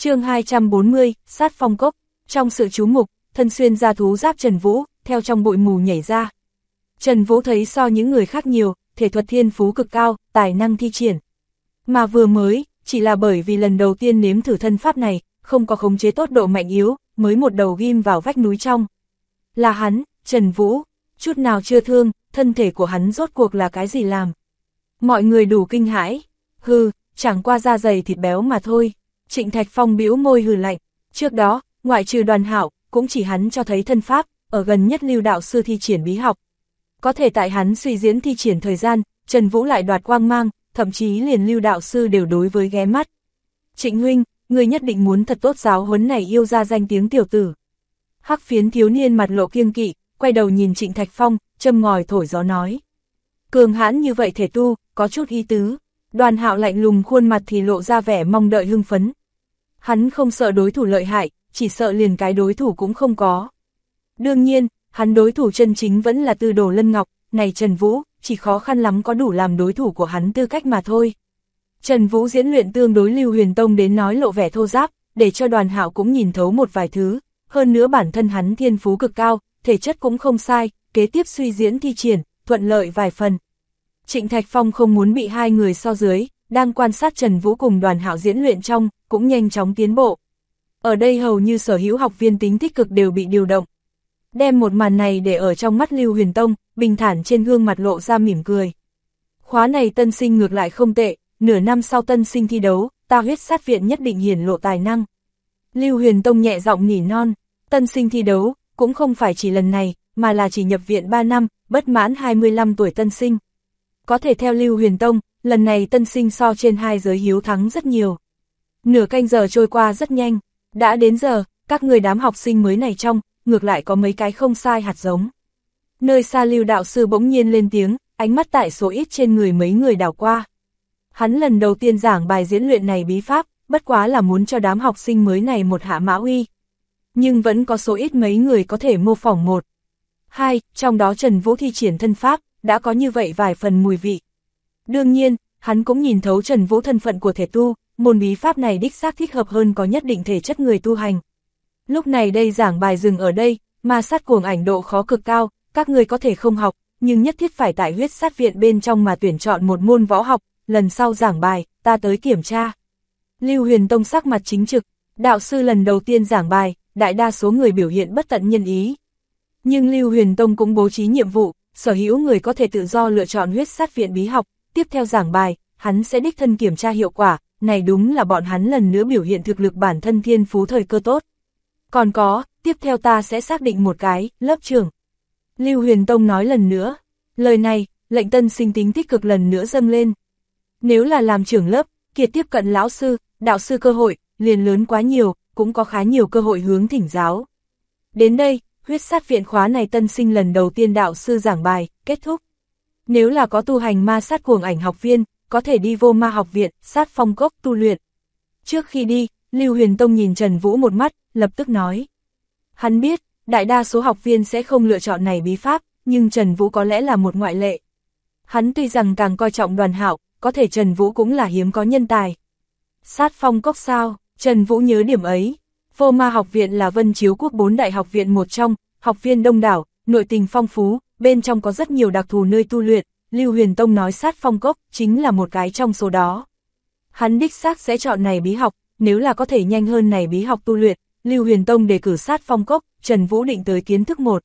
Chương 240, sát phong cốc. Trong sự chú mục, thân xuyên ra thú giáp Trần Vũ, theo trong bụi mù nhảy ra. Trần Vũ thấy so những người khác nhiều, thể thuật thiên phú cực cao, tài năng thi triển. Mà vừa mới, chỉ là bởi vì lần đầu tiên nếm thử thân pháp này, không có khống chế tốt độ mạnh yếu, mới một đầu ghim vào vách núi trong. Là hắn, Trần Vũ, chút nào chưa thương, thân thể của hắn rốt cuộc là cái gì làm. Mọi người đủ kinh hãi, hừ, chẳng qua da dày thịt béo mà thôi. Trịnh Thạch Phong bĩu môi hừ lạnh, trước đó, ngoại trừ Đoàn Hạo, cũng chỉ hắn cho thấy thân pháp, ở gần nhất Lưu đạo sư thi triển bí học. Có thể tại hắn suy diễn thi triển thời gian, Trần Vũ lại đoạt quang mang, thậm chí liền Lưu đạo sư đều đối với ghé mắt. Trịnh huynh, người nhất định muốn thật tốt giáo huấn này yêu ra danh tiếng tiểu tử. Hắc phiến thiếu niên mặt lộ kiêng kỵ, quay đầu nhìn Trịnh Thạch Phong, châm ngòi thổi gió nói. Cường hãn như vậy thể tu, có chút ý tứ. Đoàn Hạo lạnh lùng khuôn mặt thì lộ ra vẻ mong đợi hưng phấn. Hắn không sợ đối thủ lợi hại, chỉ sợ liền cái đối thủ cũng không có. Đương nhiên, hắn đối thủ chân chính vẫn là Tư Đồ Lân Ngọc, này Trần Vũ, chỉ khó khăn lắm có đủ làm đối thủ của hắn tư cách mà thôi. Trần Vũ diễn luyện tương đối Lưu Huyền Tông đến nói lộ vẻ thô giáp, để cho Đoàn Hạo cũng nhìn thấu một vài thứ, hơn nữa bản thân hắn thiên phú cực cao, thể chất cũng không sai, kế tiếp suy diễn thi triển, thuận lợi vài phần. Trịnh Thạch Phong không muốn bị hai người so dưới, đang quan sát Trần Vũ cùng Đoàn Hạo diễn luyện trong, cũng nhanh chóng tiến bộ. Ở đây hầu như sở hữu học viên tính tích cực đều bị điều động. Đem một màn này để ở trong mắt Lưu Huyền Tông, bình thản trên gương mặt lộ ra mỉm cười. Khóa này tân sinh ngược lại không tệ, nửa năm sau tân sinh thi đấu, ta huyết sát viện nhất định hiển lộ tài năng. Lưu Huyền Tông nhẹ giọng nỉ non, tân sinh thi đấu, cũng không phải chỉ lần này, mà là chỉ nhập viện 3 năm, bất mãn 25 tuổi tân sinh. Có thể theo Lưu Huyền Tông, lần này tân sinh so trên hai giới hiếu thắng rất nhiều. Nửa canh giờ trôi qua rất nhanh, đã đến giờ, các người đám học sinh mới này trong, ngược lại có mấy cái không sai hạt giống. Nơi xa Lưu đạo sư bỗng nhiên lên tiếng, ánh mắt tại số ít trên người mấy người đảo qua. Hắn lần đầu tiên giảng bài diễn luyện này bí pháp, bất quá là muốn cho đám học sinh mới này một hạ mã uy. Nhưng vẫn có số ít mấy người có thể mô phỏng một. Hai, trong đó Trần Vũ thi triển thân pháp, đã có như vậy vài phần mùi vị. Đương nhiên, hắn cũng nhìn thấu Trần Vũ thân phận của thể tu, môn bí pháp này đích xác thích hợp hơn có nhất định thể chất người tu hành. Lúc này đây giảng bài dừng ở đây, ma sát cuồng ảnh độ khó cực cao, các người có thể không học, nhưng nhất thiết phải tại huyết sát viện bên trong mà tuyển chọn một môn võ học, lần sau giảng bài, ta tới kiểm tra. Lưu Huyền Tông sắc mặt chính trực, đạo sư lần đầu tiên giảng bài, đại đa số người biểu hiện bất tận nhân ý. Nhưng Lưu Huyền Tông cũng bố trí nhiệm vụ, sở hữu người có thể tự do lựa chọn huyết sát viện bí học, tiếp theo giảng bài, hắn sẽ đích thân kiểm tra hiệu quả, này đúng là bọn hắn lần nữa biểu hiện thực lực bản thân thiên phú thời cơ tốt. Còn có, tiếp theo ta sẽ xác định một cái, lớp trưởng. Lưu Huyền Tông nói lần nữa, lời này, lệnh tân sinh tính tích cực lần nữa dâng lên. Nếu là làm trưởng lớp, kia tiếp cận lão sư, đạo sư cơ hội, liền lớn quá nhiều, cũng có khá nhiều cơ hội hướng thỉnh giáo. Đến đây, huyết sát viện khóa này tân sinh lần đầu tiên đạo sư giảng bài, kết thúc. Nếu là có tu hành ma sát cuồng ảnh học viên, có thể đi vô ma học viện, sát phong cốc tu luyện. Trước khi đi, Lưu Huyền Tông nhìn Trần Vũ một mắt, lập tức nói. Hắn biết, đại đa số học viên sẽ không lựa chọn này bí pháp, nhưng Trần Vũ có lẽ là một ngoại lệ. Hắn tuy rằng càng coi trọng Đoàn Hạo, có thể Trần Vũ cũng là hiếm có nhân tài. Sát phong cốc sao, Trần Vũ nhớ điểm ấy. Vô ma học viện là Vân Chiếu Quốc 4 đại học viện một trong, học viên đông đảo, nội tình phong phú, bên trong có rất nhiều đặc thù nơi tu luyện, Lưu Huyền Tông nói sát phong cốc chính là một cái trong số đó. Hắn đích xác sẽ chọn này bí học, nếu là có thể nhanh hơn này bí học tu luyện, Lưu Huyền Tông đề cử sát phong cốc, Trần Vũ định tới kiến thức 1.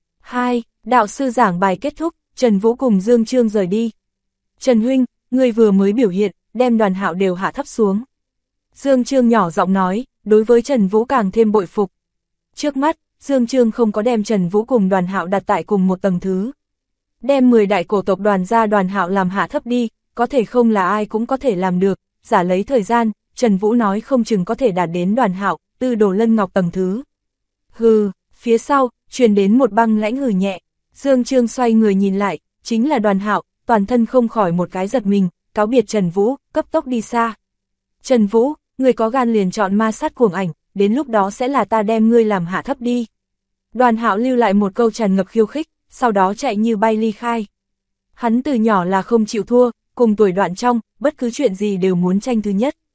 2. Đạo sư giảng bài kết thúc, Trần Vũ cùng Dương Trương rời đi. Trần huynh, người vừa mới biểu hiện, đem Đoàn Hạo đều hạ thấp xuống. Dương Trương nhỏ giọng nói, đối với Trần Vũ càng thêm bội phục. Trước mắt, Dương Trương không có đem Trần Vũ cùng Đoàn Hạo đặt tại cùng một tầng thứ. Đem 10 đại cổ tộc đoàn ra Đoàn Hạo làm hạ thấp đi, có thể không là ai cũng có thể làm được, giả lấy thời gian, Trần Vũ nói không chừng có thể đạt đến Đoàn Hạo, Tư Đồ Lân Ngọc tầng thứ. Hừ, phía sau, truyền đến một băng lãnh hừ nhẹ, Dương Trương xoay người nhìn lại, chính là Đoàn Hạo, toàn thân không khỏi một cái giật mình, cáo biệt Trần Vũ, cấp tốc đi xa. Trần Vũ, người có gan liền chọn ma sát cuồng ảnh, đến lúc đó sẽ là ta đem ngươi làm hạ thấp đi. Đoàn Hạo lưu lại một câu tràn ngập khiêu khích, sau đó chạy như bay ly khai. Hắn từ nhỏ là không chịu thua, cùng tuổi đoạn trong, bất cứ chuyện gì đều muốn tranh thứ nhất.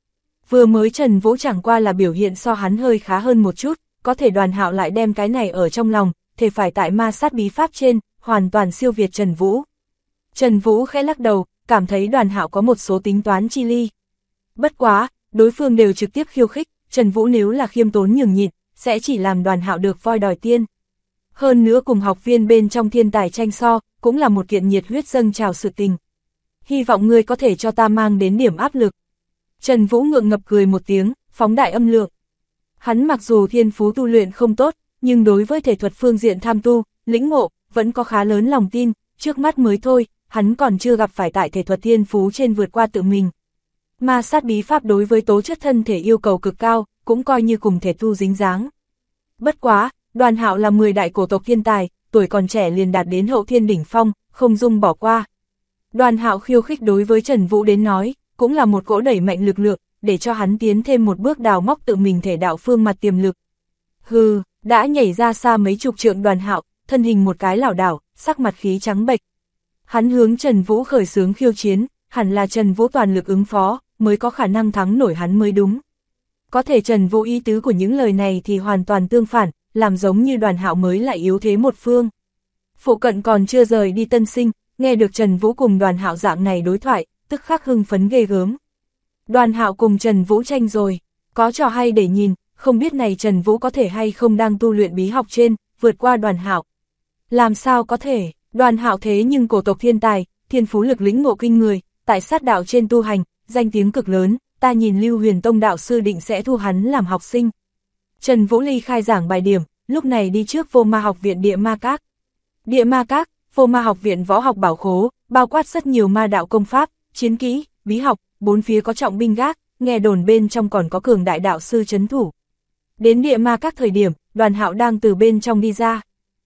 Vừa mới Trần Vũ chẳng qua là biểu hiện so hắn hơi khá hơn một chút, có thể Đoàn Hạo lại đem cái này ở trong lòng, thể phải tại ma sát bí pháp trên, hoàn toàn siêu việt Trần Vũ. Trần Vũ khẽ lắc đầu, cảm thấy Đoàn Hạo có một số tính toán chi ly. Bất quá, đối phương đều trực tiếp khiêu khích, Trần Vũ nếu là khiêm tốn nhường nhịn, sẽ chỉ làm Đoàn Hạo được voi đòi tiên. Hơn nữa cùng học viên bên trong thiên tài tranh so, cũng là một kiện nhiệt huyết dâng trào sự tình. Hy vọng ngươi có thể cho ta mang đến điểm áp lực. Trần Vũ ngượng ngập cười một tiếng, phóng đại âm lượng. Hắn mặc dù thiên phú tu luyện không tốt, nhưng đối với thể thuật phương diện tham tu, lĩnh ngộ, vẫn có khá lớn lòng tin, trước mắt mới thôi, hắn còn chưa gặp phải tại thể thuật thiên phú trên vượt qua tự mình. Ma sát bí pháp đối với tố chất thân thể yêu cầu cực cao, cũng coi như cùng thể tu dính dáng. Bất quá, Đoàn Hạo là 10 đại cổ tộc thiên tài, tuổi còn trẻ liền đạt đến hậu thiên đỉnh phong, không dung bỏ qua. Đoàn Hạo khiêu khích đối với Trần Vũ đến nói, cũng là một cỗ đẩy mạnh lực lượng, để cho hắn tiến thêm một bước đào móc tự mình thể đạo phương mặt tiềm lực. Hừ, đã nhảy ra xa mấy chục trượng Đoàn Hạo, thân hình một cái lảo đảo, sắc mặt khí trắng bệch. Hắn hướng Trần Vũ khởi xướng khiêu chiến, hẳn là Trần Vũ toàn lực ứng phó, mới có khả năng thắng nổi hắn mới đúng. Có thể Trần Vũ ý tứ của những lời này thì hoàn toàn tương phản, làm giống như Đoàn Hạo mới lại yếu thế một phương. Phụ cận còn chưa rời đi Tân Sinh, nghe được Trần Vũ cùng Đoàn Hạo dạng này đối thoại, tức khắc hưng phấn ghê gớm. Đoàn Hạo cùng Trần Vũ tranh rồi, có trò hay để nhìn, không biết này Trần Vũ có thể hay không đang tu luyện bí học trên, vượt qua Đoàn Hạo. Làm sao có thể, Đoàn Hạo thế nhưng cổ tộc thiên tài, thiên phú lực lĩnh ngộ kinh người, tại sát đạo trên tu hành, danh tiếng cực lớn, ta nhìn Lưu Huyền Tông đạo sư định sẽ thu hắn làm học sinh. Trần Vũ ly khai giảng bài điểm, lúc này đi trước Vô Ma học viện Địa Ma Các. Địa Ma Các, Vô Ma học viện võ học bảo khố, bao quát rất nhiều ma đạo công pháp, chiến kỹ, bí học, bốn phía có trọng binh gác, nghe đồn bên trong còn có cường đại đạo sư trấn thủ. Đến Địa Ma Các thời điểm, Đoàn Hạo đang từ bên trong đi ra.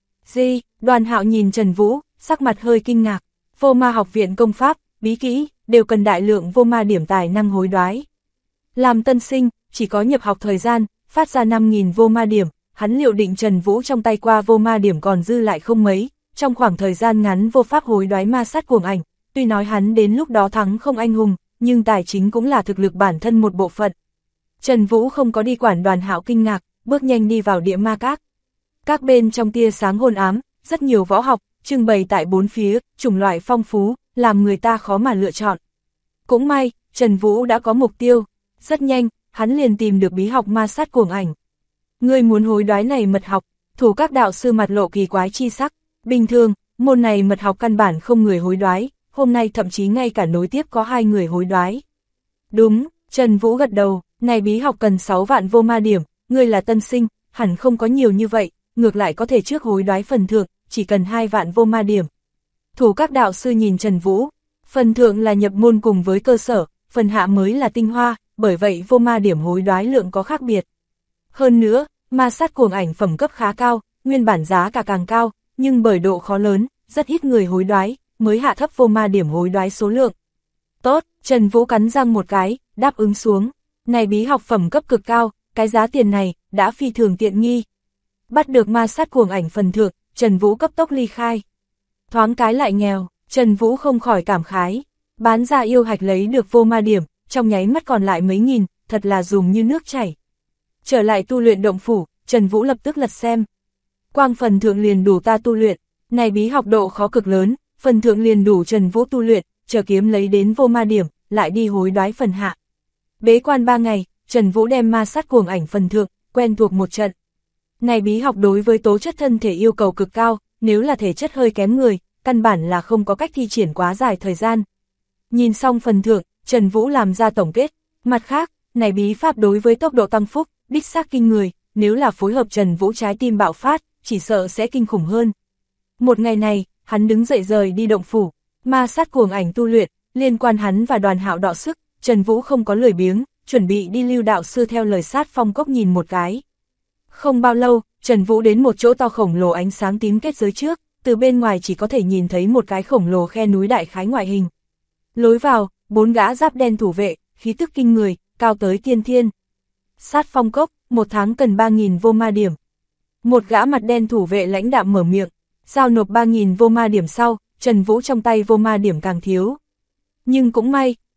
Đoàn Hạo nhìn Trần Vũ, sắc mặt hơi kinh ngạc. Vô Ma học viện công pháp, bí kỹ, đều cần đại lượng vô ma điểm tài năng hối đoái. Làm tân sinh, chỉ có nhập học thời gian, phát ra 5.000 vô ma điểm, hắn liệu định Trần Vũ trong tay qua vô ma điểm còn dư lại không mấy, trong khoảng thời gian ngắn vô pháp hối đoái ma sát cuồng ảnh, tuy nói hắn đến lúc đó thắng không anh hùng, nhưng tài chính cũng là thực lực bản thân một bộ phận. Trần Vũ không có đi quản Đoàn Hạo kinh ngạc, bước nhanh đi vào Địa Ma Các. Các bên trong tia sáng hôn ám, rất nhiều võ học, trưng bày tại bốn phía, chủng loại phong phú, làm người ta khó mà lựa chọn. Cũng may, Trần Vũ đã có mục tiêu, rất nhanh, hắn liền tìm được bí học ma sát cuồng ảnh. Ngươi muốn hối đoái này mật học, thủ các đạo sư mặt lộ kỳ quái chi sắc, bình thường, môn này mật học căn bản không người hối đoái, hôm nay thậm chí ngay cả nối tiếp có 2 người hối đoái. Đúng, Trần Vũ gật đầu, này bí học cần 6 vạn vô ma điểm, ngươi là tân sinh, hẳn không có nhiều như vậy, ngược lại có thể trước hối đoái phần thượng, chỉ cần 2 vạn vô ma điểm. Thủ các đạo sư nhìn Trần Vũ, phần thượng là nhập môn cùng với cơ sở, phần hạ mới là tinh hoa, bởi vậy vô ma điểm hối đoái lượng có khác biệt. Hơn nữa, ma sát cuồng ảnh phẩm cấp khá cao, nguyên bản giá cả càng cao, nhưng bởi độ khó lớn, rất ít người hối đoái, mới hạ thấp vô ma điểm hối đoái số lượng. Tốt, Trần Vũ cắn răng một cái, đáp ứng xuống. Này bí học phẩm cấp cực cao, cái giá tiền này, đã phi thường tiện nghi. Bắt được ma sát cuồng ảnh phần thượng, Trần Vũ cấp tốc ly khai. Thoáng cái lại nghèo, Trần Vũ không khỏi cảm khái. Bán ra yêu hạch lấy được vô ma điểm, trong nháy mắt còn lại mấy nghìn, thật là dùng như nước chảy. Trở lại tu luyện động phủ, Trần Vũ lập tức lật xem. Quang phần thượng liền đủ ta tu luyện, này bí học độ khó cực lớn, phần thượng liền đủ Trần Vũ tu luyện, chờ kiếm lấy đến vô ma điểm, lại đi hối đoái phần hạ. Bế quan 3 ngày, Trần Vũ đem ma sát cuồng ảnh phần thượng, quen thuộc một trận. Này bí học đối với tố chất thân thể yêu cầu cực cao, nếu là thể chất hơi kém người, căn bản là không có cách thi triển quá dài thời gian. Nhìn xong phần thượng, Trần Vũ làm ra tổng kết, mặt khác, này bí pháp đối với tốc độ tăng phúc, đích xác kinh người, nếu là phối hợp Trần Vũ trái tim bạo phát, chỉ sợ sẽ kinh khủng hơn. Một ngày này, hắn đứng dậy rời đi động phủ, ma sát cuồng ảnh tu luyện, liên quan hắn và Đoàn Hạo đọ sức, Trần Vũ không có lười biếng, chuẩn bị đi Lưu đạo sư theo lời sát phong cốc nhìn một cái. Không bao lâu, Trần Vũ đến một chỗ to khổng lồ ánh sáng tím kết giới trước, từ bên ngoài chỉ có thể nhìn thấy một cái khổng lồ khe núi đại khái ngoại hình. Lối vào, 4 gã giáp đen thủ vệ, khí tức kinh người, cao tới tiên thiên. Sát phong cốc, 1 tháng cần 3.000 vô ma điểm. Một gã mặt đen thủ vệ lãnh đạm mở miệng, giao nộp 3.000 vô ma điểm sau, Trần Vũ trong tay vô ma điểm càng thiếu. Nhưng cũng may,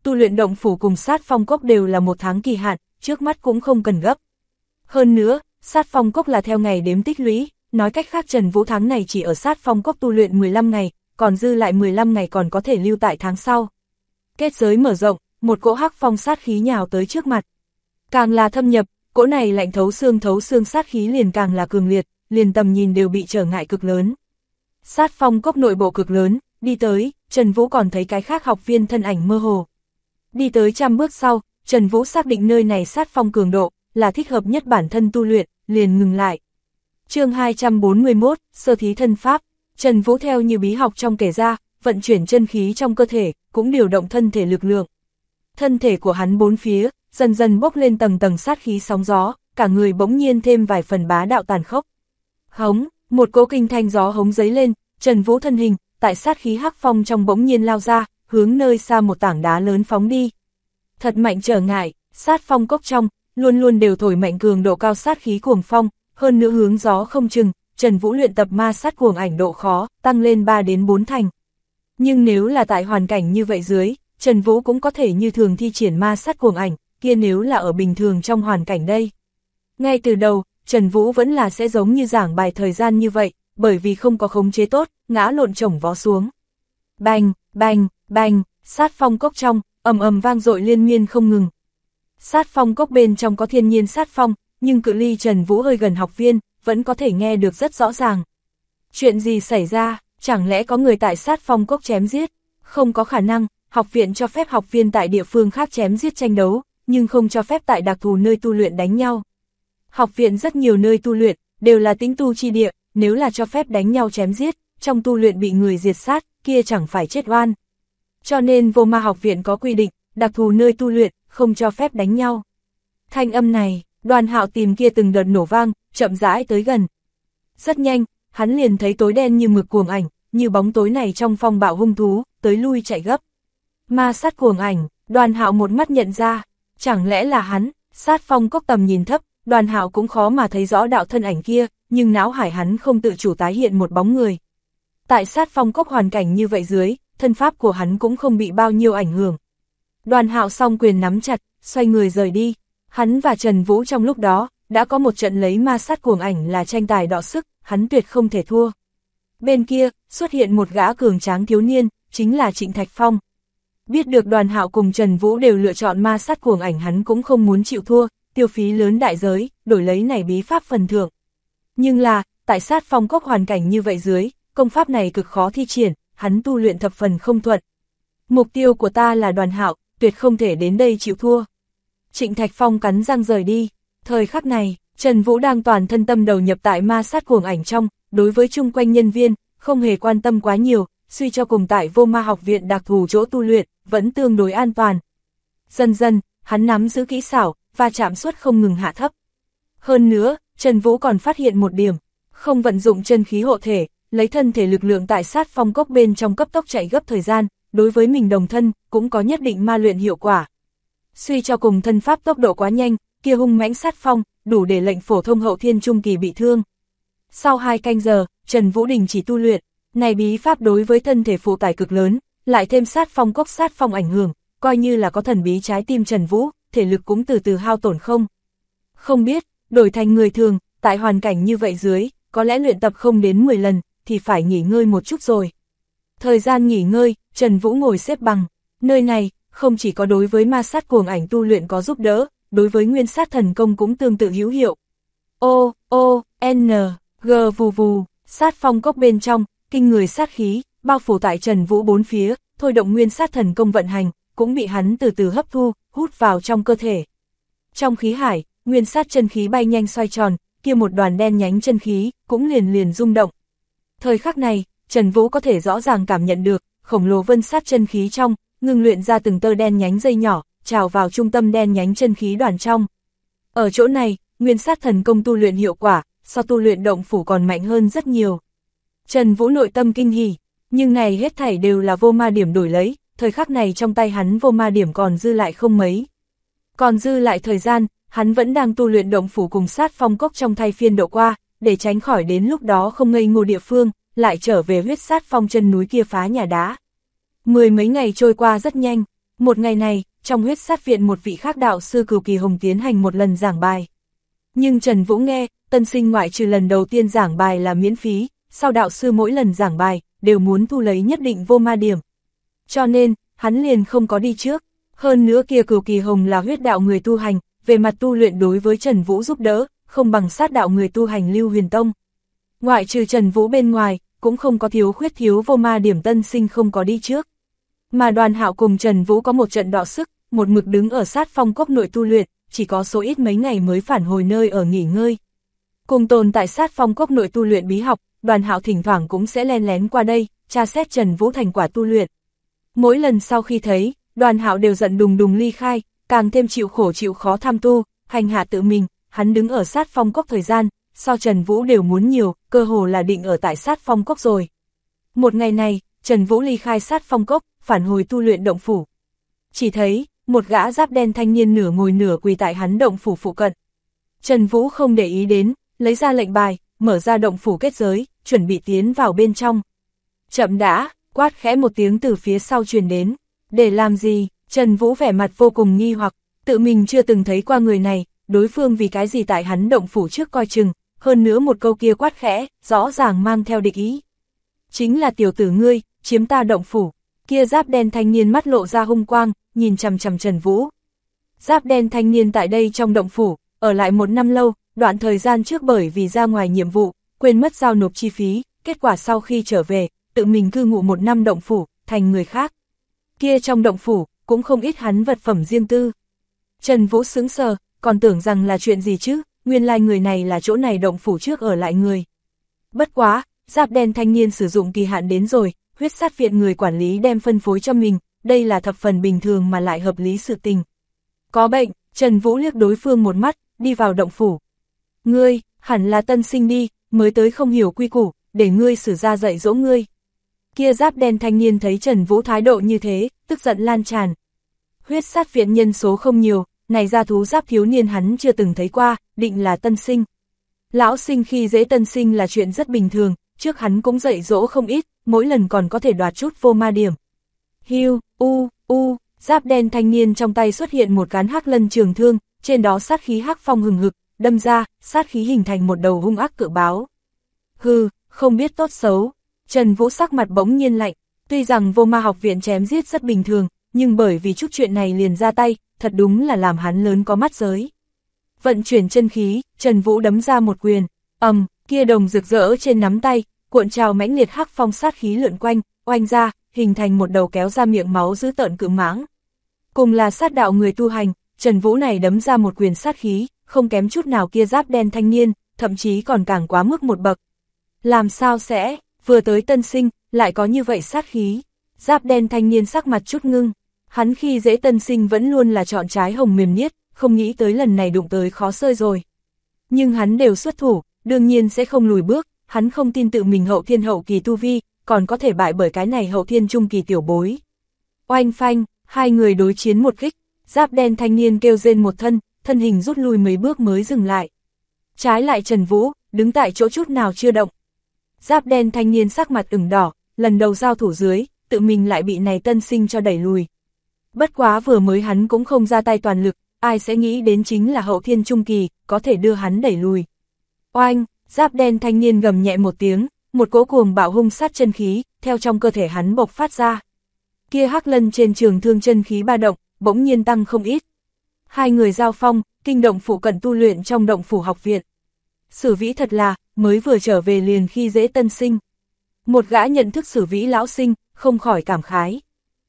tu luyện động phủ cùng sát phong cốc đều là 1 tháng kỳ hạn, trước mắt cũng không cần gấp. Hơn nữa, sát phong cốc là theo ngày đếm tích lũy, nói cách khác Trần Vũ tháng này chỉ ở sát phong cốc tu luyện 15 ngày, còn dư lại 15 ngày còn có thể lưu tại tháng sau. Kết giới mở rộng, một cỗ hắc phong sát khí nhào tới trước mặt. Càng là thâm nhập, cỗ này lạnh thấu xương sát khí liền càng là cường liệt, liền tầm nhìn đều bị trở ngại cực lớn. Sát phong cốc nội bộ cực lớn, đi tới, Trần Vũ còn thấy cái khác học viên thân ảnh mơ hồ. Đi tới 100 bước sau, Trần Vũ xác định nơi này sát phong cường độ, là thích hợp nhất bản thân tu luyện, liền ngừng lại. Chương 241, sơ thí thân pháp, Trần Vũ theo như bí học trong kể ra, vận chuyển chân khí trong cơ thể, cũng điều động thân thể lực lượng. Thân thể của hắn bốn phía, dần dần bốc lên tầng tầng sát khí sóng gió, cả người bỗng nhiên thêm vài phần bá đạo tàn khốc. Hống, một cỗ kinh thanh gió hống giấy lên, Trần Vũ thân hình, tại sát khí hắc phong trong bỗng nhiên lao ra, hướng nơi xa một tảng đá lớn phóng đi. Thật mạnh trở ngại, sát phong cốc trong, luôn luôn đều thổi mạnh cường độ cao sát khí cuồng phong, hơn nữa hướng gió không chừng, Trần Vũ luyện tập ma sát cuồng ảnh độ khó, tăng lên 3 đến 4 thành. Nhưng nếu là tại hoàn cảnh như vậy dưới, Trần Vũ cũng có thể như thường thi triển ma sát cuồng ảnh, kia nếu là ở bình thường trong hoàn cảnh đây. Ngay từ đầu, Trần Vũ vẫn là sẽ giống như giảng bài thời gian như vậy, bởi vì không có khống chế tốt, ngã lộn chổng vó xuống. Bành, bành, bành, sát phong cốc trong, ầm ầm vang dội liên miên không ngừng. Sát phong cốc bên trong có thiên nhiên sát phong, nhưng cự ly Trần Vũ hơi gần học viên, vẫn có thể nghe được rất rõ ràng. Chuyện gì xảy ra, chẳng lẽ có người tại sát phong cốc chém giết? Không có khả năng, học viện cho phép học viên tại địa phương khác chém giết tranh đấu, nhưng không cho phép tại đặc thù nơi tu luyện đánh nhau. Học viện rất nhiều nơi tu luyện, đều là tĩnh tu chi địa, nếu là cho phép đánh nhau chém giết, trong tu luyện bị người diệt sát, kia chẳng phải chết oan. Cho nên Vô Ma học viện có quy định, đặc thù nơi tu luyện, không cho phép đánh nhau. Thanh âm này, Đoàn Hạo tìm kia từng đợt nổ vang, chậm rãi tới gần. Rất nhanh, hắn liền thấy tối đen như mực cuồng ảnh, như bóng tối này trong phong bạo hung thú, tới lui chạy gấp. Ma sát cuồng ảnh, Đoàn Hạo một mắt nhận ra, chẳng lẽ là hắn, sát phong cốc tầm nhìn thấp, Đoàn Hạo cũng khó mà thấy rõ đạo thân ảnh kia, nhưng não hải hắn không tự chủ tái hiện một bóng người. Tại sát phong cốc hoàn cảnh như vậy dưới, thân pháp của hắn cũng không bị bao nhiêu ảnh hưởng. Đoàn Hạo song quyền nắm chặt, xoay người rời đi. Hắn và Trần Vũ trong lúc đó, đã có một trận lấy ma sát cuồng ảnh là tranh tài đọ sức, hắn tuyệt không thể thua. Bên kia, xuất hiện một gã cường tráng thiếu niên, chính là Trịnh Thạch Phong. Biết được Đoàn Hạo cùng Trần Vũ đều lựa chọn ma sát cuồng ảnh, hắn cũng không muốn chịu thua, tiêu phí lớn đại giới, đổi lấy này bí pháp phần thưởng. Nhưng là, tại sát phong cốc hoàn cảnh như vậy dưới, công pháp này cực khó thi triển, hắn tu luyện thập phần không thuận. Mục tiêu của ta là Đoàn Hạo, tuyệt không thể đến đây chịu thua. Trịnh Thạch Phong cắn răng rời đi. Thời khắc này, Trần Vũ đang toàn thân tâm đầu nhập tại ma sát cuồng ảnh trong, đối với chung quanh nhân viên, không hề quan tâm quá nhiều, suy cho cùng tại Vô Ma học viện đặc thù chỗ tu luyện, vẫn tương đối an toàn. Dần dần, hắn nắm giữ kỹ xảo, và chạm suất không ngừng hạ thấp. Hơn nữa, Trần Vũ còn phát hiện một điểm, không vận dụng chân khí hộ thể, lấy thân thể lực lượng tại sát phong cốc bên trong cấp tốc chạy gấp thời gian, đối với mình đồng thân, cũng có nhất định ma luyện hiệu quả. Suy cho cùng thân pháp tốc độ quá nhanh, kia hung mãnh sát phong, đủ để lệnh phổ thông hậu thiên trung kỳ bị thương. Sau 2 canh giờ, Trần Vũ đình chỉ tu luyện, này bí pháp đối với thân thể phụ tải cực lớn, lại thêm sát phong cốc sát phong ảnh hưởng, coi như là có thần bí trái tim Trần Vũ, thể lực cũng từ từ hao tổn không. Không biết, đổi thành người thường, tại hoàn cảnh như vậy dưới, có lẽ luyện tập không đến 10 lần, thì phải nghỉ ngơi một chút rồi. Thời gian nghỉ ngơi, Trần Vũ ngồi xếp bằng, nơi này, không chỉ có đối với ma sát cuồng ảnh tu luyện có giúp đỡ, đối với nguyên sát thần công cũng tương tự hữu hiệu. O, O, N, G vù vù, sát phong cốc bên trong, kinh người sát khí, bao phủ tại Trần Vũ bốn phía, thôi động nguyên sát thần công vận hành, cũng bị hắn từ từ hấp thu, hút vào trong cơ thể. Trong khí hải, nguyên sát chân khí bay nhanh xoay tròn, kia một đoàn đen nhánh chân khí, cũng liền liền rung động. Thời khắc này, Trần Vũ có thể rõ ràng cảm nhận được, khổng lồ vân sát chân khí trong, ngưng luyện ra từng tơ đen nhánh dây nhỏ, trào vào trung tâm đen nhánh chân khí đoàn trong. Ở chỗ này, nguyên sát thần công tu luyện hiệu quả, so tu luyện động phủ còn mạnh hơn rất nhiều. Trần Vũ nội tâm kinh hỉ, nhưng này hết thảy đều là vô ma điểm đổi lấy, thời khắc này trong tay hắn vô ma điểm còn dư lại không mấy. Còn dư lại thời gian, hắn vẫn đang tu luyện động phủ cùng sát phong cốc trong thay phiên độ qua, để tránh khỏi đến lúc đó không ngây ngô địa phương, lại trở về huyết sát phong chân núi kia phá nhà đá. 10 mấy ngày trôi qua rất nhanh, Một ngày này, trong huyết sát viện một vị khác đạo sư Cửu Kỳ Hồng tiến hành một lần giảng bài. Nhưng Trần Vũ nghe, tân sinh ngoại trừ lần đầu tiên giảng bài là miễn phí, sau đạo sư mỗi lần giảng bài, đều muốn thu lấy nhất định vô ma điểm. Cho nên, hắn liền không có đi trước. Hơn nữa kia Cửu Kỳ Hồng là huyết đạo người tu hành, về mặt tu luyện đối với Trần Vũ giúp đỡ, không bằng sát đạo người tu hành Lưu Huyền Tông. Ngoại trừ Trần Vũ bên ngoài, cũng không có thiếu vô ma điểm tân sinh không có đi trước. Mà Đoàn Hạo cùng Trần Vũ có một trận đọ sức, một mực đứng ở sát phong cốc nội tu luyện, chỉ có số ít mấy ngày mới phản hồi nơi ở nghỉ ngơi. Cùng tồn tại sát phong cốc nội tu luyện bí học, Đoàn Hạo thỉnh thoảng cũng sẽ len lén qua đây, tra xét Trần Vũ thành quả tu luyện. Mỗi lần sau khi thấy, Đoàn Hạo đều giận đùng đùng ly khai, càng thêm chịu khổ chịu khó tham tu, hành hạ tự mình, hắn đứng ở sát phong cốc thời gian, so Trần Vũ đều muốn nhiều, cơ hồ là định ở tại sát phong cốc rồi. Một ngày này, Trần Vũ ly khai sát phong cốc, phản hồi tu luyện động phủ. Chỉ thấy, một gã giáp đen thanh niên nửa ngồi nửa quỳ tại hắn động phủ phụ cận. Trần Vũ không để ý đến, lấy ra lệnh bài, mở ra động phủ kết giới, chuẩn bị tiến vào bên trong. Chậm đã, quát khẽ một tiếng từ phía sau truyền đến. Để làm gì? Trần Vũ vẻ mặt vô cùng nghi hoặc, tự mình chưa từng thấy qua người này, đối phương vì cái gì tại hắn động phủ trước coi chừng, hơn nữa một câu kia quát khẽ, rõ ràng mang theo địch ý. Chính là tiểu tử ngươi, chiếm ta động phủ. Kia giáp đen thanh niên mắt lộ ra hung quang, nhìn chằm chằm Trần Vũ. Giáp đen thanh niên tại đây trong động phủ, ở lại 1 năm lâu, đoạn thời gian trước bởi vì ra ngoài nhiệm vụ, quên mất giao nộp chi phí, kết quả sau khi trở về, tự mình cư ngụ 1 năm động phủ, thành người khác. Kia trong động phủ, cũng không ít hắn vật phẩm riêng tư. Trần Vũ sững sờ, còn tưởng rằng là chuyện gì chứ, nguyên lai người này là chỗ này động phủ trước ở lại người. Bất quá, giáp đen thanh niên sử dụng kỳ hạn đến rồi, huyết sát viện người quản lý đem phân phối cho mình, đây là thập phần bình thường mà lại hợp lý sự tình. Có bệnh, Trần Vũ liếc đối phương một mắt, đi vào động phủ. Ngươi, hẳn là tân sinh đi, mới tới không hiểu quy củ, để ngươi xử ra dạy dỗ ngươi. Kia giáp đen thanh niên thấy Trần Vũ thái độ như thế, tức giận lan tràn. Huyết sát viện nhân số không nhiều, này ra thú giáp thiếu niên hắn chưa từng thấy qua, định là tân sinh. Lão sinh khi dễ tân sinh là chuyện rất bình thường, trước hắn cũng dạy dỗ không ít, mỗi lần còn có thể đoạt chút vô ma điểm. Hiu, giáp đen thanh niên trong tay xuất hiện một cán hắc lân trường thương, trên đó sát khí hắc phong hừng hực, đâm ra, sát khí hình thành một đầu hung ác cự báo. Hừ, không biết tốt xấu. Trần Vũ sắc mặt bỗng nhiên lạnh, tuy rằng vô ma học viện chém giết rất bình thường, nhưng bởi vì chút chuyện này liền ra tay, thật đúng là làm hắn lớn có mắt giới. Vận chuyển chân khí, Trần Vũ đấm ra một quyền, kia đồng rực rỡ trên nắm tay, cuộn trào mãnh liệt hắc phong sát khí lượn quanh, oanh ra, hình thành một đầu kéo ra miệng máu dữ tợn cự mãng. Cùng là sát đạo người tu hành, Trần Vũ này đấm ra một quyền sát khí, không kém chút nào kia giáp đen thanh niên, thậm chí còn càng quá mức một bậc. Làm sao sẽ, vừa tới tân sinh, lại có như vậy sát khí? Giáp đen thanh niên sắc mặt chút ngưng, hắn khi dễ tân sinh vẫn luôn là chọn trái hồng mềm niết, không nghĩ tới lần này đụng tới khó xơi rồi. Nhưng hắn đều xuất thủ, đương nhiên sẽ không lùi bước, hắn không tin tự mình hậu thiên hậu kỳ tu vi, còn có thể bại bởi cái này hậu thiên trung kỳ tiểu bối. Oanh phanh, hai người đối chiến một kích, giáp đen thanh niên kêu rên một thân hình rút lui mấy bước mới dừng lại. Trái lại Trần Vũ, đứng tại chỗ chút nào chưa động. Giáp đen thanh niên sắc mặt ửng đỏ, lần đầu giao thủ dưới, tự mình lại bị này tân sinh cho đẩy lùi. Bất quá vừa mới hắn cũng không ra tay toàn lực, ai sẽ nghĩ đến chính là hậu thiên trung kỳ, có thể đưa hắn đẩy lùi. Oanh, giáp đen thanh niên gầm nhẹ một tiếng, một cỗ cuồng bạo hung sát chân khí, theo trong cơ thể hắn bộc phát ra. Kia hắc lân trên trường thương chân khí ba động, bỗng nhiên tăng không ít. Hai người giao phong, kinh động phụ cận tu luyện trong động phủ học viện. Sử Vĩ thật là, mới vừa trở về liền khi dễ tân sinh. Một gã nhận thức Sử Vĩ lão sinh, không khỏi cảm khái.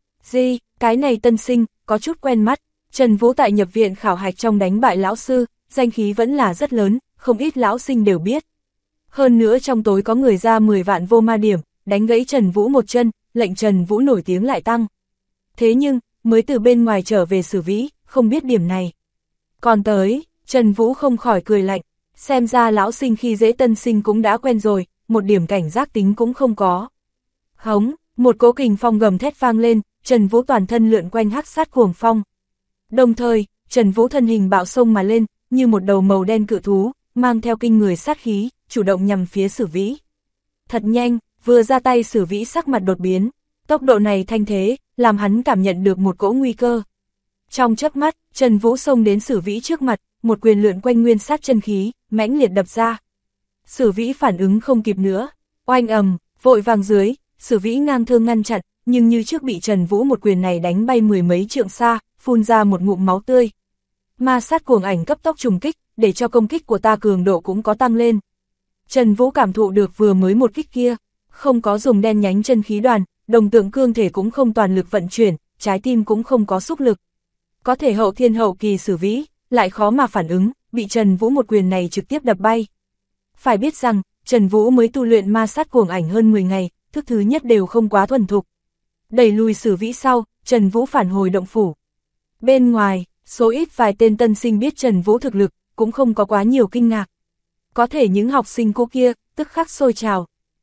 Gì, cái này tân sinh, có chút quen mắt. Trần Vũ tại nhập viện khảo hạch trong đánh bại lão sư, danh khí vẫn là rất lớn, không ít lão sinh đều biết. Hơn nữa trong tối có người ra 10 vạn vô ma điểm, đánh gãy Trần Vũ một chân, lệnh Trần Vũ nổi tiếng lại tăng. Thế nhưng, mới từ bên ngoài trở về Sử Vĩ, không biết điểm này. Còn tới, Trần Vũ không khỏi cười lạnh, xem ra lão sinh khi dễ tân sinh cũng đã quen rồi, một điểm cảnh giác tính cũng không có. Hống, một cỗ kình phong gầm thét vang lên, Trần Vũ toàn thân lượn quanh hắc sát cuồng phong. Đồng thời, Trần Vũ thân hình bạo sông mà lên, như một đầu màu đen cự thú, mang theo kinh người sát khí, chủ động nhằm phía Sử Vĩ. Thật nhanh, vừa ra tay Sử Vĩ sắc mặt đột biến, tốc độ này thanh thế, làm hắn cảm nhận được một cỗ nguy cơ. Trong chớp mắt, Trần Vũ xông đến Sử Vĩ trước mặt, một quyền lượn quanh nguyên sát chân khí, mãnh liệt đập ra. Sử Vĩ phản ứng không kịp nữa, oanh ầm, vội vàng dưới, Sử Vĩ ngang thương ngăn chặn, nhưng như trước bị Trần Vũ một quyền này đánh bay mười mấy trượng xa, phun ra một ngụm máu tươi. Ma sát cuồng ảnh cấp tốc trùng kích, để cho công kích của ta cường độ cũng có tăng lên. Trần Vũ cảm thụ được vừa mới một kích kia, không có dùng đen nhánh chân khí đoàn, đồng tượng cương thể cũng không toàn lực vận chuyển, trái tim cũng không có xúc lực. Có thể hậu thiên hậu kỳ Sử Vĩ, lại khó mà phản ứng, bị Trần Vũ một quyền này trực tiếp đập bay. Phải biết rằng, Trần Vũ mới tu luyện ma sát cuồng ảnh hơn 10 ngày, thức thứ nhất đều không quá thuần thục. Đẩy lùi Sử Vĩ sau, Trần Vũ phản hồi động phủ. Bên ngoài, số ít vài tên tân sinh biết Trần Vũ thực lực, cũng không có quá nhiều kinh ngạc. Có thể những học sinh cô kia, tức khắc sôi trào.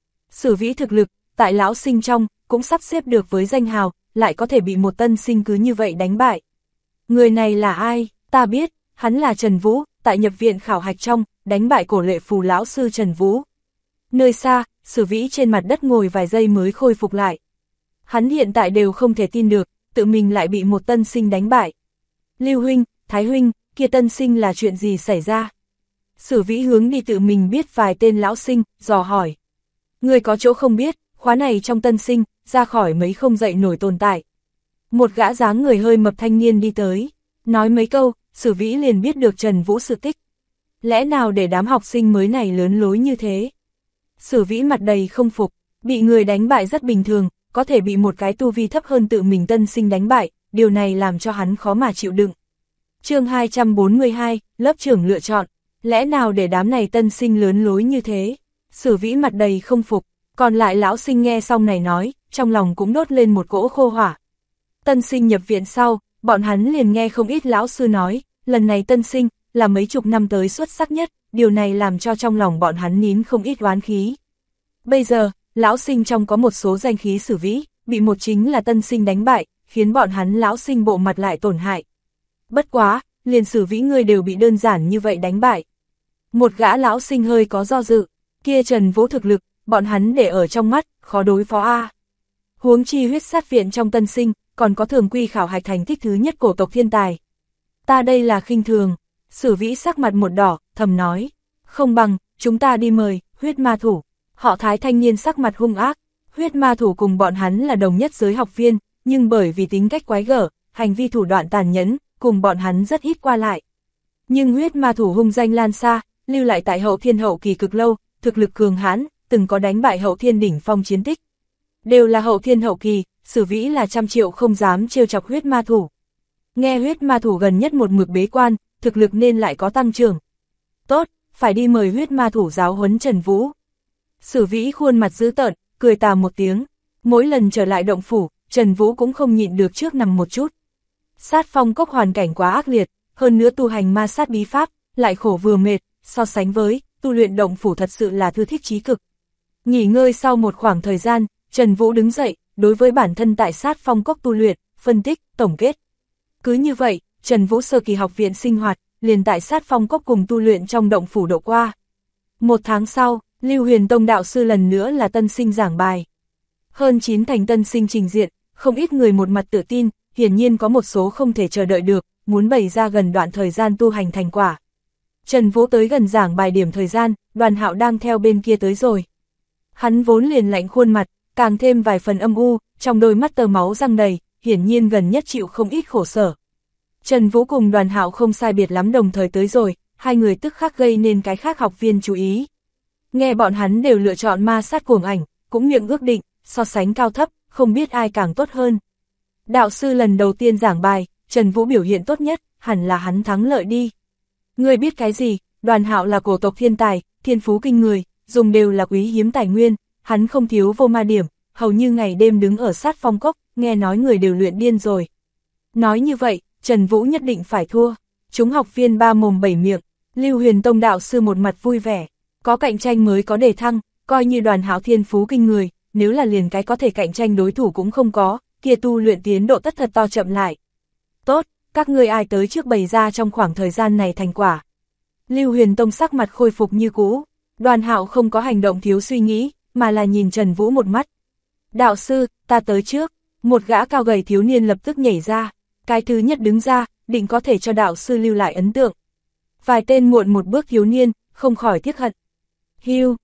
Sử Vĩ thực lực, tại lão sinh trong, cũng sắp xếp được với danh hào, lại có thể bị một tân sinh cứ như vậy đánh bại. Người này là ai? Ta biết, hắn là Trần Vũ, tại nhập viện khảo hạch trong, đánh bại Cổ Lệ Phù lão sư Trần Vũ. Nơi xa, Sử Vĩ trên mặt đất ngồi vài giây mới khôi phục lại. Hắn hiện tại đều không thể tin được, tự mình lại bị một tân sinh đánh bại. Lưu huynh, Thái huynh, kia tân sinh là chuyện gì xảy ra? Sử Vĩ hướng đi tự mình biết vài tên lão sinh, dò hỏi. Người có chỗ không biết, khóa này trong tân sinh, ra khỏi mấy không dậy nổi tồn tại. Một gã dáng người hơi mập thanh niên đi tới, nói mấy câu, Sử Vĩ liền biết được Trần Vũ sự tích. Lẽ nào để đám học sinh mới này lớn lối như thế? Sử Vĩ mặt đầy không phục, bị người đánh bại rất bình thường, có thể bị một cái tu vi thấp hơn tự mình tân sinh đánh bại, điều này làm cho hắn khó mà chịu đựng. Chương 242, lớp trưởng lựa chọn, lẽ nào để đám này tân sinh lớn lối như thế? Sử Vĩ mặt đầy không phục, còn lại lão sinh nghe xong này nói, trong lòng cũng đốt lên một cỗ khô hỏa. Tân sinh nhập viện sau, bọn hắn liền nghe không ít lão sư nói, lần này tân sinh, là mấy chục năm tới xuất sắc nhất, điều này làm cho trong lòng bọn hắn nín không ít oán khí. Bây giờ, lão sinh trong có một số danh khí Sử Vĩ, bị một chính là tân sinh đánh bại, khiến bọn hắn lão sinh bộ mặt lại tổn hại. Bất quá, liền Sử Vĩ ngươi đều bị đơn giản như vậy đánh bại. Một gã lão sinh hơi có do dự, kia Trần Vũ thực lực, bọn hắn để ở trong mắt, khó đối phó a. Huống chi huyết sát viện trong tân sinh, còn có thường quy khảo hạch thành tích thứ nhất cổ tộc thiên tài. Ta đây là khinh thường, Sử Vĩ sắc mặt một đỏ, thầm nói, không bằng, chúng ta đi mời, huyết ma thủ. Họ Thái thanh niên sắc mặt hung ác, huyết ma thủ cùng bọn hắn là đồng nhất giới học viên, nhưng bởi vì tính cách quái gở, hành vi thủ đoạn tàn nhẫn, cùng bọn hắn rất ít qua lại. Nhưng huyết ma thủ hung danh lan xa, lưu lại tại hậu thiên hậu kỳ cực lâu, thực lực cường hãn, từng có đánh bại hậu thiên đỉnh phong chiến tích. Đều là hậu thiên hậu kỳ, Sử Vĩ là trăm triệu không dám trêu chọc huyết ma thủ. Nghe huyết ma thủ gần nhất một mực bế quan, thực lực nên lại có tăng trưởng. Tốt, phải đi mời huyết ma thủ giáo huấn Trần Vũ. Sử Vĩ khuôn mặt dữ tợn, cười tà một tiếng. Mỗi lần trở lại động phủ, Trần Vũ cũng không nhịn được trước nằm một chút. Sát phong cốc hoàn cảnh quá ác liệt, hơn nữa tu hành ma sát bí pháp, lại khổ vừa mệt, so sánh với, tu luyện động phủ thật sự là thư thích chí cực. Nghỉ ngơi sau một khoảng thời gian, Trần Vũ đứng dậy, đối với bản thân tại sát phong cốc tu luyện, phân tích, tổng kết. Cứ như vậy, Trần Vũ sơ kỳ học viện sinh hoạt, liền tại sát phong cốc cùng tu luyện trong động phủ độ qua. Một tháng sau, Lưu Huyền Tông đạo sư lần nữa là tân sinh giảng bài. Hơn 9 thành tân sinh trình diện, không ít người một mặt tự tin, hiển nhiên có một số không thể chờ đợi được, muốn bày ra gần đoạn thời gian tu hành thành quả. Trần Vũ tới gần giảng bài điểm thời gian, Đoàn Hạo đang theo bên kia tới rồi. Hắn vốn liền lạnh khuôn mặt, càng thêm vài phần âm u, trong đôi mắt tơ máu răng đầy, hiển nhiên gần nhất chịu không ít khổ sở. Trần Vũ cùng Đoàn Hạo không sai biệt lắm đồng thời tới rồi, hai người tức khắc gây nên cái khác học viên chú ý. Nghe bọn hắn đều lựa chọn ma sát cuồng ảnh, cũng miệng ước định, so sánh cao thấp, không biết ai càng tốt hơn. Đạo sư lần đầu tiên giảng bài, Trần Vũ biểu hiện tốt nhất, hẳn là hắn thắng lợi đi. Ngươi biết cái gì, Đoàn Hạo là cổ tộc thiên tài, thiên phú kinh người, dùng đều là quý hiếm tài nguyên, hắn không thiếu vô ma điểm, hầu như ngày đêm đứng ở sát phong cốc, nghe nói người đều luyện điên rồi. Nói như vậy, Trần Vũ nhất định phải thua. Chúng học viên ba mồm bảy miệng, Lưu Huyền Tông đạo sư một mặt vui vẻ, có cạnh tranh mới có đề thăng, coi như Đoàn Hạo thiên phú kinh người, nếu là liền cái có thể cạnh tranh đối thủ cũng không có, kia tu luyện tiến độ tất thật to chậm lại. Tốt, các ngươi ai tới trước bày ra trong khoảng thời gian này thành quả. Lưu Huyền Tông sắc mặt khôi phục như cũ, Đoàn Hạo không có hành động thiếu suy nghĩ, mà là nhìn Trần Vũ một mắt. Đạo sư, ta tới trước. Một gã cao gầy thiếu niên lập tức nhảy ra, cái thứ nhất đứng ra, định có thể cho đạo sư lưu lại ấn tượng. Vài tên muộn một bước thiếu niên, không khỏi tiếc hận. Hiu,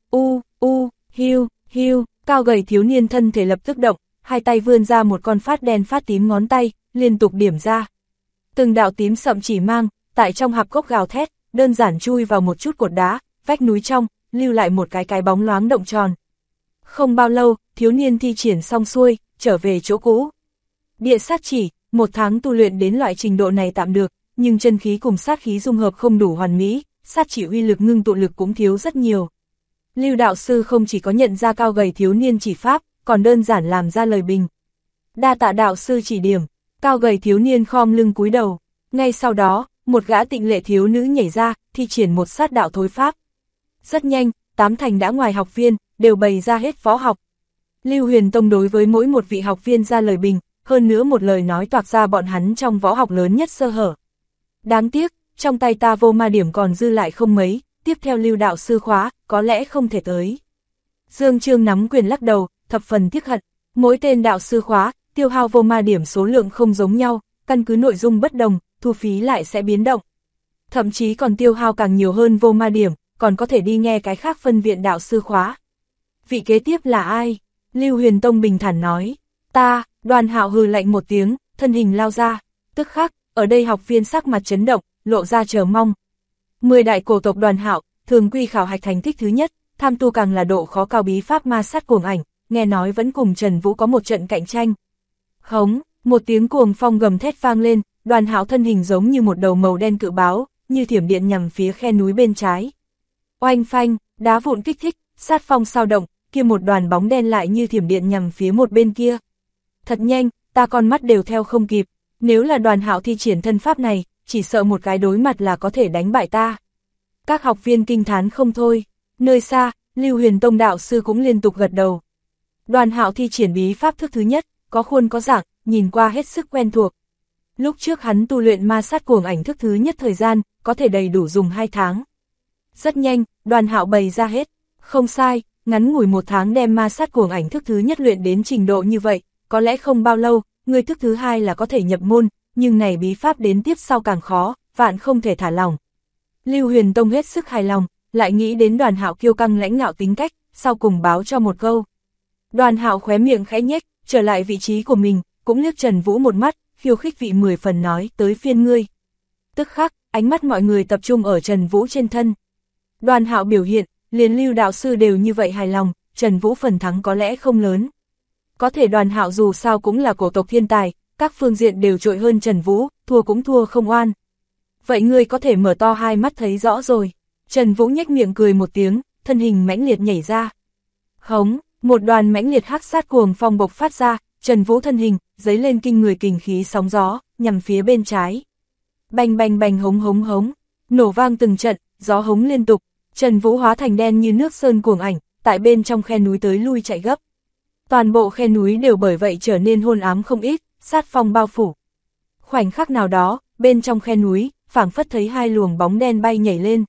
hiu, hiu, cao gầy thiếu niên thân thể lập tức động, hai tay vươn ra một con phát đen phát tím ngón tay, liên tục điểm ra. Từng đạo tím sậm chỉ mang, tại trong hạp cốc gào thét, đơn giản chui vào một chút cột đá, vách núi trong, lưu lại một cái bóng loáng động tròn. Không bao lâu, thiếu niên thi triển xong xuôi, trở về chỗ cũ. Địa sát chỉ, 1 tháng tu luyện đến loại trình độ này tạm được, nhưng chân khí cùng sát khí dung hợp không đủ hoàn mỹ, sát chỉ uy lực ngưng tụ lực cũng thiếu rất nhiều. Lưu đạo sư không chỉ có nhận ra cao gầy thiếu niên chỉ pháp, còn đơn giản làm ra lời bình. Đa tạ đạo sư chỉ điểm, cao gầy thiếu niên khom lưng cúi đầu. Ngay sau đó, một gã tịnh lệ thiếu nữ nhảy ra, thi triển một sát đạo thối pháp. Rất nhanh, 8 thành đã ngoài học viên, đều bày ra hết võ học. Lưu Huyền Tông đối với mỗi một vị học viên ra lời bình, hơn nữa một lời nói toạc ra bọn hắn trong võ học lớn nhất sơ hở. Đáng tiếc, trong tay ta vô ma điểm còn dư lại không mấy, tiếp theo Lưu đạo sư khóa, có lẽ không thể tới. Dương Trương nắm quyền lắc đầu, thập phần tiếc hận, mỗi tên đạo sư khóa, tiêu hao vô ma điểm số lượng không giống nhau, căn cứ nội dung bất đồng, thu phí lại sẽ biến động. Thậm chí còn tiêu hao càng nhiều hơn vô ma điểm, còn có thể đi nghe cái khác phân viện đạo sư khóa. Vị kế tiếp là ai? Lưu Huyền Tông bình thản nói. Ta. Đoàn Hạo hừ lạnh một tiếng, thân hình lao ra. Tức khắc, ở đây học viên sắc mặt chấn động, lộ ra chờ mong. 10 đại cổ tộc Đoàn Hạo, thường quy khảo hạch thành tích thứ nhất, tham tu càng là độ khó cao bí pháp ma sát cuồng ảnh, nghe nói vẫn cùng Trần Vũ có một trận cạnh tranh. Hống, một tiếng cuồng phong gầm thét vang lên, Đoàn Hạo thân hình giống như một đầu màu đen cự báo, như thiểm điện nhằm phía khe núi bên trái. Oanh phanh, đá vụn kích thích, sát phong sao động, kia một đoàn bóng đen lại như thiểm điện nhằm phía một bên kia. Thật nhanh, ta con mắt đều theo không kịp, nếu là Đoàn Hạo thi triển thân pháp này, chỉ sợ một cái đối mặt là có thể đánh bại ta. Các học viên kinh thán không thôi, nơi xa, Lưu Huyền Tông đạo sư cũng liên tục gật đầu. Đoàn Hạo thi triển bí pháp thức thứ nhất, có khuôn có dạng, nhìn qua hết sức quen thuộc. Lúc trước hắn tu luyện ma sát cuồng ảnh thức thứ nhất thời gian, có thể đầy đủ dùng 2 tháng. Rất nhanh, Đoàn Hạo bày ra hết, không sai, ngắn ngủi 1 tháng đem ma sát cuồng ảnh thức thứ nhất luyện đến trình độ như vậy, có lẽ không bao lâu, người thức thứ hai là có thể nhập môn, nhưng này bí pháp đến tiếp sau càng khó, vạn không thể thả lòng. Lưu Huyền Tông hết sức hài lòng, lại nghĩ đến Đoàn Hạo kiêu căng lãnh ngạo tính cách, sau cùng báo cho một câu. Đoàn Hạo khóe miệng khẽ nhếch, trở lại vị trí của mình, cũng liếc Trần Vũ một mắt, khiêu khích vị 10 phần nói, tới phiên ngươi. Tức khắc, ánh mắt mọi người tập trung ở Trần Vũ trên thân. Đoàn Hạo biểu hiện, liền Lưu đạo sư đều như vậy hài lòng, Trần Vũ phần thắng có lẽ không lớn. Có thể Đoàn Hạo dù sao cũng là cổ tộc thiên tài, các phương diện đều trội hơn Trần Vũ, thua cũng thua không oan. Vậy ngươi có thể mở to hai mắt thấy rõ rồi. Trần Vũ nhếch miệng cười một tiếng, thân hình mãnh liệt nhảy ra. Hống, một đoàn mãnh liệt hắc sát cuồng phong bộc phát ra, Trần Vũ thân hình, giấy lên kinh người kình khí sóng gió, nhằm phía bên trái. Bành bành bành hống hống hống, nổ vang từng trận, gió hống liên tục, Trần Vũ hóa thành đen như nước sơn cuồng ảnh, tại bên trong khe núi tới lui chạy gấp. Toàn bộ khe núi đều bởi vậy trở nên hôn ám không ít, sát phong bao phủ. Khoảnh khắc nào đó, bên trong khe núi, phảng phất thấy 2 luồng bóng đen bay nhảy lên.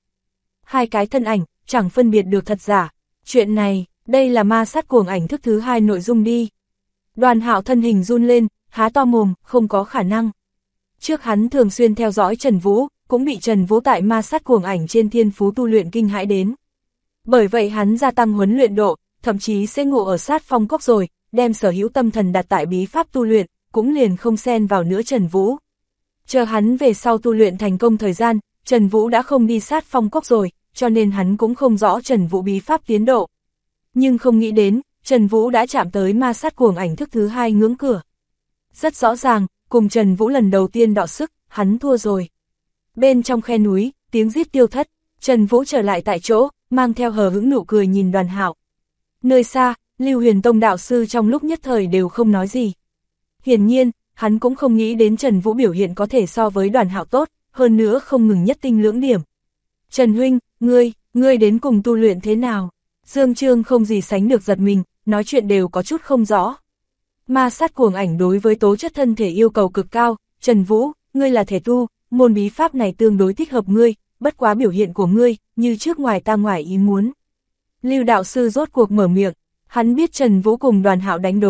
2 cái thân ảnh, chẳng phân biệt được thật giả. Chuyện này, đây là ma sát cuồng ảnh thức thứ 2 nội dung đi. Đoàn Hạo thân hình run lên, há to mồm, không có khả năng. Trước hắn thường xuyên theo dõi Trần Vũ, cũng bị Trần Vũ tại ma sát cuồng ảnh trên thiên phú tu luyện kinh hãi đến. Bởi vậy hắn gia tăng huấn luyện độ, thậm chí sẽ ngộ ở sát phong cốc rồi, đem sở hữu tâm thần đặt tại bí pháp tu luyện, cũng liền không xen vào nữa Trần Vũ. Chờ hắn về sau tu luyện thành công thời gian, Trần Vũ đã không đi sát phong cốc rồi, cho nên hắn cũng không rõ Trần Vũ bí pháp tiến độ. Nhưng không nghĩ đến, Trần Vũ đã chạm tới ma sát cuồng ảnh thức thứ 2 ngưỡng cửa. Rất rõ ràng, cùng Trần Vũ lần đầu tiên đọ sức, hắn thua rồi. Bên trong khe núi, tiếng rít tiêu thất, Trần Vũ trở lại tại chỗ, mang theo hờ hững nụ cười nhìn Đoàn Hạo. Nơi xa, Lưu Huyền Tông đạo sư trong lúc nhất thời đều không nói gì. Hiển nhiên, hắn cũng không nghĩ đến Trần Vũ biểu hiện có thể so với Đoàn Hạo tốt, hơn nữa không ngừng nhất tinh lưỡng điểm. Trần huynh, ngươi đến cùng tu luyện thế nào? Dương Trương không gì sánh được giật mình, nói chuyện đều có chút không rõ. Ma sát cuồng ảnh đối với tố chất thân thể yêu cầu cực cao, Trần Vũ, ngươi là thể tu, môn bí pháp này tương đối thích hợp ngươi, bất quá biểu hiện của ngươi, như trước ngoài ta ngoài ý muốn. Lưu đạo sư rốt cuộc mở miệng, hắn biết Trần Vũ cùng Đoàn Hạo đánh đố,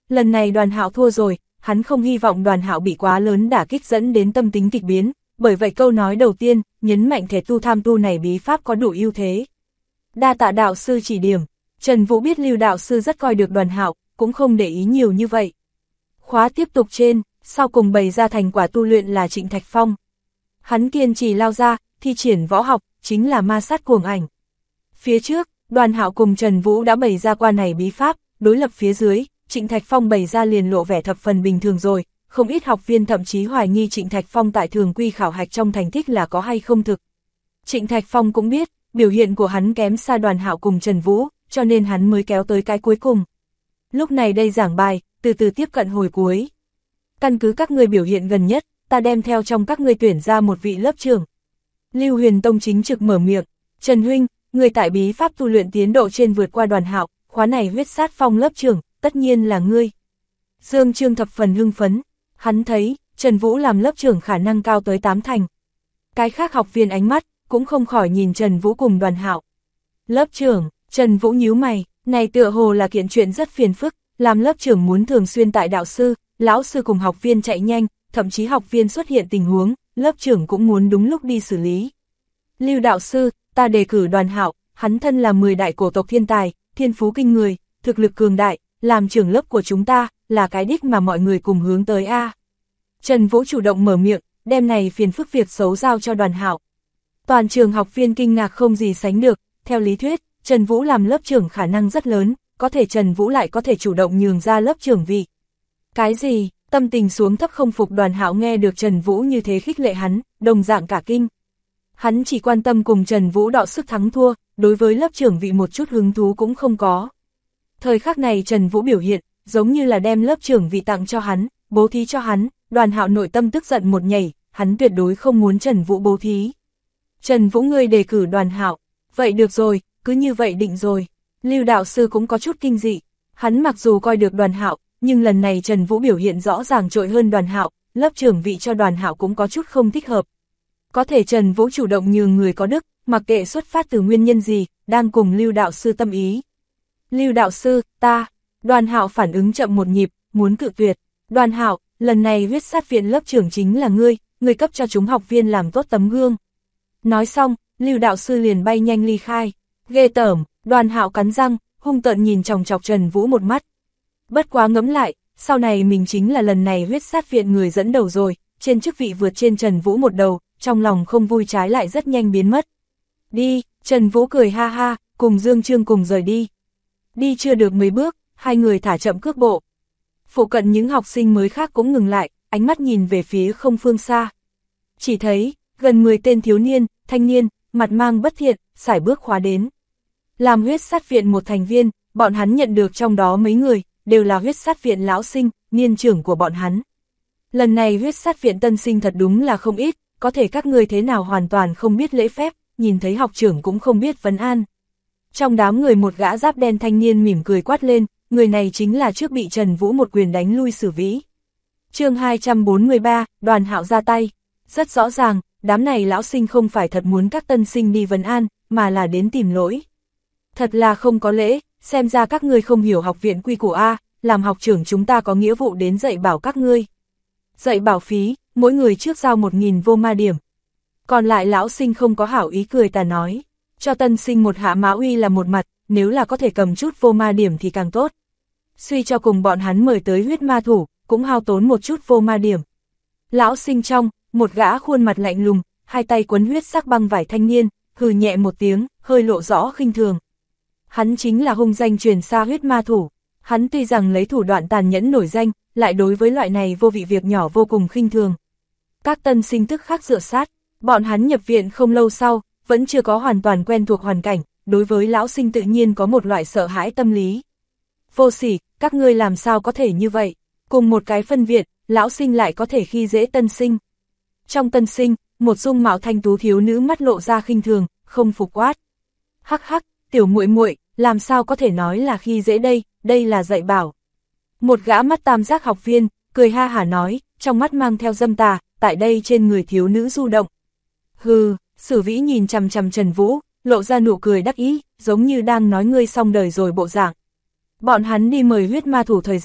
Lần này Đoàn Hạo thua rồi, hắn không hy vọng Đoàn Hạo bị quá lớn đả kích dẫn đến tâm tính kịch biến, bởi vậy câu nói đầu tiên, nhấn mạnh thể tu tham tu này bí pháp có đủ ưu thế. Đa tạ đạo sư chỉ điểm, Trần Vũ biết Lưu đạo sư rất coi được Đoàn Hạo, cũng không để ý nhiều như vậy. Khóa tiếp tục trên, sau cùng bày ra thành quả tu luyện là Trịnh Thạch Phong. Hắn kiên trì lao ra, thi triển võ học, chính là ma sát cuồng ảnh. Phía trước, Đoàn Hạo cùng Trần Vũ đã bày ra qua này bí pháp, đối lập phía dưới, Trịnh Thạch Phong bày ra liền lộ vẻ thập phần bình thường rồi, không ít học viên thậm chí hoài nghi Trịnh Thạch Phong tại thường quy khảo hạch trong thành tích là có hay không thực. Trịnh Thạch Phong cũng biết, biểu hiện của hắn kém xa Đoàn Hạo cùng Trần Vũ, cho nên hắn mới kéo tới cái cuối cùng. Lúc này đây giảng bài, từ từ tiếp cận hồi cuối. Căn cứ các ngươi biểu hiện gần nhất, ta đem theo trong các ngươi tuyển ra một vị lớp trưởng. Lưu Huyền Tông chính trực mở miệng, Trần huynh, người tại bí pháp tu luyện tiến độ trên vượt qua Đoàn Hạo, khóa này huyết sát phong lớp trưởng, tất nhiên là ngươi. Dương Trương thập phần hưng phấn, hắn thấy, Trần Vũ làm lớp trưởng khả năng cao tới 8 thành. Cái khác học viên ánh mắt, cũng không khỏi nhìn Trần Vũ cùng Đoàn Hạo. Lớp trưởng, Trần Vũ nhíu mày, này tựa hồ là kiện chuyện rất phiền phức, làm lớp trưởng muốn thường xuyên tại đạo sư, lão sư cùng học viên chạy nhanh, thậm chí học viên xuất hiện tình huống, lớp trưởng cũng muốn đúng lúc đi xử lý. Lưu đạo sư, ta đề cử Đoàn Hạo, hắn thân là 10 đại cổ tộc thiên tài, thiên phú kinh người, thực lực cường đại, làm trưởng lớp của chúng ta, là cái đích mà mọi người cùng hướng tới a. Trần Vũ chủ động mở miệng, đem này phiền phức việc xấu giao cho Đoàn Hạo. Toàn trường học viên kinh ngạc không gì sánh được, theo lý thuyết, Trần Vũ làm lớp trưởng khả năng rất lớn, có thể Trần Vũ lại có thể chủ động nhường ra lớp trưởng vị. Cái gì? Tâm tình xuống thấp không phục Đoàn Hạo nghe được Trần Vũ như thế khích lệ hắn, đồng dạng cả kinh. Hắn chỉ quan tâm cùng Trần Vũ đọ sức thắng thua, đối với lớp trưởng vị một chút hứng thú cũng không có. Thời khắc này Trần Vũ biểu hiện, giống như là đem lớp trưởng vị tặng cho hắn, bố thí cho hắn, Đoàn Hạo nội tâm tức giận một nhảy, hắn tuyệt đối không muốn Trần Vũ bố thí. Trần Vũ ngươi đề cử Đoàn Hạo, vậy được rồi, cứ như vậy định rồi. Lưu đạo sư cũng có chút kinh dị, hắn mặc dù coi được Đoàn Hạo, nhưng lần này Trần Vũ biểu hiện rõ ràng trội hơn Đoàn Hạo, lớp trưởng vị cho Đoàn Hạo cũng có chút không thích hợp. Có thể Trần Vũ chủ động nhường người có đức, mặc kệ xuất phát từ nguyên nhân gì, đang cùng Lưu đạo sư tâm ý. Lưu đạo sư, ta, Đoàn Hạo phản ứng chậm một nhịp, muốn cự tuyệt. Đoàn Hạo, lần này huyết sát viện lớp trưởng chính là ngươi cấp cho chúng học viên làm tốt tấm gương. Nói xong, Lưu đạo sư liền bay nhanh ly khai. Ghê tởm, Đoàn Hạo cắn răng, hung tợn nhìn chòng chọc Trần Vũ một mắt. Bất quá ngẫm lại, sau này mình chính là lần này huyết sát viện người dẫn đầu rồi, trên chức vị vượt trên Trần Vũ một đầu, trong lòng không vui trái lại rất nhanh biến mất. Đi, Trần Vũ cười ha ha, cùng Dương Trương cùng rời đi. Đi chưa được mấy bước, hai người thả chậm cước bộ. Phụ cận những học sinh mới khác cũng ngừng lại, ánh mắt nhìn về phía không phương xa. Chỉ thấy, gần 10 tên thiếu niên, thanh niên, mặt mang bất thiện, sải bước khóa đến. Làm huyết sát viện một thành viên, bọn hắn nhận được trong đó mấy người, đều là huyết sát viện lão sinh, niên trưởng của bọn hắn. Lần này huyết sát viện tân sinh thật đúng là không ít, có thể các người thế nào hoàn toàn không biết lễ phép, nhìn thấy học trưởng cũng không biết vấn an. Trong đám người một gã giáp đen thanh niên mỉm cười quát lên, người này chính là trước bị Trần Vũ một quyền đánh lui Sử Vĩ. Chương 243, Đoàn Hạo ra tay. Rất rõ ràng, đám này lão sinh không phải thật muốn các tân sinh đi vấn an, mà là đến tìm lỗi. Thật là không có lễ, xem ra các ngươi không hiểu học viện quy củ A, làm học trưởng chúng ta có nghĩa vụ đến dạy bảo các ngươi. Dạy bảo phí, mỗi người trước giao 1000 vô ma điểm. Còn lại lão sinh không có hảo ý cười ta nói, cho tân sinh một hạ mã uy là một mặt, nếu là có thể cầm chút vô ma điểm thì càng tốt. Suy cho cùng bọn hắn mời tới huyết ma thủ, cũng hao tốn một chút vô ma điểm. Lão sinh trong, một gã khuôn mặt lạnh lùng, hai tay quấn huyết sắc băng vải thanh niên, hừ nhẹ một tiếng, hơi lộ rõ khinh thường. Hắn chính là hung danh truyền xa huyết ma thủ. Hắn tuy rằng lấy thủ đoạn tàn nhẫn nổi danh, lại đối với loại này vô vị việc nhỏ vô cùng khinh thường. Các tân sinh tức khắc dựa sát, bọn hắn nhập viện không lâu sau, vẫn chưa có hoàn toàn quen thuộc hoàn cảnh, đối với lão sinh tự nhiên có một loại sợ hãi tâm lý. Vô sỉ, các ngươi làm sao có thể như vậy? Cùng một cái phân viện, lão sinh lại có thể khi dễ tân sinh. Trong tân sinh, một dung mạo thanh tú thiếu nữ mắt lộ ra khinh thường, không phục quát. Hắc hắc, tiểu muội muội, làm sao có thể nói là khi dễ đây, đây là dạy bảo. Một gã mắt tam giác học viên, cười ha hả nói, trong mắt mang theo dâm tà, tại đây trên người thiếu nữ du động. Hừ, Sử Vĩ nhìn chằm chằm Trần Vũ, lộ ra nụ cười đắc ý, giống như đang nói ngươi xong đời rồi bộ dạng. Bọn hắn đi mời huyết ma thủ thời gian,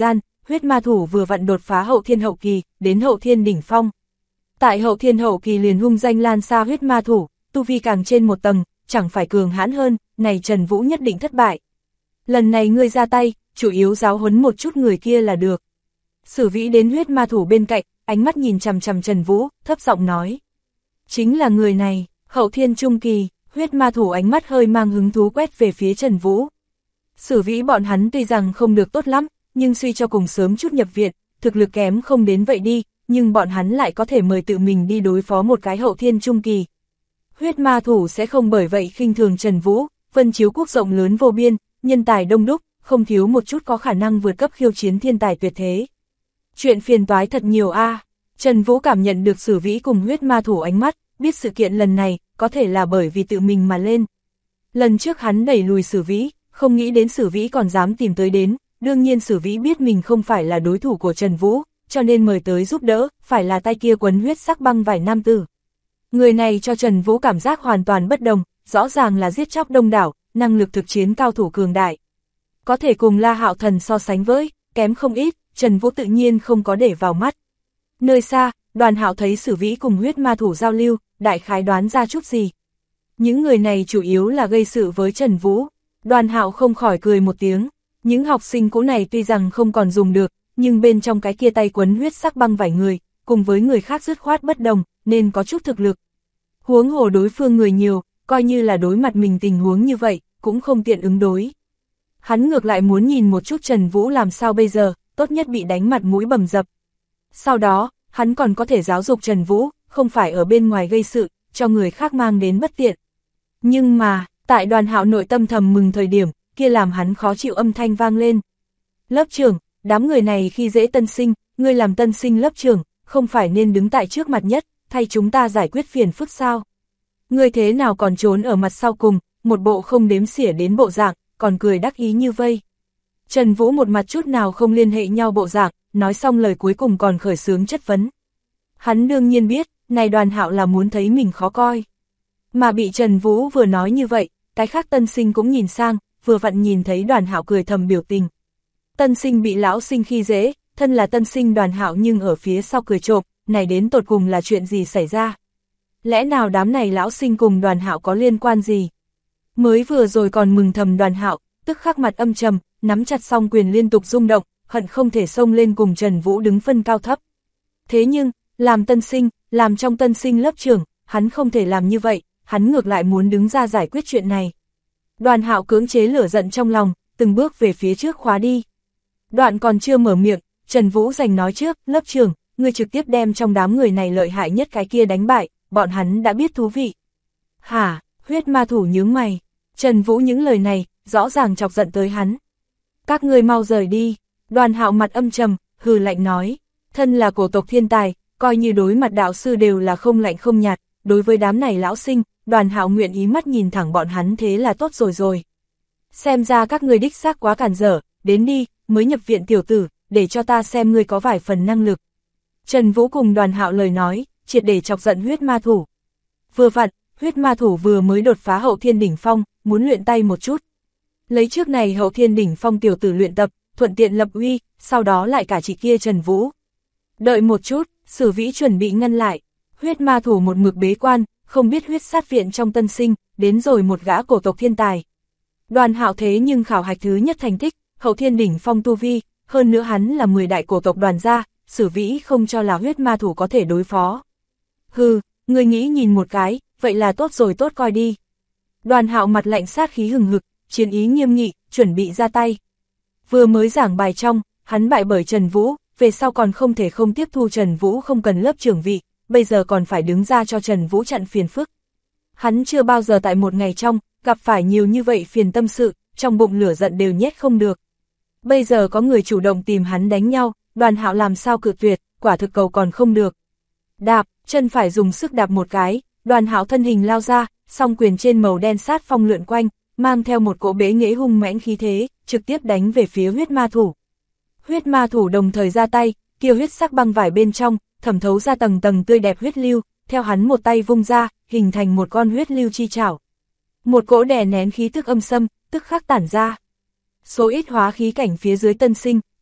huyết ma thủ vừa vặn đột phá hậu thiên hậu kỳ, đến hậu thiên đỉnh phong. Tại hậu thiên hậu kỳ liền hung danh lan xa huyết ma thủ, tu vi càng trên một tầng, chẳng phải cường hãn hơn, này Trần Vũ nhất định thất bại. Lần này ngươi ra tay, chủ yếu giáo huấn một chút người kia là được. Sử Vĩ đến huyết ma thủ bên cạnh, ánh mắt nhìn chằm chằm Trần Vũ, thấp giọng nói. Chính là người này, hậu thiên trung kỳ, huyết ma thủ ánh mắt hơi mang hứng thú quét về phía Trần Vũ. Sử Vĩ bọn hắn tuy rằng không được tốt lắm, nhưng suy cho cùng sớm chút nhập viện, thực lực kém không đến vậy đi, nhưng bọn hắn lại có thể mời tự mình đi đối phó một cái hậu thiên trung kỳ. Huyết ma thủ sẽ không bởi vậy khinh thường Trần Vũ, Vân Chiếu Quốc rộng lớn vô biên, nhân tài đông đúc, không thiếu một chút có khả năng vượt cấp khiêu chiến thiên tài tuyệt thế. Chuyện phiền toái thật nhiều a. Trần Vũ cảm nhận được Sử Vĩ cùng huyết ma thủ ánh mắt, biết sự kiện lần này có thể là bởi vì tự mình mà lên. Lần trước hắn đẩy lùi Sử Vĩ, không nghĩ đến Sử Vĩ còn dám tìm tới đến, đương nhiên Sử Vĩ biết mình không phải là đối thủ của Trần Vũ, cho nên mời tới giúp đỡ, phải là tay kia quấn huyết sắc băng vải nam tử. Người này cho Trần Vũ cảm giác hoàn toàn bất đồng, rõ ràng là giết chóc đông đảo, năng lực thực chiến cao thủ cường đại. Có thể cùng La Hạo Thần so sánh với, kém không ít, Trần Vũ tự nhiên không có để vào mắt. Nơi xa, Đoàn Hạo thấy Sử Vĩ cùng huyết ma thủ giao lưu, đại khái đoán ra chút gì. Những người này chủ yếu là gây sự với Trần Vũ. Đoàn Hạo không khỏi cười một tiếng, những học sinh cũ này tuy rằng không còn dùng được, nhưng bên trong cái kia tay quấn huyết sắc băng vải người, cùng với người khác dứt khoát bất đồng, nên có chút thực lực. Huống hồ đối phương người nhiều, coi như là đối mặt mình tình huống như vậy, cũng không tiện ứng đối. Hắn ngược lại muốn nhìn một chút Trần Vũ làm sao bây giờ, tốt nhất bị đánh mặt mũi bầm dập. Sau đó, hắn còn có thể giáo dục Trần Vũ, không phải ở bên ngoài gây sự, cho người khác mang đến bất tiện. Nhưng mà, tại Đoàn Hạo nội tâm thầm mừng thời điểm, kia làm hắn khó chịu âm thanh vang lên. Lớp trưởng, đám người này khi dễ tân sinh, ngươi làm tân sinh lớp trưởng, không phải nên đứng tại trước mặt nhất, thay chúng ta giải quyết phiền phức sao? Ngươi thế nào còn trốn ở mặt sau cùng, một bộ không đếm xỉa đến bộ dạng, còn cười đắc ý như vây. Trần Vũ một mặt chút nào không liên hệ nhau bộ dạng, nói xong lời cuối cùng còn khởi xướng chất vấn. Hắn đương nhiên biết, này Đoàn Hạo là muốn thấy mình khó coi. Mà bị Trần Vũ vừa nói như vậy, cái khác tân sinh cũng nhìn sang, vừa vặn nhìn thấy Đoàn Hạo cười thầm biểu tình. Tân sinh bị lão sinh khi dễ, thân là tân sinh Đoàn Hạo nhưng ở phía sau cười trộm, này đến tột cùng là chuyện gì xảy ra? Lẽ nào đám này lão sinh cùng Đoàn Hạo có liên quan gì? Mới vừa rồi còn mừng thầm Đoàn Hạo, tức khắc mặt âm trầm, nắm chặt song quyền liên tục rung động, hận không thể xông lên cùng Trần Vũ đứng phân cao thấp. Thế nhưng, làm tân sinh, làm trong tân sinh lớp trưởng, hắn không thể làm như vậy, hắn ngược lại muốn đứng ra giải quyết chuyện này. Đoàn Hạo cưỡng chế lửa giận trong lòng, từng bước về phía trước khóa đi. Đoạn còn chưa mở miệng, Trần Vũ giành nói trước, lớp trưởng, ngươi trực tiếp đem trong đám người này lợi hại nhất cái kia đánh bại, bọn hắn đã biết thú vị. Hả, huyết ma thủ nhướng mày, Trần Vũ những lời này, rõ ràng chọc giận tới hắn. Các ngươi mau rời đi, Đoàn Hạo mặt âm trầm, hừ lạnh nói, thân là cổ tộc thiên tài, coi như đối mặt đạo sư đều là không lạnh không nhạt, đối với đám này lão sinh, Đoàn Hạo nguyện ý mắt nhìn thẳng bọn hắn thế là tốt rồi. Xem ra các ngươi đích xác quá cản trở, đến đi, mới nhập viện tiểu tử, để cho ta xem ngươi có vài phần năng lực. Trần Vũ cùng Đoàn Hạo lời nói, triệt để chọc giận huyết ma thủ. Vừa vặn, huyết ma thủ vừa mới đột phá hậu thiên đỉnh phong, muốn luyện tay một chút. Lấy trước này hậu thiên đỉnh phong tiểu tử luyện tập, thuận tiện lập uy, sau đó lại cả chị kia Trần Vũ. Đợi một chút, Sử Vĩ chuẩn bị ngăn lại. Huyết ma thủ một mực bế quan, không biết huyết sát viện trong tân sinh, đến rồi một gã cổ tộc thiên tài. Đoàn Hạo thế nhưng khảo hạch thứ nhất thành tích, hậu thiên đỉnh phong tu vi, hơn nữa hắn là 10 đại cổ tộc đoàn gia, Sử Vĩ không cho là huyết ma thủ có thể đối phó. Hừ, người nghĩ nhìn một cái, vậy là tốt rồi tốt coi đi. Đoàn Hạo mặt lạnh sát khí hừng hực, chiến ý nghiêm nghị, chuẩn bị ra tay. Vừa mới giảng bài trong, hắn bại bởi Trần Vũ, về sau còn không thể không tiếp thu Trần Vũ không cần lớp trưởng vị, bây giờ còn phải đứng ra cho Trần Vũ chặn phiền phức. Hắn chưa bao giờ tại một ngày trong, gặp phải nhiều như vậy phiền tâm sự, trong bụng lửa giận đều nhét không được. Bây giờ có người chủ động tìm hắn đánh nhau, Đoàn Hạo làm sao cự tuyệt, quả thực cầu còn không được. Đạp, chân phải dùng sức đạp một cái, Đoàn Hạo thân hình lao ra, song quyền trên màu đen sát phong lượn quanh, mang theo một cỗ bế nghệ hung mãnh khí thế, trực tiếp đánh về phía huyết ma thủ. Huyết ma thủ đồng thời ra tay, kia huyết sắc băng vải bên trong, thẩm thấu ra tầng tầng tươi đẹp huyết lưu, theo hắn một tay vung ra, hình thành một con huyết lưu chi chảo. Một cỗ đè nén khí tức âm xâm, tức khắc tản ra. Số ít hóa khí cảnh phía dưới tân sinh,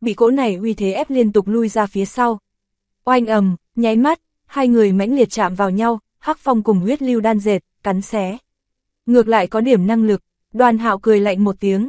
bị cỗ này uy thế ép liên tục lui ra phía sau. Oanh ầm, nháy mắt, hai người mãnh liệt chạm vào nhau, Hắc Phong cùng huyết lưu đan dệt, cắn xé. Ngược lại có điểm năng lực, Đoàn Hạo cười lạnh một tiếng,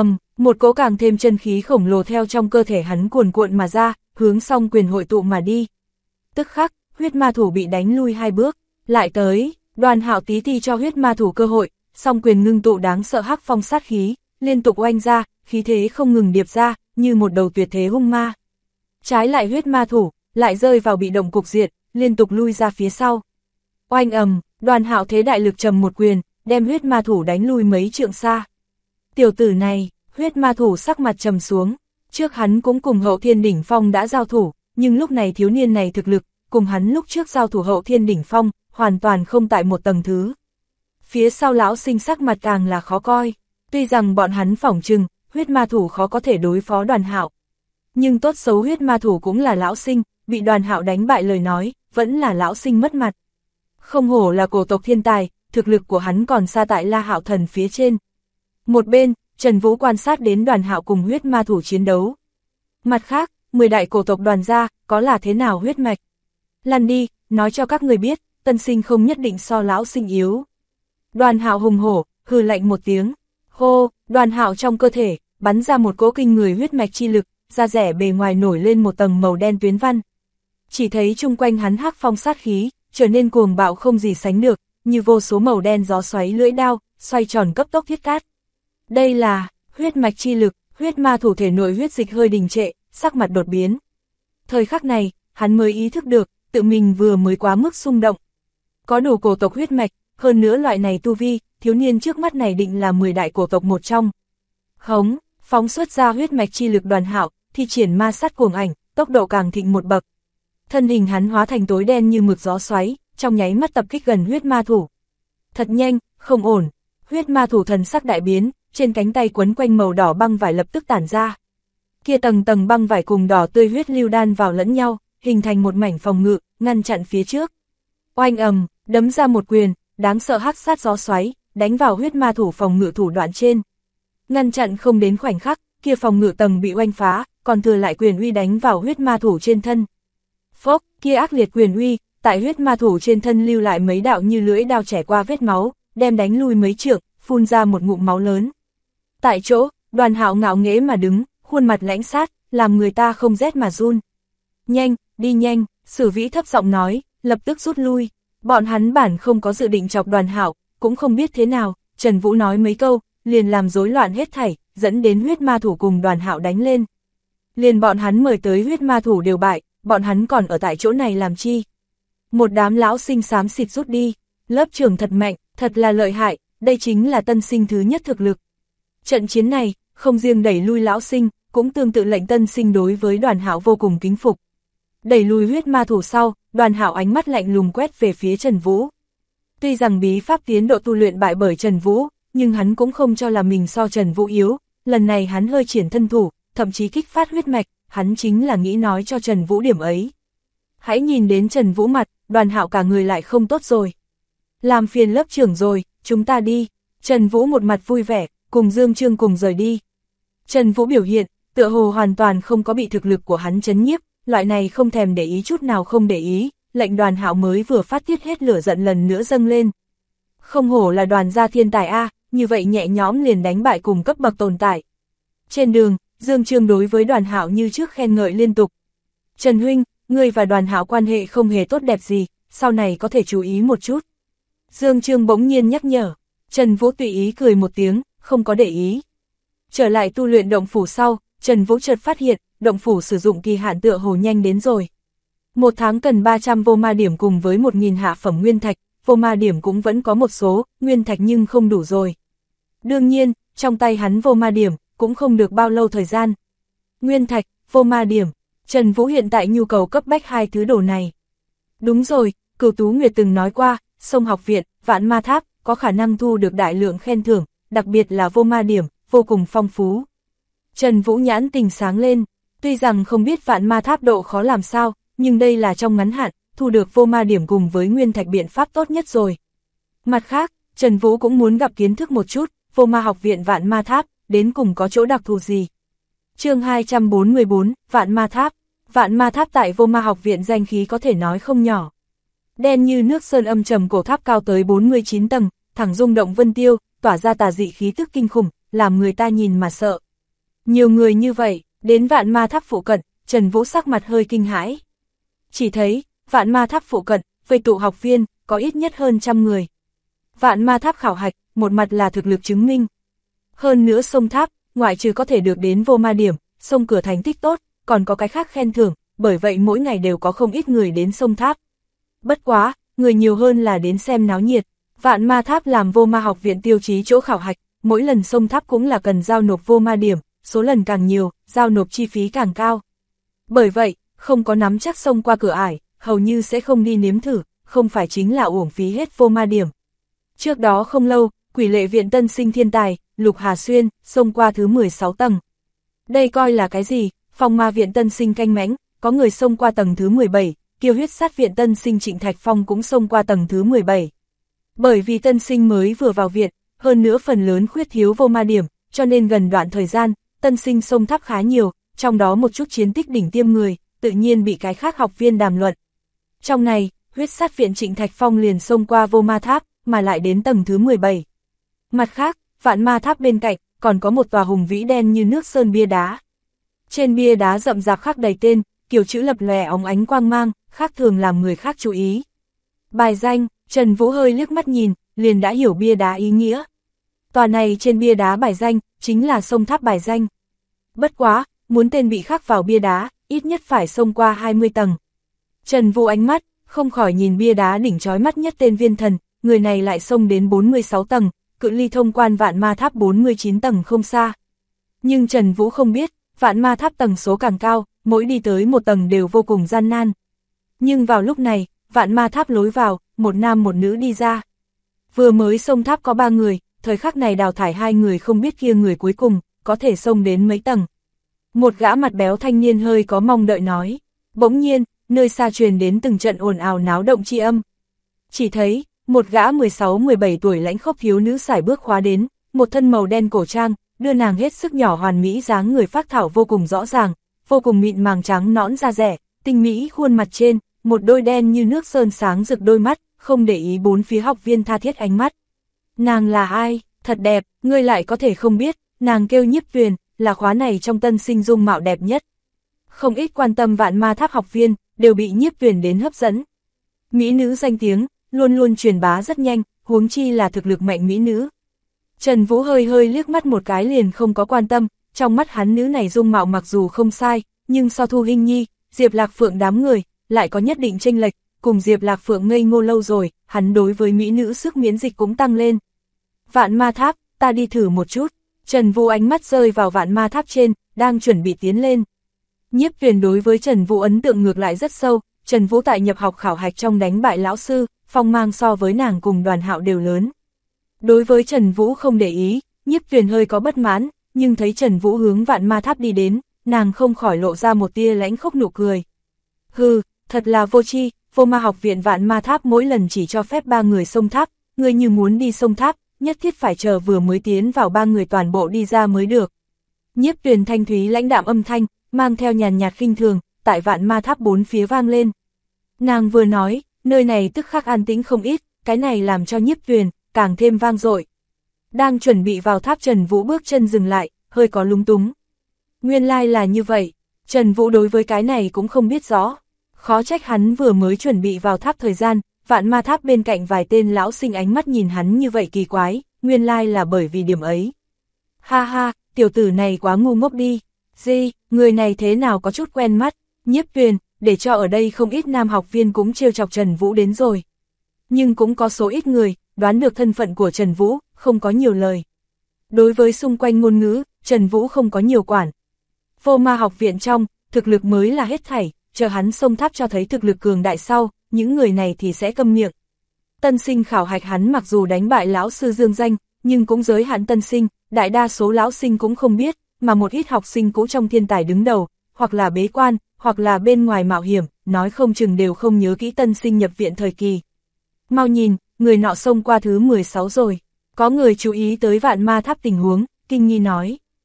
một cỗ càng thêm chân khí khổng lồ theo trong cơ thể hắn cuồn cuộn mà ra, hướng song quyền hội tụ mà đi. Tức khắc, huyết ma thủ bị đánh lui 2 bước, lại tới, Đoàn Hạo tí ti cho huyết ma thủ cơ hội, song quyền ngưng tụ đáng sợ Hắc Phong sát khí, liên tục oanh ra, khí thế không ngừng điệp ra, như một đầu tuyệt thế hung ma. Trái lại huyết ma thủ, lại rơi vào bị động cục diện, liên tục lui ra phía sau. Oanh ầm, Đoàn Hạo thế đại lực trầm một quyền, đem huyết ma thủ đánh lui mấy trượng xa. Tiểu tử này, huyết ma thủ sắc mặt trầm xuống, trước hắn cũng cùng Hậu Thiên Đỉnh Phong đã giao thủ, nhưng lúc này thiếu niên này thực lực, cùng hắn lúc trước giao thủ Hậu Thiên Đỉnh Phong, hoàn toàn không tại một tầng thứ. Phía sau lão sinh sắc mặt càng là khó coi, tuy rằng bọn hắn phỏng chừng, huyết ma thủ khó có thể đối phó Đoàn Hạo. Nhưng tốt xấu huyết ma thủ cũng là lão sinh, bị Đoàn Hạo đánh bại lời nói, vẫn là lão sinh mất mặt. Không hổ là cổ tộc thiên tài, thực lực của hắn còn xa tại La Hạo Thần phía trên. Một bên, Trần Vũ quan sát đến Đoàn Hạo cùng huyết ma thủ chiến đấu. Mặt khác, 10 đại cổ tộc đoàn gia, có là thế nào huyết mạch? Lăn đi, nói cho các người biết, tân sinh không nhất định so lão sinh yếu. Đoàn Hạo hùng hổ, hừ lạnh một tiếng. Hô, Đoàn Hạo trong cơ thể, bắn ra một cỗ kinh người huyết mạch chi lực, da rẻ bề ngoài nổi lên một tầng màu đen tuyến văn. Chỉ thấy chung quanh hắn Hắc Phong sát khí, trở nên cuồng bạo không gì sánh được, như vô số màu đen gió xoáy lưỡi đao, xoay tròn cấp tốc thiết cát. Đây là huyết mạch chi lực, huyết ma thủ thể nội huyết dịch hơi đình trệ, sắc mặt đột biến. Thời khắc này, hắn mới ý thức được, tự mình vừa mới quá mức xung động. Có đủ cổ tộc huyết mạch, hơn nữa loại này tu vi, thiếu niên trước mắt này định là 10 đại cổ tộc một trong. Hống, phóng xuất ra huyết mạch chi lực Đoàn Hạo, thi triển ma sát cuồng ảnh, tốc độ càng thịnh một bậc. Thân hình hắn hóa thành tối đen như mực gió xoáy, trong nháy mắt tập kích gần huyết ma thủ. Thật nhanh, không ổn, huyết ma thủ thần sắc đại biến, trên cánh tay quấn quanh màu đỏ băng vải lập tức tản ra. Kia tầng tầng băng vải cùng đỏ tươi huyết lưu đan vào lẫn nhau, hình thành một mảnh phòng ngự, ngăn chặn phía trước. Oanh ầm, đấm ra một quyền, đáng sợ hắc sát gió xoáy, đánh vào huyết ma thủ phòng ngự thủ đoạn trên. Ngăn chặn không đến khoảnh khắc, kia phòng ngự tầng bị oanh phá, còn thừa lại quyền uy đánh vào huyết ma thủ trên thân. Phốc, kia ác liệt quyền uy, tại huyết ma thủ trên thân lưu lại mấy đạo như lưỡi đao chẻ qua vết máu, đem đánh lui mấy trượng, phun ra một ngụm máu lớn. Tại chỗ, Đoàn Hạo ngạo nghễ mà đứng, khuôn mặt lãnh sát, làm người ta không rét mà run. Nhanh, đi nhanh, Sử Vĩ thấp giọng nói, lập tức rút lui. Bọn hắn bản không có dự định chọc Đoàn Hạo, cũng không biết thế nào, Trần Vũ nói mấy câu, liền làm rối loạn hết thảy, dẫn đến huyết ma thủ cùng Đoàn Hạo đánh lên. Liền bọn hắn mời tới huyết ma thủ đều bại, bọn hắn còn ở tại chỗ này làm chi? Một đám lão sinh xám xịt rút đi, lớp trưởng thật mạnh, thật là lợi hại, đây chính là tân sinh thứ nhất thực lực. Trận chiến này, không riêng đẩy lui lão sinh, cũng tương tự lệnh tân sinh đối với Đoàn Hạo vô cùng kính phục. Đẩy lui huyết ma thủ sau, Đoàn Hạo ánh mắt lạnh lùng quét về phía Trần Vũ. Tuy rằng bí pháp tiến độ tu luyện bại bởi Trần Vũ, nhưng hắn cũng không cho là mình so Trần Vũ yếu, lần này hắn hơi triển thân thủ, thậm chí kích phát huyết mạch, hắn chính là nghĩ nói cho Trần Vũ điểm ấy. Hãy nhìn đến Trần Vũ mặt, Đoàn Hạo cả người lại không tốt rồi. Làm phiền lớp trưởng rồi, chúng ta đi. Trần Vũ một mặt vui vẻ, cùng Dương Trương cùng rời đi. Trần Vũ biểu hiện, tựa hồ hoàn toàn không có bị thực lực của hắn chấn nhiếp, loại này không thèm để ý chút nào không để ý, lệnh Đoàn Hạo mới vừa phát tiết hết lửa giận lần nữa dâng lên. Không hổ là Đoàn gia thiên tài a, như vậy nhẹ nhõm liền đánh bại cùng cấp bậc tồn tại. Trên đường, Dương Trương đối với Đoàn Hạo như trước khen ngợi liên tục. Trần huynh, ngươi và Đoàn Hạo quan hệ không hề tốt đẹp gì, sau này có thể chú ý một chút. Dương Trương bỗng nhiên nhắc nhở, Trần Vũ tùy ý cười một tiếng, không có để ý. Trở lại tu luyện động phủ sau, Trần Vũ chợt phát hiện, động phủ sử dụng kỳ hạn tựa hồ nhanh đến rồi. 1 tháng cần 300 vô ma điểm cùng với 1000 hạ phẩm nguyên thạch, vô ma điểm cũng vẫn có một số, nguyên thạch nhưng không đủ rồi. Đương nhiên, trong tay hắn vô ma điểm, cũng không được bao lâu thời gian. Nguyên thạch, vô ma điểm, Trần Vũ hiện tại nhu cầu cấp bách hai thứ đồ này. Đúng rồi, Cửu Tú Nguyệt từng nói qua, Sông Học Viện, Vạn Ma Tháp, có khả năng thu được đại lượng khen thưởng, đặc biệt là vô ma điểm, vô cùng phong phú. Trần Vũ nhãn tình sáng lên, tuy rằng không biết Vạn Ma Tháp độ khó làm sao, nhưng đây là trong ngắn hạn, thu được vô ma điểm cùng với nguyên thạch biện pháp tốt nhất rồi. Mặt khác, Trần Vũ cũng muốn gặp kiến thức một chút, vô ma học viện Vạn Ma Tháp, đến cùng có chỗ đặc thù gì. Chương 244, Vạn Ma Tháp. Vạn Ma Tháp tại Vô Ma học viện danh khí có thể nói không nhỏ. Đen như nước sơn âm trầm cổ tháp cao tới 49 tầng, thẳng rung động vân tiêu, tỏa ra tà dị khí tức kinh khủng, làm người ta nhìn mà sợ. Nhiều người như vậy, đến Vạn Ma Tháp phụ cận, Trần Vũ sắc mặt hơi kinh hãi. Chỉ thấy, Vạn Ma Tháp phụ cận, vây tụ học viên, có ít nhất hơn 100 người. Vạn Ma Tháp khảo hạch, một mặt là thực lực chứng minh. Hơn nữa sông tháp, ngoại trừ có thể được đến vô ma điểm, sông cửa thành tích tốt, còn có cái khác khen thưởng, bởi vậy mỗi ngày đều có không ít người đến sông tháp. Bất quá, người nhiều hơn là đến xem náo nhiệt. Vạn Ma Tháp làm Vô Ma học viện tiêu chí chỗ khảo hạch, mỗi lần sông tháp cũng là cần giao nộp vô ma điểm, số lần càng nhiều, giao nộp chi phí càng cao. Bởi vậy, không có nắm chắc xông qua cửa ải, hầu như sẽ không đi nếm thử, không phải chính là uổng phí hết vô ma điểm. Trước đó không lâu, Quỷ Lệ viện tân sinh thiên tài, Lục Hà Xuyên, xông qua thứ 16 tầng. Đây coi là cái gì? Phong Ma viện tân sinh canh mãnh, có người xông qua tầng thứ 17, Kiêu Huyết Sát viện tân sinh Trịnh Thạch Phong cũng xông qua tầng thứ 17. Bởi vì tân sinh mới vừa vào viện, hơn nữa phần lớn khuyết thiếu vô ma điểm, cho nên gần đoạn thời gian, tân sinh xông tháp khá nhiều, trong đó một chút chiến tích đỉnh tiêm người, tự nhiên bị cái khác học viên đàm luận. Trong này, Huyết Sát viện Trịnh Thạch Phong liền xông qua vô ma tháp, mà lại đến tầng thứ 17. Mặt khác, Vạn Ma Tháp bên cạnh, còn có một tòa hùng vĩ đen như nước sơn bia đá. Trên bia đá rậm rạp khắc đầy tên, kiểu chữ lập lòe óng ánh quang mang, khác thường làm người khác chú ý. Bài danh, Trần Vũ hơi liếc mắt nhìn, liền đã hiểu bia đá ý nghĩa. Tòa này trên bia đá bài danh, chính là sông tháp bài danh. Bất quá, muốn tên bị khắc vào bia đá, ít nhất phải xông qua 20 tầng. Trần Vũ ánh mắt, không khỏi nhìn bia đá đỉnh chói mắt nhất tên Viên Thần, người này lại xông đến 46 tầng, cự ly thông quan Vạn Ma Tháp 49 tầng không xa. Nhưng Trần Vũ không biết, Vạn Ma Tháp tầng số càng cao, mỗi đi tới một tầng đều vô cùng gian nan. Nhưng vào lúc này, Vạn Ma Tháp lối vào, một nam một nữ đi ra. Vừa mới xông tháp có 3 người, thời khắc này đào thải 2 người không biết kia người cuối cùng, có thể xông đến mấy tầng. Một gã mặt béo thanh niên hơi có mong đợi nói. Bỗng nhiên, nơi xa truyền đến từng trận ồn ào náo động chi âm. Chỉ thấy, một gã 16-17 tuổi lãnh khốc thiếu nữ sải bước khóa đến, một thân màu đen cổ trang, đưa nàng hết sức nhỏ hoàn mỹ dáng người phác thảo vô cùng rõ ràng, vô cùng mịn màng trắng nõn da dẻ, tinh mỹ khuôn mặt trên, một đôi đen như nước sơn sáng rực đôi mắt, không để ý bốn phía học viên tha thiết ánh mắt. Nàng là ai? Thật đẹp, ngươi lại có thể không biết, nàng kêu Nhiếp Tuyền, là khóa này trong tân sinh dung mạo đẹp nhất. Không ít quan tâm Vạn Ma Tháp học viên, đều bị Nhiếp Tuyền đến hấp dẫn. Mỹ nữ danh tiếng, luôn luôn truyền bá rất nhanh, huống chi là thực lực mạnh mỹ nữ. Trần Vũ hơi liếc mắt một cái liền không có quan tâm, trong mắt hắn nữ này dung mạo mặc dù không sai, nhưng so Thu Hinh Nhi, Diệp Lạc Phượng đám người, lại có nhất định chênh lệch, cùng Diệp Lạc Phượng ngây ngô lâu rồi, hắn đối với mỹ nữ sức miễn dịch cũng tăng lên. Vạn Ma Tháp, ta đi thử một chút. Trần Vũ ánh mắt rơi vào Vạn Ma Tháp trên, đang chuẩn bị tiến lên. Nhiếp Tuyền đối với Trần Vũ ấn tượng ngược lại rất sâu, Trần Vũ tại nhập học khảo hạch trong đánh bại lão sư, phong mang so với nàng cùng Đoàn Hạo đều lớn. Đối với Trần Vũ không để ý, Nhiếp Tuyền hơi có bất mãn, nhưng thấy Trần Vũ hướng Vạn Ma Tháp đi đến, nàng không khỏi lộ ra một tia lãnh khốc nụ cười. Hừ, thật là vô tri, Vô Ma học viện Vạn Ma Tháp mỗi lần chỉ cho phép 3 người xông tháp, người như muốn đi xông tháp, nhất thiết phải chờ vừa mới tiến vào 3 người toàn bộ đi ra mới được. Nhiếp Tuyền thanh thúy lãnh đạm âm thanh, mang theo nhàn nhạt khinh thường, tại Vạn Ma Tháp bốn phía vang lên. Nàng vừa nói, nơi này tức khắc an tĩnh không ít, cái này làm cho Nhiếp Tuyền càng thêm vang dội. Đang chuẩn bị vào tháp Trần Vũ bước chân dừng lại, hơi có lúng túng. Nguyên lai là như vậy, Trần Vũ đối với cái này cũng không biết rõ. Khó trách hắn vừa mới chuẩn bị vào tháp thời gian, Vạn Ma Tháp bên cạnh vài tên lão sinh ánh mắt nhìn hắn như vậy kỳ quái, nguyên lai là bởi vì điểm ấy. Ha ha, tiểu tử này quá ngu ngốc đi. Gì, người này thế nào có chút quen mắt, Nhiếp Tuyền, để cho ở đây không ít nam học viên cũng trêu chọc Trần Vũ đến rồi. Nhưng cũng có số ít người, đoán được thân phận của Trần Vũ, không có nhiều lời. Đối với xung quanh ngôn ngữ, Trần Vũ không có nhiều quản. Vô Ma học viện trong, thực lực mới là hết thảy, chờ hắn xông tháp cho thấy thực lực cường đại sau, những người này thì sẽ câm miệng. Tân sinh khảo hạch hắn mặc dù đánh bại lão sư dương danh, nhưng cũng giới hạn tân sinh, đại đa số lão sinh cũng không biết, mà một ít học sinh cũ trong thiên tài đứng đầu, hoặc là bế quan, hoặc là bên ngoài mạo hiểm, nói không chừng đều không nhớ kỹ tân sinh nhập viện thời kỳ. Mau nhìn, người nọ xông qua thứ 16 rồi, có người chú ý tới Vạn Ma Tháp tình huống, kinh nghi nói.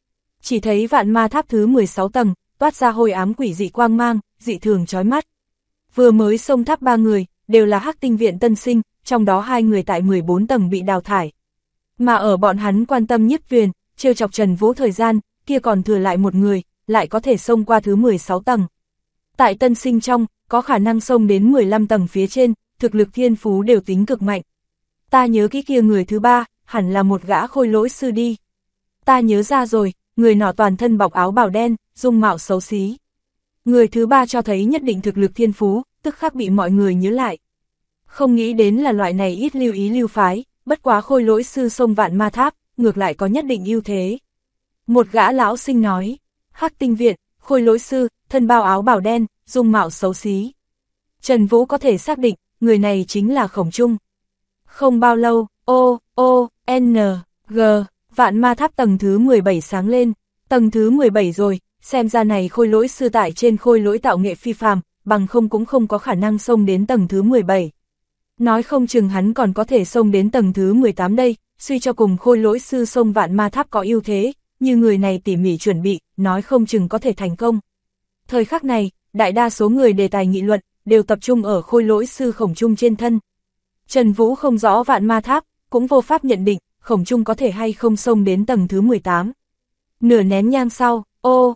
Chỉ thấy vạn ma tháp thứ 16 tầng, toát ra hôi ám quỷ dị quang mang, dị thường chói mắt. Vừa mới xông tháp 3 người, đều là Hắc Tinh Viện tân sinh, trong đó 2 người tại 14 tầng bị đào thải. Mà ở bọn hắn quan tâm Nhiếp Tuyền, trêu chọc Trần Vũ thời gian, kia còn thừa lại một người, lại có thể xông qua thứ 16 tầng. Tại tân sinh trong, có khả năng xông đến 15 tầng phía trên, thực lực thiên phú đều tính cực mạnh. Ta nhớ cái kia người thứ 3, hẳn là một gã khôi lỗi sư đi. Ta nhớ ra rồi, người nọ toàn thân bọc áo bào đen, dung mạo xấu xí. Người thứ 3 cho thấy nhất định thực lực thiên phú, tức khắc bị mọi người nhớ lại. Không nghĩ đến là loại này ít lưu ý lưu phái, bất quá khôi lỗi sư xông vạn ma tháp, ngược lại có nhất định ưu thế. Một gã lão sinh nói, Hắc Tinh Viện, khôi lỗi sư, thân bao áo bào đen, dung mạo xấu xí. Trần Vũ có thể xác định, người này chính là Khổng Trung. Không bao lâu, G, vạn ma tháp tầng thứ 17 sáng lên, tầng thứ 17 rồi, xem ra này khôi lỗi sư tại trên khôi lỗi tạo nghệ phi phàm, bằng không cũng không có khả năng xông đến tầng thứ 17. Nói không chừng hắn còn có thể xông đến tầng thứ 18 đây, suy cho cùng khôi lỗi sư xông vạn ma tháp có ưu thế, như người này tỉ mỉ chuẩn bị, nói không chừng có thể thành công. Thời khắc này, đại đa số người đề tài nghị luận, đều tập trung ở khôi lỗi sư Khổng Trung trên thân. Trần Vũ không rõ vạn ma tháp, cũng vô pháp nhận định, Khổng Trung có thể hay không xông đến tầng thứ 18. Nửa nén nhang sau,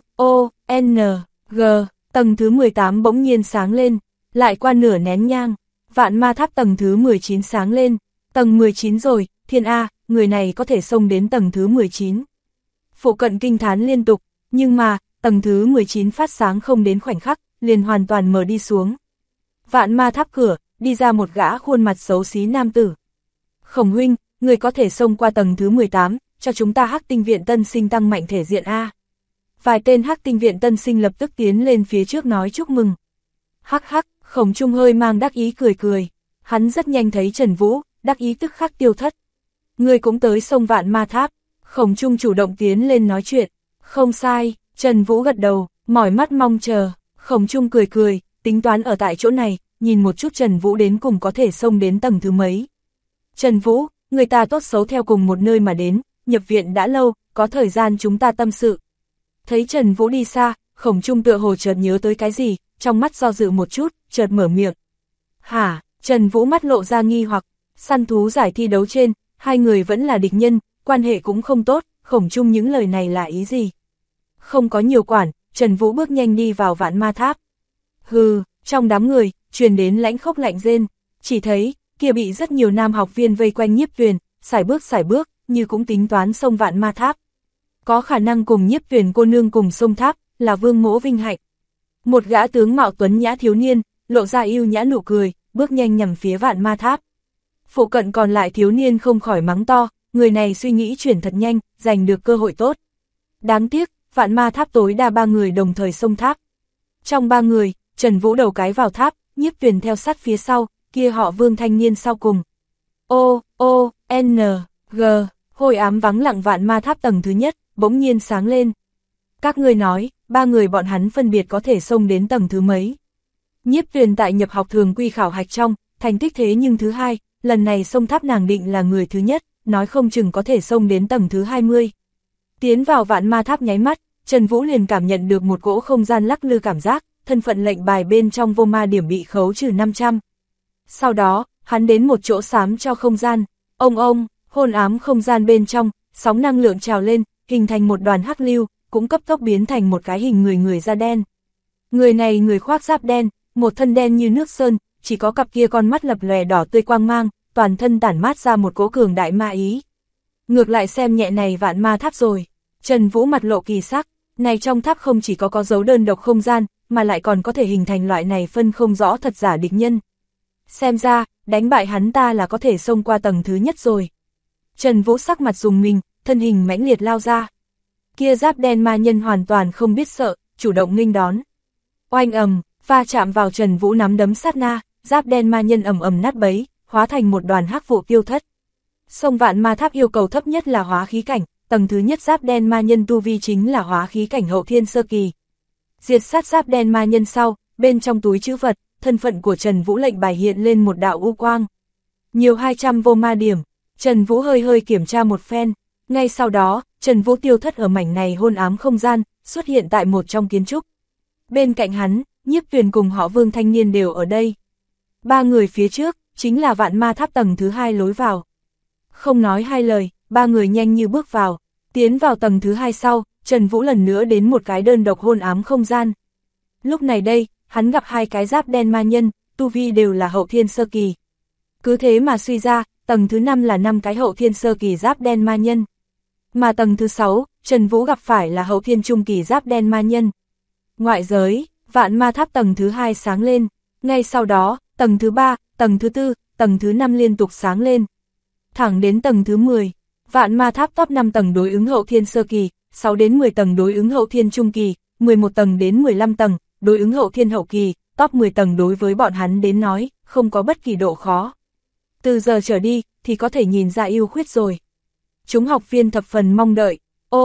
G, tầng thứ 18 bỗng nhiên sáng lên, lại qua nửa nén nhang, vạn ma tháp tầng thứ 19 sáng lên, tầng 19 rồi, thiên A, người này có thể xông đến tầng thứ 19. Phụ cận kinh thán liên tục, nhưng mà, tầng thứ 19 phát sáng không đến khoảnh khắc, liền hoàn toàn mở đi xuống. Vạn ma tháp cửa, đi ra một gã khuôn mặt xấu xí nam tử. Khổng huynh, người có thể xông qua tầng thứ 18, cho chúng ta Hắc Tinh Viện tân sinh tăng mạnh thể diện A. Vài tên Hắc Tinh Viện tân sinh lập tức tiến lên phía trước nói chúc mừng. Hắc hắc, Khổng Trung hơi mang đắc ý cười cười. Hắn rất nhanh thấy Trần Vũ, đắc ý tức khắc tiêu thất. Người cũng tới xông vạn ma tháp. Khổng Trung chủ động tiến lên nói chuyện. Không sai, Trần Vũ gật đầu, mỏi mắt mong chờ. Khổng Trung cười cười, tính toán ở tại chỗ này, nhìn một chút Trần Vũ đến cùng có thể xông đến tầng thứ mấy. Trần Vũ, người ta tốt xấu theo cùng một nơi mà đến, nhập viện đã lâu, có thời gian chúng ta tâm sự. Thấy Trần Vũ đi xa, Khổng Trung tựa hồ chợt nhớ tới cái gì, trong mắt do dự một chút, chợt mở miệng. Hả? Trần Vũ mắt lộ ra nghi hoặc, săn thú giải thi đấu trên, hai người vẫn là địch nhân, quan hệ cũng không tốt, Khổng Trung những lời này là ý gì? Không có nhiều quản, Trần Vũ bước nhanh đi vào vạn ma tháp. Hừ, trong đám người, truyền đến lãnh khốc lạnh rên, chỉ thấy, kia bị rất nhiều nam học viên vây quanh Nhiếp Tuyền, sải bước, như cũng tính toán xông vạn ma tháp. Có khả năng cùng Nhiếp Tuyền cô nương cùng xông tháp, là Vương Mỗ vinh hạnh. Một gã tướng mạo tuấn nhã thiếu niên, lộ ra yêu nhã nụ cười, bước nhanh nhằm phía vạn ma tháp. Phụ cận còn lại thiếu niên không khỏi mắng to, người này suy nghĩ chuyển thật nhanh, giành được cơ hội tốt. Đáng tiếc, vạn ma tháp tối đa 3 người đồng thời xông tháp. Trong 3 người, Trần Vũ đầu cái vào tháp, Nhiếp Tuyền theo sát phía sau, kia họ Vương thanh niên sau cùng. G, hôi ám vắng lặng vạn ma tháp tầng thứ nhất, bỗng nhiên sáng lên. Các ngươi nói, 3 người bọn hắn phân biệt có thể xông đến tầng thứ mấy. Nhiếp Tuyền tại nhập học thường quy khảo hạch trong, thành tích thế nhưng thứ 2, lần này xông tháp nàng định là người thứ nhất, nói không chừng có thể xông đến tầng thứ 20. Tiến vào vạn ma tháp nháy mắt, Trần Vũ liền cảm nhận được một cỗ không gian lắc lư cảm giác, thân phận lệnh bài bên trong vô ma điểm bị khấu trừ 500. Sau đó, hắn đến một chỗ xám cho không gian, hôn ám không gian bên trong, sóng năng lượng trào lên, hình thành một đoàn hắc lưu, cũng cấp tốc biến thành một cái hình người da đen. Người này người khoác giáp đen, một thân đen như nước sơn, chỉ có cặp kia con mắt lập lòe đỏ tươi quang mang, toàn thân tản mát ra một cỗ cường đại ma ý. Ngược lại xem nhẹ này vạn ma tháp rồi. Trần Vũ mặt lộ kỳ sắc, này trong tháp không chỉ có dấu đơn độc không gian, mà lại còn có thể hình thành loại này phân không rõ thật giả địch nhân. Xem ra, đánh bại hắn ta là có thể xông qua tầng thứ nhất rồi. Trần Vũ sắc mặt rùng mình, thân hình mãnh liệt lao ra. Kia giáp đen ma nhân hoàn toàn không biết sợ, chủ động nghênh đón. Oanh ầm, va chạm vào Trần Vũ nắm đấm sát na, giáp đen ma nhân ầm ầm nát bấy, hóa thành một đoàn hắc vụ tiêu thất. Xông vạn ma tháp yêu cầu thấp nhất là hóa khí cảnh, tầng thứ nhất giáp đen ma nhân tu vi chính là hóa khí cảnh hậu thiên sơ kỳ. Diệt sát giáp đen ma nhân sau, bên trong túi trữ vật, thân phận của Trần Vũ lệnh bài hiện lên một đạo u quang. Nhiều 200 vô ma điểm, Trần Vũ hơi kiểm tra một phen, ngay sau đó, Trần Vũ tiêu thất ở mảnh này hôn ám không gian, xuất hiện tại một trong kiến trúc. Bên cạnh hắn, Nhiếp Tuyền cùng họ Vương thanh niên đều ở đây. Ba người phía trước, chính là vạn ma tháp tầng thứ 2 lối vào. Không nói hai lời, ba người nhanh như bước vào, tiến vào tầng thứ 2 sau, Trần Vũ lần nữa đến một cái đơn độc hôn ám không gian. Lúc này đây, hắn gặp hai cái giáp đen ma nhân, tu vi đều là hậu thiên sơ kỳ. Cứ thế mà suy ra, tầng thứ 5 là 5 cái hậu thiên sơ kỳ giáp đen ma nhân. Mà tầng thứ 6, Trần Vũ gặp phải là hậu thiên trung kỳ giáp đen ma nhân. Ngoại giới, vạn ma tháp tầng thứ 2 sáng lên, ngay sau đó, tầng thứ 3, tầng thứ 4, tầng thứ 5 liên tục sáng lên. Thẳng đến tầng thứ 10, vạn ma tháp top 5 tầng đối ứng hậu thiên sơ kỳ, 6 đến 10 tầng đối ứng hậu thiên trung kỳ, 11 tầng đến 15 tầng, đối ứng hậu thiên hậu kỳ, top 10 tầng đối với bọn hắn đến nói, không có bất kỳ độ khó. Từ giờ trở đi, thì có thể nhìn ra ưu khuyết rồi. Chúng học viên thập phần mong đợi,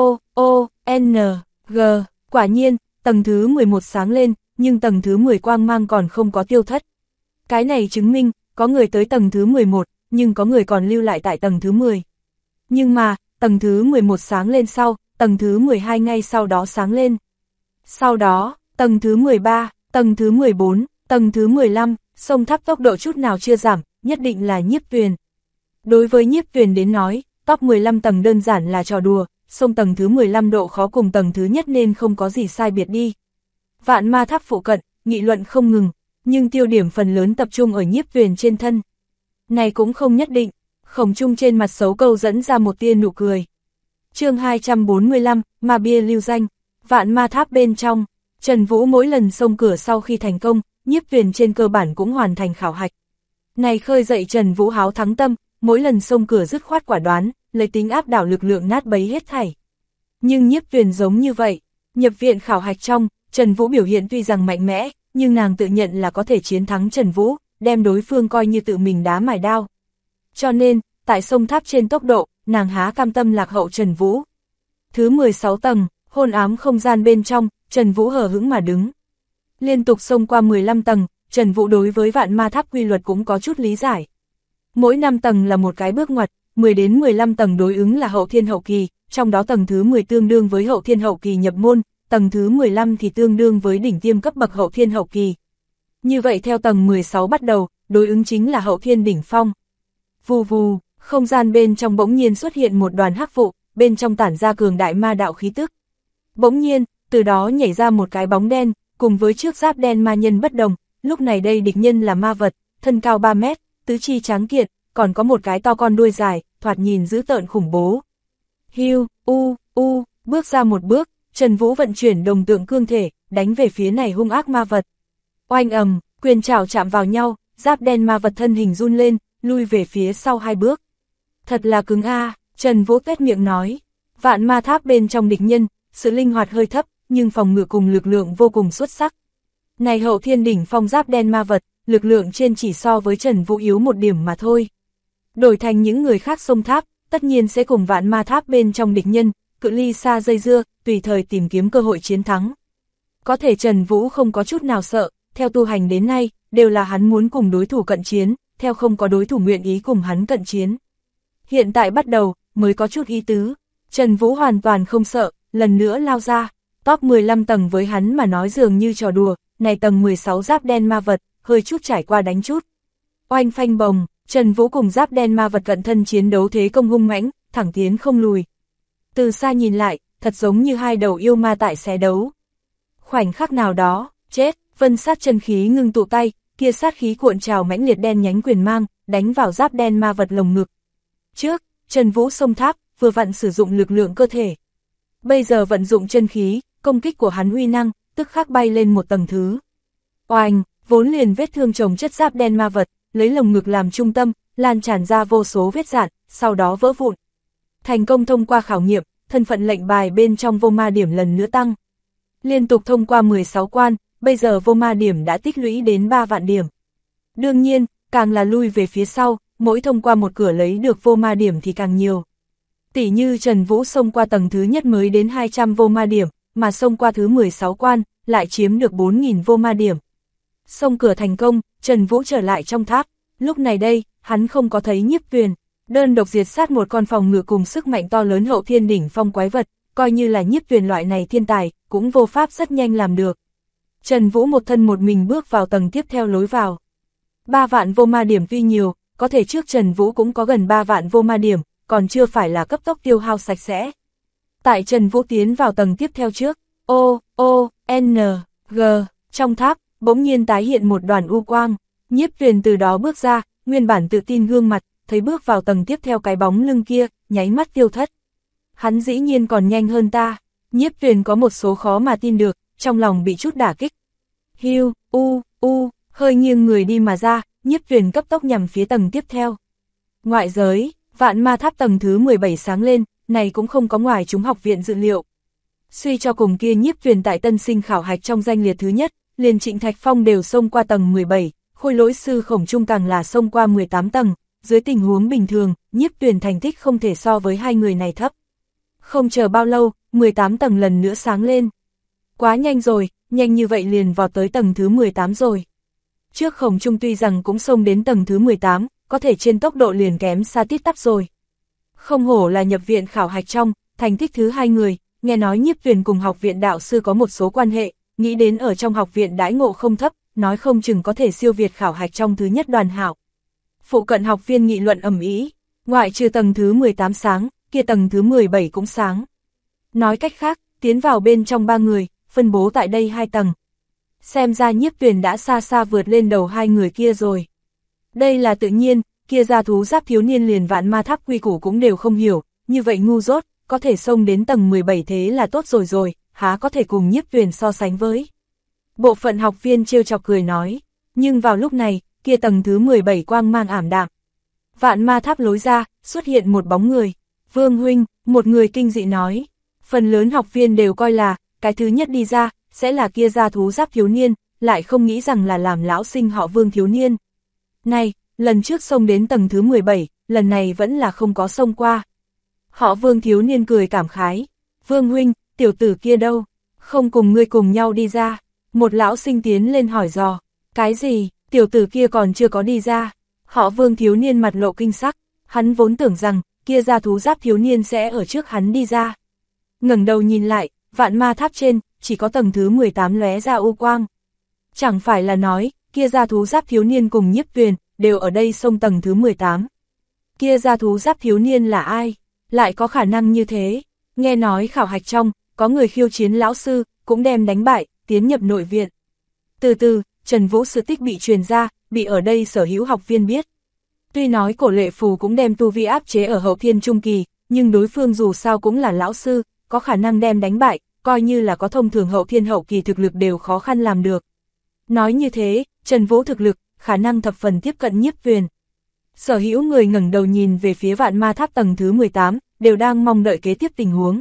N, G, quả nhiên, tầng thứ 11 sáng lên, nhưng tầng thứ 10 quang mang còn không có tiêu thất. Cái này chứng minh, có người tới tầng thứ 11, nhưng có người còn lưu lại tại tầng thứ 10. Nhưng mà, tầng thứ 11 sáng lên sau, tầng thứ 12 ngay sau đó sáng lên. Sau đó, tầng thứ 13, tầng thứ 14, tầng thứ 15, sông tháp tốc độ chút nào chưa giảm, nhất định là Nhiếp Tuyền. Đối với Nhiếp Tuyền đến nói, top 15 tầng đơn giản là trò đùa, sông tầng thứ 15 độ khó cùng tầng thứ nhất nên không có gì sai biệt đi. Vạn ma tháp phụ cận, nghị luận không ngừng, nhưng tiêu điểm phần lớn tập trung ở Nhiếp Tuyền trên thân. Này cũng không nhất định, Khổng Trung trên mặt xấu câu dẫn ra một tia nụ cười. Chương 245, ma bia lưu danh, vạn ma tháp bên trong, Trần Vũ mỗi lần xông cửa sau khi thành công, Nhiếp Tuyền trên cơ bản cũng hoàn thành khảo hạch. Này khơi dậy Trần Vũ háo thắng tâm, mỗi lần xông cửa dứt khoát quả đoán, lấy tính áp đảo lực lượng nát bấy hết thảy. Nhưng Nhiếp Tuyền giống như vậy, nhập viện khảo hạch trong, Trần Vũ biểu hiện tuy rằng mạnh mẽ, nhưng nàng tự nhận là có thể chiến thắng Trần Vũ, đem đối phương coi như tự mình đá mài đao. Cho nên, tại sông tháp trên tốc độ, nàng há cam tâm lạc hậu Trần Vũ. Thứ 16 tầng, hôn ám không gian bên trong, Trần Vũ hờ hững mà đứng. Liên tục xông qua 15 tầng, Trần Vũ đối với vạn ma tháp quy luật cũng có chút lý giải. Mỗi 5 tầng là một cái bước ngoặt, 10 đến 15 tầng đối ứng là hậu thiên hậu kỳ, trong đó tầng thứ 10 tương đương với hậu thiên hậu kỳ nhập môn, tầng thứ 15 thì tương đương với đỉnh tiêm cấp bậc hậu thiên hậu kỳ. Như vậy theo tầng 16 bắt đầu, đối ứng chính là hậu thiên đỉnh phong. Vù vù, không gian bên trong bỗng nhiên xuất hiện một đoàn hắc vụ, bên trong tản ra cường đại ma đạo khí tức. Bỗng nhiên, từ đó nhảy ra một cái bóng đen, cùng với trước giáp đen ma nhân bất đồng, lúc này đây địch nhân là ma vật, thân cao 3 mét, tứ chi tráng kiện, còn có một cái to con đuôi dài, thoạt nhìn dữ tợn khủng bố. Hiu, bước ra một bước, Trần Vũ vận chuyển đồng tượng cương thể, đánh về phía này hung ác ma vật. Oanh ầm, quyền trảo chạm vào nhau, giáp đen ma vật thân hình run lên, lui về phía sau 2 bước. Thật là cứng a, Trần Vũ tuét miệng nói. Vạn ma tháp bên trong địch nhân, sự linh hoạt hơi thấp, nhưng phòng ngự cùng lực lượng vô cùng xuất sắc. Này hậu thiên đỉnh phong giáp đen ma vật, lực lượng trên chỉ so với Trần Vũ yếu một điểm mà thôi. Đổi thành những người khác xông tháp, tất nhiên sẽ cùng vạn ma tháp bên trong địch nhân, cự ly xa dây dưa, tùy thời tìm kiếm cơ hội chiến thắng. Có thể Trần Vũ không có chút nào sợ, theo tu hành đến nay, đều là hắn muốn cùng đối thủ cận chiến, theo không có đối thủ nguyện ý cùng hắn cận chiến. Hiện tại bắt đầu, mới có chút ý tứ, Trần Vũ hoàn toàn không sợ, lần nữa lao ra, top 15 tầng với hắn mà nói dường như trò đùa, này tầng 16 giáp đen ma vật, hơi chút trải qua đánh chút. Oanh phanh bồng, Trần Vũ cùng giáp đen ma vật cận thân chiến đấu thế công hung mãnh, thẳng tiến không lùi. Từ xa nhìn lại, thật giống như hai đầu yêu ma tại xé đấu. Khoảnh khắc nào đó, chết, vân sát chân khí ngưng tụ tay, kia sát khí cuộn trào mãnh liệt đen nhánh quyền mang, đánh vào giáp đen ma vật lồng ngực. Trước, Trần Vũ xông tháp, vừa vặn sử dụng lực lượng cơ thể. Bây giờ vận dụng chân khí, công kích của hắn uy năng, tức khắc bay lên một tầng thứ. Oanh, vốn liền vết thương chồng chất giáp đen ma vật, lấy lồng ngực làm trung tâm, lan tràn ra vô số vết rạn, sau đó vỡ vụn. Thành công thông qua khảo nghiệm, thân phận lệnh bài bên trong vô ma điểm lần nữa tăng. Liên tục thông qua 16 quan, bây giờ vô ma điểm đã tích lũy đến 3 vạn điểm. Đương nhiên, càng là lui về phía sau, mỗi thông qua một cửa lấy được vô ma điểm thì càng nhiều. Tỷ như Trần Vũ xông qua tầng thứ nhất mới đến 200 vô ma điểm, mà xông qua thứ 16 quan, lại chiếm được 4.000 vô ma điểm. Xông cửa thành công, Trần Vũ trở lại trong tháp, lúc này đây, hắn không có thấy Nhiếp Tuyền. Đơn độc diệt sát một con phòng ngự cùng sức mạnh to lớn hậu thiên đỉnh phong quái vật, coi như là Nhiếp Tuyền loại này thiên tài, cũng vô pháp rất nhanh làm được. Trần Vũ một thân một mình bước vào tầng tiếp theo lối vào. 3 vạn vô ma điểm tuy nhiều, có thể trước Trần Vũ cũng có gần 3 vạn vô ma điểm, còn chưa phải là cấp tốc tiêu hao sạch sẽ. Tại Trần Vũ tiến vào tầng tiếp theo trước, N, G, trong tháp, bỗng nhiên tái hiện một đoàn u quang, Nhiếp Tuyền từ đó bước ra, nguyên bản tự tin gương mặt, thấy bước vào tầng tiếp theo cái bóng lưng kia, nháy mắt tiêu thất. Hắn dĩ nhiên còn nhanh hơn ta, Nhiếp Tuyền có một số khó mà tin được, trong lòng bị chút đả kích. Hiu, hơi nghiêng người đi mà ra, Nhiếp Tuyền cấp tốc nhằm phía tầng tiếp theo. Ngoại giới, vạn ma tháp tầng thứ 17 sáng lên, này cũng không có ngoài chúng học viện dự liệu. Suy cho cùng kia Nhiếp Tuyền tại tân sinh khảo hạch trong danh liệt thứ nhất, liền Trịnh Thạch Phong đều xông qua tầng 17, Khôi Lỗi sư Khổng Trung càng là xông qua 18 tầng, dưới tình huống bình thường, Nhiếp Tuyền thành tích không thể so với hai người này thấp. Không chờ bao lâu, 18 tầng lần nữa sáng lên. Quá nhanh rồi, nhanh như vậy liền vào tới tầng thứ 18 rồi. Trước Khổng Trung tuy rằng cũng xông đến tầng thứ 18, có thể trên tốc độ liền kém xa tít tắp rồi. Không hổ là nhập viện khảo hạch trong, thành tích thứ hai người, nghe nói Nhiếp Tuyền cùng học viện đạo sư có một số quan hệ, nghĩ đến ở trong học viện đãi ngộ không thấp, nói không chừng có thể siêu việt khảo hạch trong thứ nhất đoàn hảo. Phụ cận học viên nghị luận ầm ĩ, ngoại trừ tầng thứ 18 sáng, kia tầng thứ 17 cũng sáng. Nói cách khác, tiến vào bên trong 3 người, phân bố tại đây 2 tầng. Xem ra Nhiếp Tuyền đã xa xa vượt lên đầu hai người kia rồi. Đây là tự nhiên, kia gia thú giáp thiếu niên liền vạn ma tháp quy củ cũng đều không hiểu, như vậy ngu dốt, có thể xông đến tầng 17 thế là tốt rồi, há có thể cùng Nhiếp Tuyền so sánh với. Bộ phận học viên trêu chọc cười nói, nhưng vào lúc này, kia tầng thứ 17 quang mang ảm đạm. Vạn ma tháp lối ra, xuất hiện một bóng người. Vương huynh, một người kinh dị nói. Phần lớn học viên đều coi là, cái thứ nhất đi ra, sẽ là kia gia thú giáp thiếu niên, lại không nghĩ rằng là làm lão sinh họ Vương thiếu niên. Này, lần trước xông đến tầng thứ 17, lần này vẫn là không có xông qua. Họ Vương thiếu niên cười cảm khái. Vương huynh, tiểu tử kia đâu? Không cùng ngươi cùng nhau đi ra. Một lão sinh tiến lên hỏi dò. Cái gì, tiểu tử kia còn chưa có đi ra. Họ Vương thiếu niên mặt lộ kinh sắc. Hắn vốn tưởng rằng, kia gia thú giáp thiếu niên sẽ ở trước hắn đi ra. Ngẩng đầu nhìn lại, vạn ma tháp trên, chỉ có tầng thứ 18 lóe ra u quang. Chẳng phải là nói, kia gia thú giáp thiếu niên cùng Nhiếp Tuyền, đều ở đây xông tầng thứ 18. Kia gia thú giáp thiếu niên là ai? Lại có khả năng như thế? Nghe nói khảo hạch trong, có người khiêu chiến lão sư, cũng đem đánh bại, tiến nhập nội viện. Từ từ, Trần Vũ sự tích bị truyền ra, bị ở đây sở hữu học viên biết. Tuy nói Cổ Lệ Phù cũng đem tu vi áp chế ở hậu thiên trung kỳ, nhưng đối phương dù sao cũng là lão sư, có khả năng đem đánh bại, coi như là có thông thường hậu thiên hậu kỳ thực lực đều khó khăn làm được. Nói như thế, Trần Vũ thực lực, khả năng thập phần tiếp cận Nhiếp Tuyền. Sở hữu người ngẩng đầu nhìn về phía vạn ma tháp tầng thứ 18, đều đang mong đợi kế tiếp tình huống.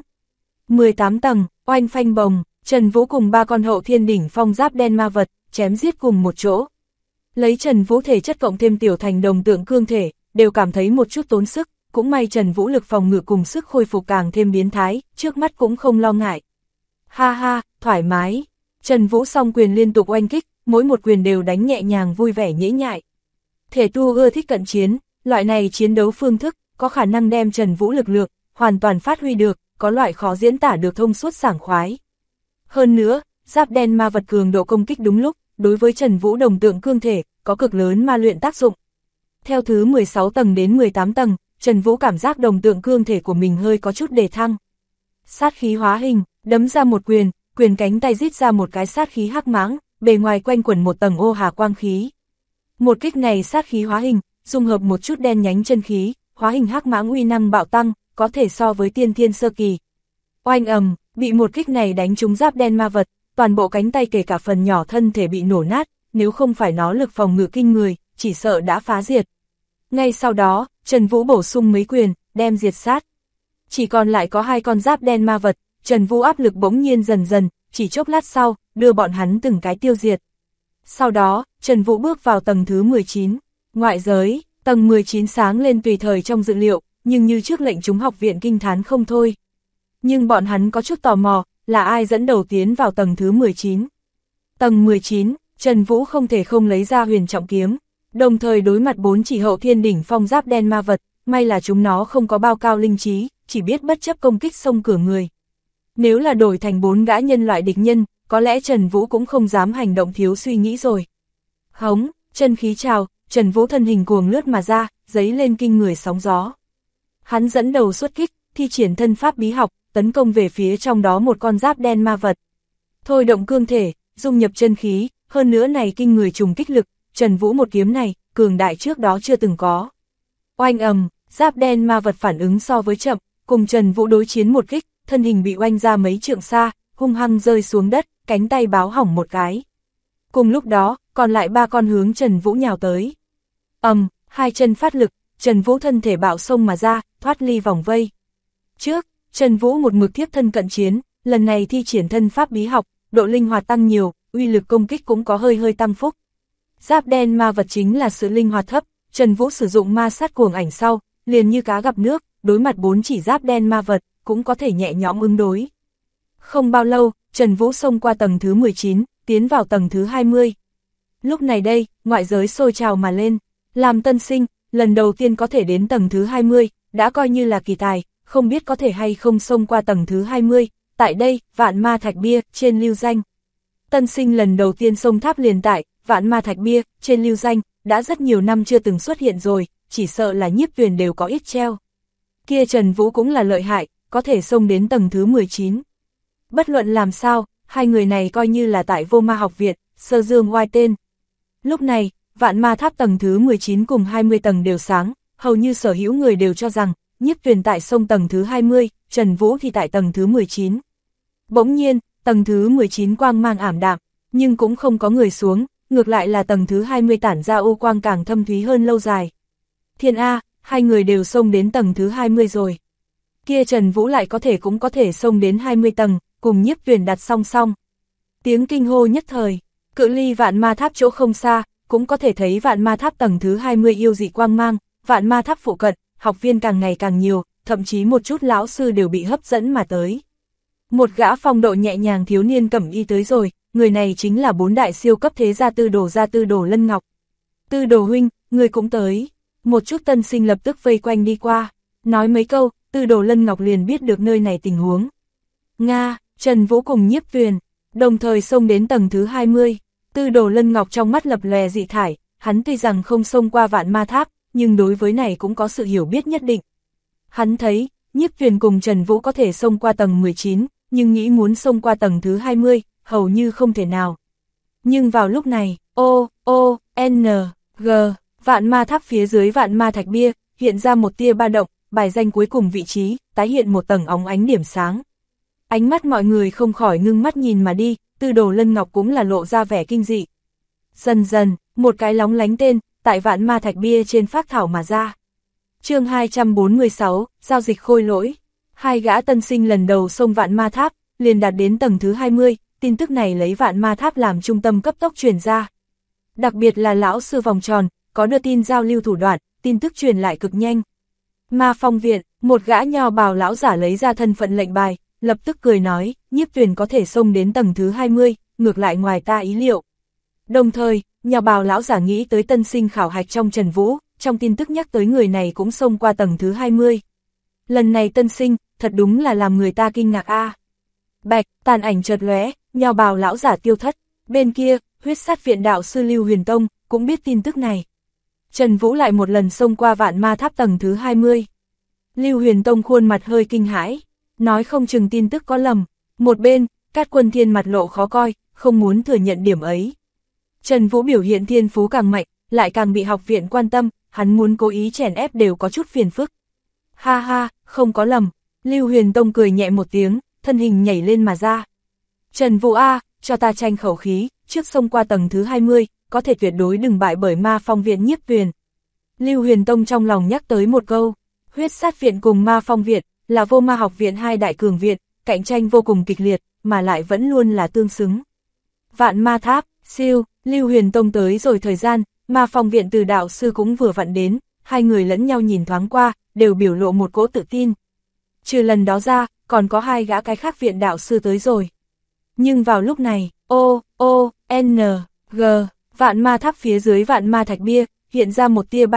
18 tầng, oanh phanh bồng, Trần Vũ cùng 3 con hậu thiên đỉnh phong giáp đen ma vật, chém giết cùng một chỗ. Lấy Trần Vũ thể chất cộng thêm tiểu thành đồng tượng cương thể, đều cảm thấy một chút tốn sức, cũng may Trần Vũ lực phòng ngự cùng sức khôi phục càng thêm biến thái, trước mắt cũng không lo ngại. Ha ha, thoải mái. Trần Vũ song quyền liên tục oanh kích, mỗi một quyền đều đánh nhẹ nhàng vui vẻ nhễ nhại. Thể tu ưa thích cận chiến, loại này chiến đấu phương thức, có khả năng đem Trần Vũ lực lượng, hoàn toàn phát huy được, có loại khó diễn tả được thông suốt sảng khoái. Hơn nữa, giáp đen ma vật cường độ công kích đúng lúc, đối với Trần Vũ đồng tượng cương thể, có cực lớn ma luyện tác dụng. Theo thứ 16 tầng đến 18 tầng, Trần Vũ cảm giác đồng tượng cương thể của mình hơi có chút đề thăng. Sát khí hóa hình, đấm ra một quyền, quyền cánh tay rít ra một cái sát khí hắc mãng, bề ngoài quanh quẩn một tầng ô hà quang khí. Một kích này sát khí hóa hình, dung hợp một chút đen nhánh chân khí, hóa hình hắc mãng uy năng bạo tăng, có thể so với tiên thiên sơ kỳ. Oanh ầm, bị một kích này đánh trúng giáp đen ma vật, toàn bộ cánh tay kể cả phần nhỏ thân thể bị nổ nát, nếu không phải nó lực phòng ngự kinh người, chỉ sợ đã phá diệt. Ngay sau đó, Trần Vũ bổ sung mấy quyền, đem diệt sát. Chỉ còn lại có 2 con giáp đen ma vật, Trần Vũ áp lực bỗng nhiên dần dần, chỉ chốc lát sau, đưa bọn hắn từng cái tiêu diệt. Sau đó, Trần Vũ bước vào tầng thứ 19, ngoại giới, tầng 19 sáng lên tùy thời trong dự liệu, nhưng như trước lệnh chúng học viện kinh thán không thôi. Nhưng bọn hắn có chút tò mò, là ai dẫn đầu tiến vào tầng thứ 19. Tầng 19, Trần Vũ không thể không lấy ra huyền trọng kiếm, đồng thời đối mặt 4 chỉ hậu thiên đỉnh phong giáp đen ma vật, may là chúng nó không có bao cao linh trí, chỉ biết bất chấp công kích xông cửa người. Nếu là đổi thành 4 gã nhân loại địch nhân, có lẽ Trần Vũ cũng không dám hành động thiếu suy nghĩ rồi. Hống, chân khí trào, Trần Vũ thân hình cuồng lướt mà ra, giấy lên kinh người sóng gió. Hắn dẫn đầu xuất kích, thi triển thân pháp bí học, tấn công về phía trong đó một con giáp đen ma vật. Thôi động cương thể, dung nhập chân khí, hơn nữa này kinh người trùng kích lực, Trần Vũ một kiếm này, cường đại trước đó chưa từng có. Oanh ầm, giáp đen ma vật phản ứng so với chậm, cùng Trần Vũ đối chiến một kích, thân hình bị oanh ra mấy trượng xa, hung hăng rơi xuống đất, cánh tay báo hỏng một cái. Cùng lúc đó, còn lại 3 con hướng Trần Vũ nhào tới. Hai chân phát lực, Trần Vũ thân thể bạo xông mà ra, thoát ly vòng vây. Trước, Trần Vũ một mực tiếp thân cận chiến, lần này thi triển thân pháp bí học, độ linh hoạt tăng nhiều, uy lực công kích cũng có hơi tăng phúc. Giáp đen ma vật chính là sự linh hoạt thấp, Trần Vũ sử dụng ma sát cuồng ảnh sau, liền như cá gặp nước, đối mặt 4 chỉ giáp đen ma vật, cũng có thể nhẹ nhõm ứng đối. Không bao lâu, Trần Vũ xông qua tầng thứ 19, tiến vào tầng thứ 20. Lúc này đây, ngoại giới sôi trào mà lên, làm tân sinh, lần đầu tiên có thể đến tầng thứ 20, đã coi như là kỳ tài, không biết có thể hay không xông qua tầng thứ 20, tại đây, Vạn Ma Thạch Bia, trên lưu danh. Tân sinh lần đầu tiên xông tháp liền tại, Vạn Ma Thạch Bia, trên lưu danh, đã rất nhiều năm chưa từng xuất hiện rồi, chỉ sợ là Nhiếp Tuyền đều có ít treo. Kia Trần Vũ cũng là lợi hại, có thể xông đến tầng thứ 19. Bất luận làm sao, hai người này coi như là tại Vô Ma học viện, sơ dương oai tên. Lúc này, Vạn Ma Tháp tầng thứ 19 cùng 20 tầng đều sáng, hầu như sở hữu người đều cho rằng, Nhiếp Tuyền tại sông tầng thứ 20, Trần Vũ thì tại tầng thứ 19. Bỗng nhiên, tầng thứ 19 quang mang ảm đạm, nhưng cũng không có người xuống, ngược lại là tầng thứ 20 tản ra ô quang càng thâm thúy hơn lâu dài. Thiên A, hai người đều xông đến tầng thứ 20 rồi. Kia Trần Vũ lại cũng có thể xông đến 20 tầng, cùng Nhiếp Tuyền đặt song song. Tiếng kinh hô nhất thời, cự ly Vạn Ma Tháp chỗ không xa, cũng có thể thấy Vạn Ma Tháp tầng thứ 20 yêu dị quang mang, Vạn Ma Tháp phụ cận, học viên càng ngày càng nhiều, thậm chí một chút lão sư đều bị hấp dẫn mà tới. Một gã phong độ nhẹ nhàng thiếu niên cẩm y tới rồi, người này chính là 4 đại siêu cấp thế gia Tư Đồ Lân Ngọc. Tư Đồ huynh, người cũng tới. Một chút tân sinh lập tức vây quanh đi qua, nói mấy câu, Tư Đồ Lân Ngọc liền biết được nơi này tình huống. Nga, Trần Vũ cùng Nhiếp Tuyền, đồng thời xông đến tầng thứ 20. Tư Đồ Lân Ngọc trong mắt lập lòe dị thải, hắn tuy rằng không xông qua Vạn Ma Tháp, nhưng đối với này cũng có sự hiểu biết nhất định. Hắn thấy, Nhiếp Tuyền cùng Trần Vũ có thể xông qua tầng 19, nhưng nghĩ muốn xông qua tầng thứ 20, hầu như không thể nào. Nhưng vào lúc này, G, Vạn Ma Tháp phía dưới Vạn Ma Thạch Bia, hiện ra một tia ba động, bài danh cuối cùng vị trí, tái hiện một tầng óng ánh điểm sáng. Ánh mắt mọi người không khỏi ngưng mắt nhìn mà đi, Tư Đồ Lân Ngọc cũng là lộ ra vẻ kinh dị. Dần dần, một cái lóng lánh tên, tại Vạn Ma Thạch Bia trên phác thảo mà ra. Chương 246, giao dịch khôi lỗi. Hai gã tân sinh lần đầu xông Vạn Ma Tháp, liền đạt đến tầng thứ 20, tin tức này lấy Vạn Ma Tháp làm trung tâm cấp tốc truyền ra. Đặc biệt là lão sư vòng tròn, có đưa tin giao lưu thủ đoạn, tin tức truyền lại cực nhanh. Ma Phong viện, một gã nho bào lão giả lấy ra thân phận lệnh bài, lập tức cười nói, Nhiếp Tuyền có thể xông đến tầng thứ 20, ngược lại ngoài ta ý liệu. Đồng thời, nho bào lão giả nghĩ tới tân sinh khảo hạch trong Trần Vũ, trong tin tức nhắc tới người này cũng xông qua tầng thứ 20. Lần này tân sinh, thật đúng là làm người ta kinh ngạc a. Bạch, tàn ảnh chợt lóe, nho bào lão giả tiêu thất, bên kia, huyết sát viện đạo sư Lưu Huyền Tông, cũng biết tin tức này. Trần Vũ lại một lần xông qua Vạn Ma Tháp tầng thứ 20. Lưu Huyền Tông khuôn mặt hơi kinh hãi, nói không chừng tin tức có lầm. Một bên, Cát Quân Thiên mặt lộ khó coi, không muốn thừa nhận điểm ấy. Trần Vũ biểu hiện thiên phú càng mạnh, lại càng bị học viện quan tâm, hắn muốn cố ý chèn ép đều có chút phiền phức. Ha ha, không có lầm. Lưu Huyền Tông cười nhẹ một tiếng, thân hình nhảy lên mà ra. Trần Vũ A, cho ta tranh khẩu khí, trước xông qua tầng thứ 20, có thể tuyệt đối đừng bại bởi Ma Phong viện Nhiếp Tuyền. Lưu Huyền Tông trong lòng nhắc tới một câu, huyết sát viện cùng Ma Phong viện, là Vô Ma học viện hai đại cường viện, cạnh tranh vô cùng kịch liệt, mà lại vẫn luôn là tương xứng. Vạn Ma Tháp, siêu, Lưu Huyền Tông tới rồi thời gian, Ma Phong viện từ đạo sư cũng vừa vặn đến, hai người lẫn nhau nhìn thoáng qua, đều biểu lộ một cỗ tự tin. Trừ lần đó ra, còn có hai gã cái khác viện đạo sư tới rồi. Nhưng vào lúc này, G, Vạn Ma Tháp phía dưới Vạn Ma Thạch Bia, hiện ra một tia ba động,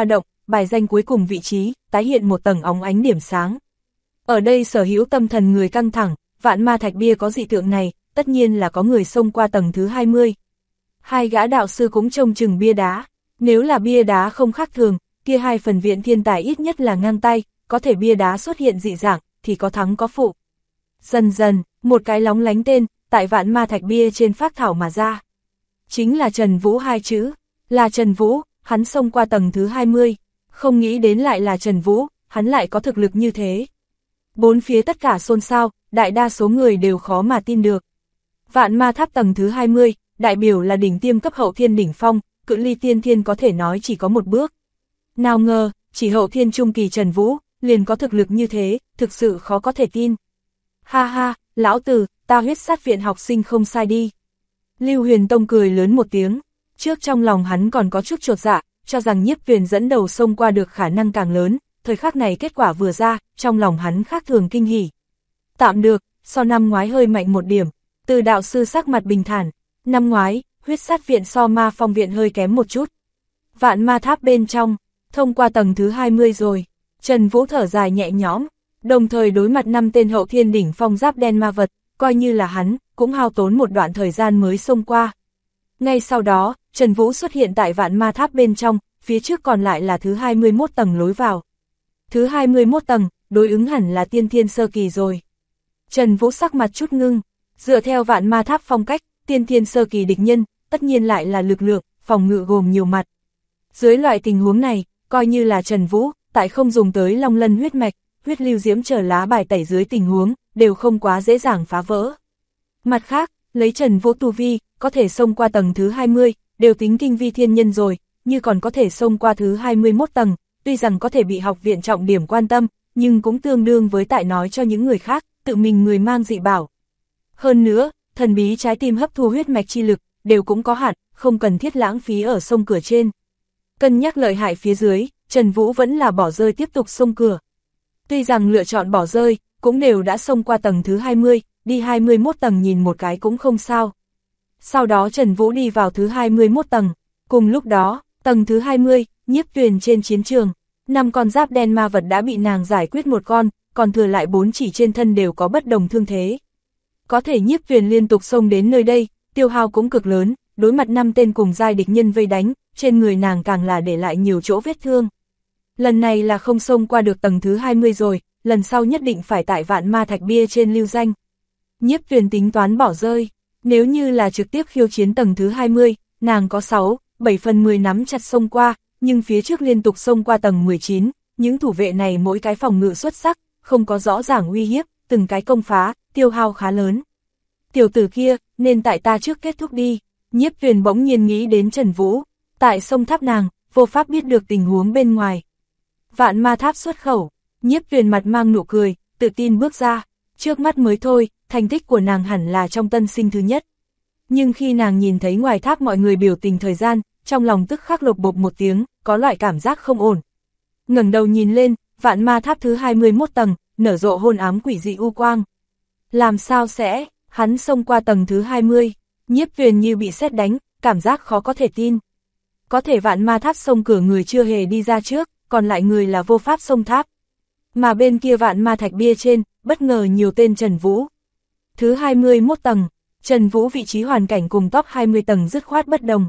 bài danh cuối cùng vị trí, tái hiện một tầng óng ánh điểm sáng. Ở đây sở hữu tâm thần người căng thẳng, Vạn Ma Thạch Bia có dị tượng này, tất nhiên là có người xông qua tầng thứ 20. Hai gã đạo sư cũng trông chừng bia đá, nếu là bia đá không khác thường, kia hai phần viện thiên tài ít nhất là ngang tay, có thể bia đá xuất hiện dị dạng, thì có thắng có phụ. Dần dần, một cái lóng lánh tên, tại Vạn Ma Thạch Bia trên phác thảo mà ra. Chính là Trần Vũ hai chữ, là Trần Vũ, hắn xông qua tầng thứ 20, không nghĩ đến lại là Trần Vũ, hắn lại có thực lực như thế. Bốn phía tất cả xôn xao, đại đa số người đều khó mà tin được. Vạn Ma Tháp tầng thứ 20, đại biểu là đỉnh tiêm cấp hậu thiên đỉnh phong, cự ly tiên thiên có thể nói chỉ có một bước. Nào ngờ, chỉ hậu thiên trung kỳ Trần Vũ, liền có thực lực như thế, thực sự khó có thể tin. Ha ha, lão tử, ta Huyết Sát viện học sinh không sai đi. Lưu Huyền Tông cười lớn một tiếng, trước trong lòng hắn còn có chút chột dạ, cho rằng Nhiếp Tuyền dẫn đầu xông qua được khả năng càng lớn, thời khắc này kết quả vừa ra, trong lòng hắn khác thường kinh hỉ. Tạm được, so năm ngoái hơi mạnh một điểm, Từ đạo sư sắc mặt bình thản, năm ngoái, Huyết Sát viện so Ma Phong viện hơi kém một chút. Vạn Ma Tháp bên trong, thông qua tầng thứ 20 rồi, Trần Vũ thở dài nhẹ nhõm, đồng thời đối mặt 5 tên hậu thiên đỉnh phong giáp đen ma vật, coi như là hắn, cũng hao tốn một đoạn thời gian mới xông qua. Ngay sau đó, Trần Vũ xuất hiện tại Vạn Ma Tháp bên trong, phía trước còn lại là thứ 21 tầng lối vào. Thứ 21 tầng, đối ứng hẳn là tiên thiên sơ kỳ rồi. Trần Vũ sắc mặt chút ngưng, dựa theo Vạn Ma Tháp phong cách, tiên thiên sơ kỳ địch nhân, tất nhiên lại là lực lượng, phòng ngự gồm nhiều mặt. Dưới loại tình huống này, coi như là Trần Vũ, tại không dùng tới Long Lân huyết mạch, huyết lưu diễm chờ lá bài tẩy dưới tình huống, đều không quá dễ dàng phá vỡ. Mặt khác, lấy Trần Vũ tu vi, có thể xông qua tầng thứ 20, đều tính kinh vi thiên nhân rồi, như còn có thể xông qua thứ 21 tầng, tuy rằng có thể bị học viện trọng điểm quan tâm, nhưng cũng tương đương với tại nói cho những người khác, tự mình người mang dị bảo. Hơn nữa, thần bí trái tim hấp thu huyết mạch chi lực, đều cũng có hạn, không cần thiết lãng phí ở sông cửa trên. Cân nhắc lợi hại phía dưới, Trần Vũ vẫn là bỏ rơi tiếp tục xông cửa. Tuy rằng lựa chọn bỏ rơi, cũng đều đã xông qua tầng thứ 20, đi 21 tầng nhìn một cái cũng không sao. Sau đó Trần Vũ đi vào thứ 21 tầng, cùng lúc đó, tầng thứ 20, Nhiếp Tuyền trên chiến trường, 5 con giáp đen ma vật đã bị nàng giải quyết một con, còn thừa lại 4 chỉ trên thân đều có bất đồng thương thế. Có thể Nhiếp Tuyền liên tục xông đến nơi đây, tiêu hao cũng cực lớn, đối mặt 5 tên cùng giai địch nhân vây đánh, trên người nàng càng là để lại nhiều chỗ vết thương. Lần này là không xông qua được tầng thứ 20 rồi, lần sau nhất định phải tại Vạn Ma Thạch Bia trên lưu danh. Nhiếp Tuyền tính toán bỏ rơi, nếu như là trực tiếp khiêu chiến tầng thứ 20, nàng có 6-7 phần 10 nắm chặt xông qua, nhưng phía trước liên tục xông qua tầng 19, những thủ vệ này mỗi cái phòng ngự xuất sắc, không có rõ ràng uy hiếp, từng cái công phá, tiêu hao khá lớn. Tiểu tử kia, nên tại ta trước kết thúc đi. Nhiếp Tuyền bỗng nhiên nghĩ đến Trần Vũ, tại sông tháp nàng, vô pháp biết được tình huống bên ngoài. Vạn Ma Tháp xuất khẩu, Nhiếp Tuyền mặt mang nụ cười, tự tin bước ra, trước mắt mới thôi, thành tích của nàng hẳn là trong tân sinh thứ nhất. Nhưng khi nàng nhìn thấy ngoài tháp mọi người biểu tình thời gian, trong lòng tức khắc lột bột một tiếng, có loại cảm giác không ổn. Ngẩng đầu nhìn lên, Vạn Ma Tháp thứ 21 tầng, nở rộ hôn ám quỷ dị u quang. Làm sao sẽ, hắn xông qua tầng thứ 20, Nhiếp Tuyền như bị sét đánh, cảm giác khó có thể tin. Có thể Vạn Ma Tháp xông cửa người chưa hề đi ra trước, còn lại người là vô pháp xông tháp. Mà bên kia Vạn Ma Thạch Bia trên, bất ngờ nhiều tên Trần Vũ. Thứ 21 tầng, Trần Vũ vị trí hoàn cảnh cùng top 20 tầng dứt khoát bất đồng.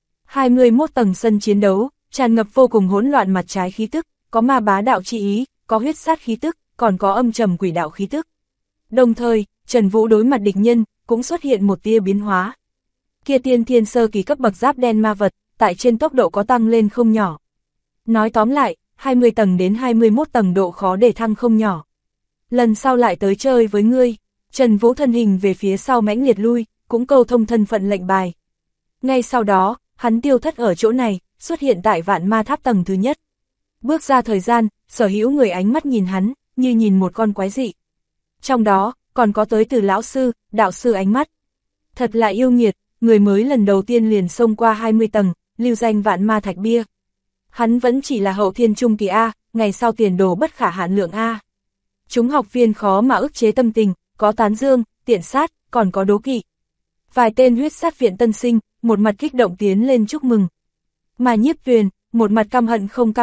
21 tầng sân chiến đấu, tràn ngập vô cùng hỗn loạn mặt trái khí tức, có ma bá đạo chi ý, có huyết sát khí tức, còn có âm trầm quỷ đạo khí tức. Đồng thời, Trần Vũ đối mặt địch nhân, cũng xuất hiện một tia biến hóa. Kia tiên thiên sơ kỳ cấp bậc giáp đen ma vật, tại trên tốc độ có tăng lên không nhỏ. Nói tóm lại, 20 tầng đến 21 tầng độ khó để thăng không nhỏ. Lần sau lại tới chơi với ngươi, Trần Vũ thân hình về phía sau mãnh liệt lui, cũng câu thông thân phận lệnh bài. Ngay sau đó, hắn tiêu thất ở chỗ này, xuất hiện tại Vạn Ma Tháp tầng thứ nhất. Bước ra thời gian, sở hữu người ánh mắt nhìn hắn, như nhìn một con quái dị. Trong đó, còn có tới từ lão sư, đạo sư ánh mắt. Thật là yêu nghiệt, người mới lần đầu tiên liền xông qua 20 tầng, lưu danh Vạn Ma Thạch Bia. Hắn vẫn chỉ là hậu thiên trung kỳ A, ngày sau tiền đồ bất khả hạn lượng A. Chúng học viên khó mà ức chế tâm tình, có tán dương, tiện sát, còn có đố kỵ. Vài tên huyết sát viện tân sinh, một mặt kích động tiến lên chúc mừng. Mà Nhiếp Tuyền, một mặt căm hận không cam lòng,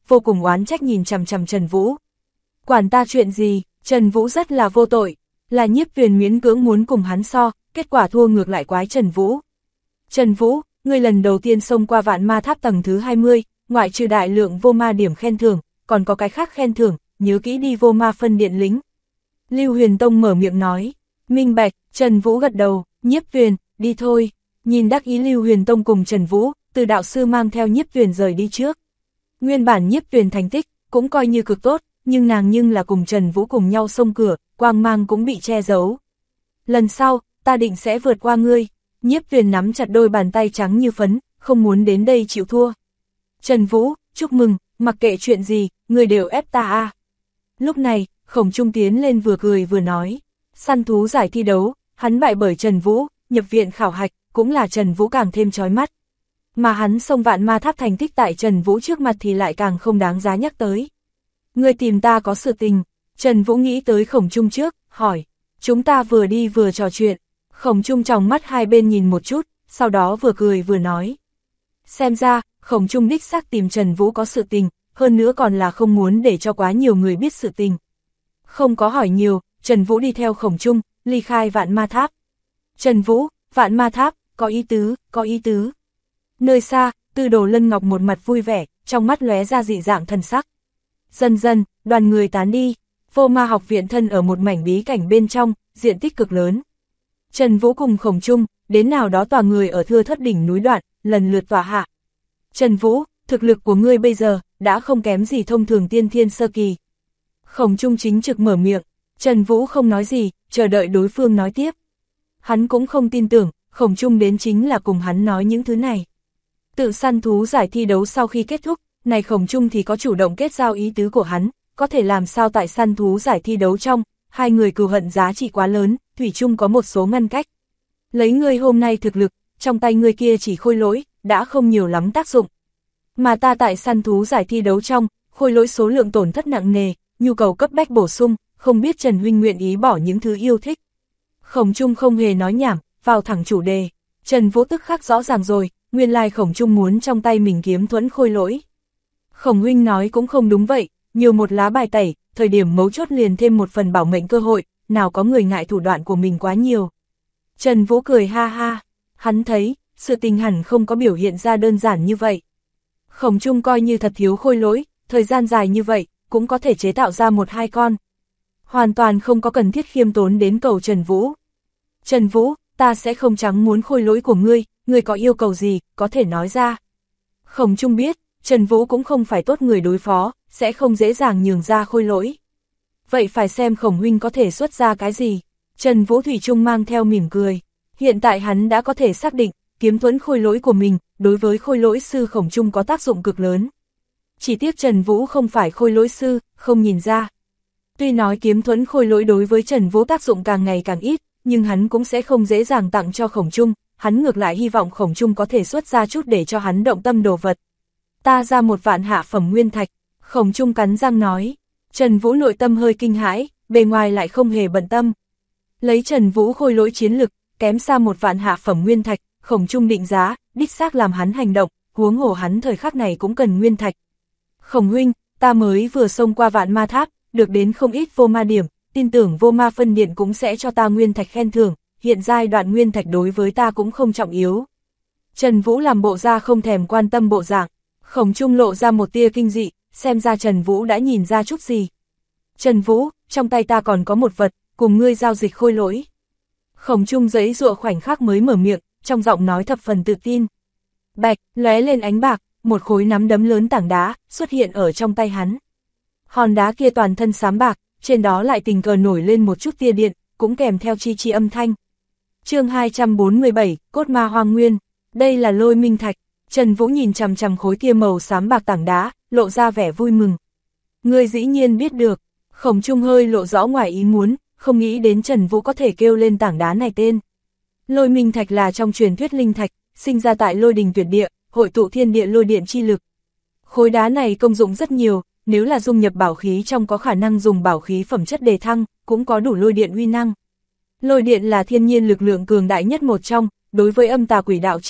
vô cùng oán trách nhìn chằm chằm Trần Vũ. Quản ta chuyện gì, Trần Vũ rất là vô tội, là Nhiếp Tuyền miễn cưỡng muốn cùng hắn so, kết quả thua ngược lại quái Trần Vũ. Trần Vũ, ngươi lần đầu tiên xông qua vạn ma tháp tầng thứ 20, ngoại trừ đại lượng vô ma điểm khen thưởng, còn có cái khác khen thưởng, nhớ kỹ đi vô ma phân điện lính. Lưu Huyền Tông mở miệng nói, minh bạch, Trần Vũ gật đầu, Nhiếp Tuyền, đi thôi, nhìn đắc ý Lưu Huyền Tông cùng Trần Vũ, từ đạo sư mang theo Nhiếp Tuyền rời đi trước. Nguyên bản Nhiếp Tuyền thành tích, cũng coi như cực tốt, nhưng nàng nhưng là cùng Trần Vũ cùng nhau xông cửa, quang mang cũng bị che giấu. Lần sau, ta định sẽ vượt qua ngươi. Nhiếp Tuyền nắm chặt đôi bàn tay trắng như phấn, không muốn đến đây chịu thua. Trần Vũ, chúc mừng, mặc kệ chuyện gì, ngươi đều ép ta à. Lúc này, Khổng Trung tiến lên vừa cười vừa nói, săn thú giải thi đấu, hắn bại bởi Trần Vũ, nhập viện khảo hạch, cũng là Trần Vũ càng thêm chói mắt. Mà hắn xông vạn ma tháp thành tích tại Trần Vũ trước mặt thì lại càng không đáng giá nhắc tới. Ngươi tìm ta có sự tình, Trần Vũ nghĩ tới Khổng Trung trước, hỏi, chúng ta vừa đi vừa trò chuyện. Khổng Trung tròng mắt hai bên nhìn một chút, sau đó vừa cười vừa nói. Xem ra, Khổng Trung đích xác tìm Trần Vũ có sự tình, hơn nữa còn là không muốn để cho quá nhiều người biết sự tình. Không có hỏi nhiều, Trần Vũ đi theo Khổng Trung, ly khai vạn ma tháp. Trần Vũ, vạn ma tháp, có ý tứ, có ý tứ. Nơi xa, Tư Đồ Lân Ngọc một mặt vui vẻ, trong mắt lóe ra dị dạng thần sắc. Dần dần, đoàn người tán đi, vô ma học viện thân ở một mảnh bí cảnh bên trong, diện tích cực lớn. Trần Vũ cùng Khổng Trung, đến nào đó tòa người ở thưa thất đỉnh núi đoạn, lần lượt tòa hạ. Trần Vũ, thực lực của ngươi bây giờ, đã không kém gì thông thường tiên thiên sơ kỳ. Khổng Trung chính trực mở miệng, Trần Vũ không nói gì, chờ đợi đối phương nói tiếp. Hắn cũng không tin tưởng, Khổng Trung đến chính là cùng hắn nói những thứ này. Tự săn thú giải thi đấu sau khi kết thúc, này Khổng Trung thì có chủ động kết giao ý tứ của hắn, có thể làm sao tại săn thú giải thi đấu trong, hai người cừu hận giá trị quá lớn, thủy chung có một số ngăn cách. Lấy ngươi hôm nay thực lực, trong tay ngươi kia chỉ khôi lỗi, đã không nhiều lắm tác dụng. Mà ta tại săn thú giải thi đấu trong, khôi lỗi số lượng tổn thất nặng nề, nhu cầu cấp bách bổ sung, không biết Trần huynh nguyện ý bỏ những thứ yêu thích. Khổng Trung không hề nói nhảm, vào thẳng chủ đề. Trần Vũ tức khắc rõ ràng rồi, nguyên lai Khổng Trung muốn trong tay mình kiếm thuẫn khôi lỗi. Khổng huynh nói cũng không đúng vậy, nhiều một lá bài tẩy, thời điểm mấu chốt liền thêm một phần bảo mệnh cơ hội, nào có người ngại thủ đoạn của mình quá nhiều. Trần Vũ cười ha ha, hắn thấy, sự tình hẳn không có biểu hiện ra đơn giản như vậy. Khổng Trung coi như thật thiếu khôi lỗi, thời gian dài như vậy, cũng có thể chế tạo ra một hai con. Hoàn toàn không có cần thiết khiêm tốn đến cầu Trần Vũ. Trần Vũ, ta sẽ không trắng muốn khôi lỗi của ngươi có yêu cầu gì, có thể nói ra. Khổng Trung biết, Trần Vũ cũng không phải tốt người đối phó, sẽ không dễ dàng nhường ra khôi lỗi. Vậy phải xem Khổng huynh có thể xuất ra cái gì. Trần Vũ thủy chung mang theo mỉm cười. Hiện tại hắn đã có thể xác định, kiếm thuẫn khôi lỗi của mình, đối với khôi lỗi sư Khổng Trung có tác dụng cực lớn. Chỉ tiếc Trần Vũ không phải khôi lỗi sư, không nhìn ra. Tuy nói kiếm thuẫn khôi lỗi đối với Trần Vũ tác dụng càng ngày càng ít, nhưng hắn cũng sẽ không dễ dàng tặng cho Khổng Trung, hắn ngược lại hy vọng Khổng Trung có thể xuất ra chút để cho hắn động tâm đồ vật. Ta ra 1 vạn hạ phẩm nguyên thạch, Khổng Trung cắn răng nói. Trần Vũ nội tâm hơi kinh hãi, bề ngoài lại không hề bận tâm. Lấy Trần Vũ khôi lỗi chiến lực, kém xa 1 vạn hạ phẩm nguyên thạch, Khổng Trung định giá, đích xác làm hắn hành động, huống hồ hắn thời khắc này cũng cần nguyên thạch. Khổng huynh, ta mới vừa xông qua vạn ma tháp, được đến không ít vô ma điểm, tin tưởng vô ma phân điện cũng sẽ cho ta nguyên thạch khen thưởng, hiện giai đoạn nguyên thạch đối với ta cũng không trọng yếu. Trần Vũ làm bộ ra không thèm quan tâm bộ dạng, Khổng Trung lộ ra một tia kinh dị, xem ra Trần Vũ đã nhìn ra chút gì. Trần Vũ, trong tay ta còn có một vật, cùng ngươi giao dịch khôi lỗi. Khổng Trung giãy giụa khoảnh khắc mới mở miệng, trong giọng nói thập phần tự tin. Bạch, lóe lên ánh bạc, một khối nắm đấm lớn tảng đá xuất hiện ở trong tay hắn. Hòn đá kia toàn thân xám bạc, trên đó lại tình cờ nổi lên một chút tia điện, cũng kèm theo chi chi âm thanh. Chương 247, Cốt Ma Hoang Nguyên. Đây là Lôi Minh Thạch. Trần Vũ nhìn chằm chằm khối kia màu xám bạc tảng đá, lộ ra vẻ vui mừng. Ngươi dĩ nhiên biết được. Khổng Trung hơi lộ rõ ngoài ý muốn, không nghĩ đến Trần Vũ có thể kêu lên tảng đá này tên. Lôi Minh Thạch là trong truyền thuyết linh thạch, sinh ra tại Lôi Đình Tuyệt Địa, hội tụ thiên địa lôi điện chi lực. Khối đá này công dụng rất nhiều, nếu là dung nhập bảo khí trong có khả năng dùng bảo khí phẩm chất đề thăng, cũng có đủ lôi điện uy năng. Lôi điện là thiên nhiên lực lượng cường đại nhất một trong, đối với âm tà quỷ đạo chi vật,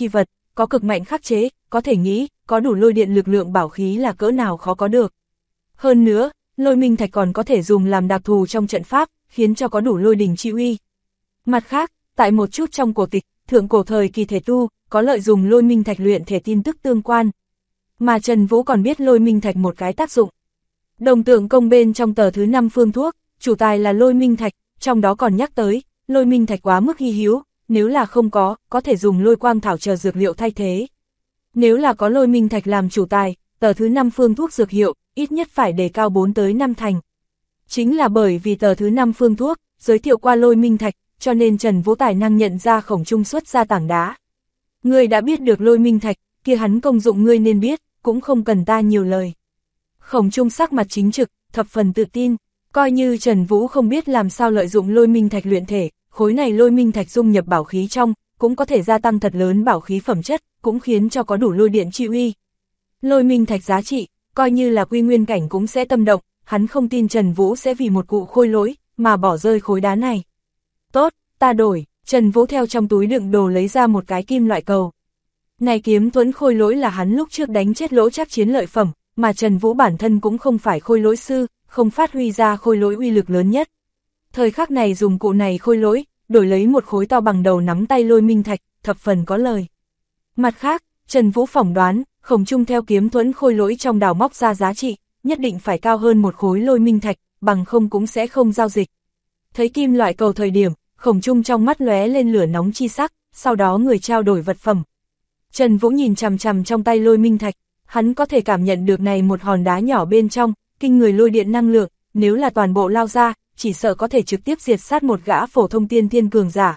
có cực mạnh khắc chế, có thể nghĩ, có đủ lôi điện lực lượng bảo khí là cỡ nào khó có được. Hơn nữa, lôi minh thạch còn có thể dùng làm đặc thù trong trận pháp, khiến cho có đủ lôi đỉnh chi uy. Mặt khác, tại một chút trong cổ tịch, thượng cổ thời kỳ thể tu, có lợi dùng lôi minh thạch luyện thể tin tức tương quan. Mà Trần Vũ còn biết lôi minh thạch một cái tác dụng. Đồng tượng công bên trong tờ thứ 5 phương thuốc, chủ tài là lôi minh thạch, trong đó còn nhắc tới, lôi minh thạch quá mức hy hữu, nếu là không có thể dùng lôi quang thảo chờ dược liệu thay thế. Nếu là có lôi minh thạch làm chủ tài, tờ thứ 5 phương thuốc dược hiệu, ít nhất phải đề cao 4 tới 5 thành. Chính là bởi vì tờ thứ 5 phương thuốc, giới thiệu qua lôi minh thạch, cho nên Trần Vũ tài năng nhận ra Khổng Trung xuất ra tảng đá. Ngươi đã biết được lôi minh thạch, kia hắn công dụng ngươi nên biết, cũng không cần ta nhiều lời. Khổng Trung sắc mặt chính trực, thập phần tự tin, coi như Trần Vũ không biết làm sao lợi dụng lôi minh thạch luyện thể, khối này lôi minh thạch dung nhập bảo khí trong, cũng có thể gia tăng thật lớn bảo khí phẩm chất, cũng khiến cho có đủ lôi điện chi uy. Lôi minh thạch giá trị, coi như là quy nguyên cảnh cũng sẽ tâm động, hắn không tin Trần Vũ sẽ vì một cụ khôi lỗi, mà bỏ rơi khối đá này. Tốt, ta đổi, Trần Vũ theo trong túi đựng đồ lấy ra một cái kim loại cầu. Này kiếm thuẫn khôi lỗi là hắn lúc trước đánh chết Lỗ Trác chiến lợi phẩm, mà Trần Vũ bản thân cũng không phải khôi lỗi sư, không phát huy ra khôi lỗi uy lực lớn nhất. Thời khắc này dùng cụ này khôi lỗi, đổi lấy một khối to bằng đầu nắm tay lôi minh thạch, thập phần có lời. Mặt khác, Trần Vũ phỏng đoán, Khổng Trung theo kiếm thuẫn khôi lỗi trong đào móc ra giá trị, nhất định phải cao hơn một khối lôi minh thạch, bằng không cũng sẽ không giao dịch. Thấy kim loại cầu thời điểm, Khổng Trung trong mắt lóe lên lửa nóng chi sắc, sau đó người trao đổi vật phẩm. Trần Vũ nhìn chằm chằm trong tay lôi minh thạch, hắn có thể cảm nhận được này một hòn đá nhỏ bên trong, kinh người lôi điện năng lượng, nếu là toàn bộ lao ra, chỉ sợ có thể trực tiếp diệt sát một gã phổ thông tiên thiên cường giả.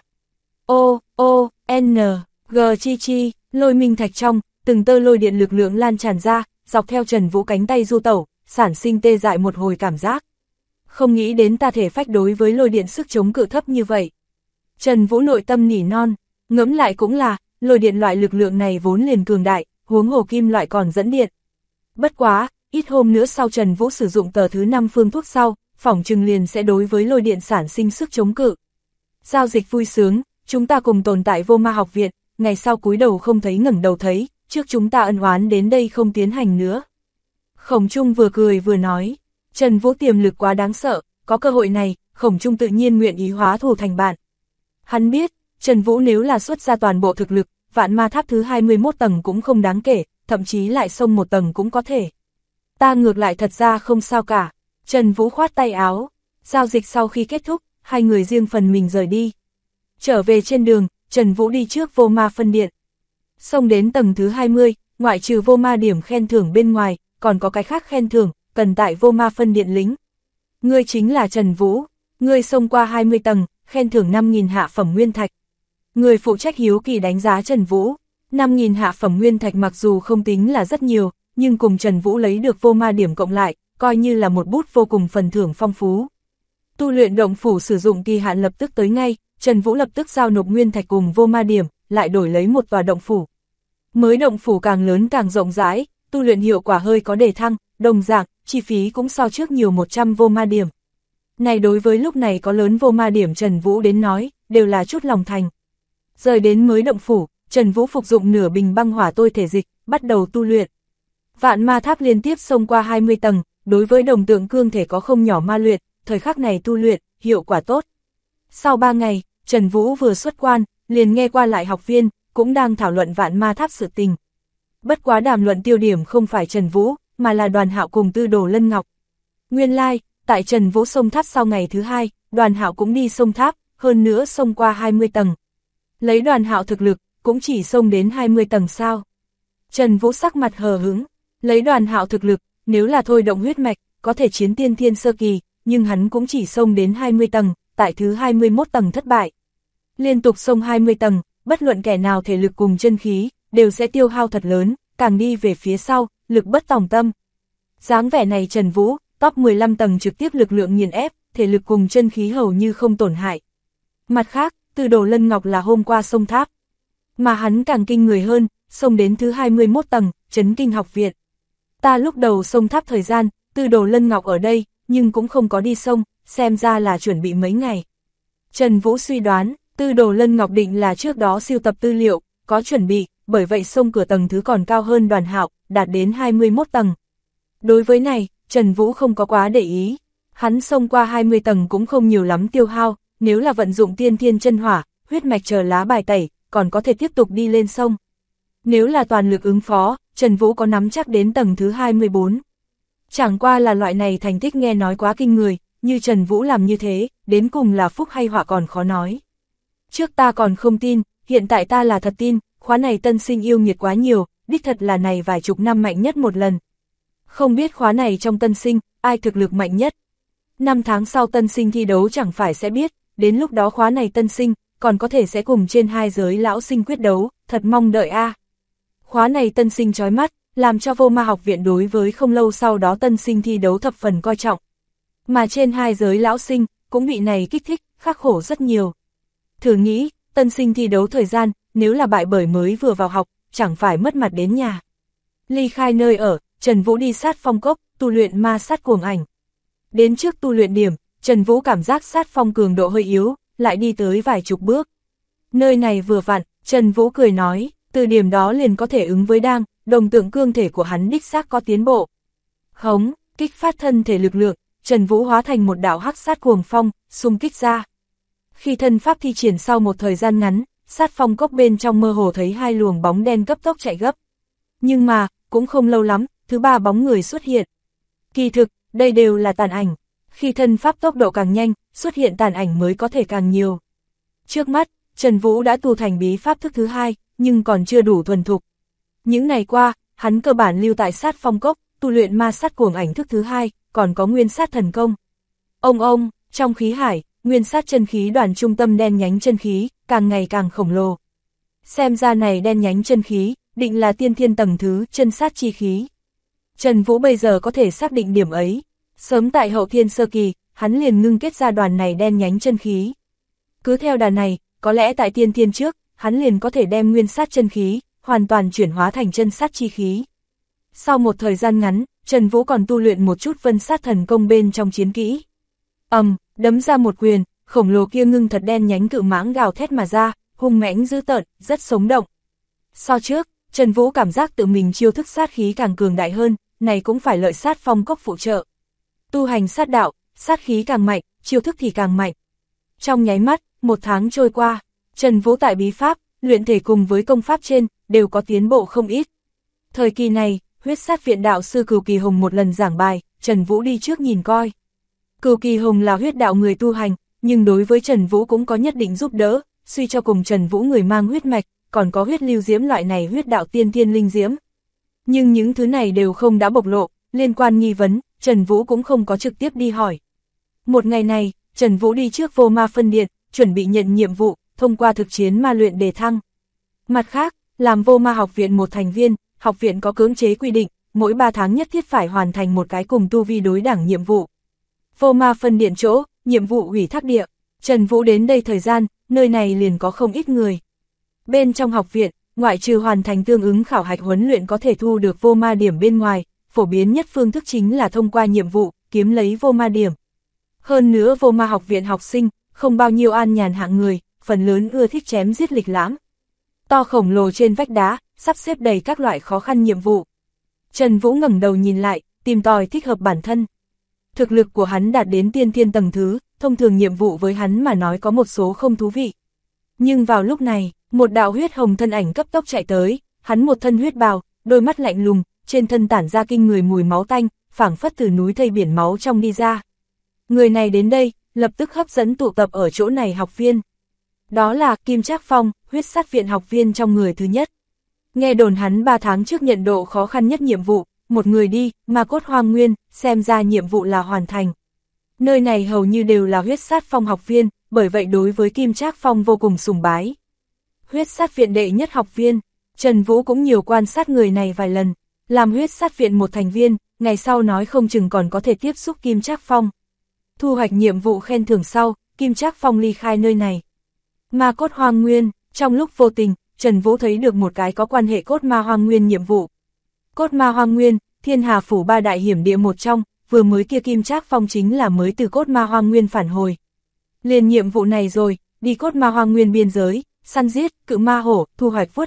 G chi, lôi minh thạch trong, từng tơ lôi điện lực lượng lan tràn ra, dọc theo Trần Vũ cánh tay du tẩu, sản sinh tê dại một hồi cảm giác. Không nghĩ đến ta thể phách đối với lôi điện sức chống cự thấp như vậy. Trần Vũ nội tâm nỉ non, ngẫm lại cũng là, lôi điện loại lực lượng này vốn liền cường đại, huống hồ kim loại còn dẫn điện. Bất quá, ít hôm nữa sau Trần Vũ sử dụng tờ thứ 5 phương thuốc sau, phỏng chừng liền sẽ đối với lôi điện sản sinh sức chống cự. Giao dịch vui sướng, chúng ta cùng tồn tại Vô Ma học viện, ngày sau cúi đầu không thấy ngẩng đầu thấy, trước chúng ta ân oán đến đây không tiến hành nữa. Khổng Trung vừa cười vừa nói, Trần Vũ tiềm lực quá đáng sợ, có cơ hội này, Khổng Trung tự nhiên nguyện ý hóa thù thành bạn. Hắn biết, Trần Vũ nếu là xuất ra toàn bộ thực lực, Vạn Ma Tháp thứ 21 tầng cũng không đáng kể, thậm chí lại xông một tầng cũng có thể. Ta ngược lại thật ra không sao cả. Trần Vũ khoát tay áo, giao dịch sau khi kết thúc, hai người riêng phần mình rời đi. Trở về trên đường, Trần Vũ đi trước Vô Ma phân điện. Xông đến tầng thứ 20, ngoại trừ Vô Ma điểm khen thưởng bên ngoài, còn có cái khác khen thưởng, cần tại Vô Ma phân điện lính. Ngươi chính là Trần Vũ, ngươi xông qua 20 tầng, khen thưởng 5.000 hạ phẩm nguyên thạch. Người phụ trách hiếu kỳ đánh giá Trần Vũ, 5.000 hạ phẩm nguyên thạch mặc dù không tính là rất nhiều, nhưng cùng Trần Vũ lấy được Vô Ma điểm cộng lại, coi như là một bút vô cùng phần thưởng phong phú. Tu luyện động phủ sử dụng kỳ hạn lập tức tới ngay, Trần Vũ lập tức giao nộp nguyên thạch cùng Vô Ma điểm, lại đổi lấy một tòa động phủ. Mới động phủ càng lớn càng rộng rãi, tu luyện hiệu quả hơi có đề thăng, đồng dạng, chi phí cũng so trước nhiều 100 Vô Ma điểm. Này đối với lúc này có lớn Vô Ma điểm Trần Vũ đến nói, đều là chút lòng thành. Rời đến mới động phủ, Trần Vũ phục dụng nửa bình băng hỏa tôi thể dịch, bắt đầu tu luyện. Vạn Ma Tháp liên tiếp xông qua 20 tầng, đối với đồng tượng cương thể có không nhỏ ma luyện, thời khắc này tu luyện, hiệu quả tốt. Sau 3 ngày, Trần Vũ vừa xuất quan, liền nghe qua lại học viên, cũng đang thảo luận Vạn Ma Tháp sự tình. Bất quá đàm luận tiêu điểm không phải Trần Vũ, mà là Đoàn Hạo cùng Tư Đồ Lân Ngọc. Nguyên lai, tại Trần Vũ xông tháp sau ngày thứ 2, Đoàn Hạo cũng đi xông tháp, hơn nữa xông qua 20 tầng. Lấy Đoàn Hạo thực lực, cũng chỉ xông đến 20 tầng sao. Trần Vũ sắc mặt hờ hững, lấy Đoàn Hạo thực lực, nếu là thôi động huyết mạch, có thể chiến tiên thiên sơ kỳ, nhưng hắn cũng chỉ xông đến 20 tầng, tại thứ 21 tầng thất bại. Liên tục xông 20 tầng, bất luận kẻ nào thể lực cùng chân khí, đều sẽ tiêu hao thật lớn, càng đi về phía sau, lực bất tòng tâm. Dáng vẻ này Trần Vũ, top 15 tầng trực tiếp lực lượng nghiền ép, thể lực cùng chân khí hầu như không tổn hại. Mặt khác, Tư Đồ Lân Ngọc là hôm qua xông tháp. Mà hắn càng kinh người hơn, xông đến thứ 21 tầng, Chấn Kinh học viện. Ta lúc đầu xông tháp thời gian, Tư Đồ Lân Ngọc ở đây, nhưng cũng không có đi xông, xem ra là chuẩn bị mấy ngày. Trần Vũ suy đoán, Tư Đồ Lân Ngọc định là trước đó siêu tập tư liệu, có chuẩn bị, bởi vậy xông cửa tầng thứ còn cao hơn Đoàn Hạo, đạt đến 21 tầng. Đối với này, Trần Vũ không có quá để ý. Hắn xông qua 20 tầng cũng không nhiều lắm tiêu hao, nếu là vận dụng tiên thiên chân hỏa, huyết mạch chờ lá bài tẩy, còn có thể tiếp tục đi lên sông. Nếu là toàn lực ứng phó, Trần Vũ có nắm chắc đến tầng thứ 24. Chẳng qua là loại này thành tích nghe nói quá kinh người, như Trần Vũ làm như thế, đến cùng là phúc hay họa còn khó nói. Trước ta còn không tin, hiện tại ta là thật tin, khóa này tân sinh yêu nghiệt quá nhiều, đích thật là này vài chục năm mạnh nhất một lần. Không biết khóa này trong tân sinh, ai thực lực mạnh nhất. 5 tháng sau tân sinh thi đấu chẳng phải sẽ biết, đến lúc đó khóa này tân sinh, còn có thể sẽ cùng trên 2 giới lão sinh quyết đấu, thật mong đợi a. Khóa này tân sinh chói mắt, làm cho Vô Ma học viện đối với không lâu sau đó tân sinh thi đấu thập phần coi trọng. Mà trên 2 giới lão sinh, cũng bị này kích thích, khắc khổ rất nhiều. Thử nghĩ, tân sinh thi đấu thời gian, nếu là bại bởi mới vừa vào học, chẳng phải mất mặt đến nhà. Ly khai nơi ở, Trần Vũ đi sát phong cốc, tu luyện ma sát cuồng ảnh. Đến trước tu luyện điểm, Trần Vũ cảm giác sát phong cường độ hơi yếu, lại đi tới vài chục bước. Nơi này vừa vặn, Trần Vũ cười nói, từ điểm đó liền có thể ứng với đồng tượng cương thể của hắn đích xác có tiến bộ. Hống, kích phát thân thể lực lượng, Trần Vũ hóa thành một đạo hắc sát cuồng phong, xung kích ra. Khi thân pháp thi triển sau một thời gian ngắn, sát phong cốc bên trong mơ hồ thấy 2 luồng bóng đen cấp tốc chạy gấp. Nhưng mà, cũng không lâu lắm, thứ 3 bóng người xuất hiện. Kỳ thực, đây đều là tàn ảnh. Khi thân pháp tốc độ càng nhanh, xuất hiện tàn ảnh mới có thể càng nhiều. Trước mắt, Trần Vũ đã tu thành bí pháp thức thứ 2, nhưng còn chưa đủ thuần thục. Những ngày qua, hắn cơ bản lưu tại sát phong cốc, tu luyện ma sát cuồng ảnh thức thứ 2, còn có nguyên sát thần công. Ông, trong khí hải, nguyên sát chân khí đoàn trung tâm đen nhánh chân khí, càng ngày càng khổng lồ. Xem ra này đen nhánh chân khí, định là tiên thiên tầng thứ chân sát chi khí. Trần Vũ bây giờ có thể xác định điểm ấy. Sớm tại hậu thiên sơ kỳ, hắn liền ngưng kết ra đoàn này đen nhánh chân khí. Cứ theo đà này, có lẽ tại tiên thiên trước, hắn liền có thể đem nguyên sát chân khí, hoàn toàn chuyển hóa thành chân sát chi khí. Sau một thời gian ngắn, Trần Vũ còn tu luyện một chút vân sát thần công bên trong chiến kỹ. Đấm ra một quyền, khổng lồ kia ngưng thật đen nhánh cự mãng gào thét mà ra, hung mãnh dữ tợn, rất sống động. So trước, Trần Vũ cảm giác tự mình chiêu thức sát khí càng cường đại hơn, này cũng phải lợi sát phong cốc phụ trợ. Tu hành sát đạo, sát khí càng mạnh, chiêu thức thì càng mạnh. Trong nháy mắt, 1 tháng trôi qua, Trần Vũ tại bí pháp, luyện thể cùng với công pháp trên, đều có tiến bộ không ít. Thời kỳ này, huyết sát viện đạo sư Cửu Kỳ Hồng một lần giảng bài, Trần Vũ đi trước nhìn coi. Cửu Kỳ Hồng là huyết đạo người tu hành, nhưng đối với Trần Vũ cũng có nhất định giúp đỡ, suy cho cùng Trần Vũ người mang huyết mạch, còn có huyết lưu diễm loại này huyết đạo tiên thiên linh diễm. Nhưng những thứ này đều không đã bộc lộ, liên quan nghi vấn, Trần Vũ cũng không có trực tiếp đi hỏi. Một ngày này, Trần Vũ đi trước Vô Ma phân điện, chuẩn bị nhận nhiệm vụ, thông qua thực chiến ma luyện đề thăng. Mặt khác, làm Vô Ma học viện một thành viên, học viện có cưỡng chế quy định, mỗi 3 tháng nhất thiết phải hoàn thành một cái cùng tu vi đối đẳng nhiệm vụ. Vô Ma phân điện chỗ, nhiệm vụ ủy thác địa, Trần Vũ đến đây thời gian, nơi này liền có không ít người. Bên trong học viện, ngoại trừ hoàn thành tương ứng khảo hạch huấn luyện có thể thu được vô ma điểm bên ngoài, phổ biến nhất phương thức chính là thông qua nhiệm vụ, kiếm lấy vô ma điểm. Hơn nữa Vô Ma học viện học sinh, không bao nhiêu an nhàn hạng người, phần lớn ưa thích chém giết lịch lãm. To khổng lồ trên vách đá, sắp xếp đầy các loại khó khăn nhiệm vụ. Trần Vũ ngẩng đầu nhìn lại, tìm tòi thích hợp bản thân. Thực lực của hắn đạt đến tiên thiên tầng thứ, thông thường nhiệm vụ với hắn mà nói có một số không thú vị. Nhưng vào lúc này, một đạo huyết hồng thân ảnh cấp tốc chạy tới, hắn một thân huyết bào, đôi mắt lạnh lùng, trên thân tản ra kinh người mùi máu tanh, phảng phất từ núi thây biển máu trong đi ra. Người này đến đây, lập tức hấp dẫn tụ tập ở chỗ này học viên. Đó là Kim Trác Phong, huyết sát viện học viên trong người thứ nhất. Nghe đồn hắn 3 tháng trước nhận độ khó khăn nhất nhiệm vụ, một người đi, Ma Cốt Hoang Nguyên, xem ra nhiệm vụ là hoàn thành. Nơi này hầu như đều là huyết sát phong học viên, bởi vậy đối với Kim Trác Phong vô cùng sùng bái. Huyết sát viện đệ nhất học viên, Trần Vũ cũng nhiều quan sát người này vài lần, làm huyết sát viện một thành viên, ngày sau nói không chừng còn có thể tiếp xúc Kim Trác Phong. Thu hoạch nhiệm vụ khen thưởng sau, Kim Trác Phong ly khai nơi này. Ma Cốt Hoang Nguyên, trong lúc vô tình, Trần Vũ thấy được một cái có quan hệ Cốt Ma Hoang Nguyên nhiệm vụ. Cốt Ma Hoang Nguyên, Thiên Hà Phủ 3 đại hiểm địa một trong, vừa mới kia Kim Trác Phong chính là mới từ Cốt Ma Hoang Nguyên phản hồi. Liền nhiệm vụ này rồi, đi Cốt Ma Hoang Nguyên biên giới, săn giết, cự ma hổ, thu hoạch vuốt hổ,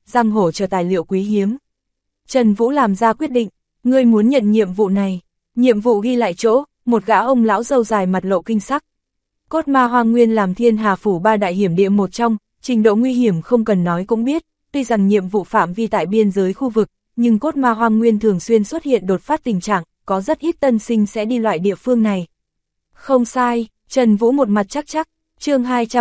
răng hổ chờ tài liệu quý hiếm. Trần Vũ làm ra quyết định, ngươi muốn nhận nhiệm vụ này. Nhiệm vụ ghi lại chỗ, một gã ông lão râu dài mặt lộ kinh sắc. Cốt ma hoang nguyên làm Thiên Hà Phủ 3 đại hiểm địa một trong, trình độ nguy hiểm không cần nói cũng biết, tuy rằng nhiệm vụ phạm vi tại biên giới khu vực, nhưng cốt ma hoang nguyên thường xuyên xuất hiện đột phát tình trạng, có rất ít tân sinh sẽ đi loại địa phương này. Không sai, Trần Vũ một mặt chắc chắc, chương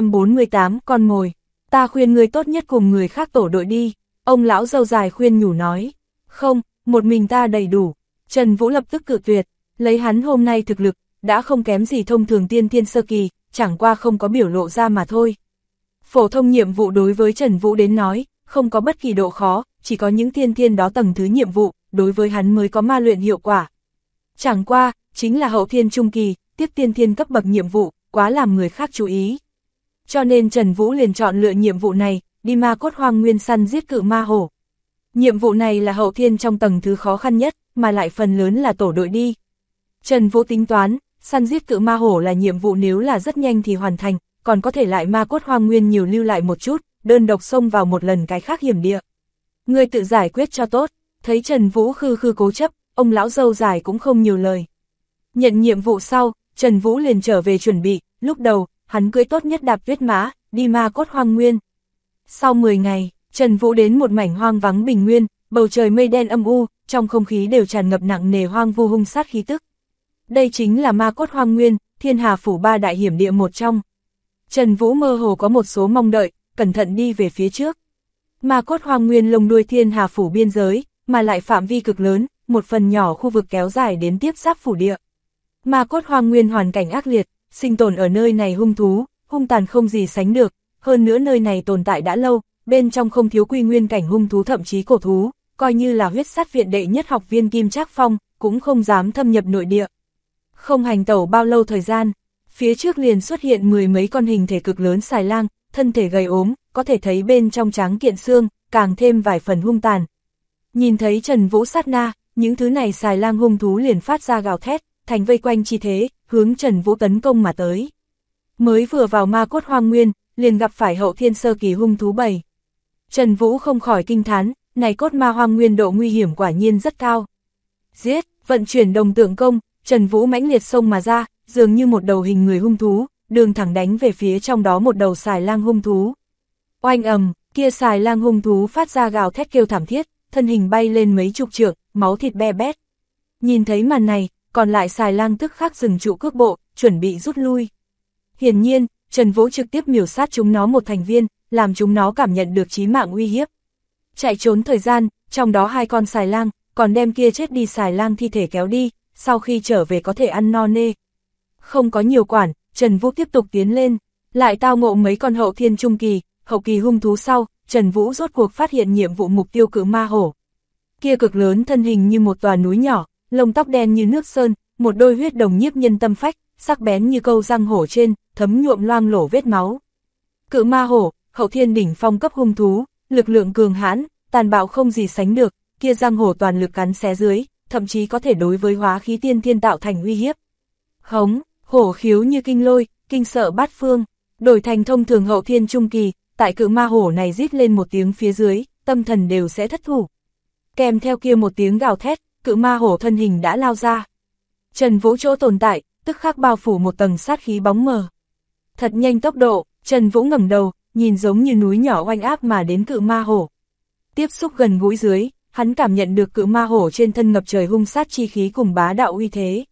248 con mồi, ta khuyên ngươi tốt nhất cùng người khác tổ đội đi, ông lão râu dài khuyên nhủ nói. Không, một mình ta đầy đủ. Trần Vũ lập tức cự tuyệt, lấy hắn hôm nay thực lực, đã không kém gì thông thường tiên thiên sơ kỳ, chẳng qua không có biểu lộ ra mà thôi. Phổ thông nhiệm vụ đối với Trần Vũ đến nói, không có bất kỳ độ khó, chỉ có những tiên thiên đó tầng thứ nhiệm vụ, đối với hắn mới có ma luyện hiệu quả. Chẳng qua, chính là hậu thiên trung kỳ, tiếp tiên thiên cấp bậc nhiệm vụ, quá làm người khác chú ý. Cho nên Trần Vũ liền chọn lựa nhiệm vụ này, đi ma cốt hoang nguyên săn giết cự ma hổ. Nhiệm vụ này là hậu thiên trong tầng thứ khó khăn nhất, mà lại phần lớn là tổ đội đi. Trần Vũ tính toán, săn giết cự ma hổ là nhiệm vụ nếu là rất nhanh thì hoàn thành, còn có thể lại ma cốt hoang nguyên nhiều lưu lại một chút, đơn độc xông vào một lần cái khác hiểm địa. Ngươi tự giải quyết cho tốt, thấy Trần Vũ khư khư cố chấp, ông lão râu dài cũng không nhiều lời. Nhận nhiệm vụ sau, Trần Vũ liền trở về chuẩn bị, lúc đầu, hắn cưỡi tốt nhất đạp tuyết mã, đi ma cốt hoang nguyên. Sau 10 ngày, Trần Vũ đến một mảnh hoang vắng bình nguyên, bầu trời mây đen âm u, trong không khí đều tràn ngập nặng nề hoang vu hung sát khí tức. Đây chính là ma cốt hoang nguyên, Thiên Hà Phủ 3 đại hiểm địa một trong. Trần Vũ mơ hồ có một số mong đợi, cẩn thận đi về phía trước. Ma cốt hoang nguyên lồng đuôi Thiên Hà Phủ biên giới, mà lại phạm vi cực lớn, một phần nhỏ khu vực kéo dài đến tiếp giáp phủ địa. Ma cốt hoang nguyên hoàn cảnh ác liệt, sinh tồn ở nơi này hung thú, hung tàn không gì sánh được, hơn nữa nơi này tồn tại đã lâu, bên trong không thiếu quy nguyên cảnh hung thú thậm chí cổ thú, coi như là huyết sát viện đệ nhất học viên Kim Trác Phong, cũng không dám thâm nhập nội địa. Không hành tẩu bao lâu thời gian, phía trước liền xuất hiện 10 mấy con hình thể cực lớn xài lang, thân thể gầy ốm, có thể thấy bên trong trắng kiện xương, càng thêm vài phần hung tàn. Nhìn thấy Trần Vũ sát na, những thứ này xài lang hung thú liền phát ra gào thét, thành vây quanh chi thế, hướng Trần Vũ tấn công mà tới. Mới vừa vào ma cốt hoang nguyên, liền gặp phải hậu thiên sơ kỳ hung thú bầy. Trần Vũ không khỏi kinh thán, này cốt ma hoang nguyên độ nguy hiểm quả nhiên rất cao. Giết, vận chuyển đồng tượng công, Trần Vũ mãnh liệt xông mà ra, dường như một đầu hình người hung thú, đường thẳng đánh về phía trong đó một đầu xài lang hung thú. Oanh ầm, kia xài lang hung thú phát ra gào thét kêu thảm thiết, thân hình bay lên mấy chục trượng, máu thịt be bét. Nhìn thấy màn này, còn lại xài lang tức khắc dừng trụ cước bộ, chuẩn bị rút lui. Hiển nhiên, Trần Vũ trực tiếp miểu sát chúng nó một thành viên, làm chúng nó cảm nhận được chí mạng uy hiếp. Chạy trốn thời gian, trong đó 2 con xài lang, còn đem kia chết đi xài lang thi thể kéo đi, sau khi trở về có thể ăn no nê. Không có nhiều quản, Trần Vũ tiếp tục tiến lên, lại tao ngộ mấy con hậu thiên trung kỳ, hậu kỳ hung thú sau, Trần Vũ rốt cuộc phát hiện nhiệm vụ mục tiêu cự ma hổ. Kia cực lớn thân hình như một tòa núi nhỏ, lông tóc đen như nước sơn, một đôi huyết đồng nhiếp nhân tâm phách, sắc bén như câu răng hổ trên, thấm nhuộm loang lổ vết máu. Cự ma hổ, hậu thiên đỉnh phong cấp hung thú, lực lượng cường hãn, tàn bạo không gì sánh được, kia răng hổ toàn lực cắn xé dưới, thậm chí có thể đối với hóa khí tiên thiên tạo thành uy hiếp. Hống, hổ khiếu như kinh lôi, kinh sợ bát phương, đổi thành thông thường hậu thiên trung kỳ, tại cự ma hổ này rít lên một tiếng phía dưới, tâm thần đều sẽ thất thủ. Kèm theo kia một tiếng gào thét, cự ma hổ thân hình đã lao ra. Trần Vũ chỗ tồn tại, tức khắc bao phủ một tầng sát khí bóng mờ. Thật nhanh tốc độ, Trần Vũ ngẩng đầu, nhìn giống như núi nhỏ oanh áp mà đến cự ma hổ. Tiếp xúc gần gũi dưới, hắn cảm nhận được cự ma hổ trên thân ngập trời hung sát chi khí cùng bá đạo uy thế.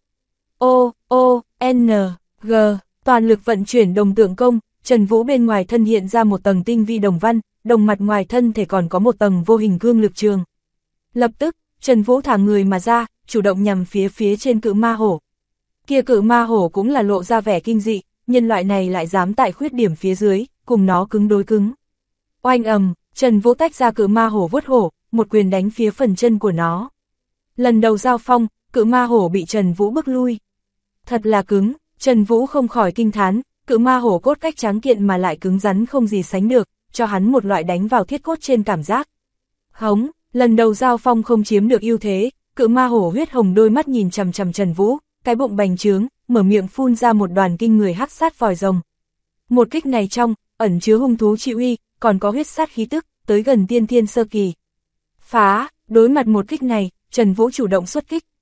G, toàn lực vận chuyển đồng tượng công, Trần Vũ bên ngoài thân hiện ra một tầng tinh vi đồng văn, đồng mặt ngoài thân thể còn có một tầng vô hình cương lực trường. Lập tức, Trần Vũ thả người mà ra, chủ động nhằm phía trên cự ma hổ. Kia cự ma hổ cũng là lộ ra vẻ kinh dị, nhân loại này lại dám tại khuyết điểm phía dưới, cùng nó cứng đối cứng. Oanh ầm, Trần Vũ tách ra cự ma hổ vuốt hổ, một quyền đánh phía phần chân của nó. Lần đầu giao phong, cự ma hổ bị Trần Vũ bức lui. Thật là cứng, Trần Vũ không khỏi kinh thán, cự ma hổ cốt cách tráng kiện mà lại cứng rắn không gì sánh được, cho hắn một loại đánh vào thiết cốt trên cảm giác. Hống, lần đầu giao phong không chiếm được ưu thế, cự ma hổ huyết hồng đôi mắt nhìn chằm chằm Trần Vũ, cái bụng bành trướng, mở miệng phun ra một đoàn kinh người hắc sát vòi rồng. Một kích này trong, ẩn chứa hung thú chi uy, còn có huyết sát khí tức, tới gần tiên thiên sơ kỳ. Phá, đối mặt một kích này, Trần Vũ chủ động xuất kích.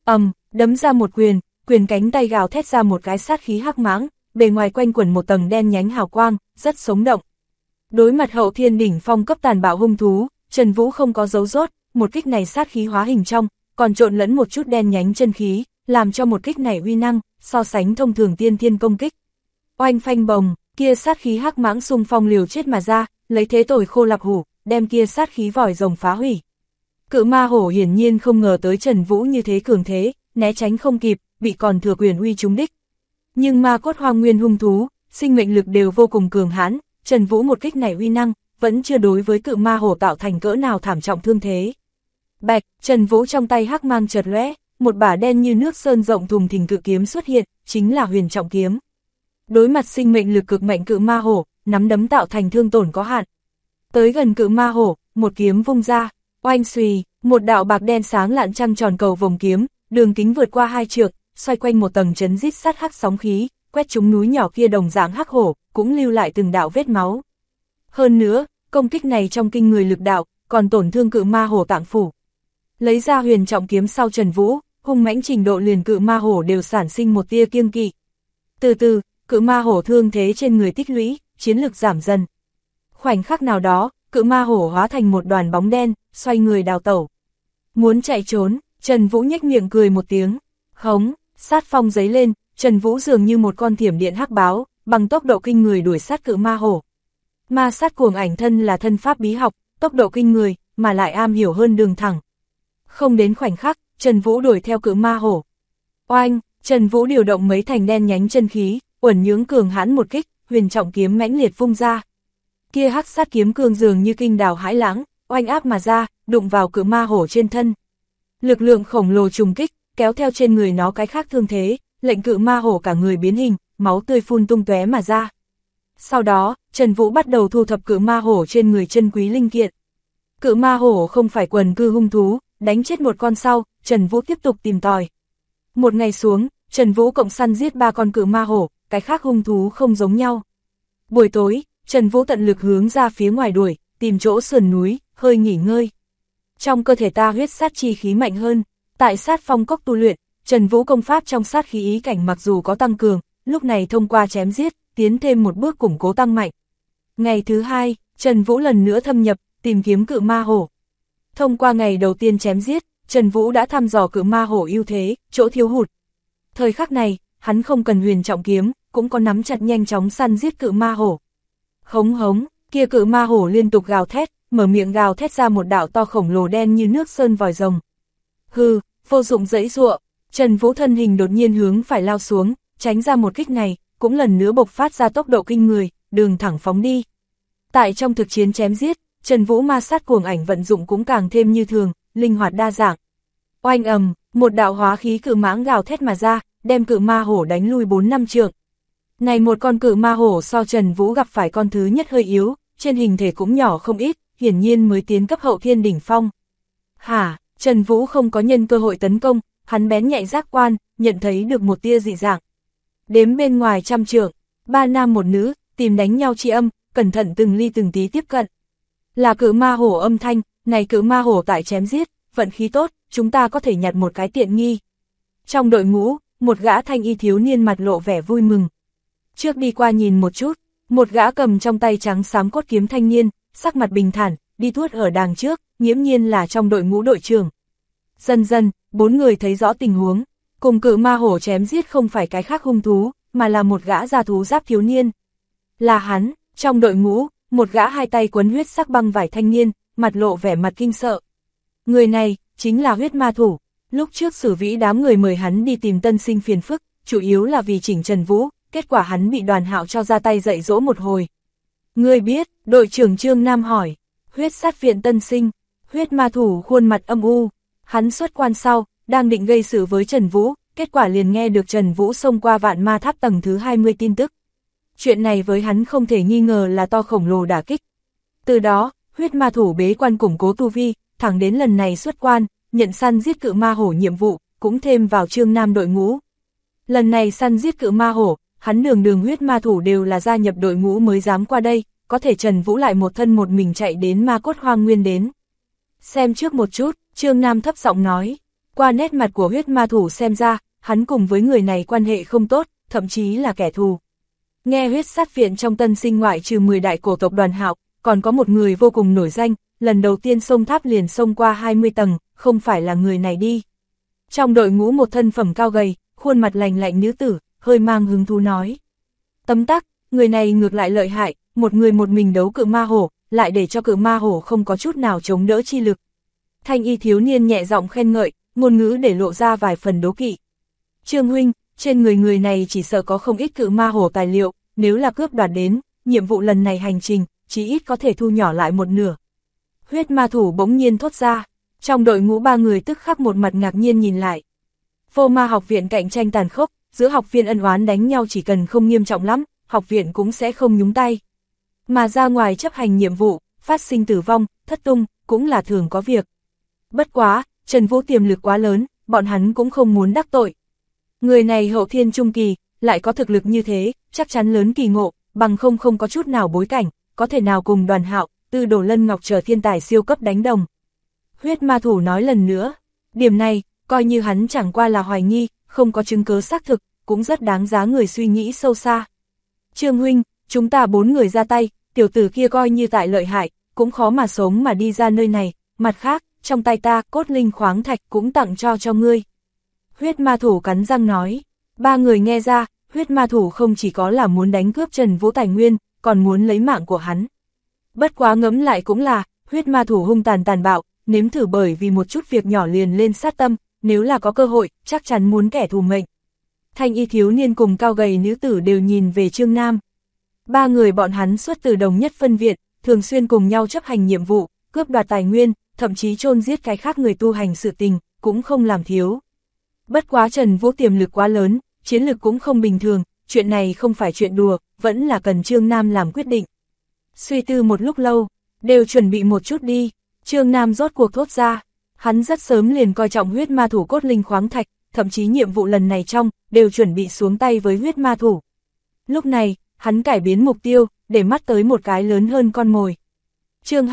Đấm ra một quyền, quyền cánh tay gào thét ra một cái sát khí hắc mãng, bề ngoài quanh quẩn một tầng đen nhánh hào quang, rất sống động. Đối mặt hậu thiên đỉnh phong cấp tàn bạo hung thú, Trần Vũ không có giấu rốt, một kích này sát khí hóa hình trong, còn trộn lẫn một chút đen nhánh chân khí, làm cho một kích này uy năng, so sánh thông thường tiên thiên công kích. Oanh phanh bồng, kia sát khí hắc mãng xung phong liều chết mà ra, lấy thế tồi khô lạp hủ, đem kia sát khí vòi rồng phá hủy. Cự ma hổ hiển nhiên không ngờ tới Trần Vũ như thế cường thế, né tránh không kịp, bị còn thừa quyền uy trúng đích. Nhưng ma cốt hoang nguyên hung thú, sinh mệnh lực đều vô cùng cường hãn, Trần Vũ một kích này uy năng, vẫn chưa đối với cự ma hổ tạo thành cỡ nào thảm trọng thương thế. Bạch, Trần Vũ trong tay hắc mang chợt lóe, một bả đen như nước sơn rộng thùng thình cự kiếm xuất hiện, chính là huyền trọng kiếm. Đối mặt sinh mệnh lực cực mạnh cự ma hổ, nắm đấm tạo thành thương tổn có hạn. Tới gần cự ma hổ, một kiếm vung ra, oanh xùy, một đạo bạc đen sáng lạn trăng tròn cầu vòng kiếm, đường kính vượt qua 2 trượng, xoay quanh một tầng chấn rít sát hắc sóng khí, quét trúng núi nhỏ kia đồng dạng hắc hổ, cũng lưu lại từng đạo vết máu. Hơn nữa, công kích này trong kinh người lực đạo, còn tổn thương cự ma hổ tạng phủ. Lấy ra huyền trọng kiếm sau Trần Vũ, hung mãnh trình độ liền cự ma hổ đều sản sinh một tia kiêng kỵ. Từ từ, cự ma hổ thương thế trên người tích lũy, chiến lực giảm dần. Khoảnh khắc nào đó, cự ma hổ hóa thành một đoàn bóng đen, xoay người đào tẩu. Muốn chạy trốn, Trần Vũ nhếch miệng cười một tiếng. Hống, sát phong giấy lên, Trần Vũ dường như một con thiểm điện hắc báo, bằng tốc độ kinh người đuổi sát cự ma hổ. Ma sát cuồng ảnh thân là thân pháp bí học, tốc độ kinh người, mà lại am hiểu hơn đường thẳng. Không đến khoảnh khắc, Trần Vũ đuổi theo cự ma hổ. Oanh, Trần Vũ điều động mấy thành đen nhánh chân khí, uẩn nhướng cường hãn một kích, huyền trọng kiếm mãnh liệt vung ra. Kia hắc sát kiếm cương dường như kinh đào hãi lãng, oanh áp mà ra, đụng vào cự ma hổ trên thân. Lực lượng khổng lồ trùng kích, kéo theo trên người nó cái khác thương thế, lệnh cự ma hổ cả người biến hình, máu tươi phun tung tóe mà ra. Sau đó, Trần Vũ bắt đầu thu thập cự ma hổ trên người chân quý linh kiện. Cự ma hổ không phải quần cư hung thú, đánh chết một con sau, Trần Vũ tiếp tục tìm tòi. Một ngày xuống, Trần Vũ cộng săn giết 3 con cự ma hổ, cái khác hung thú không giống nhau. Buổi tối, Trần Vũ tận lực hướng ra phía ngoài đuổi, tìm chỗ sườn núi, hơi nghỉ ngơi. Trong cơ thể ta huyết sát chi khí mạnh hơn, tại sát phong cốc tu luyện, Trần Vũ công pháp trong sát khí ý cảnh mặc dù có tăng cường, lúc này thông qua chém giết, tiến thêm một bước củng cố tăng mạnh. Ngày thứ 2, Trần Vũ lần nữa thâm nhập, tìm kiếm cự ma hổ. Thông qua ngày đầu tiên chém giết, Trần Vũ đã thăm dò cự ma hổ ưu thế, chỗ thiếu hụt. Thời khắc này, hắn không cần huyền trọng kiếm, cũng có nắm chặt nhanh chóng săn giết cự ma hổ. Hống hống, kia cự ma hổ liên tục gào thét, mở miệng gào thét ra một đạo to khổng lồ đen như nước sơn vòi rồng. Hừ, vô dụng giãy giụa, Trần Vũ thân hình đột nhiên hướng phải lao xuống, tránh ra một kích này, cũng lần nữa bộc phát ra tốc độ kinh người, đường thẳng phóng đi. Tại trong thực chiến chém giết, Trần Vũ ma sát cuồng ảnh vận dụng cũng càng thêm như thường, linh hoạt đa dạng. Oanh ầm, một đạo hóa khí cự mãng gào thét mà ra, đem cự ma hổ đánh lui 4-5 trượng. Này một con cự ma hổ so Trần Vũ gặp phải con thứ nhất hơi yếu, trên hình thể cũng nhỏ không ít, hiển nhiên mới tiến cấp hậu thiên đỉnh phong. Hả, Trần Vũ không có nhân cơ hội tấn công, hắn bén nhạy giác quan, nhận thấy được một tia dị dạng. Đếm bên ngoài 100 trượng, 3 nam 1 nữ, tìm đánh nhau chi âm, cẩn thận từng ly từng tí tiếp cận. Là cự ma hổ âm thanh, này cự ma hổ tại chém giết, vận khí tốt, chúng ta có thể nhặt một cái tiện nghi. Trong đội ngũ, một gã thanh y thiếu niên mặt lộ vẻ vui mừng. Trước đi qua nhìn một chút, một gã cầm trong tay trắng xám cốt kiếm thanh niên, sắc mặt bình thản, đi tuốt ở đàng trước, nghiễm nhiên là trong đội ngũ đội trưởng. Dần dần, 4 người thấy rõ tình huống, cùng cự ma hổ chém giết không phải cái khác hung thú, mà là một gã gia thú giáp thiếu niên. Là hắn, trong đội ngũ, một gã hai tay quấn huyết sắc băng vải thanh niên, mặt lộ vẻ mặt kinh sợ. Người này, chính là huyết ma thủ, lúc trước Sử Vĩ đám người mời hắn đi tìm tân sinh phiền phức, chủ yếu là vì chỉnh Trần Vũ, kết quả hắn bị Đoàn Hạo cho ra tay dạy dỗ một hồi. Ngươi biết, đội trưởng Trương Nam hỏi, huyết sát viện tân sinh, huyết ma thủ khuôn mặt âm u, hắn xuất quan sau, đang định gây sự với Trần Vũ, kết quả liền nghe được Trần Vũ xông qua vạn ma tháp tầng thứ 20 tin tức. Chuyện này với hắn không thể nghi ngờ là to khổng lồ đả kích. Từ đó, huyết ma thủ bế quan củng cố tu vi, thẳng đến lần này xuất quan, nhận săn giết cự ma hổ nhiệm vụ, cũng thêm vào Trương Nam đội ngũ. Lần này săn giết cự ma hổ, hắn đường huyết ma thủ đều là gia nhập đội ngũ mới dám qua đây, có thể Trần Vũ lại một thân một mình chạy đến ma cốt hoang nguyên đến. Xem trước một chút, Trương Nam thấp giọng nói, qua nét mặt của huyết ma thủ xem ra, hắn cùng với người này quan hệ không tốt, thậm chí là kẻ thù. Nghe huyết sát viện trong Tân Sinh ngoại trừ 10 đại cổ tộc Đoàn Hạo, còn có một người vô cùng nổi danh, lần đầu tiên xông tháp liền xông qua 20 tầng, không phải là người này đi. Trong đội ngũ một thân phẩm cao gầy, khuôn mặt lành lạnh nữ tử, hơi mang hứng thú nói. Tấm tắc, người này ngược lại lợi hại, một người một mình đấu cự ma hổ, lại để cho cự ma hổ không có chút nào chống đỡ chi lực. Thanh y thiếu niên nhẹ giọng khen ngợi, ngôn ngữ để lộ ra vài phần đố kỵ. Trương huynh, trên người này chỉ sợ có không ít cự ma hổ tài liệu, nếu là cướp đoạt đến, nhiệm vụ lần này hành trình, chí ít có thể thu nhỏ lại một nửa. Huyết ma thủ bỗng nhiên thốt ra, trong đội ngũ 3 người tức khắc một mặt ngạc nhiên nhìn lại. Vô ma học viện cạnh tranh tàn khốc, giữa học viên ân oán đánh nhau chỉ cần không nghiêm trọng lắm, học viện cũng sẽ không nhúng tay. Mà ra ngoài chấp hành nhiệm vụ, phát sinh tử vong, thất tung, cũng là thường có việc. Bất quá, Trần Vũ tiềm lực quá lớn, bọn hắn cũng không muốn đắc tội. Người này hậu thiên trung kỳ, lại có thực lực như thế, chắc chắn lớn kỳ ngộ, bằng không có chút nào bối cảnh, có thể nào cùng Đoàn Hạo, Tư Đồ Lân Ngọc chờ thiên tài siêu cấp đánh đồng. Huyết ma thủ nói lần nữa, điểm này, coi như hắn chẳng qua là hoài nghi, không có chứng cứ xác thực, cũng rất đáng giá người suy nghĩ sâu xa. Trương huynh, chúng ta 4 người ra tay, tiểu tử kia coi như tại lợi hại, cũng khó mà sống mà đi ra nơi này, mặt khác, trong tay ta cốt linh khoáng thạch cũng tặng cho ngươi. Huyết ma thủ cắn răng nói, 3 người nghe ra, huyết ma thủ không chỉ có là muốn đánh cướp Trần Vũ tài nguyên, còn muốn lấy mạng của hắn. Bất quá ngẫm lại cũng là, huyết ma thủ hung tàn bạo, nếm thử bởi vì một chút việc nhỏ liền lên sát tâm, nếu là có cơ hội, chắc chắn muốn kẻ thù mệnh. Thanh y thiếu niên cùng cao gầy nữ tử đều nhìn về Trương Nam. 3 người bọn hắn xuất từ đồng nhất phân viện, thường xuyên cùng nhau chấp hành nhiệm vụ, cướp đoạt tài nguyên, thậm chí chôn giết cái khác người tu hành sự tình, cũng không làm thiếu. Bất quá Trần Vũ tiềm lực quá lớn, chiến lực cũng không bình thường, chuyện này không phải chuyện đùa, vẫn là cần Trương Nam làm quyết định. Suy tư một lúc lâu, đều chuẩn bị một chút đi, Trương Nam rốt cuộc thốt ra, hắn rất sớm liền coi trọng huyết ma thủ cốt linh khoáng thạch, thậm chí nhiệm vụ lần này đều chuẩn bị xuống tay với huyết ma thủ. Lúc này, hắn cải biến mục tiêu, để mắt tới một cái lớn hơn con mồi. Chương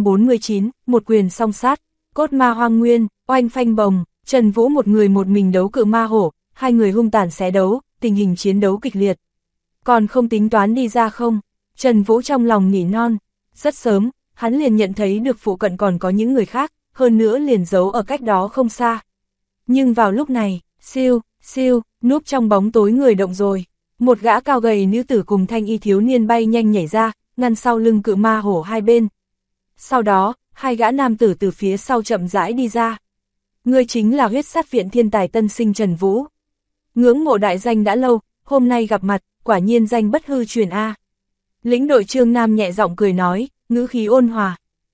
249, một quyền song sát, cốt ma hoang nguyên, oanh phanh bồng, Trần Vũ một người một mình đấu cự ma hổ, 2 người hung tàn xé đấu, tình hình chiến đấu kịch liệt. Còn không tính toán đi ra không? Trần Vũ trong lòng nỉ non, rất sớm, hắn liền nhận thấy được phụ cận còn có những người khác, hơn nữa liền giấu ở cách đó không xa. Nhưng vào lúc này, siêu, núp trong bóng tối người động rồi. Một gã cao gầy nữ tử cùng thanh y thiếu niên bay nhanh nhảy ra, ngăn sau lưng cự ma hổ hai bên. Sau đó, 2 gã nam tử từ phía sau chậm rãi đi ra. Người chính là huyết sát viện thiên tài tân sinh Trần Vũ. Ngưỡng mộ đại danh đã lâu, hôm nay gặp mặt, quả nhiên danh bất hư truyền a. Lĩnh đội Trương Nam nhẹ giọng cười nói, ngữ khí ôn hòa.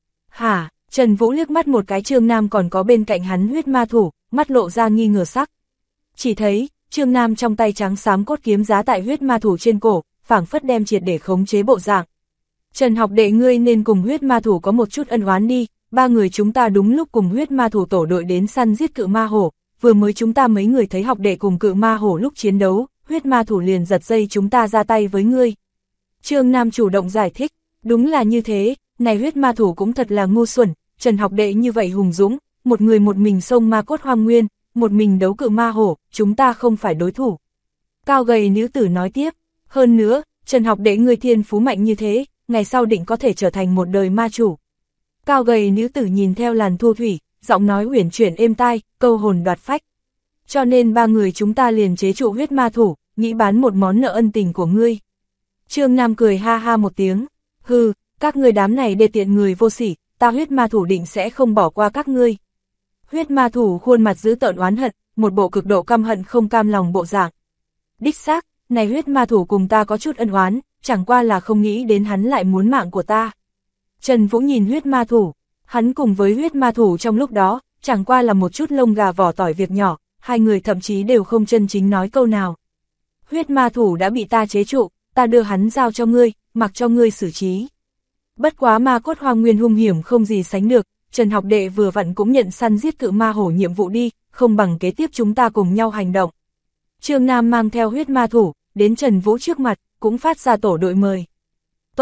Hả, Trần Vũ liếc mắt một cái Trương Nam còn có bên cạnh hắn huyết ma thủ, mắt lộ ra nghi ngờ sắc. Chỉ thấy, Trương Nam trong tay trắng xám cốt kiếm giá tại huyết ma thủ trên cổ, phảng phất đem triệt để khống chế bộ dạng. Trần học đệ ngươi nên cùng huyết ma thủ có một chút ân oán đi, 3 người chúng ta đúng lúc cùng huyết ma thủ tổ đội đến săn giết cự ma hổ, vừa mới chúng ta mấy người thấy học đệ cùng cự ma hổ lúc chiến đấu, huyết ma thủ liền giật dây chúng ta ra tay với ngươi. Trương Nam chủ động giải thích, đúng là như thế, này huyết ma thủ cũng thật là ngu xuẩn, Trần học đệ như vậy hùng dũng, một người một mình xông ma cốt hoang nguyên, một mình đấu cự ma hổ, chúng ta không phải đối thủ. Cao gầy nữ tử nói tiếp, hơn nữa, Trần học đệ ngươi thiên phú mạnh như thế, ngày sau định có thể trở thành một đời ma chủ. Cao gầy nữ tử nhìn theo làn thu thủy, giọng nói uyển chuyển êm tai, câu hồn đoạt phách. Cho nên 3 người chúng ta liền chế trụ huyết ma thủ, nghĩ bán một món nợ ân tình của ngươi. Trương Nam cười ha ha một tiếng, hừ, các ngươi đám này đê tiện người vô sỉ, ta huyết ma thủ định sẽ không bỏ qua các ngươi. Huyết ma thủ khuôn mặt dữ tợn oán hận, một bộ cực độ căm hận không cam lòng bộ dạng. Đích xác, này huyết ma thủ cùng ta có chút ân oán, chẳng qua là không nghĩ đến hắn lại muốn mạng của ta. Trần Vũ nhìn huyết ma thủ, hắn cùng với huyết ma thủ trong lúc đó, chẳng qua là một chút lông gà vỏ tỏi việc nhỏ, 2 người thậm chí đều không chân chính nói câu nào. Huyết ma thủ đã bị ta chế trụ, ta đưa hắn giao cho ngươi, mặc cho ngươi xử trí. Bất quá ma cốt hoang nguyên hung hiểm không gì sánh được, Trần học đệ vừa vặn cũng nhận săn giết cự ma hổ nhiệm vụ đi, không bằng kế tiếp chúng ta cùng nhau hành động. Trương Nam mang theo huyết ma thủ, đến Trần Vũ trước mặt, cũng phát ra tổ đội mời. Tốt,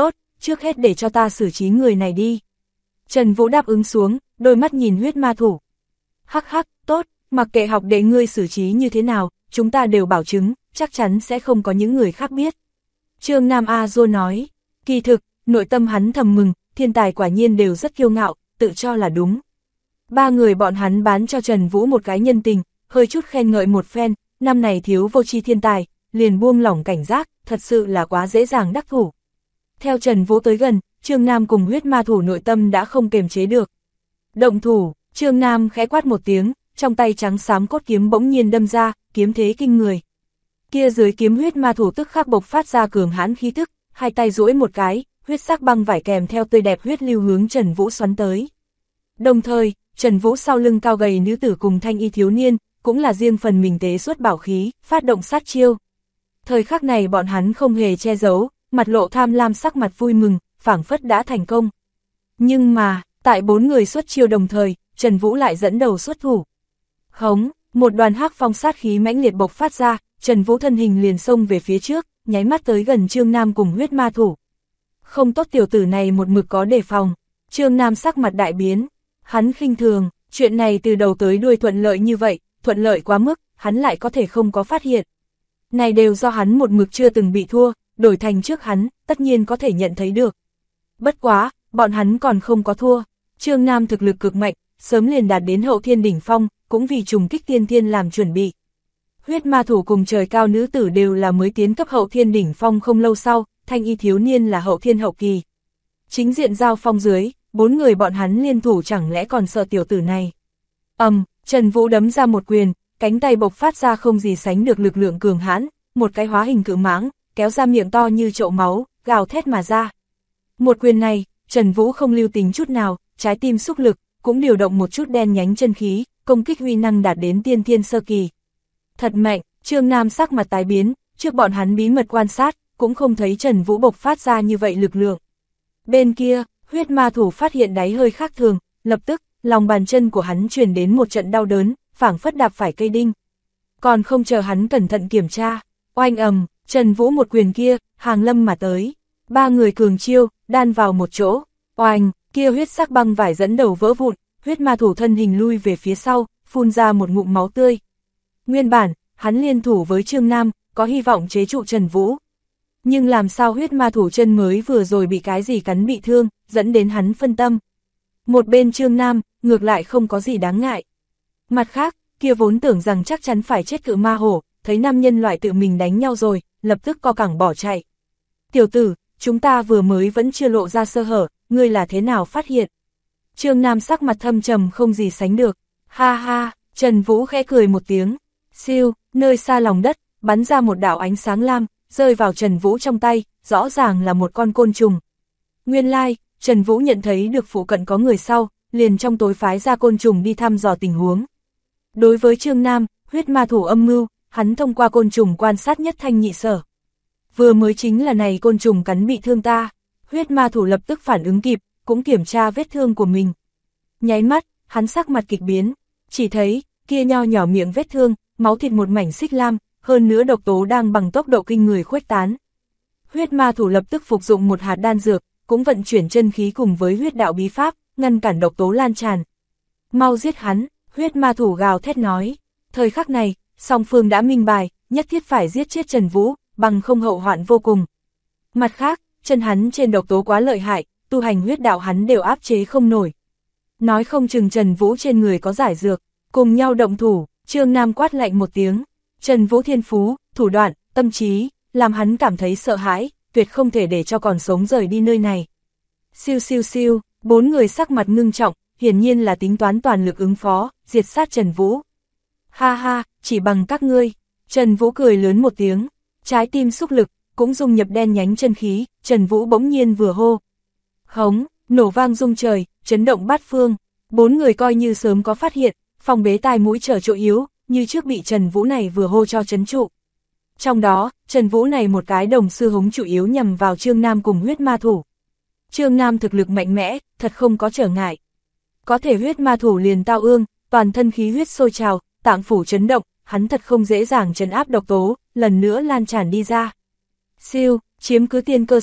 trước hết để cho ta xử trí người này đi. Trần Vũ đáp ứng xuống, đôi mắt nhìn huyết ma thủ. Hắc hắc, tốt, mặc kệ học đệ ngươi xử trí như thế nào, chúng ta đều bảo chứng, chắc chắn sẽ không có những người khác biết. Trương Nam A Dô nói, kỳ thực, nội tâm hắn thầm mừng, thiên tài quả nhiên đều rất kiêu ngạo, tự cho là đúng. Ba người bọn hắn bán cho Trần Vũ một cái nhân tình, hơi chút khen ngợi một phen, năm này thiếu vô tri thiên tài, liền buông lỏng cảnh giác, thật sự là quá dễ dàng đắc thủ. Theo Trần Vũ tới gần, Trương Nam cùng huyết ma thủ nội tâm đã không kềm chế được. Động thủ, Trương Nam khẽ quát một tiếng, trong tay trắng xám cốt kiếm bỗng nhiên đâm ra, kiếm thế kinh người. Kia dưới kiếm huyết ma thủ tức khắc bộc phát ra cường hãn khí tức, hai tay duỗi một cái, huyết sắc băng vải kèm theo tươi đẹp huyết lưu hướng Trần Vũ xoắn tới. Đồng thời, Trần Vũ sau lưng cao gầy nữ tử cùng thanh y thiếu niên, cũng là riêng phần mình tế xuất bảo khí, phát động sát chiêu. Thời khắc này bọn hắn không hề che giấu, mặt lộ tham lam sắc mặt vui mừng, phảng phất đã thành công. Nhưng mà, tại bốn người xuất chiêu đồng thời, Trần Vũ lại dẫn đầu xuất thủ. Hống, một đoàn hắc phong sát khí mãnh liệt bộc phát ra, Trần Vũ thân hình liền xông về phía trước, nháy mắt tới gần Trương Nam cùng huyết ma thủ. Không tốt, tiểu tử này một mực có đề phòng. Trương Nam sắc mặt đại biến, hắn khinh thường, chuyện này từ đầu tới đuôi thuận lợi như vậy, thuận lợi quá mức, hắn lại có thể không có phát hiện. Này đều do hắn một mực chưa từng bị thua, đổi thành trước hắn, tất nhiên có thể nhận thấy được. Bất quá, bọn hắn còn không có thua. Trương Nam thực lực cực mạnh, sớm liền đạt đến hậu thiên đỉnh phong, cũng vì trùng kích tiên thiên làm chuẩn bị. Huyết ma thủ cùng trời cao nữ tử đều là mới tiến cấp hậu thiên đỉnh phong không lâu sau, thanh y thiếu niên là hậu thiên hậu kỳ. Chính diện giao phong dưới, bốn người bọn hắn liên thủ chẳng lẽ còn sợ tiểu tử này. Trần Vũ đấm ra một quyền, cánh tay bộc phát ra không gì sánh được lực lượng cường hãn, một cái hóa hình cự mãng, kéo ra miệng to như chậu máu, gào thét mà ra. Một quyền này, Trần Vũ không lưu tình chút nào, trái tim xúc lực, cũng điều động một chút đen nhánh chân khí, công kích uy năng đạt đến tiên thiên sơ kỳ. Thật mạnh, Trương Nam sắc mặt tái biến, trước bọn hắn bí mật quan sát, cũng không thấy Trần Vũ bộc phát ra như vậy lực lượng. Bên kia, huyết ma thủ phát hiện đáy hơi khác thường, lập tức, lòng bàn chân của hắn truyền đến một trận đau đớn, phảng phất đạp phải cây đinh. Còn không chờ hắn cẩn thận kiểm tra, oanh ầm, Trần Vũ một quyền kia, hàng lâm mà tới. Ba người cường chiêu, đan vào một chỗ, oanh, kia huyết sắc băng vải dẫn đầu vỡ vụn, huyết ma thủ thân hình lui về phía sau, phun ra một ngụm máu tươi. Nguyên bản, hắn liên thủ với Trương Nam, có hy vọng chế trụ Trần Vũ. Nhưng làm sao huyết ma thủ chân mới vừa rồi bị cái gì cắn bị thương, dẫn đến hắn phân tâm. Một bên Trương Nam, ngược lại không có gì đáng ngại. Mặt khác, kia vốn tưởng rằng chắc chắn phải chết cự ma hổ, thấy nam nhân loại tự mình đánh nhau rồi, lập tức co cẳng bỏ chạy. Tiểu tử, chúng ta vừa mới vẫn chưa lộ ra sơ hở, ngươi là thế nào phát hiện? Trương Nam sắc mặt thâm trầm không gì sánh được. Ha ha, Trần Vũ khẽ cười một tiếng. Siêu, nơi xa lòng đất, bắn ra một đạo ánh sáng lam, rơi vào Trần Vũ trong tay, rõ ràng là một con côn trùng. Nguyên lai, Trần Vũ nhận thấy được phụ cận có người sau, liền trong tối phái ra côn trùng đi thăm dò tình huống. Đối với Trương Nam, huyết ma thủ âm mưu, hắn thông qua côn trùng quan sát nhất thanh nhị sở. Vừa mới chính là này côn trùng cắn bị thương ta, huyết ma thủ lập tức phản ứng kịp, cũng kiểm tra vết thương của mình. Nháy mắt, hắn sắc mặt kịch biến, chỉ thấy, kia nho nhỏ miệng vết thương, máu thịt một mảnh xích lam, hơn nữa độc tố đang bằng tốc độ kinh người khuếch tán. Huyết ma thủ lập tức phục dụng một hạt đan dược, cũng vận chuyển chân khí cùng với huyết đạo bí pháp, ngăn cản độc tố lan tràn. Mau giết hắn, huyết ma thủ gào thét nói. Thời khắc này, song phương đã minh bài, nhất thiết phải giết chết Trần Vũ, bằng không hậu hoạn vô cùng. Mặt khác, chân hắn trên độc tố quá lợi hại, tu hành huyết đạo hắn đều áp chế không nổi. Nói không chừng Trần Vũ trên người có giải dược, cùng nhau động thủ, Trương Nam quát lạnh một tiếng. Trần Vũ thiên phú, thủ đoạn, tâm trí, làm hắn cảm thấy sợ hãi, tuyệt không thể để cho còn sống rời đi nơi này. Siêu siêu siêu, bốn người sắc mặt ngưng trọng, hiển nhiên là tính toán toàn lực ứng phó, diệt sát Trần Vũ. Ha ha, chỉ bằng các ngươi. Trần Vũ cười lớn một tiếng, trái tim xúc lực, cũng dung nhập đen nhánh chân khí, Trần Vũ bỗng nhiên vừa hô. Hống, nổ vang rung trời, chấn động bát phương, bốn người coi như sớm có phát hiện, phòng bế tai mũi trở chỗ yếu, như trước bị Trần Vũ này vừa hô cho trấn trụ. Trong đó, Trần Vũ này một cái đồng sư hống chủ yếu nhằm vào Trương Nam cùng huyết ma thủ. Trương Nam thực lực mạnh mẽ, thật không có trở ngại. Có thể huyết ma thủ liền tao ương, toàn thân khí huyết sôi trào, tạng phủ chấn động, hắn thật không dễ dàng trấn áp độc tố, lần nữa lan tràn đi ra. Siêu, chiếm cứ tiên cơ sau,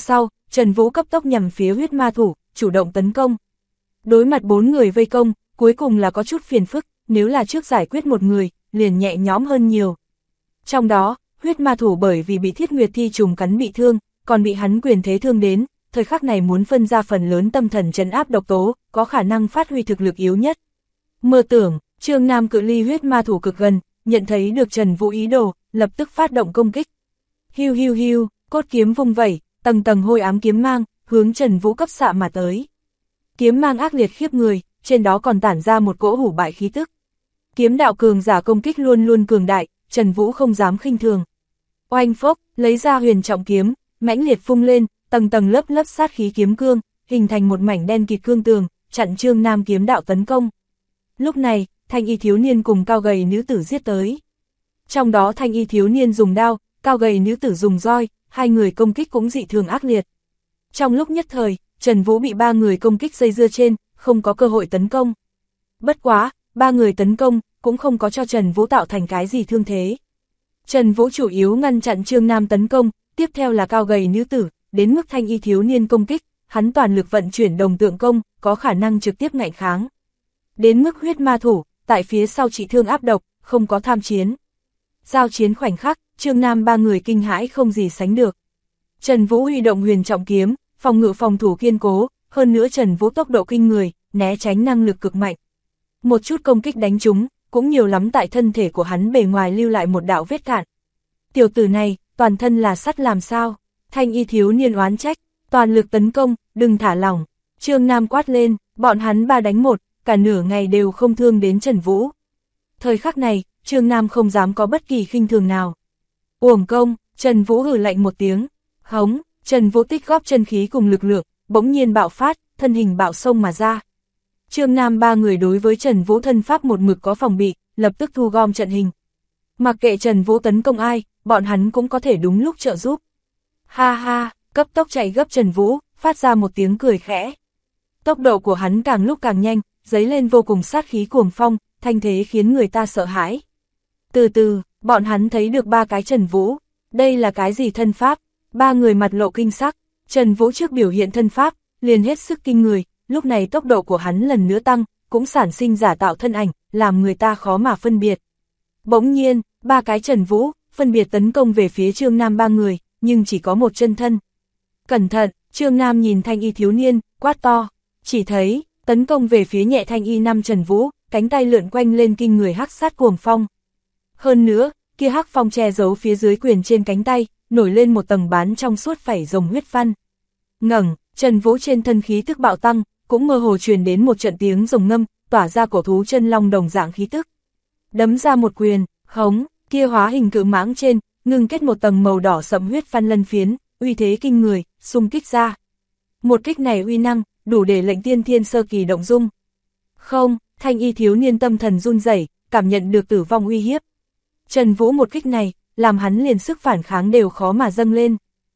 Trần Vũ cấp tốc nhằm phía huyết ma thủ, chủ động tấn công. Đối mặt 4 người vây công, cuối cùng là có chút phiền phức, nếu là trước giải quyết một người, liền nhẹ nhõm hơn nhiều. Trong đó, huyết ma thủ bởi vì bị Thiết Nguyệt Thi trùng cắn bị thương, còn bị hắn quyền thế thương đến, thời khắc này muốn phân ra phần lớn tâm thần trấn áp độc tố, có khả năng phát huy thực lực yếu nhất. Mơ tưởng, Trương Nam cự ly huyết ma thủ cực gần, nhận thấy được Trần Vũ ý đồ, lập tức phát động công kích. Hiu hiu hiu, cốt kiếm vung vẩy, tầng tầng hôi ám kiếm mang, hướng Trần Vũ cấp xạ mà tới. Kiếm mang ác liệt khiếp người, trên đó còn tản ra một cỗ hủ bại khí tức. Kiếm đạo cường giả công kích luôn luôn cường đại, Trần Vũ không dám khinh thường. Oanh phốc, lấy ra huyền trọng kiếm, mãnh liệt phung lên, tầng tầng lớp lớp sát khí kiếm cương, hình thành một mảnh đen kịt cương tường, chặn Trương Nam kiếm đạo tấn công. Lúc này, thanh y thiếu niên cùng cao gầy nữ tử giết tới. Trong đó thanh y thiếu niên dùng đao, cao gầy nữ tử dùng roi, hai người công kích cũng dị thường ác liệt. Trong lúc nhất thời, Trần Vũ bị 3 người công kích dây dưa trên, không có cơ hội tấn công. Bất quá, 3 người tấn công, cũng không có cho Trần Vũ tạo thành cái gì thương thế. Trần Vũ chủ yếu ngăn chặn Trương Nam tấn công, tiếp theo là cao gầy nữ tử, đến mức thanh y thiếu niên công kích, hắn toàn lực vận chuyển đồng tượng công, có khả năng trực tiếp ngạnh kháng. Đến mức huyết ma thủ, tại phía sau trị thương áp độc, không có tham chiến. Giao chiến khoảnh khắc, Trương Nam 3 người kinh hãi không gì sánh được. Trần Vũ huy động huyền trọng kiếm, phòng ngự phòng thủ kiên cố, hơn nữa Trần Vũ tốc độ kinh người, né tránh năng lực cực mạnh. Một chút công kích đánh trúng, cũng nhiều lắm tại thân thể của hắn bề ngoài lưu lại một đạo vết cạn. Tiểu tử này, toàn thân là sắt làm sao? Thanh y thiếu niên oán trách, toàn lực tấn công, đừng thả lỏng. Trương Nam quát lên, bọn hắn 3 đánh 1, cả nửa ngày đều không thương đến Trần Vũ. Thời khắc này, Trương Nam không dám có bất kỳ khinh thường nào. Uổng công, Trần Vũ hừ lạnh một tiếng, hống, Trần Vũ tích góp chân khí cùng lực lượng, bỗng nhiên bạo phát, thân hình bạo xông mà ra. Trương Nam 3 người đối với Trần Vũ thân pháp một mực có phòng bị, lập tức thu gom trận hình. Mặc kệ Trần Vũ tấn công ai, bọn hắn cũng có thể đúng lúc trợ giúp. Ha ha, cấp tốc chạy gấp Trần Vũ, phát ra một tiếng cười khẽ. Tốc độ của hắn càng lúc càng nhanh, dấy lên vô cùng sát khí cuồng phong, thanh thế khiến người ta sợ hãi. Từ từ, bọn hắn thấy được 3 cái Trần Vũ, đây là cái gì thân pháp? 3 người mặt lộ kinh sắc, Trần Vũ trước biểu hiện thân pháp, liền hết sức kinh người, lúc này tốc độ của hắn lần nữa tăng, cũng sản sinh giả tạo thân ảnh, làm người ta khó mà phân biệt. Bỗng nhiên, 3 cái Trần Vũ, phân biệt tấn công về phía Trương Nam 3 người, nhưng chỉ có một chân thân. Cẩn thận, Trương Nam nhìn thanh y thiếu niên, quát to, chỉ thấy, tấn công về phía nhẹ thanh y 5 Trần Vũ, cánh tay lượn quanh lên kinh người hắc sát cuồng phong. Hơn nữa, kia hắc phong che giấu phía dưới quyền trên cánh tay, nổi lên một tầng bán trong suốt phẩy rồng huyết văn. Ngẩng, Trần Vũ trên thân khí tức bạo tăng, cũng mơ hồ truyền đến một trận tiếng rồng ngâm, tỏa ra cổ thú chân long đồng dạng khí tức. Đấm ra một quyền, hống, kia hóa hình cự mãng trên, ngưng kết một tầng màu đỏ sẫm huyết văn lân phiến, uy thế kinh người, xung kích ra. Một kích này uy năng, đủ để lệnh tiên thiên sơ kỳ động dung. Không, thanh y thiếu niên tâm thần run rẩy, cảm nhận được tử vong uy hiếp. Trần Vũ một kích này, làm hắn liền sức phản kháng đều khó mà dâng lên.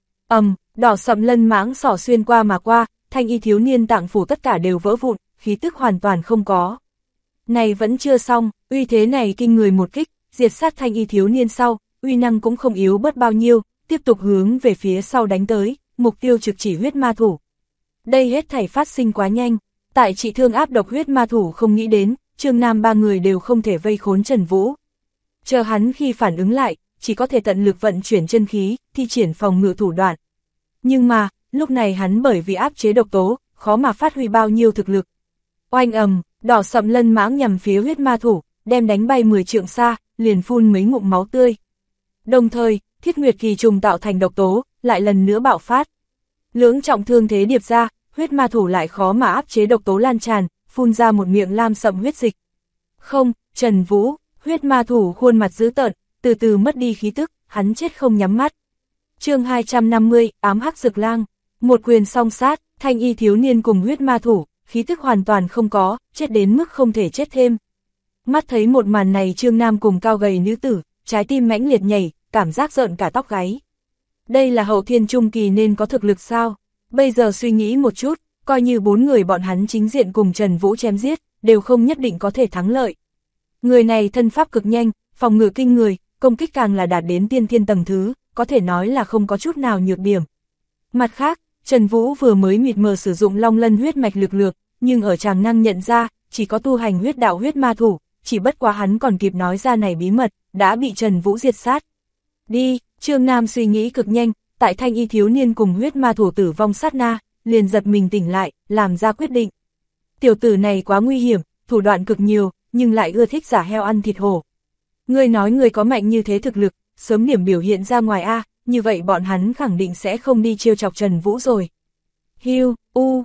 Đỏ sẫm lân mãng xỏ xuyên qua mà qua, thanh y thiếu niên tạng phủ tất cả đều vỡ vụn, khí tức hoàn toàn không có. Này vẫn chưa xong, uy thế này kinh người một kích, diệt sát thanh y thiếu niên sau, uy năng cũng không yếu bớt bao nhiêu, tiếp tục hướng về phía sau đánh tới, mục tiêu trực chỉ huyết ma thủ. Đây hết thảy phát sinh quá nhanh, tại trị thương áp độc huyết ma thủ không nghĩ đến, Trương Nam 3 người đều không thể vây khốn Trần Vũ. Chờ hắn khi phản ứng lại, chỉ có thể tận lực vận chuyển chân khí, thi triển phòng ngự thủ đoạn. Nhưng mà, lúc này hắn bởi vì áp chế độc tố, khó mà phát huy bao nhiêu thực lực. Oanh ầm, đỏ sẫm lân mãng nhằm phía huyết ma thủ, đem đánh bay 10 trượng xa, liền phun mấy ngụm máu tươi. Đồng thời, Thiết Nguyệt kỳ trùng tạo thành độc tố, lại lần nữa bạo phát. Lưỡng trọng thương thế điệp ra, huyết ma thủ lại khó mà áp chế độc tố lan tràn, phun ra một miệng lam sẫm huyết dịch. Không, Trần Vũ, huyết ma thủ khuôn mặt dữ tợn, từ từ mất đi khí tức, hắn chết không nhắm mắt. Chương 250, ám hắc dược lang, một quyền song sát, thanh y thiếu niên cùng huyết ma thủ, khí tức hoàn toàn không có, chết đến mức không thể chết thêm. Mắt thấy một màn này Trương Nam cùng cao gầy nữ tử, trái tim mãnh liệt nhảy, cảm giác rợn cả tóc gáy. Đây là hậu thiên trung kỳ nên có thực lực sao? Bây giờ suy nghĩ một chút, coi như 4 người bọn hắn chính diện cùng Trần Vũ chém giết, đều không nhất định có thể thắng lợi. Người này thân pháp cực nhanh, phòng ngự kinh người, công kích càng là đạt đến tiên thiên tầng thứ, có thể nói là không có chút nào nhược điểm. Mặt khác, Trần Vũ vừa mới mịt mờ sử dụng long lân huyết mạch lực lượng, nhưng ở Tràng Năng nhận ra, chỉ có tu hành huyết đạo huyết ma thủ, chỉ bất quá hắn còn kịp nói ra này bí mật, đã bị Trần Vũ diệt sát. Đi, Trương Nam suy nghĩ cực nhanh, tại thanh y thiếu niên cùng huyết ma thủ tử vong sát na, liền giật mình tỉnh lại, làm ra quyết định. Tiểu tử này quá nguy hiểm, thủ đoạn cực nhiều, nhưng lại ưa thích giả heo ăn thịt hổ. Ngươi nói ngươi có mạnh như thế thực lực, sớm điểm biểu hiện ra ngoài a, như vậy bọn hắn khẳng định sẽ không đi trêu chọc Trần Vũ rồi. Hiu,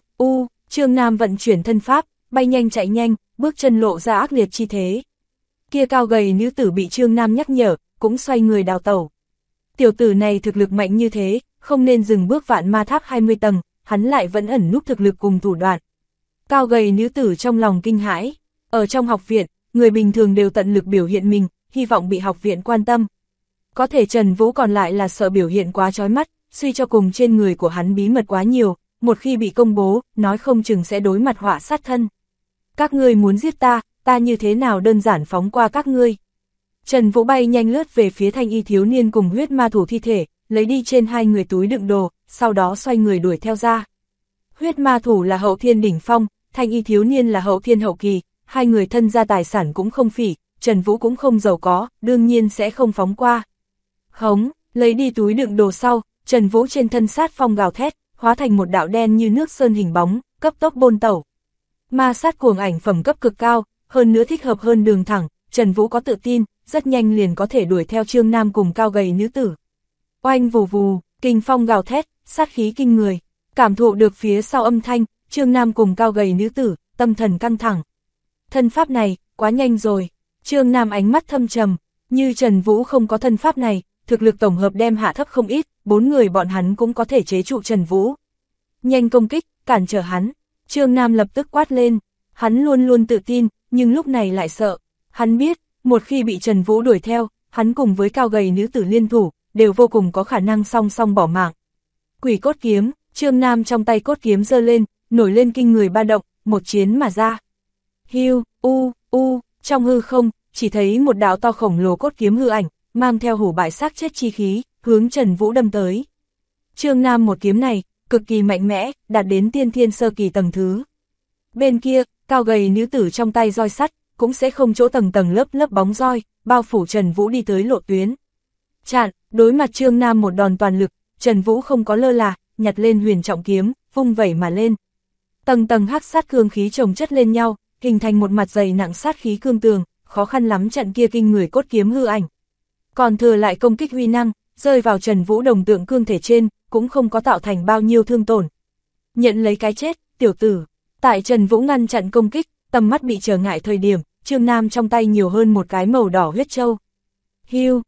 Trương Nam vận chuyển thân pháp, bay nhanh chạy nhanh, bước chân lộ ra ác liệt chi thế. Kia cao gầy nữ tử bị Trương Nam nhắc nhở, cũng xoay người đào tẩu. Tiểu tử này thực lực mạnh như thế, không nên dừng bước vạn ma tháp 20 tầng, hắn lại vẫn ẩn núp thực lực cùng thủ đoạn. Cao gầy nữ tử trong lòng kinh hãi, ở trong học viện, người bình thường đều tận lực biểu hiện mình, hy vọng bị học viện quan tâm. Có thể Trần Vũ còn lại là sợ biểu hiện quá chói mắt, suy cho cùng trên người của hắn bí mật quá nhiều, một khi bị công bố, nói không chừng sẽ đối mặt họa sát thân. Các ngươi muốn giết ta, ta như thế nào đơn giản phóng qua các ngươi. Trần Vũ bay nhanh lướt về phía thanh y thiếu niên cùng huyết ma thủ thi thể, lấy đi trên hai người túi đựng đồ, sau đó xoay người đuổi theo ra. Huyết ma thủ là hậu thiên đỉnh phong, thanh y thiếu niên là hậu thiên hậu kỳ, hai người thân gia tài sản cũng không phỉ, Trần Vũ cũng không giàu có, đương nhiên sẽ không phóng qua. Hống, lấy đi túi đựng đồ sau, Trần Vũ trên thân sát phong gào thét, hóa thành một đạo đen như nước sơn hình bóng, cấp tốc bôn tẩu. Ma sát cuồng ảnh phẩm cấp cực cao, hơn nữa thích hợp hơn đường thẳng, Trần Vũ có tự tin, rất nhanh liền có thể đuổi theo Trương Nam cùng cao gầy nữ tử. Oanh vù vù, kinh phong gào thét, sát khí kinh người, cảm thụ được phía sau âm thanh, Trương Nam cùng cao gầy nữ tử, tâm thần căng thẳng. Thân pháp này, quá nhanh rồi. Trương Nam ánh mắt thâm trầm, như Trần Vũ không có thân pháp này, thực lực tổng hợp đem hạ thấp không ít, 4 người bọn hắn cũng có thể chế trụ Trần Vũ. Nhanh công kích, cản trở hắn. Trương Nam lập tức quát lên, hắn luôn luôn tự tin, nhưng lúc này lại sợ. Hắn biết, một khi bị Trần Vũ đuổi theo, hắn cùng với cao gầy nữ tử liên thủ, đều vô cùng có khả năng song song bỏ mạng. Quỷ cốt kiếm, Trương Nam trong tay cốt kiếm giơ lên, nổi lên kinh người ba động, một chiến mà ra. Hiu, trong hư không, chỉ thấy một đạo to khổng lồ cốt kiếm hư ảnh, mang theo hủ bại xác chết chi khí, hướng Trần Vũ đâm tới. Trương Nam một kiếm này, cực kỳ mạnh mẽ, đạt đến tiên thiên sơ kỳ tầng thứ. Bên kia, cao gầy nữ tử trong tay roi sắt, cũng sẽ không chỗ tầng tầng lớp lớp bóng roi, bao phủ Trần Vũ đi tới lộ tuyến. Chặn, đối mặt Trương Nam một đòn toàn lực, Trần Vũ không có lơ là, nhặt lên huyền trọng kiếm, vung vẩy mà lên. Tầng tầng hắc sát cương khí chồng chất lên nhau, hình thành một mặt dày nặng sát khí cương tường, khó khăn lắm chặn kia kinh người cốt kiếm hư ảnh. Còn thừa lại công kích uy năng, rơi vào Trần Vũ đồng tượng cương thể trên, cũng không có tạo thành bao nhiêu thương tổn. Nhận lấy cái chết, tiểu tử. Tại Trần Vũ ngăn chặn công kích, tầm mắt bị trở ngại thời điểm, Trương Nam trong tay nhiều hơn một cái màu đỏ huyết châu. Hiu,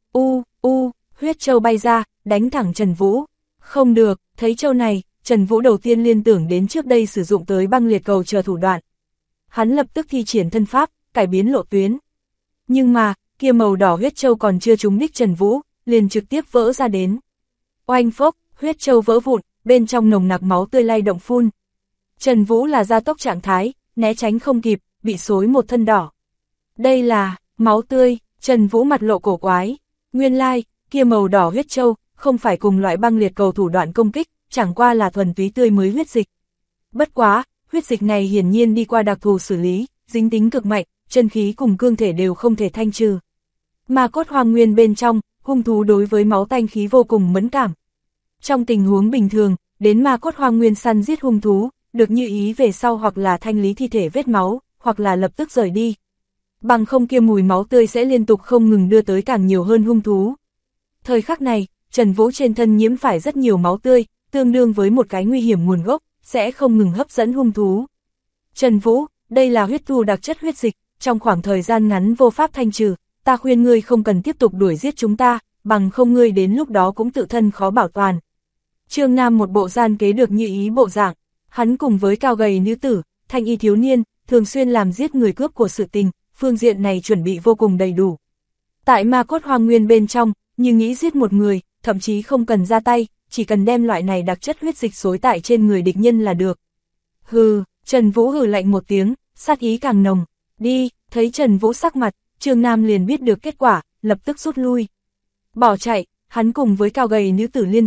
huyết châu bay ra, đánh thẳng Trần Vũ. Không được, thấy châu này, Trần Vũ đầu tiên liên tưởng đến trước đây sử dụng tới băng liệt cầu chờ thủ đoạn. Hắn lập tức thi triển thân pháp, cải biến lộ tuyến. Nhưng mà, kia màu đỏ huyết châu còn chưa trúng đích Trần Vũ, liền trực tiếp vỡ ra đến. Oanh phốc, huyết châu vỡ vụn, bên trong nồng nặc máu tươi lay động phun. Trần Vũ là gia tốc trạng thái, né tránh không kịp, bị xối một thân đỏ. Đây là máu tươi, Trần Vũ mặt lộ cổ quái. Nguyên lai, kia màu đỏ huyết châu, không phải cùng loại băng liệt cầu thủ đoạn công kích, chẳng qua là thuần túy tươi mới huyết dịch. Bất quá, huyết dịch này hiển nhiên đi qua đặc thù xử lý, dính tính cực mạnh, chân khí cùng cương thể đều không thể thanh trừ. Ma cốt hoang nguyên bên trong, hung thú đối với máu tanh khí vô cùng mẫn cảm. Trong tình huống bình thường, đến ma cốt hoang nguyên săn giết hung thú, được như ý về sau hoặc là thanh lý thi thể vết máu, hoặc là lập tức rời đi. Bằng không kia mùi máu tươi sẽ liên tục không ngừng đưa tới càng nhiều hơn hung thú. Thời khắc này, Trần Vũ trên thân nhiễm phải rất nhiều máu tươi, tương đương với một cái nguy hiểm nguồn gốc, sẽ không ngừng hấp dẫn hung thú. Trần Vũ, đây là huyết thu đặc chất huyết dịch, trong khoảng thời gian ngắn vô pháp thanh trừ, ta khuyên ngươi không cần tiếp tục đuổi giết chúng ta, bằng không ngươi đến lúc đó cũng tự thân khó bảo toàn. Trương Nam một bộ gian kế được như ý bộ dạng, hắn cùng với cao gầy nữ tử, thanh y thiếu niên, thường xuyên làm giết người cướp của sự tình, phương diện này chuẩn bị vô cùng đầy đủ. Tại ma cốt hoang nguyên bên trong, như nghĩ giết một người, thậm chí không cần ra tay, chỉ cần đem loại này đặc chất huyết dịch xối tại trên người địch nhân là được. Hừ, Trần Vũ hừ lạnh một tiếng, sát ý càng nồng. Đi, thấy Trần Vũ sắc mặt, Trương Nam liền biết được kết quả, lập tức rút lui. Bỏ chạy, hắn cùng với cao gầy nữ tử liên thủ,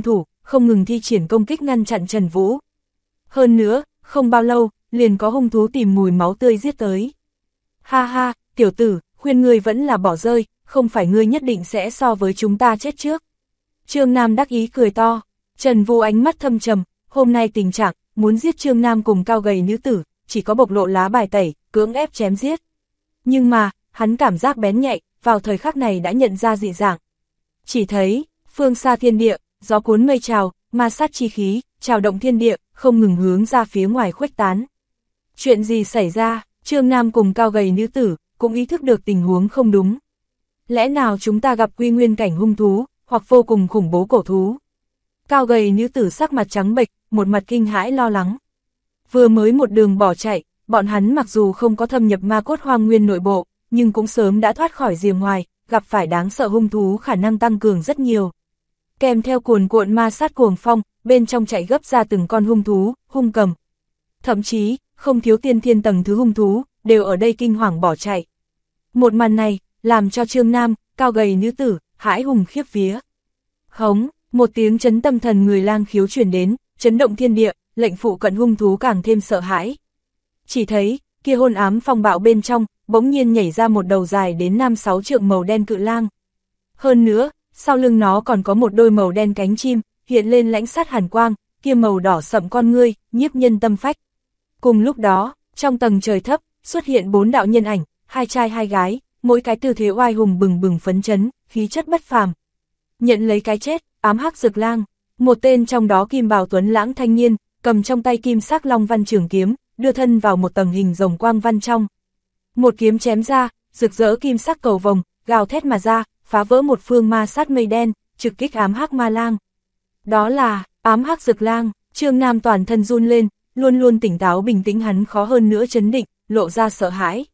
không ngừng thi triển công kích ngăn chặn Trần Vũ. Hơn nữa, không bao lâu, liền có hung thú tìm mùi máu tươi giết tới. Ha ha, tiểu tử, khuyên ngươi vẫn là bỏ rơi, không phải ngươi nhất định sẽ so với chúng ta chết trước. Trương Nam đắc ý cười to, Trần Vũ ánh mắt thâm trầm, hôm nay tình trạng, muốn giết Trương Nam cùng cao gầy nữ tử, chỉ có bộc lộ lá bài tẩy, cưỡng ép chém giết. Nhưng mà, hắn cảm giác bén nhạy, vào thời khắc này đã nhận ra dị dạng. Chỉ thấy, phương xa thiên địa, gió cuốn mây trào, ma sát chi khí, trào động thiên địa, không ngừng hướng ra phía ngoài khuếch tán. Chuyện gì xảy ra, Trương Nam cùng cao gầy nữ tử, cũng ý thức được tình huống không đúng. Lẽ nào chúng ta gặp quy nguyên cảnh hung thú, hoặc vô cùng khủng bố cổ thú? Cao gầy nữ tử sắc mặt trắng bệch, một mặt kinh hãi lo lắng. Vừa mới một đường bỏ chạy, bọn hắn mặc dù không có thâm nhập ma cốt hoang nguyên nội bộ, nhưng cũng sớm đã thoát khỏi rìa ngoài, gặp phải đáng sợ hung thú khả năng tăng cường rất nhiều. Kèm theo cuồn cuộn ma sát cuồng phong, bên trong chạy gấp ra từng con hung thú, hung cầm. Thậm chí, không thiếu tiên thiên tầng thứ hung thú, đều ở đây kinh hoàng bỏ chạy. Một màn này, làm cho Trương Nam, cao gầy nữ tử, hãi hùng khiếp vía. Hống, một tiếng chấn tâm thần người lang khiếu truyền đến, chấn động thiên địa, lệnh phụ cận hung thú càng thêm sợ hãi. Chỉ thấy, kia hôn ám phong bạo bên trong, bỗng nhiên nhảy ra một đầu dài đến 5-6 trượng màu đen cự lang. Hơn nữa, sau lưng nó còn có một đôi màu đen cánh chim, hiện lên lãnh sát hàn quang, kia màu đỏ sậm con ngươi, nhiếp nhân tâm phách. Cùng lúc đó, trong tầng trời thấp, xuất hiện 4 đạo nhân ảnh, 2 trai 2 gái, mỗi cái tư thế oai hùng bừng bừng phấn chấn, khí chất bất phàm. Nhận lấy cái chết, ám hắc dực lang, một tên trong đó kim bào tuấn lãng thanh niên, cầm trong tay kim sắc long văn trường kiếm, đưa thân vào một tầng hình rồng quang văn trong. Một kiếm chém ra, rực rỡ kim sắc cầu vồng, gào thét mà ra, phá vỡ một phương ma sát mây đen, trực kích ám hắc ma lang. Đó là, ám hắc dực lang, Trương Nam toàn thân run lên, luôn luôn tỉnh táo bình tĩnh hắn khó hơn nữa chấn định, lộ ra sợ hãi.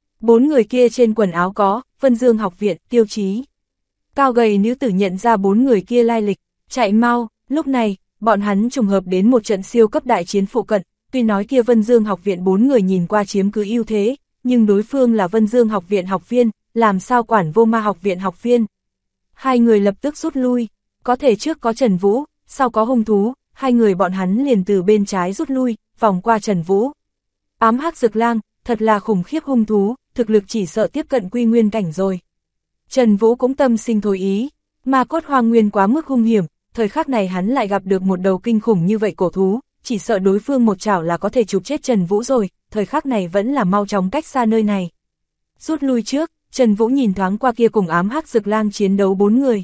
4 người kia trên quần áo có, Vân Dương học viện, Tiêu Chí. Cao gầy nữ tử nhận ra 4 người kia lai lịch, chạy mau, lúc này, bọn hắn trùng hợp đến một trận siêu cấp đại chiến phụ cận, tuy nói kia Vân Dương học viện 4 người nhìn qua chiếm cứ ưu thế, nhưng đối phương là Vân Dương học viện học viên, làm sao quản vô ma học viện học viên. Hai người lập tức rút lui, có thể trước có Trần Vũ, sau có hung thú, hai người bọn hắn liền từ bên trái rút lui, vòng qua Trần Vũ. Ám hắc dực lang, thật là khủng khiếp hung thú, thực lực chỉ sợ tiếp cận quy nguyên cảnh rồi. Trần Vũ cũng tâm sinh thối ý, ma cốt hoang nguyên quá mức hung hiểm, thời khắc này hắn lại gặp được một đầu kinh khủng như vậy cổ thú, chỉ sợ đối phương một chảo là có thể chụp chết Trần Vũ rồi, thời khắc này vẫn là mau chóng cách xa nơi này. Rút lui trước, Trần Vũ nhìn thoáng qua kia cùng ám hắc dực lang chiến đấu 4 người.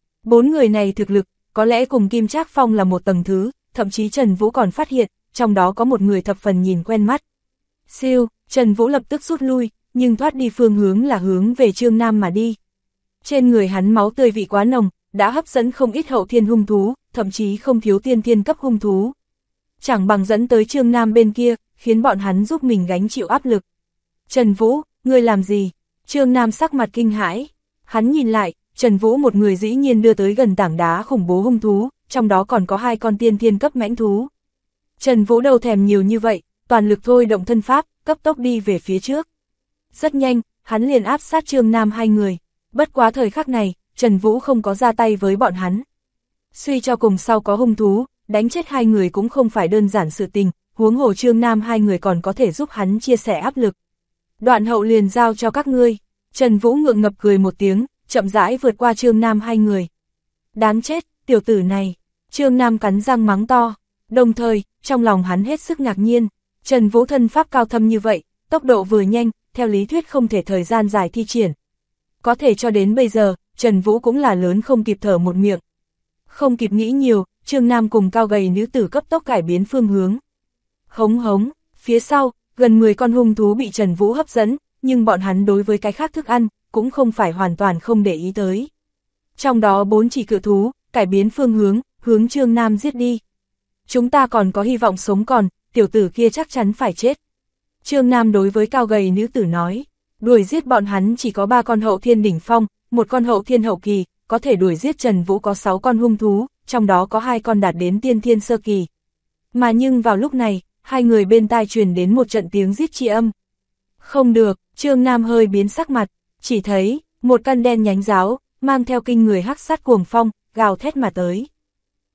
4 người này thực lực, có lẽ cùng Kim Trác Phong là một tầng thứ, thậm chí Trần Vũ còn phát hiện, trong đó có một người thập phần nhìn quen mắt. Siêu, Trần Vũ lập tức rút lui, nhưng thoát đi phương hướng là hướng về Trương Nam mà đi. Trên người hắn máu tươi vị quá nồng, đã hấp dẫn không ít hậu thiên hung thú, thậm chí không thiếu tiên thiên cấp hung thú. Chẳng bằng dẫn tới Trương Nam bên kia, khiến bọn hắn giúp mình gánh chịu áp lực. Trần Vũ, ngươi làm gì? Trương Nam sắc mặt kinh hãi. Hắn nhìn lại, Trần Vũ một người dĩ nhiên đưa tới gần tảng đá khủng bố hung thú, trong đó còn có 2 con tiên thiên cấp mãnh thú. Trần Vũ đâu thèm nhiều như vậy, toàn lực thôi động thân pháp, cấp tốc đi về phía trước. Rất nhanh, hắn liền áp sát Trương Nam 2 người. Bất quá thời khắc này, Trần Vũ không có ra tay với bọn hắn. Suy cho cùng sau có hung thú, đánh chết 2 người cũng không phải đơn giản sự tình, huống hồ Trương Nam 2 người còn có thể giúp hắn chia sẻ áp lực. Đoạn hậu liền giao cho các ngươi. Trần Vũ ngượng ngập cười một tiếng, chậm rãi vượt qua Trương Nam 2 người. Đáng chết, tiểu tử này. Trương Nam cắn răng mắng to, đồng thời, trong lòng hắn hết sức ngạc nhiên. Trần Vũ thân pháp cao thâm như vậy, tốc độ vừa nhanh, theo lý thuyết không thể thời gian dài thi triển. Có thể cho đến bây giờ, Trần Vũ cũng là lớn không kịp thở một miệng. Không kịp nghĩ nhiều, Trương Nam cùng cao gầy nữ tử cấp tốc cải biến phương hướng. Hống hống, phía sau, gần 10 con hung thú bị Trần Vũ hấp dẫn, nhưng bọn hắn đối với cái khác thức ăn, cũng không phải hoàn toàn không để ý tới. Trong đó 4 chỉ cự thú, cải biến phương hướng, hướng Trương Nam giết đi. Chúng ta còn có hy vọng sống còn, tiểu tử kia chắc chắn phải chết. Trương Nam đối với cao gầy nữ tử nói, đuổi giết bọn hắn chỉ có 3 con hậu thiên đỉnh phong, 1 con hậu thiên hậu kỳ, có thể đuổi giết Trần Vũ có 6 con hung thú, trong đó có 2 con đạt đến tiên thiên sơ kỳ. Mà nhưng vào lúc này, 2 người bên tai truyền đến một trận tiếng rít chi âm. Không được, Trương Nam hơi biến sắc mặt, chỉ thấy, một căn đen nhánh giáo, mang theo kinh người hắc sát cuồng phong, gào thét mà tới.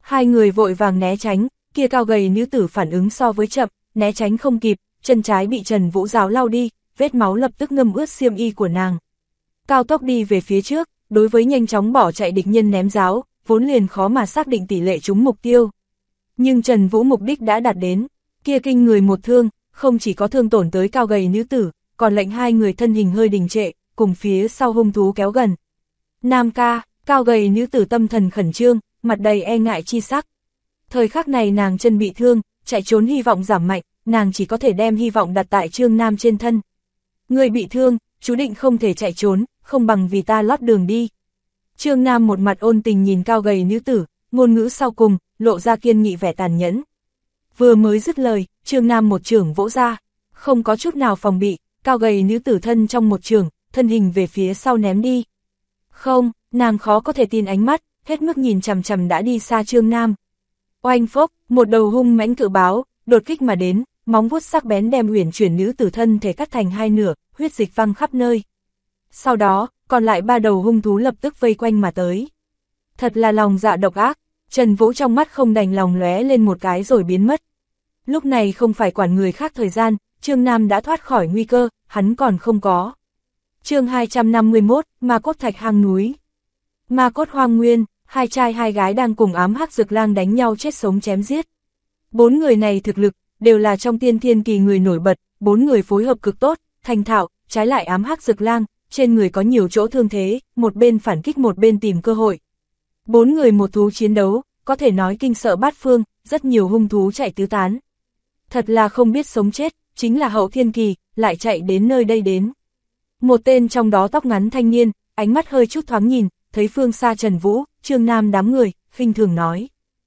Hai người vội vàng né tránh, kia cao gầy nữ tử phản ứng so với chậm, né tránh không kịp, chân trái bị Trần Vũ giáo lau đi, vết máu lập tức ngâm ướt xiêm y của nàng. Cao tốc đi về phía trước, đối với nhanh chóng bỏ chạy địch nhân ném giáo, vốn liền khó mà xác định tỷ lệ trúng mục tiêu. Nhưng Trần Vũ mục đích đã đạt đến, kia kinh người một thương, không chỉ có thương tổn tới cao gầy nữ tử, còn lệnh hai người thân hình hơi đình trệ, cùng phía sau hung thú kéo gần. Nam ca, cao gầy nữ tử tâm thần khẩn trương, mặt đầy e ngại chi sắc. Thời khắc này nàng chân bị thương, chạy trốn hy vọng giảm mạnh, nàng chỉ có thể đem hy vọng đặt tại Trương Nam trên thân. Người bị thương, chú định không thể chạy trốn, không bằng vì ta lót đường đi. Trương Nam một mặt ôn tình nhìn cao gầy nữ tử, ngôn ngữ sau cùng, lộ ra kiên nghị vẻ tàn nhẫn. Vừa mới dứt lời, Trương Nam một chưởng vỗ ra, không có chút nào phòng bị, cao gầy nữ tử thân trong một chưởng, thân hình về phía sau ném đi. Không, nàng khó có thể tin ánh mắt, hết mức nhìn chằm chằm đã đi xa Trương Nam. Oanh phốc, một đầu hung mãnh cự báo, đột kích mà đến, móng vuốt sắc bén đem uyển chuyển nữ tử thân thể cắt thành hai nửa, huyết dịch văng khắp nơi. Sau đó, còn lại ba đầu hung thú lập tức vây quanh mà tới. Thật là lòng dạ độc ác, Trần Vũ trong mắt không đành lòng lóe lên một cái rồi biến mất. Lúc này không phải quản người khác thời gian, Trương Nam đã thoát khỏi nguy cơ, hắn còn không có. Chương 251, Ma Cốt Thạch hang núi. Ma Cốt Hoang Nguyên, hai trai hai gái đang cùng ám hắc dược lang đánh nhau chết sống chém giết. Bốn người này thực lực, đều là trong tiên thiên kỳ người nổi bật, bốn người phối hợp cực tốt, thành thạo, trái lại ám hắc dược lang, trên người có nhiều chỗ thương thế, một bên phản kích một bên tìm cơ hội. Bốn người một thú chiến đấu, có thể nói kinh sợ bát phương, rất nhiều hung thú chạy tứ tán. Thật là không biết sống chết, chính là hậu thiên kỳ, lại chạy đến nơi đây đến. Một tên trong đó tóc ngắn thanh niên, ánh mắt hơi chút thoáng nhìn, thấy phương xa Trần Vũ, Trương Nam đám người, khinh thường nói.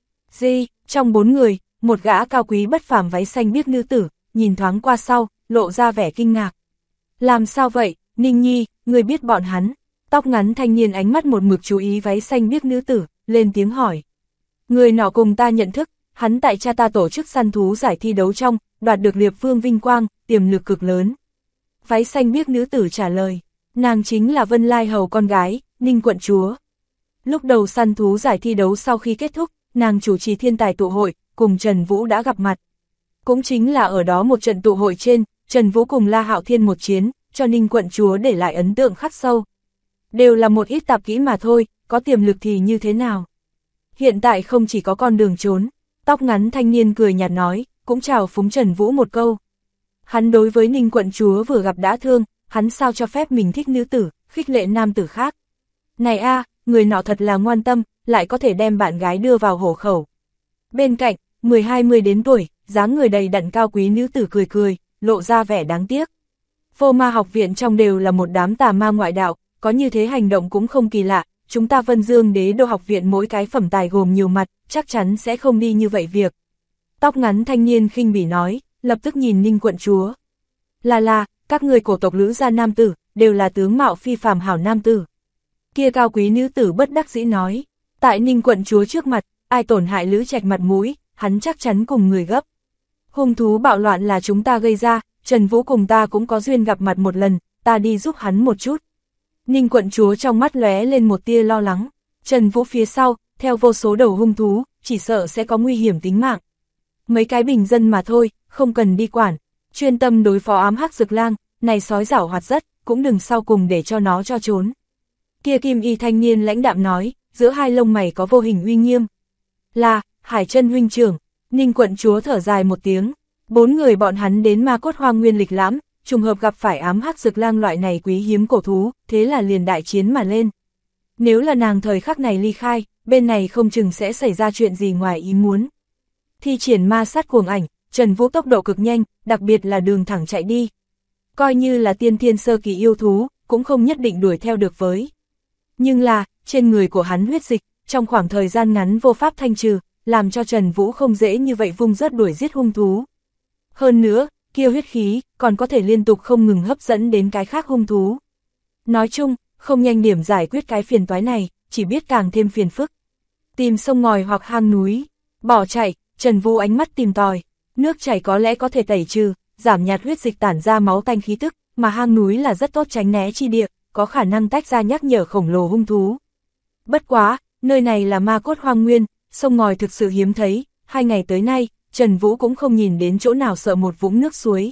Trong bốn người, một gã cao quý bất phàm váy xanh biếc nữ tử, nhìn thoáng qua sau, lộ ra vẻ kinh ngạc. Làm sao vậy, Ninh Nhi, người biết bọn hắn? Tóc ngắn thanh niên ánh mắt một mực chú ý váy xanh biếc nữ tử, lên tiếng hỏi. Người nọ cùng ta nhận thức, hắn tại cha ta tổ chức săn thú giải thi đấu trong, đoạt được Liệp Vương vinh quang, tiềm lực cực lớn. Váy xanh biếc nữ tử trả lời, nàng chính là Vân Lai Hầu con gái, Ninh quận chúa. Lúc đầu săn thú giải thi đấu sau khi kết thúc, nàng chủ trì thiên tài tụ hội, cùng Trần Vũ đã gặp mặt. Cũng chính là ở đó một trận tụ hội trên, Trần Vũ cùng La Hạo Thiên một chiến, cho Ninh quận chúa để lại ấn tượng khắc sâu. Đều là một ít tạp kỹ mà thôi, có tiềm lực thì như thế nào? Hiện tại không chỉ có con đường trốn, tóc ngắn thanh niên cười nhạt nói, cũng chào phúng Trần Vũ một câu. Hắn đối với Ninh quận chúa vừa gặp đã thương, hắn sao cho phép mình thích nữ tử, khích lệ nam tử khác. Này a, người nọ thật là ngoan tâm, lại có thể đem bạn gái đưa vào hổ khẩu. Bên cạnh, 10-20 đến tuổi, dáng người đầy đặn cao quý nữ tử cười cười, lộ ra vẻ đáng tiếc. Vô Ma học viện trong đều là một đám tà ma ngoại đạo, có như thế hành động cũng không kỳ lạ, chúng ta Vân Dương Đế Đô học viện mỗi cái phẩm tài gồm nhiều mặt, chắc chắn sẽ không đi như vậy việc. Tóc ngắn thanh niên khinh bỉ nói, lập tức nhìn Ninh quận chúa. Là, các người cổ tộc Lữ gia nam tử, đều là tướng mạo phi phàm hảo nam tử. Kia cao quý nữ tử bất đắc dĩ nói, tại Ninh quận chúa trước mặt, ai tổn hại Lữ Trạch mặt mũi, hắn chắc chắn cùng người gấp. Hung thú bạo loạn là chúng ta gây ra, Trần Vũ cùng ta cũng có duyên gặp mặt một lần, ta đi giúp hắn một chút. Ninh quận chúa trong mắt lóe lên một tia lo lắng, Trần Vũ phía sau, theo vô số đầu hung thú, chỉ sợ sẽ có nguy hiểm tính mạng. Mấy cái bình dân mà thôi, không cần đi quản, chuyên tâm đối phó ám hắc dược lang, này sói giảo hoạt rất, cũng đừng sau cùng để cho nó cho trốn. Kia kim y thanh niên lãnh đạm nói, giữa hai lông mày có vô hình uy nghiêm. Là, Hải Chân huynh trưởng. Ninh quận chúa thở dài một tiếng, bốn người bọn hắn đến Ma Cốt Hoang Nguyên lịch lãm, trùng hợp gặp phải ám hắc dược lang loại này quý hiếm cổ thú, thế là liền đại chiến mà lên. Nếu là nàng thời khắc này ly khai, bên này không chừng sẽ xảy ra chuyện gì ngoài ý muốn. Thi triển ma sát cuồng ảnh, Trần Vũ tốc độ cực nhanh, đặc biệt là đường thẳng chạy đi. Coi như là tiên thiên sơ kỳ yêu thú, cũng không nhất định đuổi theo được với. Nhưng là, trên người của hắn huyết dịch, trong khoảng thời gian ngắn vô pháp thanh trừ, làm cho Trần Vũ không dễ như vậy vung rớt đuổi giết hung thú. Hơn nữa, kia huyết khí, còn có thể liên tục không ngừng hấp dẫn đến cái khác hung thú. Nói chung, không nhanh điểm giải quyết cái phiền toái này, chỉ biết càng thêm phiền phức. Tìm sông ngòi hoặc hang núi, bỏ chạy, Trần Vũ ánh mắt tìm tòi, nước chảy có lẽ có thể tẩy trừ, giảm nhạt huyết dịch tản ra máu tanh khí tức, mà hang núi là rất tốt tránh né chi địa, có khả năng tách ra nhắc nhở khổng lồ hung thú. Bất quá, nơi này là Ma Cốt Hoang Nguyên, sông ngòi thực sự hiếm thấy, 2 ngày tới nay, Trần Vũ cũng không nhìn đến chỗ nào sợ một vũng nước suối.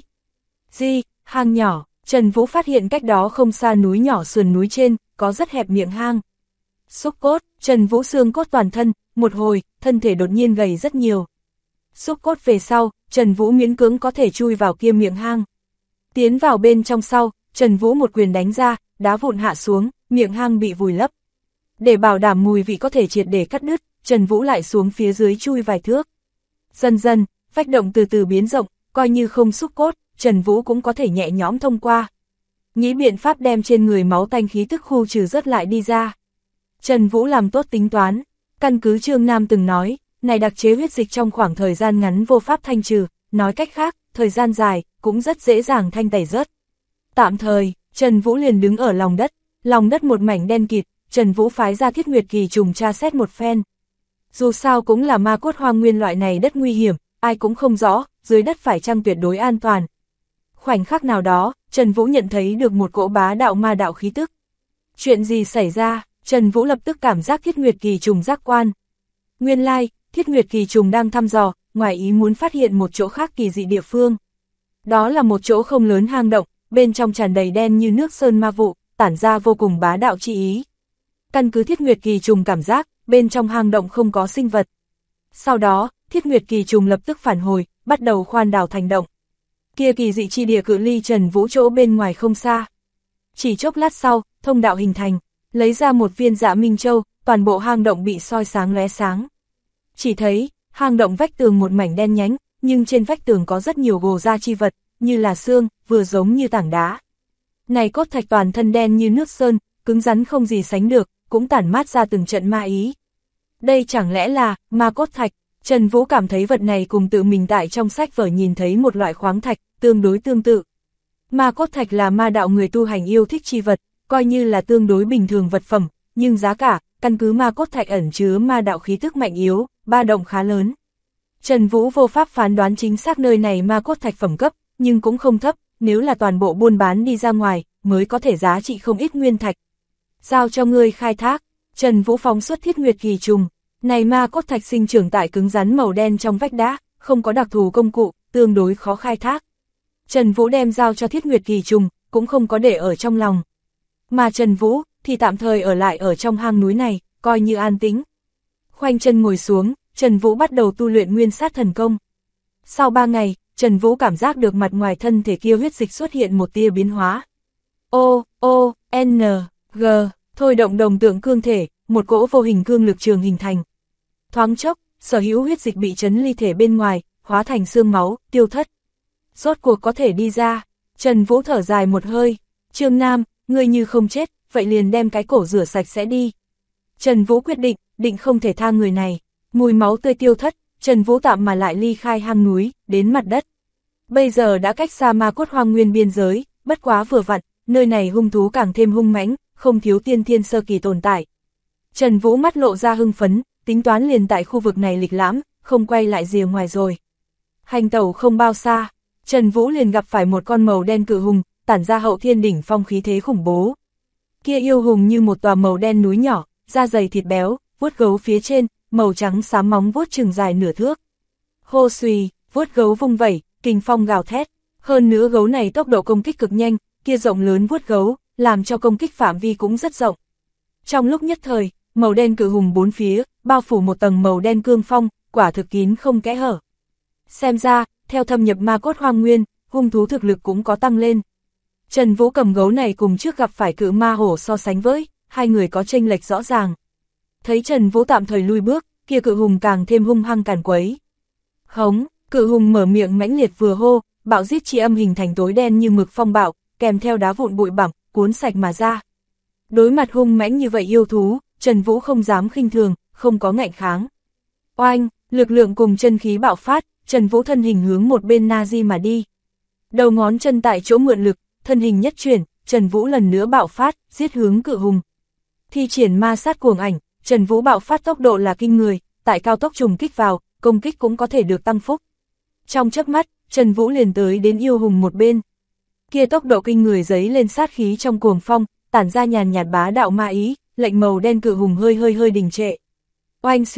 Hang nhỏ, Trần Vũ phát hiện cách đó không xa núi nhỏ sườn núi trên, có rất hẹp miệng hang. Xúc cốt, Trần Vũ xương cốt toàn thân, một hồi, thân thể đột nhiên gầy rất nhiều. Xúc cốt về sau, Trần Vũ miễn cưỡng có thể chui vào kia miệng hang. Tiến vào bên trong sau, Trần Vũ một quyền đánh ra, đá vụn hạ xuống, miệng hang bị vùi lấp. Để bảo đảm mùi vị có thể triệt để cắt đứt, Trần Vũ lại xuống phía dưới chui vài thước. Dần dần, vách động từ từ biến rộng, coi như không xúc cốt, Trần Vũ cũng có thể nhẹ nhõm thông qua. Nghĩ biện pháp đem trên người máu tanh khí tức khu trừ rớt lại đi ra. Trần Vũ làm tốt tính toán, căn cứ Trương Nam từng nói, này đặc chế huyết dịch trong khoảng thời gian ngắn vô pháp thanh trừ, nói cách khác, thời gian dài, cũng rất dễ dàng thanh tẩy rớt. Tạm thời, Trần Vũ liền đứng ở lòng đất một mảnh đen kịt, Trần Vũ phái ra Thiết Nguyệt Kỳ trùng tra xét một phen. Dù sao cũng là ma cốt hoang nguyên loại này đất nguy hiểm, ai cũng không rõ, dưới đất phải chăng tuyệt đối an toàn. Khoảnh khắc nào đó, Trần Vũ nhận thấy được một cỗ bá đạo ma đạo khí tức. Chuyện gì xảy ra? Trần Vũ lập tức cảm giác Thiết Nguyệt Kỳ trùng giác quan. Nguyên lai, Thiết Nguyệt Kỳ trùng đang thăm dò, ngoài ý muốn phát hiện một chỗ khác kỳ dị địa phương. Đó là một chỗ không lớn hang động, bên trong tràn đầy đen như nước sơn ma vụ, tản ra vô cùng bá đạo chi ý. Căn cứ Thiết Nguyệt Kỳ trùng cảm giác, bên trong hang động không có sinh vật. Sau đó, Thiết Nguyệt Kỳ trùng lập tức phản hồi, bắt đầu khoan đào thành động. Kia kỳ dị chi địa cự ly Trần Vũ chỗ bên ngoài không xa. Chỉ chốc lát sau, thông đạo hình thành, lấy ra một viên Dạ Minh Châu, toàn bộ hang động bị soi sáng lóe sáng. Chỉ thấy, hang động vách tường một mảnh đen nhánh, nhưng trên vách tường có rất nhiều gồ ra chi vật, như là xương, vừa giống như tảng đá. Này cốt thạch toàn thân đen như nước sơn, cứng rắn không gì sánh được, cũng tản mát ra từng trận ma ý. Đây chẳng lẽ là ma cốt thạch? Trần Vũ cảm thấy vật này cùng tự mình tại trong sách vở nhìn thấy một loại khoáng thạch, tương đối tương tự. Ma cốt thạch là ma đạo người tu hành yêu thích chi vật, coi như là tương đối bình thường vật phẩm, nhưng giá cả, căn cứ ma cốt thạch ẩn chứa ma đạo khí tức mạnh yếu, ba động khá lớn. Trần Vũ vô pháp phán đoán chính xác nơi này ma cốt thạch phẩm cấp, nhưng cũng không thấp, nếu là toàn bộ buôn bán đi ra ngoài, mới có thể giá trị không ít nguyên thạch. Giao cho ngươi khai thác, Trần Vũ phóng xuất Thiết Nguyệt Kỳ trùng. Này ma cốt thạch sinh trưởng tại cứng rắn màu đen trong vách đá, không có đặc thù công cụ, tương đối khó khai thác. Trần Vũ đem giao cho Thiết Nguyệt Kỳ trùng, cũng không có để ở trong lòng. Mà Trần Vũ thì tạm thời ở lại ở trong hang núi này, coi như an tĩnh. Khoanh chân ngồi xuống, Trần Vũ bắt đầu tu luyện Nguyên Sát Thần Công. Sau 3 ngày, Trần Vũ cảm giác được mặt ngoài thân thể kia huyết dịch xuất hiện một tia biến hóa. G, thôi động đồng tượng cương thể, một cỗ vô hình cương lực trường hình thành. Thoáng chốc, sở hữu huyết dịch bị chấn ly thể bên ngoài, hóa thành xương máu, tiêu thất. Rốt cuộc có thể đi ra, Trần Vũ thở dài một hơi. Trương Nam, ngươi như không chết, vậy liền đem cái cổ rửa sạch sẽ đi. Trần Vũ quyết định không thể tha người này. Mùi máu tươi tiêu thất, Trần Vũ tạm mà lại ly khai hang núi, đến mặt đất. Bây giờ đã cách xa ma cốt hoang nguyên biên giới, bất quá vừa vặn, nơi này hung thú càng thêm hung mãnh, không thiếu tiên thiên sơ kỳ tồn tại. Trần Vũ mắt lộ ra hưng phấn, tính toán liền tại khu vực này lịch lãm, không quay lại rìa ngoài rồi. Hành tẩu không bao xa, Trần Vũ liền gặp phải một con màu đen cự hùng, tản ra hậu thiên đỉnh phong khí thế khủng bố. Kia yêu hùng như một tòa màu đen núi nhỏ, da dày thịt béo, vuốt gấu phía trên, màu trắng xám móng vuốt chừng dài nửa thước. Hô xùy, vuốt gấu vung vẩy, kình phong gào thét. Hơn nữa gấu này tốc độ công kích cực nhanh, kia rộng lớn vuốt gấu, làm cho công kích phạm vi cũng rất rộng. Trong lúc nhất thời, màu đen cự hùng bốn phía, bao phủ một tầng màu đen cương phong, quả thực kín không kẽ hở. Xem ra, theo thâm nhập ma cốt hoang nguyên, hung thú thực lực cũng có tăng lên. Trần Vũ cầm gấu này cùng trước gặp phải cự ma hổ so sánh với, hai người có chênh lệch rõ ràng. Thấy Trần Vũ tạm thời lui bước, kia cự hùng càng thêm hung hăng càn quấy. Hống, cự hùng mở miệng mãnh liệt vừa hô, bạo giết chi âm hình thành tối đen như mực phong bạo, kèm theo đá vụn bụi bặm, cuốn sạch mà ra. Đối mặt hung mãnh như vậy yêu thú, Trần Vũ không dám khinh thường, không có ngạnh kháng. Oanh, lực lượng cùng chân khí bạo phát, Trần Vũ thân hình hướng một bên Nazi mà đi. Đầu ngón chân tại chỗ mượn lực, thân hình nhất chuyển, Trần Vũ lần nữa bạo phát, giết hướng cự hùng. Thi triển ma sát cuồng ảnh, Trần Vũ bạo phát tốc độ là kinh người, tại cao tốc trùng kích vào, công kích cũng có thể được tăng phúc. Trong chớp mắt, Trần Vũ liền tới đến yêu hùng một bên. Kia tốc độ kinh người giấy lên sát khí trong cuồng phong, tản ra nhàn nhạt bá đạo ma ý, lệnh màu đen cự hùng hơi đình trệ. Oanh xùy,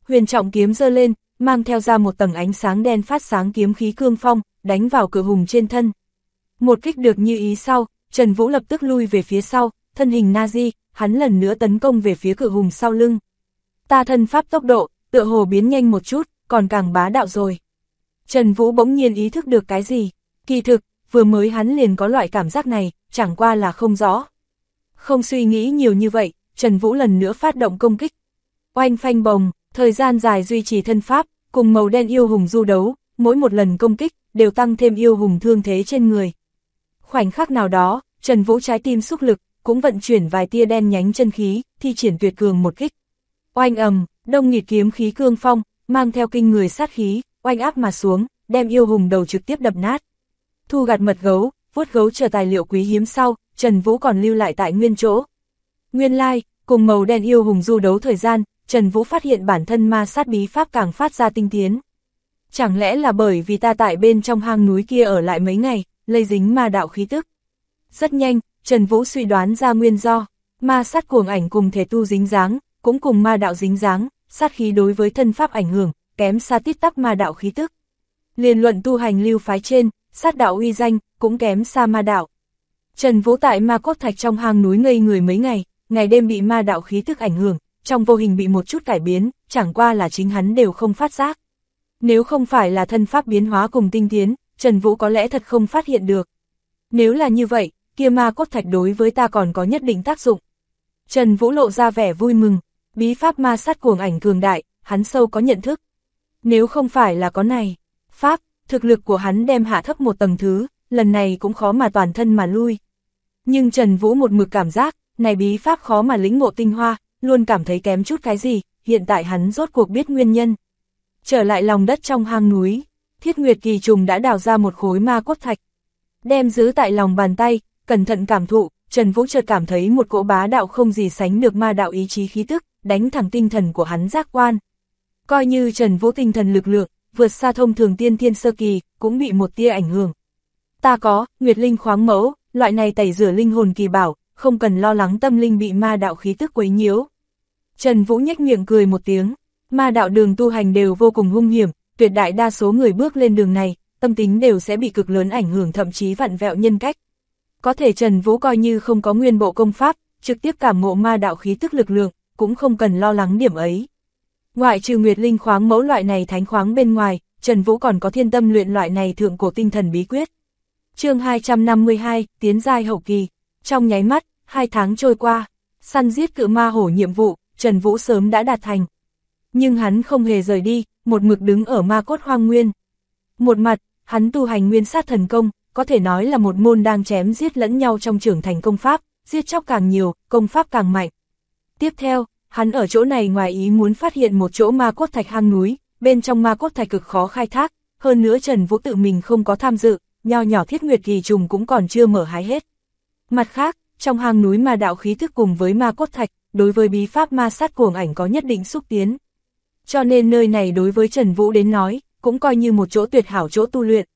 huyền trọng kiếm giơ lên, mang theo ra một tầng ánh sáng đen phát sáng kiếm khí cương phong, đánh vào cự hùng trên thân. Một kích được như ý sau, Trần Vũ lập tức lui về phía sau, thân hình Nazi, hắn lần nữa tấn công về phía cự hùng sau lưng. Ta thân pháp tốc độ, tựa hồ biến nhanh một chút, còn càng bá đạo rồi. Trần Vũ bỗng nhiên ý thức được cái gì? Kỳ thực, vừa mới hắn liền có loại cảm giác này, chẳng qua là không rõ. Không suy nghĩ nhiều như vậy, Trần Vũ lần nữa phát động công kích. Oanh phanh bồng, thời gian dài duy trì thân pháp, cùng màu đen yêu hùng du đấu, mỗi một lần công kích, đều tăng thêm yêu hùng thương thế trên người. Khoảnh khắc nào đó, Trần Vũ trái tim xúc lực, cũng vận chuyển vài tia đen nhánh chân khí, thi triển tuyệt cường một kích. Oanh ầm, đông nghịt kiếm khí cương phong, mang theo kinh người sát khí, oanh áp mà xuống, đem yêu hùng đầu trực tiếp đập nát. Thu gặt mật gấu, vuốt gấu chờ tài liệu quý hiếm sau, Trần Vũ còn lưu lại tại nguyên chỗ. Nguyên lai, cùng màu đen yêu hùng du đấu thời gian, Trần Vũ phát hiện bản thân ma sát bí pháp càng phát ra tinh tiến. Chẳng lẽ là bởi vì ta tại bên trong hang núi kia ở lại mấy ngày, lây dính ma đạo khí tức. Rất nhanh, Trần Vũ suy đoán ra nguyên do, ma sát cuồng ảnh cùng thể tu dính dáng, cũng cùng ma đạo dính dáng, sát khí đối với thân pháp ảnh hưởng, kém xa tít tắp ma đạo khí tức. Liên luận tu hành lưu phái trên, sát đạo uy danh, cũng kém xa ma đạo. Trần Vũ tại ma cốt thạch trong hang núi ngây người mấy ngày, ngày đêm bị ma đạo khí tức ảnh hưởng, trong vô hình bị một chút cải biến, chẳng qua là chính hắn đều không phát giác. Nếu không phải là thân pháp biến hóa cùng tinh tiến, Trần Vũ có lẽ thật không phát hiện được. Nếu là như vậy, kia ma cốt thạch đối với ta còn có nhất định tác dụng. Trần Vũ lộ ra vẻ vui mừng, bí pháp ma sát cuồng ảnh cường đại, hắn sâu có nhận thức. Nếu không phải là có này, pháp, thực lực của hắn đem hạ thấp một tầng thứ, lần này cũng khó mà toàn thân mà lui. Nhưng Trần Vũ một mực cảm giác, này bí pháp khó mà lĩnh ngộ tinh hoa, luôn cảm thấy kém chút cái gì, hiện tại hắn rốt cuộc biết nguyên nhân. Trở lại lòng đất trong hang núi, Thiết Nguyệt Kỳ Trùng đã đào ra một khối ma cốt thạch. Đem giữ tại lòng bàn tay, cẩn thận cảm thụ, Trần Vũ chợt cảm thấy một cỗ bá đạo không gì sánh được ma đạo ý chí khí tức, đánh thẳng tinh thần của hắn giác quan. Coi như Trần Vũ tinh thần lực lượng, vượt xa thông thường tiên thiên sơ kỳ, cũng bị một tia ảnh hưởng. Ta có, Nguyệt Linh khoáng mẫu, loại này tẩy rửa linh hồn kỳ bảo, không cần lo lắng tâm linh bị ma đạo khí tức quấy nhiễu. Trần Vũ nhếch miệng cười một tiếng, ma đạo đường tu hành đều vô cùng hung hiểm, tuyệt đại đa số người bước lên đường này, tâm tính đều sẽ bị cực lớn ảnh hưởng thậm chí vặn vẹo nhân cách. Có thể Trần Vũ coi như không có nguyên bộ công pháp, trực tiếp cảm ngộ ma đạo khí tức lực lượng, cũng không cần lo lắng điểm ấy. Ngoại trừ Nguyệt Linh khoáng mẫu loại này thánh khoáng bên ngoài, Trần Vũ còn có Thiên Tâm luyện loại này thượng cổ tinh thần bí quyết. Chương 252, tiến giai hậu kỳ. Trong nháy mắt, 2 tháng trôi qua, săn giết cự ma hổ nhiệm vụ, Trần Vũ sớm đã đạt thành. Nhưng hắn không hề rời đi, một mực đứng ở ma cốt hoang nguyên. Một mặt, hắn tu hành nguyên sát thần công, có thể nói là một môn đang chém giết lẫn nhau trong trưởng thành công pháp, giết chóc càng nhiều, công pháp càng mạnh. Tiếp theo, hắn ở chỗ này ngoài ý muốn phát hiện một chỗ ma cốt thạch hang núi, bên trong ma cốt thạch cực khó khai thác, hơn nữa Trần Vũ tự mình không có tham dự, nho nhỏ Thiết Nguyệt Kỳ Trùng cũng còn chưa mở hái hết. Mặt khác, trong hang núi ma đạo khí thức cùng với ma cốt thạch, đối với bí pháp ma sát cuồng ảnh có nhất định xúc tiến. Cho nên nơi này đối với Trần Vũ đến nói, cũng coi như một chỗ tuyệt hảo chỗ tu luyện.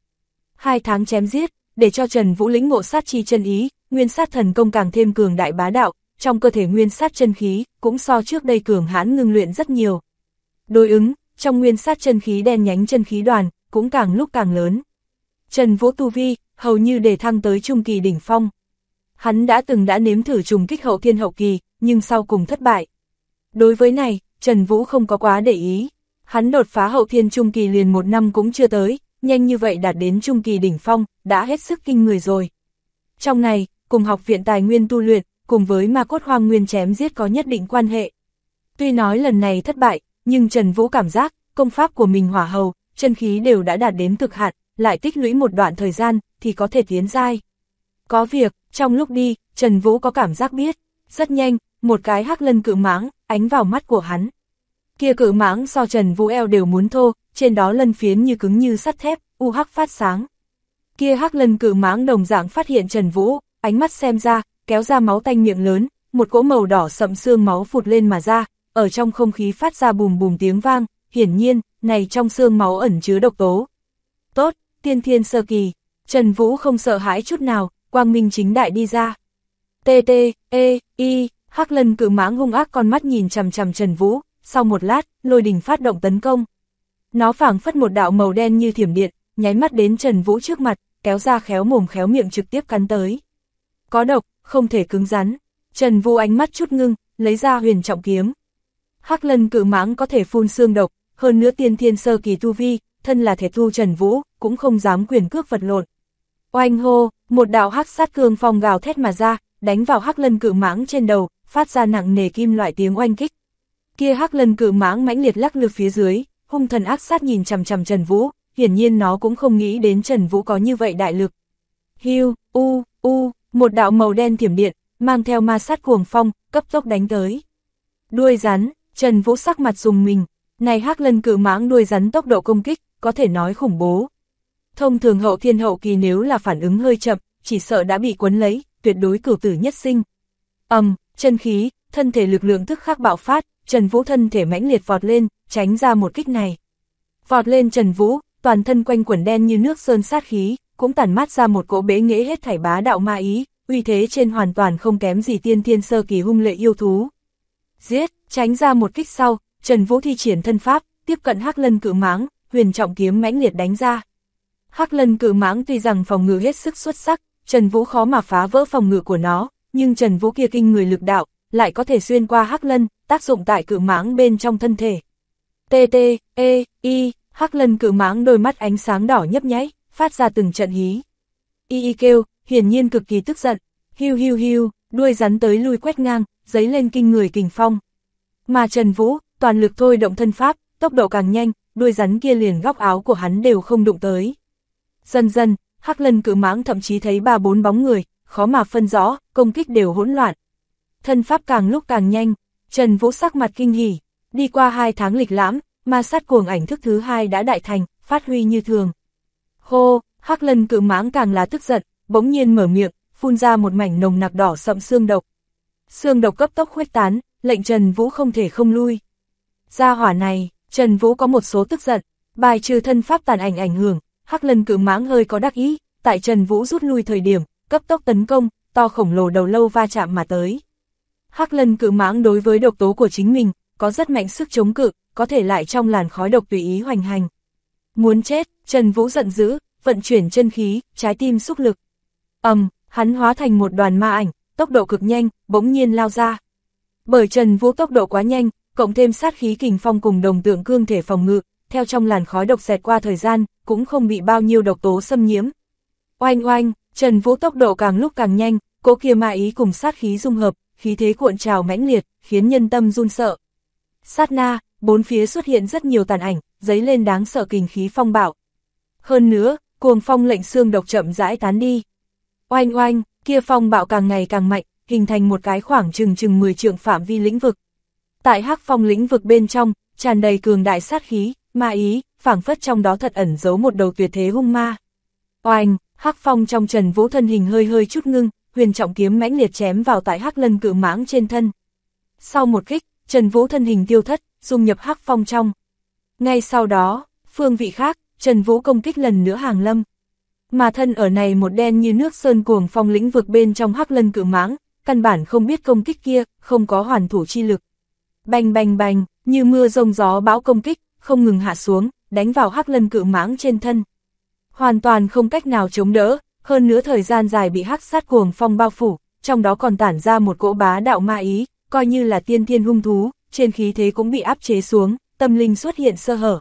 2 tháng chém giết, để cho Trần Vũ lĩnh ngộ sát chi chân ý, nguyên sát thần công càng thêm cường đại bá đạo, trong cơ thể nguyên sát chân khí, cũng so trước đây cường hãn ngưng luyện rất nhiều. Đối ứng, trong nguyên sát chân khí đen nhánh chân khí đoàn, cũng càng lúc càng lớn. Trần Vũ tu vi, hầu như để thăng tới trung kỳ đỉnh phong. Hắn đã nếm thử trùng kích hậu thiên hậu kỳ, nhưng sau cùng thất bại. Đối với này, Trần Vũ không có quá để ý. Hắn đột phá hậu thiên trung kỳ liền 1 năm cũng chưa tới, nhanh như vậy đạt đến trung kỳ đỉnh phong, đã hết sức kinh người rồi. Trong này, cùng học viện tài nguyên tu luyện, cùng với ma cốt hoang nguyên chém giết có nhất định quan hệ. Tuy nói lần này thất bại, nhưng Trần Vũ cảm giác, công pháp của mình hỏa hầu, chân khí đều đã đạt đến cực hạn, lại tích lũy một đoạn thời gian, thì có thể tiến giai. Có việc, trong lúc đi, Trần Vũ có cảm giác biết, rất nhanh, một cái hắc lân cự mãng, ánh vào mắt của hắn. Kia cự mãng so Trần Vũ eo đều muốn thô, trên đó lân phiến như cứng như sắt thép, u hắc phát sáng. Kia hắc lân cự mãng đồng dạng phát hiện Trần Vũ, ánh mắt xem ra, kéo ra máu tanh miệng lớn, một cỗ màu đỏ sậm xương máu phụt lên mà ra, ở trong không khí phát ra bùm bùm tiếng vang, hiển nhiên, này trong xương máu ẩn chứa độc tố. Tốt, tiên thiên sơ kỳ, Trần Vũ không sợ hãi chút nào, quang minh chính đại đi ra. Hắc lân cự mãng hung ác con mắt nhìn chằm chằm Trần Vũ, sau một lát, lôi đình phát động tấn công. Nó phảng phất một đạo màu đen như thiểm điện, nháy mắt đến Trần Vũ trước mặt, kéo ra khéo mồm khéo miệng trực tiếp cắn tới. Có độc, không thể cứng rắn. Trần Vũ ánh mắt chút ngưng, lấy ra huyền trọng kiếm. Hắc Lân cự mãng có thể phun xương độc, hơn nữa tiên thiên sơ kỳ tu vi, thân là thể tu Trần Vũ, cũng không dám quyền cước vật lộn. Oanh hô, một đạo hắc sát cương phong gào thét mà ra, đánh vào Hắc Lân cự mãng trên đầu, phát ra nặng nề kim loại tiếng oanh kích. Kia Hắc Lân cự mãng mãnh liệt lắc lư phía dưới, hung thần ác sát nhìn chằm chằm Trần Vũ, hiển nhiên nó cũng không nghĩ đến Trần Vũ có như vậy đại lực. Hiu, một đạo màu đen thiểm điện, mang theo ma sát cuồng phong, cấp tốc đánh tới. Đuôi rắn, Trần Vũ sắc mặt rùng mình, này Hắc Lân cự mãng đuôi rắn tốc độ công kích, có thể nói khủng bố. Thông thường hậu thiên hậu kỳ nếu là phản ứng hơi chậm, chỉ sợ đã bị cuốn lấy, tuyệt đối cửu tử nhất sinh. Chân khí, thân thể lực lượng tức khắc bạo phát, Trần Vũ thân thể mãnh liệt vọt lên, tránh ra một kích này. Vọt lên Trần Vũ, toàn thân quanh quẩn đen như nước sơn sát khí, cũng tản mát ra một cỗ bế nghệ hết thảy bá đạo ma ý, uy thế trên hoàn toàn không kém gì tiên thiên sơ kỳ hung lệ yêu thú. Giết, tránh ra một kích sau, Trần Vũ thi triển thân pháp, tiếp cận Hắc Lân cự mãng, huyền trọng kiếm mãnh liệt đánh ra. Hắc Lân cự mãng tuy rằng phòng ngự hết sức xuất sắc, Trần Vũ khó mà phá vỡ phòng ngự của nó, nhưng Trần Vũ kia kinh người lực đạo, lại có thể xuyên qua Hắc Lân, tác dụng tại cự mãng bên trong thân thể. Hắc Lân cự mãng đôi mắt ánh sáng đỏ nhấp nháy, phát ra từng trận hí. Kêu, hiển nhiên cực kỳ tức giận. Hiu, đuôi rắn tới lui quét ngang, giấy lên kinh người kình phong. Mà Trần Vũ, toàn lực thôi động thân pháp, tốc độ càng nhanh, đuôi rắn kia liền góc áo của hắn đều không đụng tới. Dần dần, Hắc Lân cự mãng thậm chí thấy 3-4 bóng người, khó mà phân rõ, công kích đều hỗn loạn. Thân pháp càng lúc càng nhanh, Trần Vũ sắc mặt kinh hỉ, đi qua 2 tháng lịch lãm, ma sát cuồng ảnh thức thứ 2 đã đại thành, phát huy như thường. Hô, Hắc Lân cự mãng càng là tức giận, bỗng nhiên mở miệng, phun ra một mảnh nồng nặc đỏ sậm xương độc. Xương độc cấp tốc khuếch tán, lệnh Trần Vũ không thể không lui. Gia hỏa này, Trần Vũ có một số tức giận, bài trừ thân pháp tàn ảnh ảnh hưởng, Hắc Lân cự mãng hơi có đắc ý, tại Trần Vũ rút lui thời điểm, cấp tốc tấn công, to khổng lồ đầu lâu va chạm mà tới. Hắc Lân cự mãng đối với độc tố của chính mình, có rất mạnh sức chống cự, có thể lại trong làn khói độc tùy ý hoành hành. Muốn chết, Trần Vũ giận dữ, vận chuyển chân khí, trái tim xúc lực. Hắn hóa thành một đoàn ma ảnh, tốc độ cực nhanh, bỗng nhiên lao ra. Bởi Trần Vũ tốc độ quá nhanh, cộng thêm sát khí kình phong cùng đồng tượng cương thể phòng ngự, theo trong làn khói độc xẹt qua thời gian, cũng không bị bao nhiêu độc tố xâm nhiễm. Oanh, Trần Vũ tốc độ càng lúc càng nhanh, cỗ kia ma ý cùng sát khí dung hợp, khí thế cuộn trào mãnh liệt, khiến nhân tâm run sợ. Sát na, bốn phía xuất hiện rất nhiều tàn ảnh, dấy lên đáng sợ kình khí phong bạo. Hơn nữa, cuồng phong lệnh xương độc chậm rãi tán đi. Oanh, kia phong bạo càng ngày càng mạnh, hình thành một cái khoảng chừng 10 trượng phạm vi lĩnh vực. Tại Hắc Phong lĩnh vực bên trong, tràn đầy cường đại sát khí, ma ý, phảng phất trong đó thật ẩn giấu một đầu tuyệt thế hung ma. Oanh, Hắc Phong trong Trần Vũ thân hình hơi chút ngưng, huyền trọng kiếm mãnh liệt chém vào tại Hắc Lân cự mãng trên thân. Sau một kích, Trần Vũ thân hình tiêu thất, dung nhập Hắc Phong trong. Ngay sau đó, phương vị khác, Trần Vũ công kích lần nữa hàng lâm. Mà thân ở này một đen như nước sơn cuồng phong lĩnh vực bên trong Hắc Lân cự mãng, căn bản không biết công kích kia, không có hoàn thủ chi lực. Bành, như mưa rông gió bão công kích, không ngừng hạ xuống, đánh vào Hắc Lân cự mãng trên thân. Hoàn toàn không cách nào chống đỡ, hơn nữa thời gian dài bị hắc sát cuồng phong bao phủ, trong đó còn tản ra một cỗ bá đạo ma ý, coi như là tiên thiên hung thú, trên khí thế cũng bị áp chế xuống, tâm linh xuất hiện sơ hở.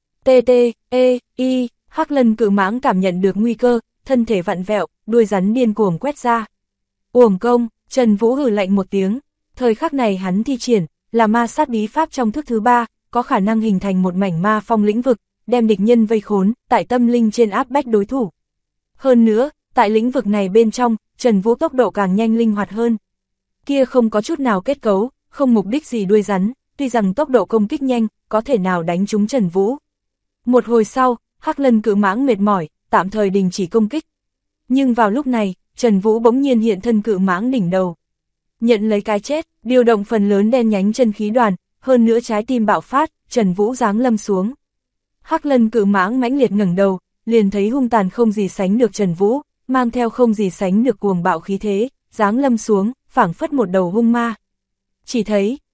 Hắc Lân cự mãng cảm nhận được nguy cơ, thân thể vặn vẹo, đuôi rắn điên cuồng quét ra. Uổng công, Trần Vũ hừ lạnh một tiếng, thời khắc này hắn thi triển, là ma sát bí pháp trong thức thứ 3, có khả năng hình thành một mảnh ma phong lĩnh vực, đem địch nhân vây khốn, tại tâm linh trên áp bách đối thủ. Hơn nữa, tại lĩnh vực này bên trong, Trần Vũ tốc độ càng nhanh linh hoạt hơn. Kia không có chút nào kết cấu, không mục đích gì đuôi rắn, tuy rằng tốc độ công kích nhanh, có thể nào đánh trúng Trần Vũ. Một hồi sau, Hắc Lân cự mãng mệt mỏi, tạm thời đình chỉ công kích. Nhưng vào lúc này, Trần Vũ bỗng nhiên hiện thân cự mãng đỉnh đầu. Nhận lấy cái chết, điều động phần lớn đen nhánh chân khí đoàn, hơn nữa trái tim bạo phát, Trần Vũ giáng lâm xuống. Hắc Lân cự mãng mãnh liệt ngẩng đầu, liền thấy hung tàn không gì sánh được Trần Vũ, mang theo không gì sánh được cuồng bạo khí thế, giáng lâm xuống, phảng phất một đầu hung ma. Chỉ thấy,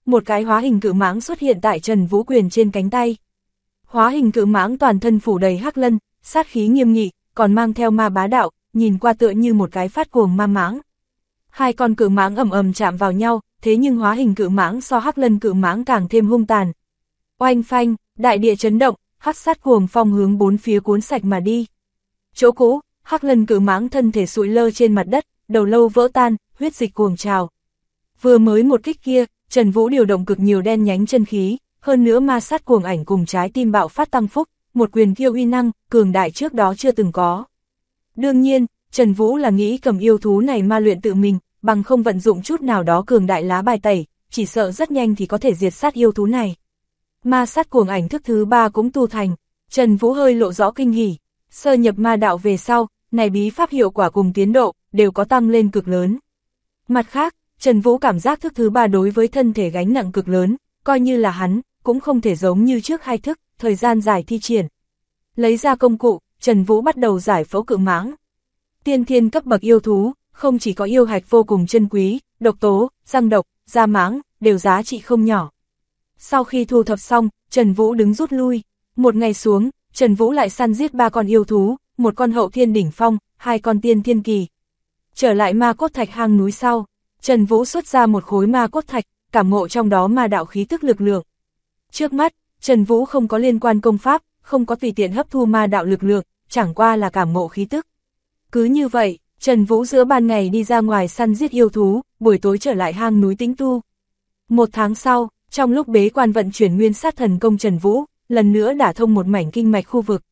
một cái hóa hình cự mãng xuất hiện tại Trần Vũ quyền trên cánh tay. Hóa hình cự mãng toàn thân phủ đầy hắc lân, sát khí nghiêm nghị, còn mang theo ma bá đạo, nhìn qua tựa như một cái phát cuồng ma mãng. Hai con cự mãng ầm ầm chạm vào nhau, thế nhưng hóa hình cự mãng so hắc lân cự mãng càng thêm hung tàn. Oanh phanh, đại địa chấn động, hắc sát cuồng phong hướng bốn phía cuốn sạch mà đi. Chỗ cũ, hắc lân cự mãng thân thể sụi lơ trên mặt đất, đầu lâu vỡ tan, huyết dịch cuồng trào. Vừa mới một kích kia, Trần Vũ điều động cực nhiều đen nhánh chân khí, hơn nữa ma sát cuồng ảnh cùng trái tim bạo phát tăng phúc, một quyền kiêu uy năng, cường đại trước đó chưa từng có. Đương nhiên, Trần Vũ là nghĩ cầm yêu thú này ma luyện tự mình, bằng không vận dụng chút nào đó cường đại lá bài tẩy, chỉ sợ rất nhanh thì có thể diệt sát yêu thú này. Ma sát cuồng ảnh thức thứ 3 cũng tu thành, Trần Vũ hơi lộ rõ kinh hỉ, sơ nhập ma đạo về sau, này bí pháp hiệu quả cùng tiến độ, đều có tăng lên cực lớn. Mặt khác, Trần Vũ cảm giác thức thứ 3 đối với thân thể gánh nặng cực lớn, coi như là hắn, cũng không thể giống như trước hai thức, thời gian dài thi triển. Lấy ra công cụ, Trần Vũ bắt đầu giải phẫu cự mãng. Tiên thiên cấp bậc yêu thú, không chỉ có yêu hạch vô cùng chân quý, độc tố, răng độc, da mãng, đều giá trị không nhỏ. Sau khi thu thập xong, Trần Vũ đứng rút lui. Một ngày xuống, Trần Vũ lại săn giết 3 con yêu thú, một con hậu thiên đỉnh phong, 2 con tiên thiên kỳ. Trở lại ma cốt thạch hang núi sau, Trần Vũ xuất ra một khối ma cốt thạch, cảm ngộ trong đó ma đạo khí tức lực lượng. Trước mắt, Trần Vũ không có liên quan công pháp, không có tùy tiện hấp thu ma đạo lực lượng, chẳng qua là cảm ngộ khí tức. Cứ như vậy, Trần Vũ giữa ban ngày đi ra ngoài săn giết yêu thú, buổi tối trở lại hang núi tĩnh tu. 1 tháng sau, trong lúc bế quan vận chuyển nguyên sát thần công, Trần Vũ lần nữa đả thông một mảnh kinh mạch khu vực.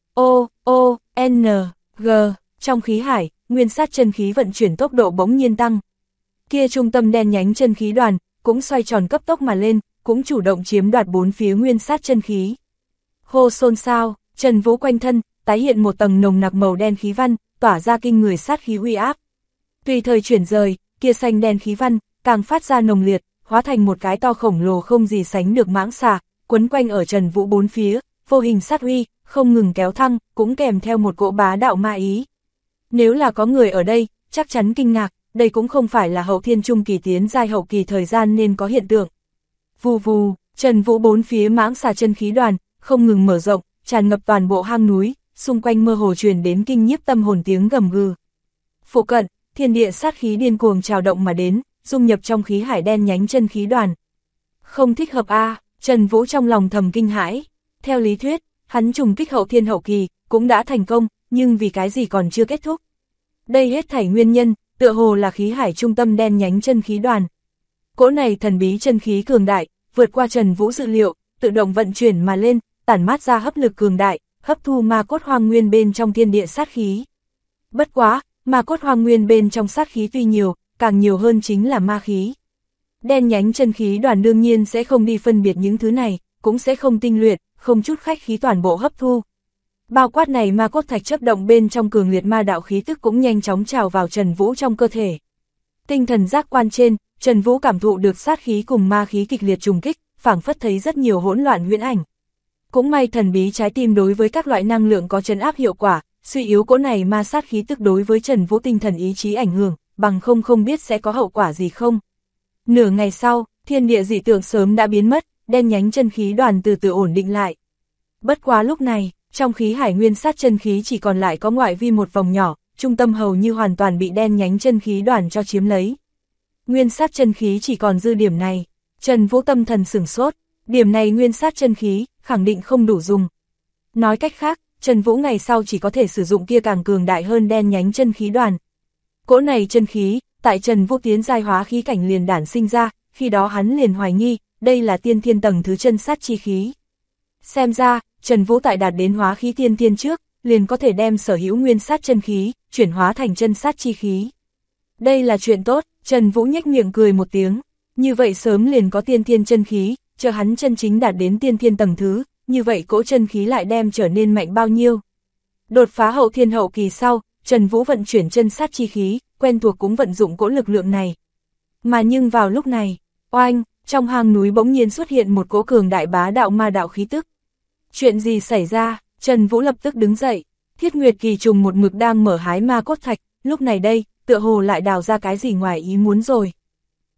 N, G, trong khí hải, nguyên sát chân khí vận chuyển tốc độ bỗng nhiên tăng. Kia trung tâm đen nhánh chân khí đoàn cũng xoay tròn cấp tốc mà lên, cũng chủ động chiếm đoạt bốn phía nguyên sát chân khí. Hô xôn xao, Trần Vũ quanh thân tái hiện một tầng nồng nặc màu đen khí văn, tỏa ra kinh người sát khí uy áp. Tùy thời chuyển rời, kia xanh đen khí văn càng phát ra nồng liệt, hóa thành một cái to khổng lồ không gì sánh được mãng xà, quấn quanh ở Trần Vũ bốn phía, vô hình sát uy không ngừng kéo thăng, cũng kèm theo một cỗ bá đạo ma ý. Nếu là có người ở đây, chắc chắn kinh ngạc, đây cũng không phải là hậu thiên trung kỳ tiến giai hậu kỳ thời gian nên có hiện tượng. Vù vù, Trần Vũ bốn phía mãng xà chân khí đoàn không ngừng mở rộng, tràn ngập toàn bộ hang núi, xung quanh mơ hồ truyền đến kinh nhiếp tâm hồn tiếng gầm gừ. Phụ cận, thiên địa sát khí điên cuồng trào động mà đến, dung nhập trong khí hải đen nhánh chân khí đoàn. Không thích hợp a, Trần Vũ trong lòng thầm kinh hãi. Theo lý thuyết, hắn trùng kích hậu thiên hậu kỳ cũng đã thành công, nhưng vì cái gì còn chưa kết thúc? Đây hết thảy nguyên nhân, tựa hồ là khí hải trung tâm đen nhánh chân khí đoàn. Cỗ này thần bí chân khí cường đại, vượt qua Trần Vũ dự liệu, tự động vận chuyển mà lên, tản mát ra hấp lực cường đại, hấp thu ma cốt hoang nguyên bên trong thiên địa sát khí. Bất quá, ma cốt hoang nguyên bên trong sát khí tuy nhiều, càng nhiều hơn chính là ma khí. Đen nhánh chân khí đoàn đương nhiên sẽ không đi phân biệt những thứ này, cũng sẽ không tinh luyện, không chút khách khí toàn bộ hấp thu. Bao quát này ma cốt thạch chấp động bên trong cường liệt ma đạo khí tức cũng nhanh chóng trào vào Trần Vũ trong cơ thể. Tinh thần giác quan trên, Trần Vũ cảm thụ được sát khí cùng ma khí kịch liệt trùng kích, phảng phất thấy rất nhiều hỗn loạn huyễn ảnh. Cũng may thần bí trái tim đối với các loại năng lượng có trấn áp hiệu quả, suy yếu cỗ này ma sát khí tức đối với Trần Vũ tinh thần ý chí ảnh hưởng, bằng không biết sẽ có hậu quả gì không. Nửa ngày sau, thiên địa dị tượng sớm đã biến mất, đen nhánh chân khí đoàn từ từ ổn định lại. Bất quá lúc này, trong khí hải nguyên sát chân khí chỉ còn lại có ngoại vi một vòng nhỏ, trung tâm hầu như hoàn toàn bị đen nhánh chân khí đoàn cho chiếm lấy. Nguyên sát chân khí chỉ còn dư điểm này, Trần Vũ tâm thần sửng sốt, điểm này nguyên sát chân khí, khẳng định không đủ dùng. Nói cách khác, Trần Vũ ngày sau chỉ có thể sử dụng kia càng cường đại hơn đen nhánh chân khí đoàn. Cỗ này chân khí, tại Trần Vũ tiến giai hóa khí cảnh liền đản sinh ra, khi đó hắn liền hoài nghi, đây là tiên thiên tầng thứ chân sát chi khí. Xem ra, Trần Vũ tại đạt đến hóa khí tiên thiên trước, liền có thể đem sở hữu nguyên sát chân khí, chuyển hóa thành chân sát chi khí. Đây là chuyện tốt, Trần Vũ nhếch miệng cười một tiếng, như vậy sớm liền có tiên thiên chân khí, chờ hắn chân chính đạt đến tiên thiên tầng thứ, như vậy cỗ chân khí lại đem trở nên mạnh bao nhiêu. Đột phá hậu thiên hậu kỳ sau, Trần Vũ vận chuyển chân sát chi khí, quen thuộc cũng vận dụng cỗ lực lượng này. Mà nhưng vào lúc này, oanh, trong hang núi bỗng nhiên xuất hiện một cỗ cường đại bá đạo ma đạo khí tức. Chuyện gì xảy ra? Trần Vũ lập tức đứng dậy, Thiết Nguyệt Kỳ trùng một mực đang mở hái ma cốt thạch, lúc này đây, tựa hồ lại đào ra cái gì ngoài ý muốn rồi.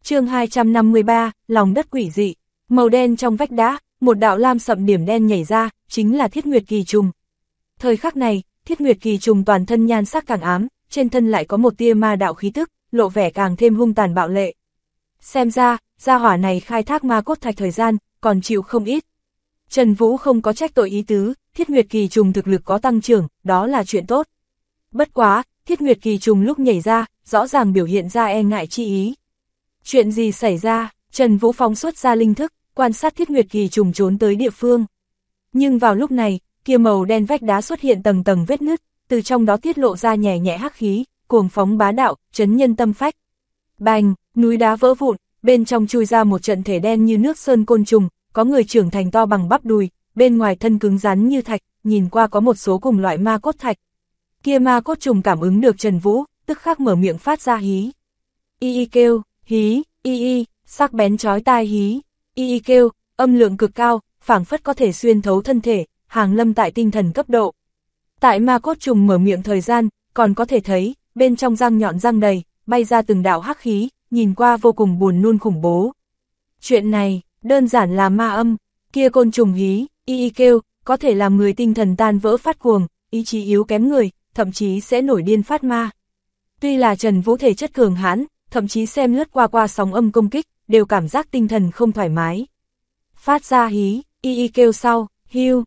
Chương 253, lòng đất quỷ dị. Màu đen trong vách đá, một đạo lam sậm điểm đen nhảy ra, chính là Thiết Nguyệt Kỳ Trùng. Thời khắc này, Thiết Nguyệt Kỳ Trùng toàn thân nhan sắc càng ám, trên thân lại có một tia ma đạo khí tức, lộ vẻ càng thêm hung tàn bạo lệ. Xem ra, gia hỏa này khai thác ma cốt thạch thời gian, còn chịu không ít. Trần Vũ không có trách tội ý tứ, Thiết Nguyệt Kỳ Trùng thực lực có tăng trưởng, đó là chuyện tốt. Bất quá, Thiết Nguyệt Kỳ Trùng lúc nhảy ra, rõ ràng biểu hiện ra e ngại chi ý. Chuyện gì xảy ra? Trần Vũ phóng xuất ra linh thức, quan sát Thiết Nguyệt Kỳ Trùng trốn tới địa phương. Nhưng vào lúc này, kia màu đen vách đá xuất hiện tầng tầng vết nứt, từ trong đó tiết lộ ra nhẹ nhẹ hắc khí, cuồng phóng bá đạo, chấn nhân tâm phách. Bành, núi đá vỡ vụn, bên trong chui ra một trận thể đen như nước sơn côn trùng, có người trưởng thành to bằng bắp đùi, bên ngoài thân cứng rắn như thạch, nhìn qua có một số cùng loại ma cốt thạch. Kia ma cốt trùng cảm ứng được Trần Vũ, tức khắc mở miệng phát ra hí. Y kêu, hí, y, sắc bén chói tai hí. Y kêu, âm lượng cực cao, phảng phất có thể xuyên thấu thân thể, hàng lâm tại tinh thần cấp độ. Tại ma cốt trùng mở miệng thời gian, còn có thể thấy, bên trong răng nhọn răng đầy, bay ra từng đạo hắc khí, nhìn qua vô cùng buồn nôn khủng bố. Chuyện này, đơn giản là ma âm, kia côn trùng hí, y kêu, có thể làm người tinh thần tan vỡ phát cuồng, ý chí yếu kém người, thậm chí sẽ nổi điên phát ma. Tuy là Trần Vũ thể chất cường hãn, thậm chí xem lướt qua sóng âm công kích, đều cảm giác tinh thần không thoải mái. Phát ra hí, y kêu sau, hiu,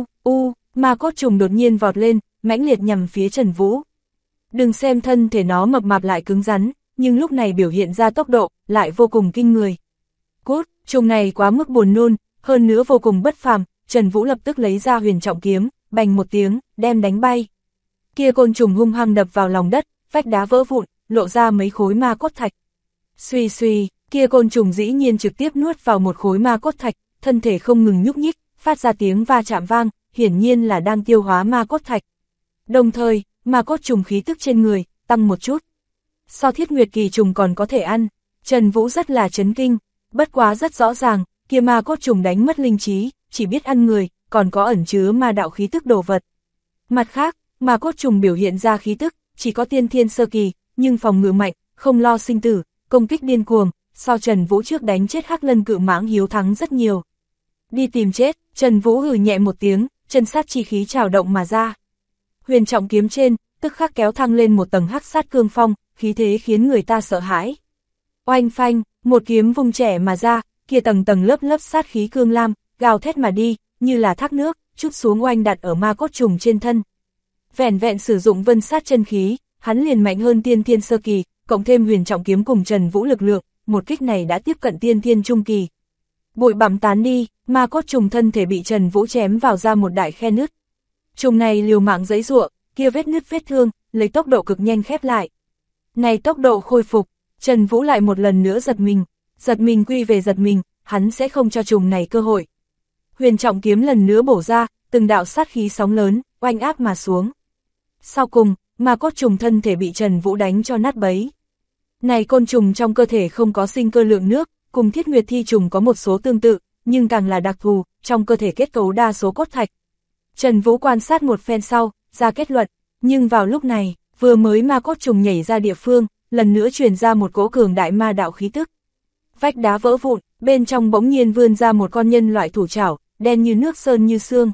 ma cốt trùng đột nhiên vọt lên, mãnh liệt nhằm phía Trần Vũ. Đừng xem thân thể nó mập mạp lại cứng rắn, nhưng lúc này biểu hiện ra tốc độ, lại vô cùng kinh người. Cút, trùng này quá mức buồn nôn, hơn nữa vô cùng bất phàm, Trần Vũ lập tức lấy ra huyền trọng kiếm, bành một tiếng, đem đánh bay. Kia côn trùng hung hăng đập vào lòng đất, vách đá vỡ vụn, lộ ra mấy khối ma cốt thạch. Suy suy, kia côn trùng dĩ nhiên trực tiếp nuốt vào một khối ma cốt thạch, thân thể không ngừng nhúc nhích, phát ra tiếng va chạm vang, hiển nhiên là đang tiêu hóa ma cốt thạch. Đồng thời, ma cốt trùng khí tức trên người, tăng một chút. So Thiết Nguyệt Kỳ Trùng còn có thể ăn, Trần Vũ rất là chấn kinh, bất quá rất rõ ràng, kia ma cốt trùng đánh mất linh trí, chỉ biết ăn người, còn có ẩn chứa ma đạo khí tức đồ vật. Mặt khác, ma cốt trùng biểu hiện ra khí tức, chỉ có tiên thiên sơ kỳ, nhưng phòng ngự mạnh, không lo sinh tử, công kích điên cuồng, so Trần Vũ trước đánh chết Hắc Lân cự mãng hiếu thắng rất nhiều. Đi tìm chết, Trần Vũ hừ nhẹ một tiếng, chân sát chi khí trào động mà ra. Huyền trọng kiếm trên, tức khắc kéo thăng lên một tầng hắc sát cương phong, khí thế khiến người ta sợ hãi. Oanh phanh, một kiếm vung trẻ mà ra, kia tầng tầng lớp lớp sát khí cương lam, gào thét mà đi, như là thác nước, chút xuống oanh đặt ở ma cốt trùng trên thân. Vẻn vẹn sử dụng vân sát chân khí, hắn liền mạnh hơn tiên thiên sơ kỳ, cộng thêm huyền trọng kiếm cùng Trần Vũ lực lượng, một kích này đã tiếp cận tiên thiên trung kỳ. Bụi bặm tán đi, ma cốt trùng thân thể bị Trần Vũ chém vào ra một đại khe nứt. Trùng này liều mạng giãy giụa, kia vết nứt vết thương, lấy tốc độ cực nhanh khép lại. Này tốc độ khôi phục, Trần Vũ lại một lần nữa giật mình quy về giật mình, hắn sẽ không cho trùng này cơ hội. Huyền trọng kiếm lần nữa bổ ra, từng đạo sát khí sóng lớn, oanh áp mà xuống. Sau cùng, ma cốt trùng thân thể bị Trần Vũ đánh cho nát bấy. Này côn trùng trong cơ thể không có sinh cơ lượng nước, cùng Thiết Nguyệt Thi trùng có một số tương tự, nhưng càng là đặc thù, trong cơ thể kết cấu đa số cốt thạch. Trần Vũ quan sát một phen sau, ra kết luận, nhưng vào lúc này, vừa mới ma cốt trùng nhảy ra địa phương, lần nữa truyền ra một cỗ cường đại ma đạo khí tức. Vách đá vỡ vụn, bên trong bỗng nhiên vươn ra một con nhân loại thủ trảo, đen như nước sơn như xương.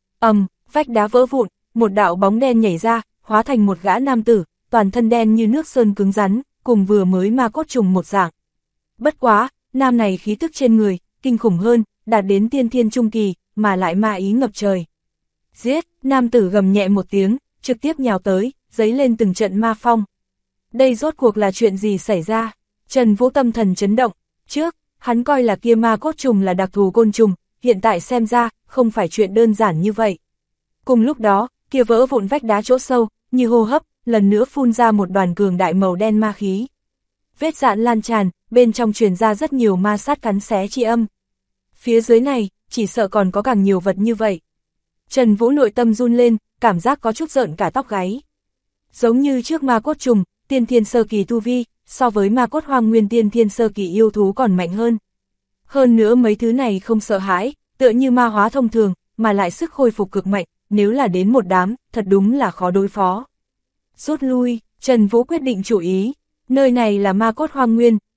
Vách đá vỡ vụn, một đạo bóng đen nhảy ra, hóa thành một gã nam tử, toàn thân đen như nước sơn cứng rắn, cùng vừa mới ma cốt trùng một dạng. Bất quá, nam này khí tức trên người, kinh khủng hơn, đạt đến tiên thiên trung kỳ, mà lại ma ý ngập trời. Giết, nam tử gầm nhẹ một tiếng, trực tiếp nhào tới, giấy lên từng trận ma phong. Đây rốt cuộc là chuyện gì xảy ra? Trần Vũ tâm thần chấn động, trước, hắn coi là kia ma cốt trùng là đặc thù côn trùng, hiện tại xem ra, không phải chuyện đơn giản như vậy. Cùng lúc đó, kia vỡ vụn vách đá chỗ sâu, như hô hấp, lần nữa phun ra một đoàn cường đại màu đen ma khí. Vết dạn lan tràn, bên trong truyền ra rất nhiều ma sát cắn xé chi âm. Phía dưới này, chỉ sợ còn có càng nhiều vật như vậy. Trần Vũ nội tâm run lên, cảm giác có chút rợn cả tóc gáy. Giống như trước ma cốt trùng, tiên thiên sơ kỳ tu vi, so với ma cốt hoang nguyên tiên thiên sơ kỳ yêu thú còn mạnh hơn. Hơn nữa mấy thứ này không sợ hãi, tựa như ma hóa thông thường, mà lại sức khôi phục cực mạnh, nếu là đến một đám, thật đúng là khó đối phó. Rút lui, Trần Vũ quyết định chủ ý, nơi này là ma cốt hoang nguyên,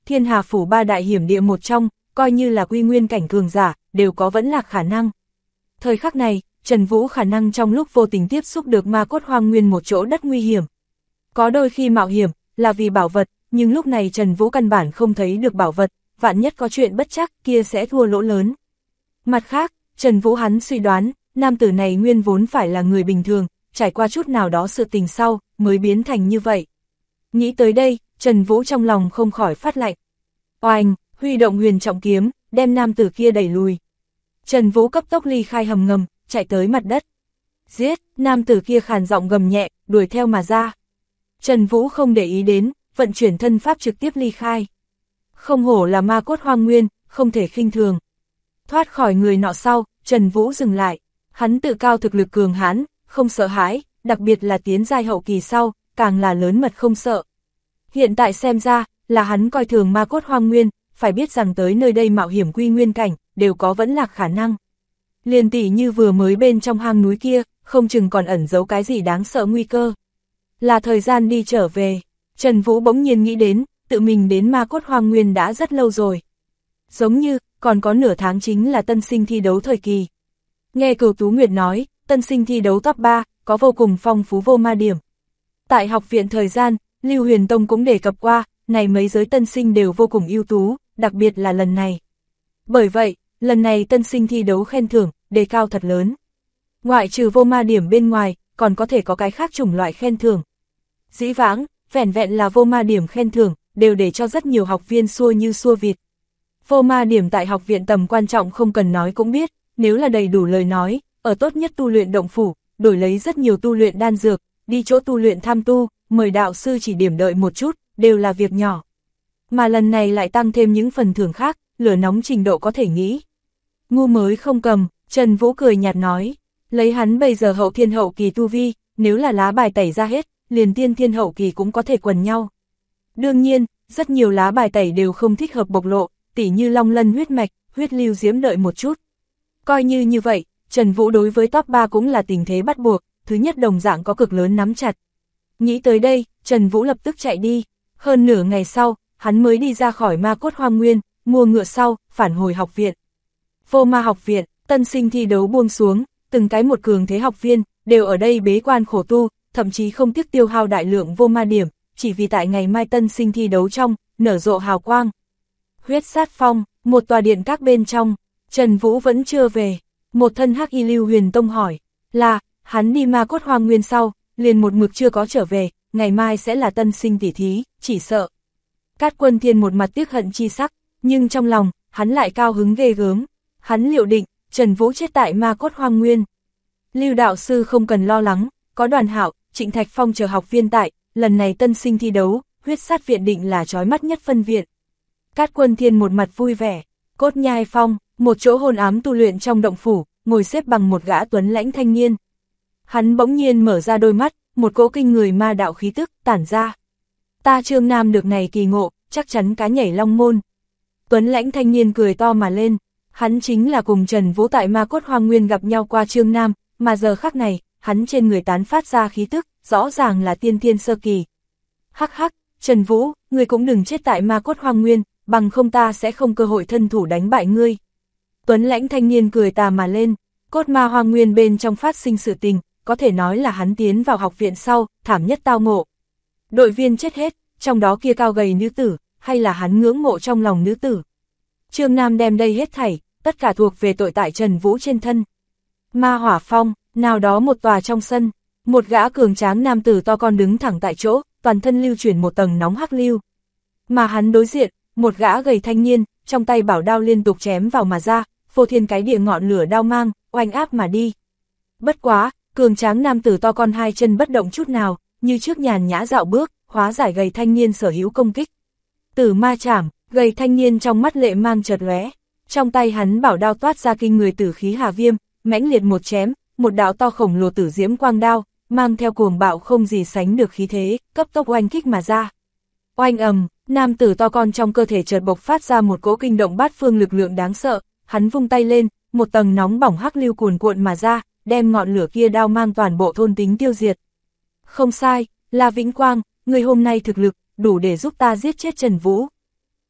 Thiên Hà Phủ ba đại hiểm địa một trong, coi như là quy nguyên cảnh cường giả, đều có vẫn lạc khả năng. Thời khắc này, Trần Vũ khả năng trong lúc vô tình tiếp xúc được ma cốt hoang nguyên một chỗ đất nguy hiểm. Có đôi khi mạo hiểm, là vì bảo vật, nhưng lúc này Trần Vũ căn bản không thấy được bảo vật, vạn nhất có chuyện bất chắc kia sẽ thua lỗ lớn. Mặt khác, Trần Vũ hắn suy đoán, nam tử này nguyên vốn phải là người bình thường, trải qua chút nào đó sự tình sau, mới biến thành như vậy. Nghĩ tới đây, Trần Vũ trong lòng không khỏi phát lạnh. Oanh, huy động huyền trọng kiếm, đem nam tử kia đẩy lùi. Trần Vũ cấp tốc ly khai hầm ngầm, chạy tới mặt đất. Giết, nam tử kia khàn giọng gầm nhẹ, đuổi theo mà ra. Trần Vũ không để ý đến, vận chuyển thân pháp trực tiếp ly khai. Không hổ là ma cốt hoang nguyên, không thể khinh thường. Thoát khỏi người nọ sau, Trần Vũ dừng lại. Hắn tự cao thực lực cường hãn, không sợ hãi, đặc biệt là tiến giai hậu kỳ sau, càng là lớn mật không sợ. Hiện tại xem ra, là hắn coi thường ma cốt hoang nguyên, phải biết rằng tới nơi đây mạo hiểm quy nguyên cảnh, đều có vẫn lạc khả năng. Liền tỷ như vừa mới bên trong hang núi kia, không chừng còn ẩn giấu cái gì đáng sợ nguy cơ. Là thời gian đi trở về, Trần Vũ bỗng nhiên nghĩ đến, tự mình đến ma cốt hoang nguyên đã rất lâu rồi. Giống như, còn có nửa tháng chính là tân sinh thi đấu thời kỳ. Nghe Cửu Tú Nguyệt nói, tân sinh thi đấu top 3, có vô cùng phong phú vô ma điểm. Tại học viện thời gian, Lưu Huyền Tông cũng đề cập qua, này mấy giới tân sinh đều vô cùng ưu tú, đặc biệt là lần này. Bởi vậy, lần này tân sinh thi đấu khen thưởng, đề cao thật lớn. Ngoại trừ vô ma điểm bên ngoài, còn có thể có cái khác chủng loại khen thưởng. Dĩ vãng, vẻn vẹn là vô ma điểm khen thưởng, đều để cho rất nhiều học viên xua như xua vịt. Vô ma điểm tại học viện tầm quan trọng không cần nói cũng biết, nếu là đầy đủ lời nói, ở tốt nhất tu luyện động phủ, đổi lấy rất nhiều tu luyện đan dược, đi chỗ tu luyện tham tu, mời đạo sư chỉ điểm đợi một chút, đều là việc nhỏ. Mà lần này lại tăng thêm những phần thưởng khác, lửa nóng trình độ có thể nghĩ. Ngu mới không cầm, Trần Vũ cười nhạt nói, lấy hắn bây giờ hậu thiên hậu kỳ tu vi, nếu là lá bài tẩy ra hết, liền tiên thiên hậu kỳ cũng có thể quần nhau. Đương nhiên, rất nhiều lá bài tẩy đều không thích hợp bộc lộ, tỉ như long lân huyết mạch, huyết lưu diễm đợi một chút. Coi như vậy, Trần Vũ đối với top 3 cũng là tình thế bắt buộc, thứ nhất đồng dạng có cực lớn nắm chặt. Nghĩ tới đây, Trần Vũ lập tức chạy đi, hơn nửa ngày sau, hắn mới đi ra khỏi ma cốt hoang nguyên, mua ngựa sau, phản hồi học viện. Vô ma học viện, tân sinh thi đấu buông xuống, từng cái một cường thế học viên, đều ở đây bế quan khổ tu, thậm chí không tiếc tiêu hao đại lượng vô ma điểm, chỉ vì tại ngày mai tân sinh thi đấu trong, nở rộ hào quang. Huyết sát phong, một tòa điện các bên trong, Trần Vũ vẫn chưa về, một thân hắc y Lưu Huyền Tông hỏi, là, hắn đi ma cốt hoang nguyên sau, liền một mực chưa có trở về, ngày mai sẽ là tân sinh tỷ thí, chỉ sợ. Cát Quân Thiên một mặt tiếc hận chi sắc, nhưng trong lòng, hắn lại cao hứng ghê gớm, hắn liệu định, Trần Vũ chết tại ma cốt hoang nguyên. Lưu đạo sư không cần lo lắng, có Đoàn Hạo, Trịnh Thạch Phong chờ học viên tại, lần này tân sinh thi đấu, huyết sát viện định là chói mắt nhất phân viện. Cát Quân Thiên một mặt vui vẻ, Cốt Nhai Phong, một chỗ hôn ám tu luyện trong động phủ, ngồi xếp bằng một gã tuấn lãnh thanh niên. Hắn bỗng nhiên mở ra đôi mắt, một cỗ kinh người ma đạo khí tức tản ra. Ta Trương Nam được này kỳ ngộ, chắc chắn cá nhảy long môn. Tuấn lãnh thanh niên cười to mà lên, hắn chính là cùng Trần Vũ tại ma cốt hoang nguyên gặp nhau qua Trương Nam, mà giờ khắc này, hắn trên người tán phát ra khí tức, rõ ràng là tiên thiên sơ kỳ. Hắc hắc, Trần Vũ, ngươi cũng đừng chết tại ma cốt hoang nguyên, bằng không ta sẽ không cơ hội thân thủ đánh bại ngươi. Tuấn lãnh thanh niên cười tà mà lên, cốt ma hoang nguyên bên trong phát sinh sự tình, có thể nói là hắn tiến vào học viện sau, thảm nhất tao ngộ. Đội viên chết hết, trong đó kia cao gầy nữ tử, hay là hắn ngưỡng mộ trong lòng nữ tử. Trương Nam đem đây hết thảy, tất cả thuộc về tội tại Trần Vũ trên thân. Ma hỏa phong, nào đó một tòa trong sân, một gã cường tráng nam tử to con đứng thẳng tại chỗ, toàn thân lưu chuyển một tầng nóng hắc lưu. Mà hắn đối diện, một gã gầy thanh niên, trong tay bảo đao liên tục chém vào mà ra, phô thiên cái địa ngọn lửa đao mang, oanh áp mà đi. Bất quá, cường tráng nam tử to con hai chân bất động chút nào, như trước nhàn nhã dạo bước, hóa giải gầy thanh niên sở hữu công kích. Tử ma chảm, gầy thanh niên trong mắt lệ mang chợt lóe, trong tay hắn bảo đao toát ra kinh người tử khí hà viêm, mãnh liệt một chém, một đạo to khổng lồ tử diễm quang đao, mang theo cuồng bạo không gì sánh được khí thế, cấp tốc oanh kích mà ra. Oanh ầm, nam tử to con trong cơ thể chợt bộc phát ra một cỗ kinh động bát phương lực lượng đáng sợ, hắn vung tay lên, một tầng nóng bỏng hắc lưu cuồn cuộn mà ra, đem ngọn lửa kia đao mang toàn bộ thôn tính tiêu diệt. Không sai, là Vĩnh Quang, người hôm nay thực lực, đủ để giúp ta giết chết Trần Vũ.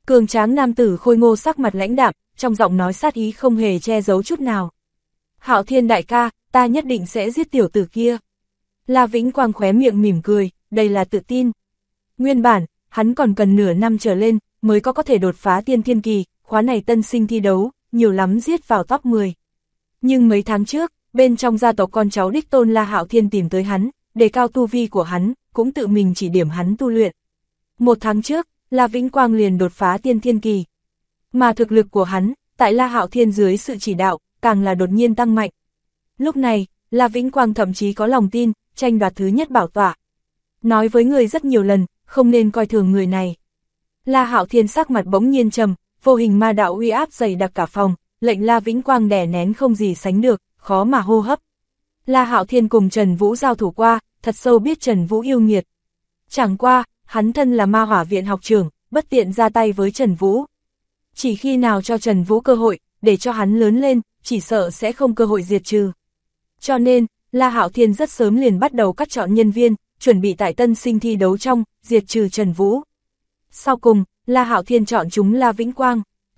Cường tráng nam tử khôi ngô sắc mặt lãnh đạm, trong giọng nói sát ý không hề che giấu chút nào. Hạo Thiên đại ca, ta nhất định sẽ giết tiểu tử kia. La Vĩnh Quang khóe miệng mỉm cười, đây là tự tin. Nguyên bản, hắn còn cần nửa năm trở lên, mới có thể đột phá tiên thiên kỳ, khóa này tân sinh thi đấu, nhiều lắm giết vào top 10. Nhưng mấy tháng trước, bên trong gia tộc con cháu đích tôn La Hạo Thiên tìm tới hắn, đề cao tu vi của hắn, cũng tự mình chỉ điểm hắn tu luyện. Một tháng trước, La Vĩnh Quang liền đột phá tiên thiên kỳ. Mà thực lực của hắn, tại La Hạo Thiên dưới sự chỉ đạo, càng là đột nhiên tăng mạnh. Lúc này, La Vĩnh Quang thậm chí có lòng tin, tranh đoạt thứ nhất bảo tọa. Nói với người rất nhiều lần, không nên coi thường người này. La Hạo Thiên sắc mặt bỗng nhiên trầm, vô hình ma đạo uy áp dày đặc cả phòng, lệnh La Vĩnh Quang đè nén không gì sánh được, khó mà hô hấp. La Hạo Thiên cùng Trần Vũ giao thủ qua, thật sâu biết Trần Vũ yêu nghiệt. Chẳng qua, hắn thân là ma hỏa viện học trưởng, bất tiện ra tay với Trần Vũ. Chỉ khi nào cho Trần Vũ cơ hội, để cho hắn lớn lên, chỉ sợ sẽ không cơ hội diệt trừ. Cho nên, La Hạo Thiên rất sớm liền bắt đầu cắt chọn nhân viên, chuẩn bị tại tân sinh thi đấu trong, diệt trừ Trần Vũ. Sau cùng, La Hạo Thiên chọn chúng La Vĩnh Quang.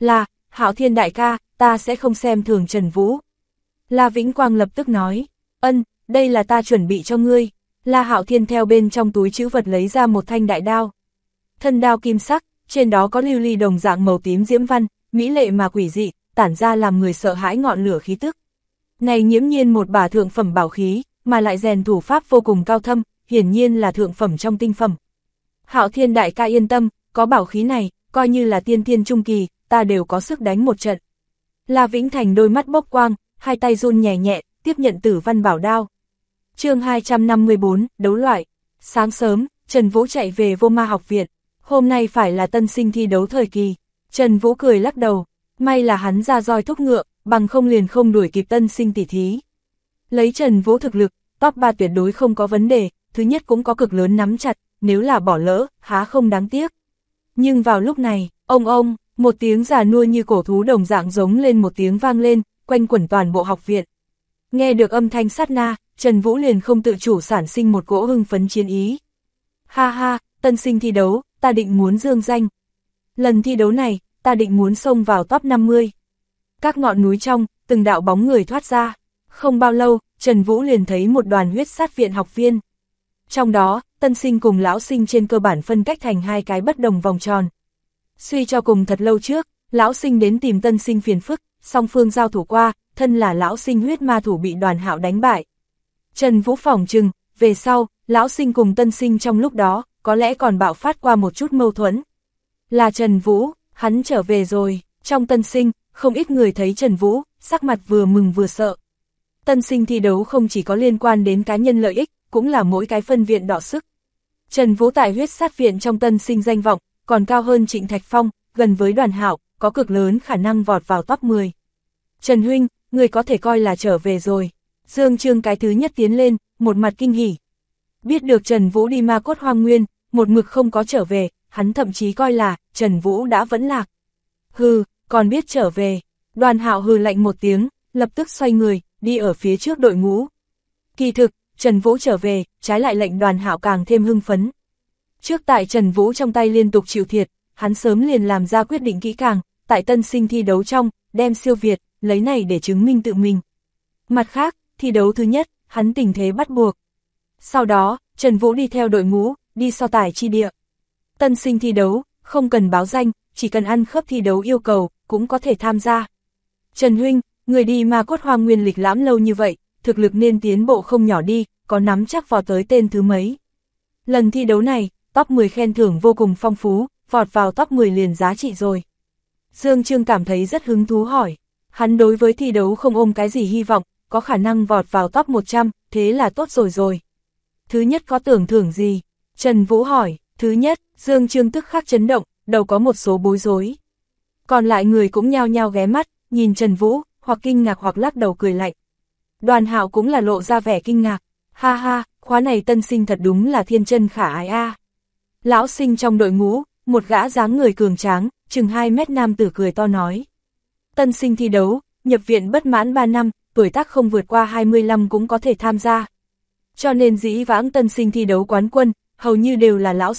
Hạo Thiên đại ca, ta sẽ không xem thường Trần Vũ. La Vĩnh Quang lập tức nói, đây là ta chuẩn bị cho ngươi. La Hạo Thiên theo bên trong túi trữ vật lấy ra một thanh đại đao. Thân đao kim sắc, trên đó có lưu ly đồng dạng màu tím diễm văn, mỹ lệ mà quỷ dị, tản ra làm người sợ hãi ngọn lửa khí tức. Này nghiễm nhiên một bả thượng phẩm bảo khí, mà lại rèn thủ pháp vô cùng cao thâm, hiển nhiên là thượng phẩm trong tinh phẩm. Hạo Thiên đại ca yên tâm, có bảo khí này, coi như là tiên thiên trung kỳ, ta đều có sức đánh một trận. La Vĩnh Thành đôi mắt bốc quang, hai tay run nhẹ nhẹ, tiếp nhận Tử Văn bảo đao. Chương 254, đấu loại. Sáng sớm, Trần Vũ chạy về Vô Ma học viện. Hôm nay phải là tân sinh thi đấu thời kỳ. Trần Vũ cười lắc đầu, may là hắn ra roi thúc ngựa, bằng không liền không đuổi kịp tân sinh tỷ thí. Lấy Trần Vũ thực lực, top 3 tuyệt đối không có vấn đề, thứ nhất cũng có cực lớn nắm chặt, nếu là bỏ lỡ, há không đáng tiếc. Nhưng vào lúc này, ông, một tiếng già nua như cổ thú đồng dạng giống lên một tiếng vang lên, quanh quẩn toàn bộ học viện. Nghe được âm thanh sát na, Trần Vũ liền không tự chủ sản sinh một cỗ hưng phấn chiến ý. Ha ha, tân sinh thi đấu, ta định muốn dương danh. Lần thi đấu này, ta định muốn xông vào top 50. Các ngọn núi trong, từng đạo bóng người thoát ra. Không bao lâu, Trần Vũ liền thấy một đoàn huyết sát viện học viên. Trong đó, tân sinh cùng lão sinh trên cơ bản phân cách thành hai cái bất đồng vòng tròn. Suy cho cùng thật lâu trước, lão sinh đến tìm tân sinh phiền phức, song phương giao thủ qua, thân là lão sinh huyết ma thủ bị Đoàn Hạo đánh bại. Trần Vũ phỏng chừng, về sau, lão sinh cùng tân sinh trong lúc đó, có lẽ còn bạo phát qua một chút mâu thuẫn. Là Trần Vũ, hắn trở về rồi. Trong tân sinh, không ít người thấy Trần Vũ, sắc mặt vừa mừng vừa sợ. Tân sinh thi đấu không chỉ có liên quan đến cá nhân lợi ích, cũng là mỗi cái phân viện đọ sức. Trần Vũ tại huyết sát viện trong tân sinh danh vọng, còn cao hơn Trịnh Thạch Phong, gần với Đoàn Hạo, có cực lớn khả năng vọt vào top 10. Trần huynh, người có thể coi là trở về rồi. Dương Trương cái thứ nhất tiến lên, một mặt kinh hỉ. Biết được Trần Vũ đi Ma Cốt Hoang Nguyên, một mực không có trở về, hắn thậm chí coi là Trần Vũ đã vẫn lạc. Hừ, còn biết trở về. Đoàn Hạo hừ lạnh một tiếng, lập tức xoay người, đi ở phía trước đội ngũ. Kỳ thực, Trần Vũ trở về, trái lại lệnh Đoàn Hạo càng thêm hưng phấn. Trước tại Trần Vũ trong tay liên tục chịu thiệt, hắn sớm liền làm ra quyết định kỹ càng, tại tân sinh thi đấu trong, đem siêu việt, lấy này để chứng minh tự mình. Mặt khác, thi đấu thứ nhất, hắn tình thế bắt buộc. Sau đó, Trần Vũ đi theo đội ngũ, đi so tài chi địa. Tân sinh thi đấu, không cần báo danh, chỉ cần ăn khớp thi đấu yêu cầu, cũng có thể tham gia. Trần huynh, người đi Ma Cốt Hoang Nguyên lịch lãm lâu như vậy, thực lực nên tiến bộ không nhỏ đi, có nắm chắc vào tới tên thứ mấy. Lần thi đấu này, top 10 khen thưởng vô cùng phong phú, vọt vào top 10 liền giá trị rồi. Dương Trương cảm thấy rất hứng thú hỏi. Hắn đối với thi đấu không ôm cái gì hy vọng, có khả năng vọt vào top 100, thế là tốt rồi. Thứ nhất có tưởng thưởng gì? Trần Vũ hỏi. Thứ nhất, Dương Trương tức khắc chấn động, đầu có một số bối rối. Còn lại người cũng nhao nhao ghé mắt, nhìn Trần Vũ, hoặc kinh ngạc hoặc lắc đầu cười lạnh. Đoàn Hạo cũng là lộ ra vẻ kinh ngạc. Ha ha, khóa này tân sinh thật đúng là thiên chân khả ái a. Lão sinh trong đội ngũ, một gã dáng người cường tráng, chừng 2 mét nam tử cười to nói. Tân sinh thi đấu, nhập viện bất mãn 3 năm, tuổi tác không vượt qua 25 cũng có thể tham gia. Cho nên dĩ vãng tân sinh thi đấu quán quân, hầu như đều là lão sinh,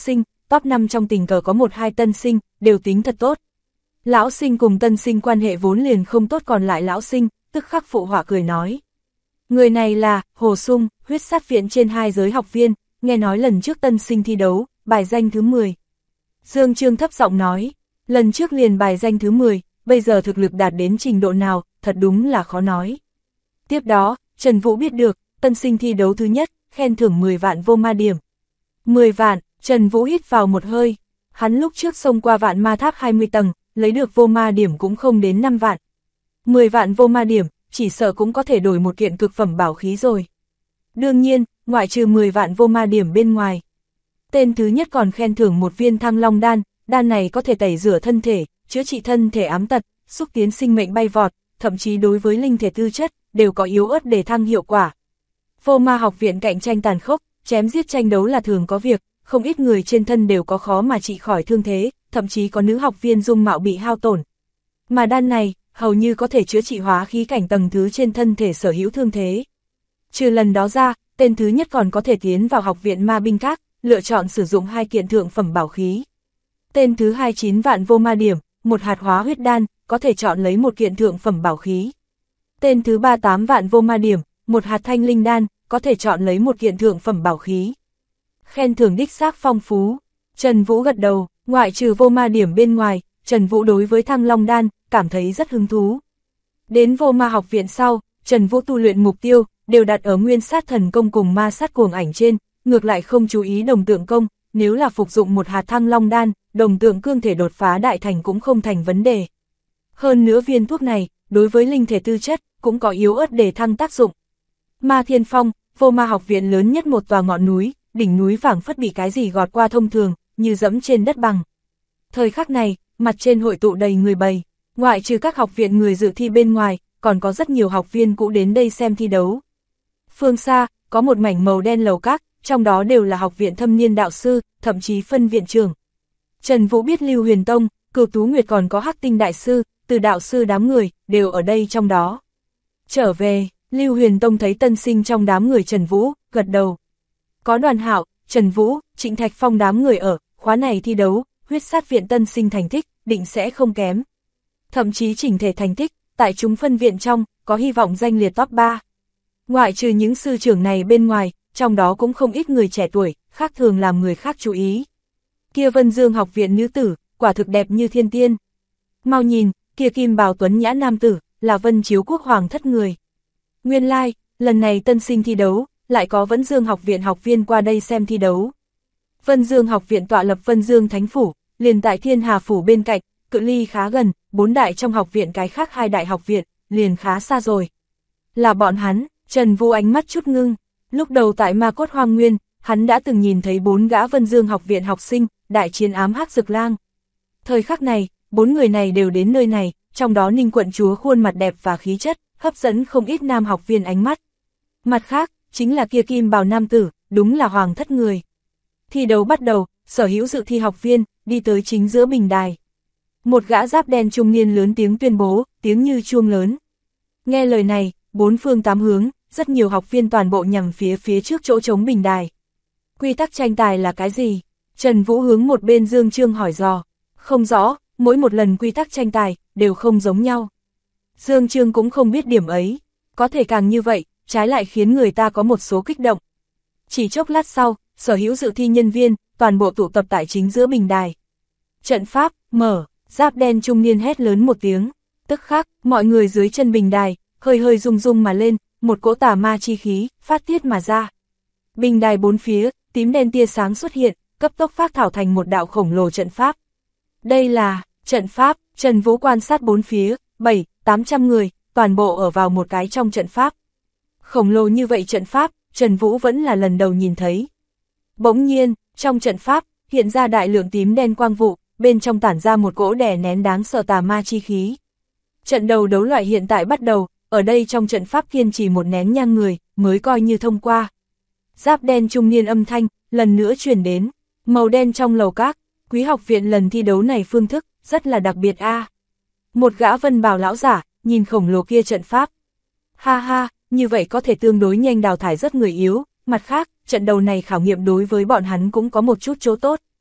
top 5 trong tình cờ có 1-2 tân sinh, đều tính thật tốt. Lão sinh cùng tân sinh quan hệ vốn liền không tốt, còn lại lão sinh, tức khắc phụ họa cười nói. Người này là Hồ Sung, huyết sát viện trên 2 giới học viên, nghe nói lần trước tân sinh thi đấu, bài danh thứ 10. Dương Trương thấp giọng nói, lần trước liền bài danh thứ 10, bây giờ thực lực đạt đến trình độ nào, thật đúng là khó nói. Tiếp đó, Trần Vũ biết được, tân sinh thi đấu thứ nhất, khen thưởng 10 vạn vô ma điểm. 10 vạn, Trần Vũ hít vào một hơi, hắn lúc trước xông qua vạn ma tháp 20 tầng, lấy được vô ma điểm cũng không đến 5 vạn. 10 vạn vô ma điểm, chỉ sợ cũng có thể đổi một kiện cực phẩm bảo khí rồi. Đương nhiên, ngoại trừ 10 vạn vô ma điểm bên ngoài. Tên thứ nhất còn khen thưởng một viên Thăng Long đan, đan này có thể tẩy rửa thân thể, chữa trị thân thể ám tật, xúc tiến sinh mệnh bay vọt, thậm chí đối với linh thể tư chất, đều có yếu ớt để thăng hiệu quả. Vô ma học viện cạnh tranh tàn khốc, chém giết tranh đấu là thường có việc, không ít người trên thân đều có khó mà trị khỏi thương thế, thậm chí có nữ học viên dung mạo bị hao tổn. Mà đan này, hầu như có thể chữa trị hóa khí cảnh tầng thứ trên thân thể sở hữu thương thế. Trừ lần đó ra, tên thứ nhất còn có thể tiến vào học viện ma binh các, lựa chọn sử dụng 2 kiện thượng phẩm bảo khí. Tên thứ 9 vạn vô ma điểm, một hạt hóa huyết đan, có thể chọn lấy một kiện thượng phẩm bảo khí. Tên thứ 8 vạn vô ma điểm, một hạt thanh linh đan, có thể chọn lấy một kiện thượng phẩm bảo khí. Khen thưởng đích xác phong phú. Trần Vũ gật đầu, ngoại trừ vô ma điểm bên ngoài, Trần Vũ đối với Thăng Long đan, cảm thấy rất hứng thú. Đến vô ma học viện sau, Trần Vũ tu luyện mục tiêu, đều đặt ở nguyên sát thần công cùng ma sát cuồng ảnh trên, ngược lại không chú ý đồng tượng công, nếu là phục dụng một hạt Thăng Long đan, đồng tượng cương thể đột phá đại thành cũng không thành vấn đề. Hơn nữa viên thuốc này, đối với linh thể tư chất, cũng có yếu ớt để thăng tác dụng. Ma Thiên Phong, vô ma học viện lớn nhất một tòa ngọn núi, đỉnh núi phảng phất bị cái gì gọt qua thông thường, như dẫm trên đất bằng. Thời khắc này, mặt trên hội tụ đầy người bầy, ngoại trừ các học viện người dự thi bên ngoài, còn có rất nhiều học viên cũ đến đây xem thi đấu. Phương xa, có một mảnh màu đen lầu các, trong đó đều là học viện thâm niên đạo sư, thậm chí phân viện trưởng. Trần Vũ biết Lưu Huyền Tông, Cửu Tú Nguyệt còn có Hắc Tinh đại sư, từ đạo sư đám người, đều ở đây trong đó. Trở về, Lưu Huyền Tông thấy tân sinh trong đám người Trần Vũ, gật đầu. Có Đoàn Hạo, Trần Vũ, Trịnh Thạch Phong đám người ở, khóa này thi đấu, huyết sát viện tân sinh thành tích, định sẽ không kém. Thậm chí chỉnh thể thành tích, tại chúng phân viện trong, có hy vọng danh liệt top 3. Ngoại trừ những sư trưởng này bên ngoài, trong đó cũng không ít người trẻ tuổi, khác thường làm người khác chú ý. Kia Vân Dương học viện nữ tử, quả thực đẹp như thiên tiên. Mau nhìn, kia kim bào tuấn nhã nam tử, là Vân Chiếu Quốc hoàng thất người. Nguyên lai, lần này tân sinh thi đấu, lại có Vân Dương học viện học viên qua đây xem thi đấu. Vân Dương học viện tọa lập Vân Dương Thánh Phủ, liền tại Thiên Hà Phủ bên cạnh, cự ly khá gần, 4 đại trong học viện cái khác 2 đại học viện, liền khá xa rồi. Là bọn hắn, Trần Vũ ánh mắt chút ngưng, lúc đầu tại Ma Cốt Hoang Nguyên, hắn đã từng nhìn thấy 4 gã Vân Dương học viện học sinh, đại chiến ám hắc dực lang. Thời khắc này, 4 người này đều đến nơi này, trong đó Ninh quận chúa khuôn mặt đẹp và khí chất, hấp dẫn không ít nam học viên ánh mắt. Mặt khác, chính là kia kim bào nam tử, đúng là hoàng thất người. Thi đấu bắt đầu, sở hữu dự thi học viên, đi tới chính giữa bình đài. Một gã giáp đen trung niên lớn tiếng tuyên bố, tiếng như chuông lớn. Nghe lời này, 4 phương 8 hướng, rất nhiều học viên toàn bộ nhằm phía trước chỗ trống bình đài. Quy tắc tranh tài là cái gì? Trần Vũ hướng một bên Dương Trương hỏi dò. Không rõ, mỗi một lần quy tắc tranh tài, đều không giống nhau. Dương Trương cũng không biết điểm ấy. Có thể càng như vậy, trái lại khiến người ta có một số kích động. Chỉ chốc lát sau, sở hữu dự thi nhân viên, toàn bộ tụ tập tại chính giữa bình đài. Trận pháp, mở, giáp đen trung niên hét lớn một tiếng. Tức khắc, mọi người dưới chân bình đài, hơi hơi rung rung mà lên, một cỗ tà ma chi khí, phát tiết mà ra. Bình đài bốn phía, tím đen tia sáng xuất hiện, cấp tốc phát thảo thành một đạo khổng lồ trận pháp. Đây là trận pháp. Trần Vũ quan sát bốn phía, 700-800 người, toàn bộ ở vào một cái trong trận pháp. Khổng lồ như vậy trận pháp, Trần Vũ vẫn là lần đầu nhìn thấy. Bỗng nhiên, trong trận pháp, hiện ra đại lượng tím đen quang vụ, bên trong tản ra một cỗ đè nén đáng sợ tà ma chi khí. Trận đầu đấu loại hiện tại bắt đầu, ở đây trong trận pháp kiên trì một nén nhang người, mới coi như thông qua. Giáp đen trung niên âm thanh, lần nữa truyền đến, màu đen trong lầu các, quý học viện lần thi đấu này phương thức, rất là đặc biệt a. Một gã vân bào lão giả, nhìn khổng lồ kia trận pháp. Ha ha, như vậy có thể tương đối nhanh đào thải rất người yếu, mặt khác, trận đầu này khảo nghiệm đối với bọn hắn cũng có một chút chỗ tốt.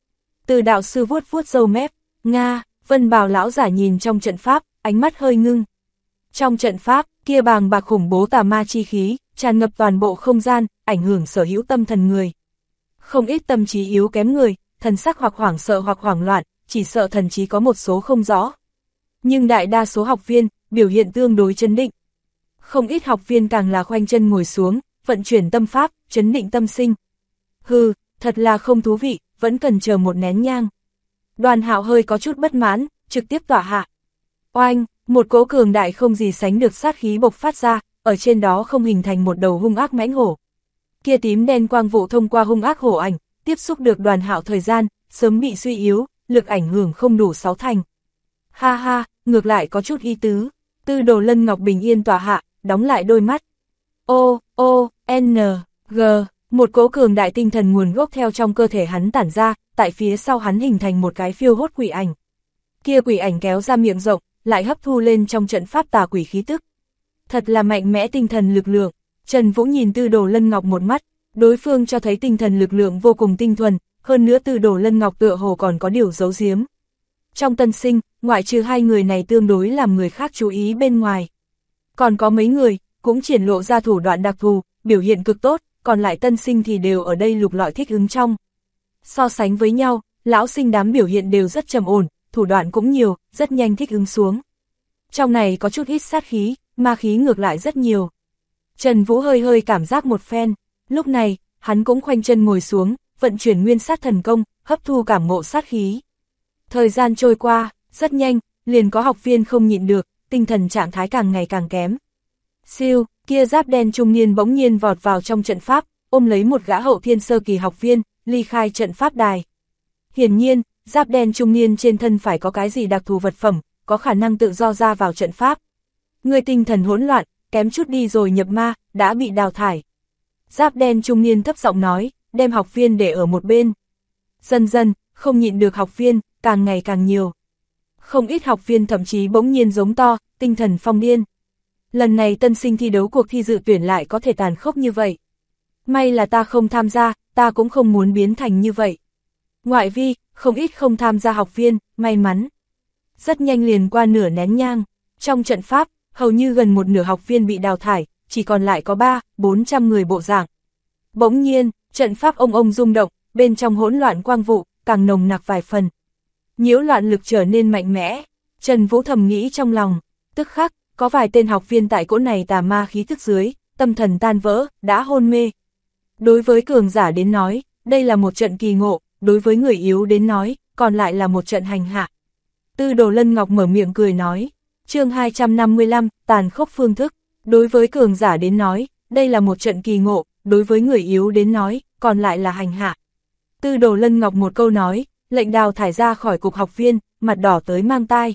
Từ đạo sư vuốt vuốt râu mép, Nga, Vân Bào lão giả nhìn trong trận pháp, ánh mắt hơi ngưng. Trong trận pháp, kia bàng bạc khủng bố tà ma chi khí, tràn ngập toàn bộ không gian, ảnh hưởng sở hữu tâm thần người. Không ít tâm trí yếu kém người, thần sắc hoặc hoảng sợ hoặc hoảng loạn, chỉ sợ thần trí có một số không rõ. Nhưng đại đa số học viên, biểu hiện tương đối trấn định. Không ít học viên càng là khoanh chân ngồi xuống, vận chuyển tâm pháp, trấn định tâm sinh. Hừ, thật là không thú vị, vẫn cần chờ một nén nhang. Đoàn Hạo hơi có chút bất mãn, trực tiếp tỏa hạ. Oanh, một cỗ cường đại không gì sánh được sát khí bộc phát ra, ở trên đó không hình thành một đầu hung ác mãnh hổ. Kia tím đen quang vụ thông qua hung ác hổ ảnh, tiếp xúc được Đoàn Hạo thời gian, sớm bị suy yếu, lực ảnh hưởng không đủ 6 thành. Ha ha, ngược lại có chút ý tứ. Tư Đồ Lân Ngọc bình yên tỏa hạ, đóng lại đôi mắt. N, G, một cỗ cường đại tinh thần nguồn gốc theo trong cơ thể hắn tản ra, tại phía sau hắn hình thành một cái phiêu hốt quỷ ảnh. Kia quỷ ảnh kéo ra miệng rộng, lại hấp thu lên trong trận pháp tà quỷ khí tức. Thật là mạnh mẽ tinh thần lực lượng. Trần Vũ nhìn Tư Đồ Lân Ngọc một mắt, đối phương cho thấy tinh thần lực lượng vô cùng tinh thuần, hơn nữa Tư Đồ Lân Ngọc tựa hồ còn có điều giấu giếm. Trong tân sinh, ngoại trừ hai người này tương đối làm người khác chú ý bên ngoài. Còn có mấy người, cũng triển lộ ra thủ đoạn đặc thù, biểu hiện cực tốt, còn lại tân sinh thì đều ở đây lục lọi thích ứng trong. So sánh với nhau, lão sinh đám biểu hiện đều rất trầm ổn, thủ đoạn cũng nhiều, rất nhanh thích ứng xuống. Trong này có chút ít sát khí, ma khí ngược lại rất nhiều. Trần Vũ hơi hơi cảm giác một phen, lúc này, hắn cũng khoanh chân ngồi xuống, vận chuyển nguyên sát thần công, hấp thu cảm ngộ sát khí. Thời gian trôi qua, rất nhanh, liền có học viên không nhịn được, tinh thần trạng thái càng ngày càng kém. Siêu, kia giáp đen trung niên bỗng nhiên vọt vào trong trận pháp, ôm lấy một gã hậu thiên sơ kỳ học viên, ly khai trận pháp đài. Hiển nhiên, giáp đen trung niên trên thân phải có cái gì đặc thù vật phẩm, có khả năng tự do ra vào trận pháp. Người tinh thần hỗn loạn, kém chút đi rồi nhập ma, đã bị đào thải. Giáp đen trung niên thấp giọng nói, đem học viên để ở một bên. Dần dần, không nhịn được học viên, càng ngày càng nhiều. Không ít học viên thậm chí bỗng nhiên giống to, tinh thần phong điên. Lần này tân sinh thi đấu cuộc thi dự tuyển lại có thể tàn khốc như vậy. May là ta không tham gia, ta cũng không muốn biến thành như vậy. Ngoại vi, không ít không tham gia học viên, may mắn. Rất nhanh liền qua nửa nén nhang, trong trận pháp, hầu như gần một nửa học viên bị đào thải, chỉ còn lại có 300-400 người bộ dạng. Bỗng nhiên, trận pháp ông rung động, bên trong hỗn loạn quang vụ, càng nồng nặc vài phần. Nhiễu loạn lực trở nên mạnh mẽ, Trần Vũ thầm nghĩ trong lòng, tức khắc, có vài tên học viên tại cỗ này tà ma khí thức dưới, tâm thần tan vỡ, đã hôn mê. Đối với cường giả đến nói, đây là một trận kỳ ngộ, đối với người yếu đến nói, còn lại là một trận hành hạ. Tư Đồ Lân Ngọc mở miệng cười nói, chương 255, tàn khốc phương thức, đối với cường giả đến nói, đây là một trận kỳ ngộ, đối với người yếu đến nói, còn lại là hành hạ. Tư Đồ Lân Ngọc một câu nói, lệnh đào thải ra khỏi cục học viên, mặt đỏ tới mang tai.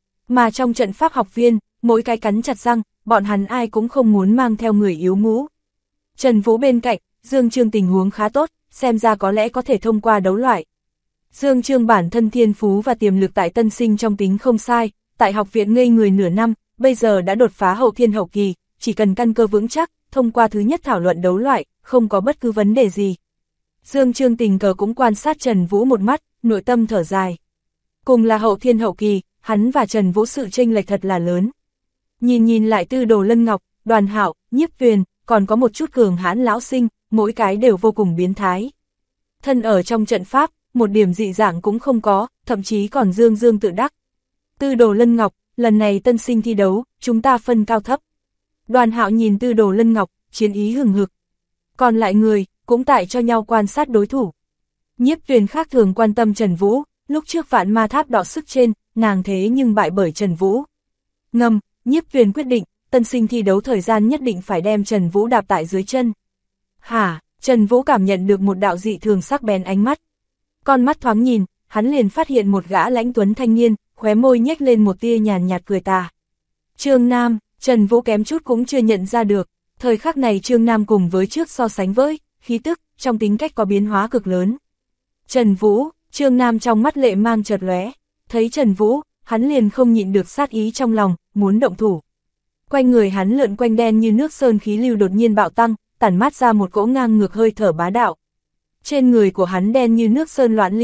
Mà trong trận pháp học viên, mỗi cái cắn chặt răng, bọn hắn ai cũng không muốn mang theo người yếu ngũ. Trần Vũ bên cạnh, Dương Trương tình huống khá tốt, xem ra có lẽ có thể thông qua đấu loại. Dương Trương bản thân thiên phú và tiềm lực tại tân sinh trong tính không sai, tại học viện ngây người nửa năm, bây giờ đã đột phá hậu thiên hậu kỳ, chỉ cần căn cơ vững chắc, thông qua thứ nhất thảo luận đấu loại, không có bất cứ vấn đề gì. Dương Trương tình cờ cũng quan sát Trần Vũ một mắt, nội tâm thở dài. Cùng là hậu thiên hậu kỳ, hắn và Trần Vũ sự chênh lệch thật là lớn. Nhìn lại Tư Đồ Lân Ngọc, Đoàn Hạo, Nhiếp Tuyền, còn có một chút cường hãn lão sinh, mỗi cái đều vô cùng biến thái. Thân ở trong trận pháp, một điểm dị dạng cũng không có, thậm chí còn dương tự đắc. Tư Đồ Lân Ngọc, lần này tân sinh thi đấu, chúng ta phân cao thấp. Đoàn Hạo nhìn Tư Đồ Lân Ngọc, chiến ý hừng hực. Còn lại người, cũng tại cho nhau quan sát đối thủ. Nhiếp Tuyền khác thường quan tâm Trần Vũ, lúc trước Vạn Ma Tháp đọ sức trên, nàng thế nhưng bại bởi Trần Vũ. Ngầm, Nhiếp Tuyền quyết định, tân sinh thi đấu thời gian nhất định phải đem Trần Vũ đạp tại dưới chân. Hả, Trần Vũ cảm nhận được một đạo dị thường sắc bén ánh mắt. Con mắt thoáng nhìn, hắn liền phát hiện một gã lãnh tuấn thanh niên, khóe môi nhếch lên một tia nhàn nhạt cười tà. Trương Nam, Trần Vũ kém chút cũng chưa nhận ra được, thời khắc này Trương Nam cùng với trước so sánh với, khí tức, trong tính cách có biến hóa cực lớn. Trần Vũ, Trương Nam trong mắt lệ mang chợt lóe, thấy Trần Vũ, hắn liền không nhịn được sát ý trong lòng, muốn động thủ. Quanh người hắn lượn quanh đen như nước sơn khí lưu đột nhiên bạo tăng, tản mát ra một cỗ ngang ngược hơi thở bá đạo. Trên người của hắn đen như nước sơn loạn lưu,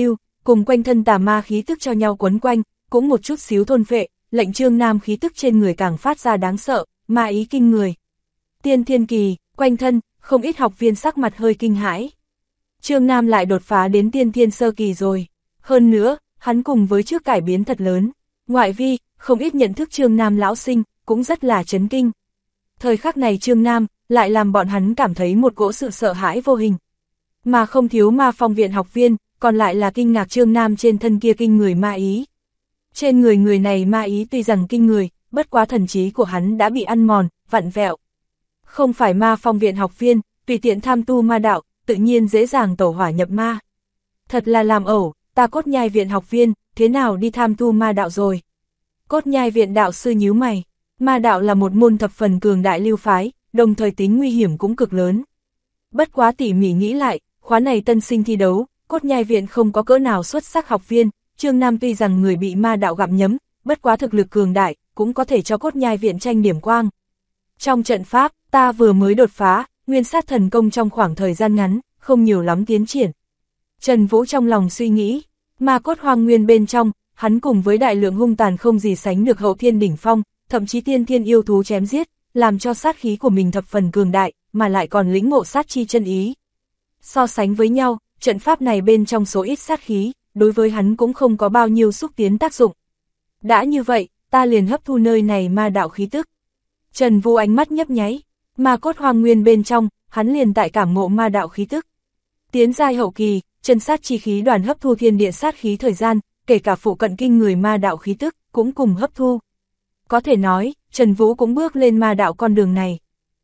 cùng quanh thân tà ma khí tức cho nhau quấn quanh, cũng một chút xíu thôn phệ, lệnh Trương Nam khí tức trên người càng phát ra đáng sợ, ma ý kinh người. Tiên thiên kỳ, quanh thân, không ít học viên sắc mặt hơi kinh hãi. Trương Nam lại đột phá đến tiên thiên sơ kỳ rồi. Hơn nữa, hắn cùng với trước cải biến thật lớn. Ngoại vi, không ít nhận thức Trương Nam lão sinh, cũng rất là chấn kinh. Thời khắc này Trương Nam, lại làm bọn hắn cảm thấy một cỗ sự sợ hãi vô hình. Mà không thiếu ma phong viện học viên, còn lại là kinh ngạc Trương Nam trên thân kia kinh người ma ý. Trên người người này ma ý tuy rằng kinh người, bất quá thần trí của hắn đã bị ăn mòn, vặn vẹo. Không phải ma phong viện học viên, tùy tiện tham tu ma đạo, tự nhiên dễ dàng tẩu hỏa nhập ma. Thật là làm ẩu, ta Cốt Nhai viện học viên, thế nào đi tham tu ma đạo rồi? Cốt Nhai viện đạo sư nhíu mày, ma đạo là một môn thập phần cường đại lưu phái, đồng thời tính nguy hiểm cũng cực lớn. Bất quá tỉ mỉ nghĩ lại, khóa này tân sinh thi đấu, Cốt Nhai viện không có cỡ nào xuất sắc học viên, Trương Nam tuy rằng người bị ma đạo gặm nhấm, bất quá thực lực cường đại, cũng có thể cho Cốt Nhai viện tranh điểm quang. Trong trận pháp, ta vừa mới đột phá, nguyên sát thần công trong khoảng thời gian ngắn, không nhiều lắm tiến triển. Trần Vũ trong lòng suy nghĩ, ma cốt hoang nguyên bên trong, hắn cùng với đại lượng hung tàn không gì sánh được hậu thiên đỉnh phong, thậm chí tiên thiên yêu thú chém giết, làm cho sát khí của mình thập phần cường đại, mà lại còn lĩnh ngộ sát chi chân ý. So sánh với nhau, trận pháp này bên trong số ít sát khí, đối với hắn cũng không có bao nhiêu xúc tiến tác dụng. Đã như vậy, ta liền hấp thu nơi này ma đạo khí tức. Trần Vũ ánh mắt nhấp nháy, ma cốt hoang nguyên bên trong, hắn liền tại cảm ngộ ma đạo khí tức. Tiến giai hậu kỳ, chân sát chi khí đoàn hấp thu thiên địa sát khí thời gian, kể cả phụ cận kinh người ma đạo khí tức, cũng cùng hấp thu. Có thể nói, Trần Vũ cũng bước lên ma đạo con đường này.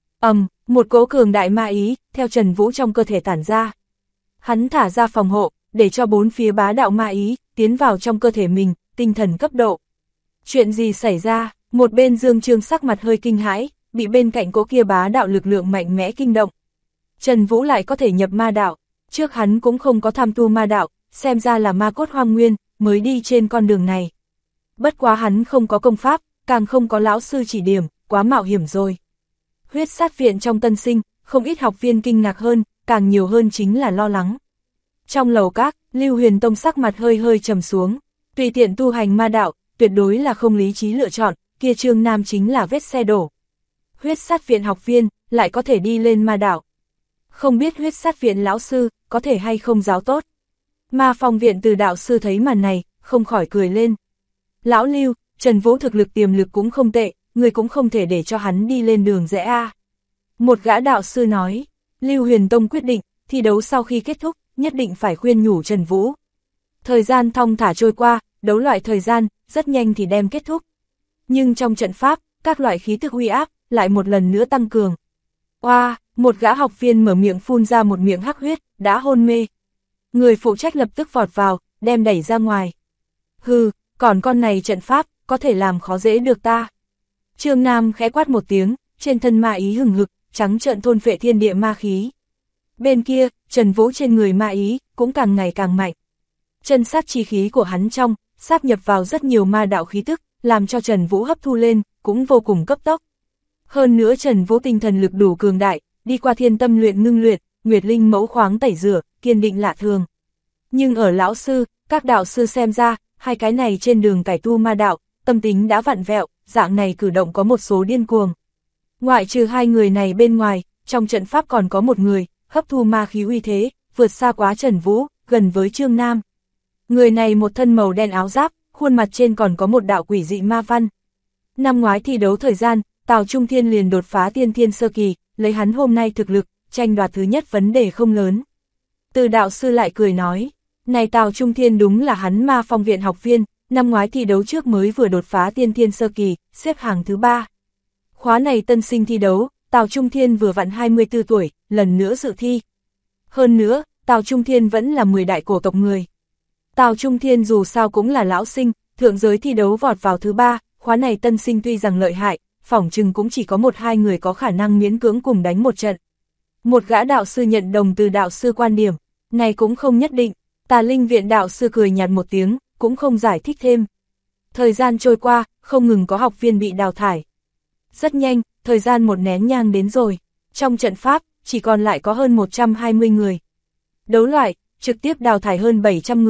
Một cỗ cường đại ma ý, theo Trần Vũ trong cơ thể tản ra. Hắn thả ra phòng hộ, để cho bốn phía bá đạo ma ý, tiến vào trong cơ thể mình, tinh thần cấp độ. Chuyện gì xảy ra? Một bên Dương Trương sắc mặt hơi kinh hãi, bị bên cạnh cỗ kia bá đạo lực lượng mạnh mẽ kinh động. Trần Vũ lại có thể nhập ma đạo, trước hắn cũng không có tham tu ma đạo, xem ra là ma cốt hoang nguyên, mới đi trên con đường này. Bất quá hắn không có công pháp, càng không có lão sư chỉ điểm, quá mạo hiểm rồi. Huyết sát viện trong tân sinh, không ít học viên kinh ngạc hơn, càng nhiều hơn chính là lo lắng. Trong lầu các, Lưu Huyền Tông sắc mặt hơi hơi trầm xuống, tùy tiện tu hành ma đạo, tuyệt đối là không lý trí lựa chọn, kia Trương Nam chính là vết xe đổ. Huyết sát viện học viên, lại có thể đi lên ma đạo. Không biết huyết sát viện lão sư, có thể hay không giáo tốt. Ma phong viện từ đạo sư thấy màn này, không khỏi cười lên. Lão Lưu, Trần Vũ thực lực tiềm lực cũng không tệ, người cũng không thể để cho hắn đi lên đường rẽ a. Một gã đạo sư nói, Lưu Huyền Tông quyết định, thi đấu sau khi kết thúc, nhất định phải khuyên nhủ Trần Vũ. Thời gian thong thả trôi qua, đấu loại thời gian, rất nhanh thì đem kết thúc. Nhưng trong trận pháp, các loại khí tức uy áp, lại một lần nữa tăng cường. Oa, một gã học viên mở miệng phun ra một miệng hắc huyết, đã hôn mê. Người phụ trách lập tức vọt vào, đem đẩy ra ngoài. Hừ, còn con này trận pháp, có thể làm khó dễ được ta. Trương Nam khẽ quát một tiếng, trên thân ma ý hừng hực, trắng trợn thôn phệ thiên địa ma khí. Bên kia, Trần Vũ trên người ma ý, cũng càng ngày càng mạnh. Chân sát chi khí của hắn trong, sáp nhập vào rất nhiều ma đạo khí tức, làm cho Trần Vũ hấp thu lên, cũng vô cùng cấp tốc. Hơn nữa Trần Vũ tinh thần lực đủ cường đại, đi qua thiên tâm luyện ngưng luyện, nguyệt linh mẫu khoáng tẩy rửa, kiên định lạ thường. Nhưng ở lão sư, các đạo sư xem ra, hai cái này trên đường cải tu ma đạo, tâm tính đã vặn vẹo, dạng này cử động có một số điên cuồng. Ngoại trừ hai người này bên ngoài, trong trận pháp còn có một người, hấp thu ma khí uy thế, vượt xa quá Trần Vũ, gần với Trương Nam. Người này một thân màu đen áo giáp, khuôn mặt trên còn có một đạo quỷ dị ma văn. Năm ngoái thi đấu thời gian, Tào Trung Thiên liền đột phá tiên thiên sơ kỳ, lấy hắn hôm nay thực lực, tranh đoạt thứ nhất vấn đề không lớn. Từ đạo sư lại cười nói, này Tào Trung Thiên đúng là hắn ma phong viện học viên, năm ngoái thi đấu trước mới vừa đột phá tiên thiên sơ kỳ, xếp hàng thứ 3. Khóa này tân sinh thi đấu, Tào Trung Thiên vừa vặn 24 tuổi, lần nữa dự thi. Hơn nữa, Tào Trung Thiên vẫn là 10 đại cổ tộc người. Tào Trung Thiên dù sao cũng là lão sinh, thượng giới thi đấu vọt vào thứ 3, khóa này tân sinh tuy rằng lợi hại, phỏng chừng cũng chỉ có 1-2 người có khả năng miễn cưỡng cùng đánh một trận. Một gã đạo sư nhận đồng từ đạo sư quan điểm, này cũng không nhất định, Tà Linh viện đạo sư cười nhạt một tiếng, cũng không giải thích thêm. Thời gian trôi qua, không ngừng có học viên bị đào thải. Rất nhanh, thời gian một nén nhang đến rồi, trong trận pháp, chỉ còn lại có hơn 120 người. Đấu loại, trực tiếp đào thải hơn 700 người,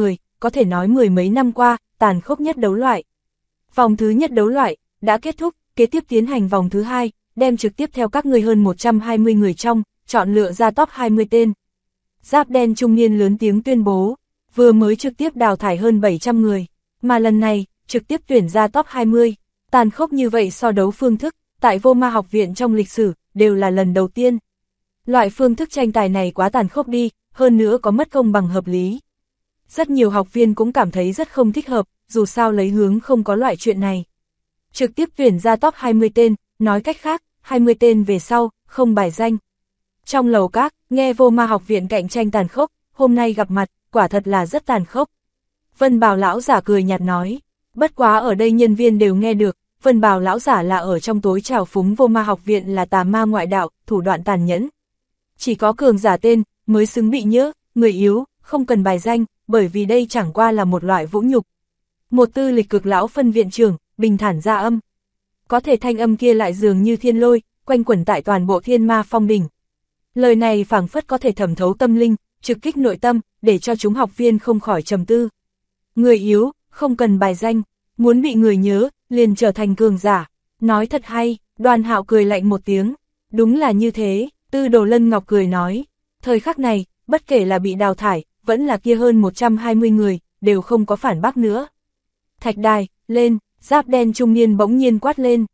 có thể nói mười mấy năm qua, tàn khốc nhất đấu loại. Vòng thứ nhất đấu loại đã kết thúc, kế tiếp tiến hành vòng thứ hai, đem trực tiếp theo các người hơn 120 người trong, chọn lựa ra top 20 tên. Giáp đen trung niên lớn tiếng tuyên bố, vừa mới trực tiếp đào thải hơn 700 người, mà lần này, trực tiếp tuyển ra top 20. Tàn khốc như vậy so đấu phương thức, tại Vô Ma học viện trong lịch sử, đều là lần đầu tiên. Loại phương thức tranh tài này quá tàn khốc đi, hơn nữa có mất công bằng hợp lý. Rất nhiều học viên cũng cảm thấy rất không thích hợp, dù sao lấy hướng không có loại chuyện này. Trực tiếp tuyển ra top 20 tên, nói cách khác, 20 tên về sau, không bài danh. Trong lầu các, nghe Vô Ma học viện cạnh tranh tàn khốc, hôm nay gặp mặt, quả thật là rất tàn khốc. Vân Bào lão giả cười nhạt nói, bất quá ở đây nhân viên đều nghe được, Vân Bào lão giả là ở trong tối trào phúng Vô Ma học viện là tà ma ngoại đạo, thủ đoạn tàn nhẫn. Chỉ có cường giả tên, mới xứng bị nhớ, người yếu, không cần bài danh, bởi vì đây chẳng qua là một loại vũ nhục. Một tư lịch cực lão phân viện trưởng, bình thản ra âm. Có thể thanh âm kia lại dường như thiên lôi, quanh quẩn tại toàn bộ Thiên Ma Phong đỉnh. Lời này phảng phất có thể thẩm thấu tâm linh, trực kích nội tâm, để cho chúng học viên không khỏi trầm tư. Người yếu, không cần bài danh, muốn bị người nhớ, liền trở thành cường giả. Nói thật hay, Đoàn Hạo cười lạnh một tiếng. Đúng là như thế, Tư Đồ Lân Ngọc cười nói. Thời khắc này, bất kể là bị đào thải, vẫn là kia hơn 120 người, đều không có phản bác nữa. Thạch đài, lên, giáp đen trung niên bỗng nhiên quát lên,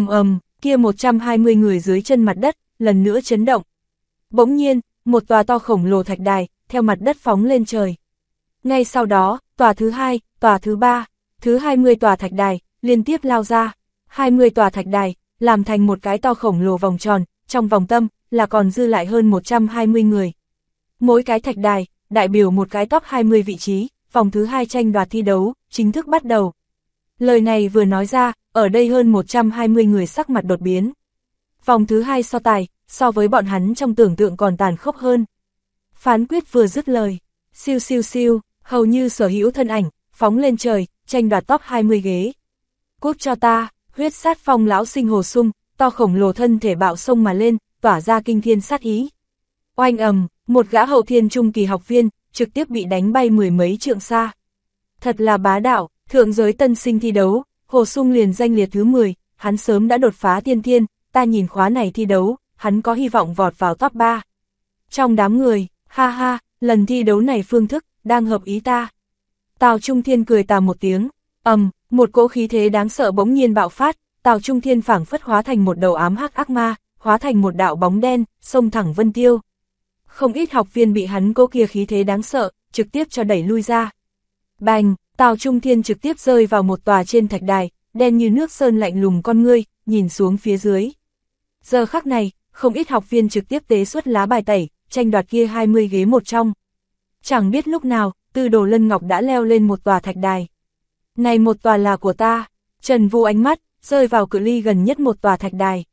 kia 120 người dưới chân mặt đất, lần nữa chấn động. Bỗng nhiên, một tòa to khổng lồ thạch đài, theo mặt đất phóng lên trời. Ngay sau đó, tòa thứ 2, tòa thứ 3, thứ 20 tòa thạch đài, liên tiếp lao ra. 20 tòa thạch đài, làm thành một cái to khổng lồ vòng tròn, trong vòng tâm, là còn dư lại hơn 120 người. Mỗi cái thạch đài, đại biểu một cái top 20 vị trí, vòng thứ 2 tranh đoạt thi đấu, chính thức bắt đầu. Lời này vừa nói ra, ở đây hơn 120 người sắc mặt đột biến. Vòng thứ 2 so tài, so với bọn hắn trong tưởng tượng còn tàn khốc hơn. Phán quyết vừa dứt lời, siêu siêu siêu, hầu như sở hữu thân ảnh, phóng lên trời, tranh đoạt top 20 ghế. Cút cho ta, huyết sát phong lão sinh Hồ Sung, to khổng lồ thân thể bạo sông mà lên, tỏa ra kinh thiên sát ý. Oanh ầm, một gã hậu thiên trung kỳ học viên, trực tiếp bị đánh bay mười mấy trượng xa. Thật là bá đạo, thượng giới tân sinh thi đấu, Hồ Sung liền danh liệt thứ 10, hắn sớm đã đột phá tiên thiên, ta nhìn khóa này thi đấu, hắn có hy vọng vọt vào top 3. Trong đám người, ha ha, lần thi đấu này phương thức, đang hợp ý ta. Tào Trung Thiên cười tà một tiếng, một cỗ khí thế đáng sợ bỗng nhiên bạo phát, Tào Trung Thiên phảng phất hóa thành một đầu ám hắc ác ma, hóa thành một đạo bóng đen, xông thẳng Vân Tiêu. Không ít học viên bị hắn cỗ kia khí thế đáng sợ, trực tiếp cho đẩy lui ra. Bành, Tào Trung Thiên trực tiếp rơi vào một tòa trên thạch đài, đen như nước sơn lạnh lùng con ngươi, nhìn xuống phía dưới. Giờ khắc này, không ít học viên trực tiếp tế xuất lá bài tẩy, tranh đoạt kia 20 ghế một trong. Chẳng biết lúc nào, Tư Đồ Lân Ngọc đã leo lên một tòa thạch đài. Này một tòa là của ta, Trần Vũ ánh mắt, rơi vào cự ly gần nhất một tòa thạch đài.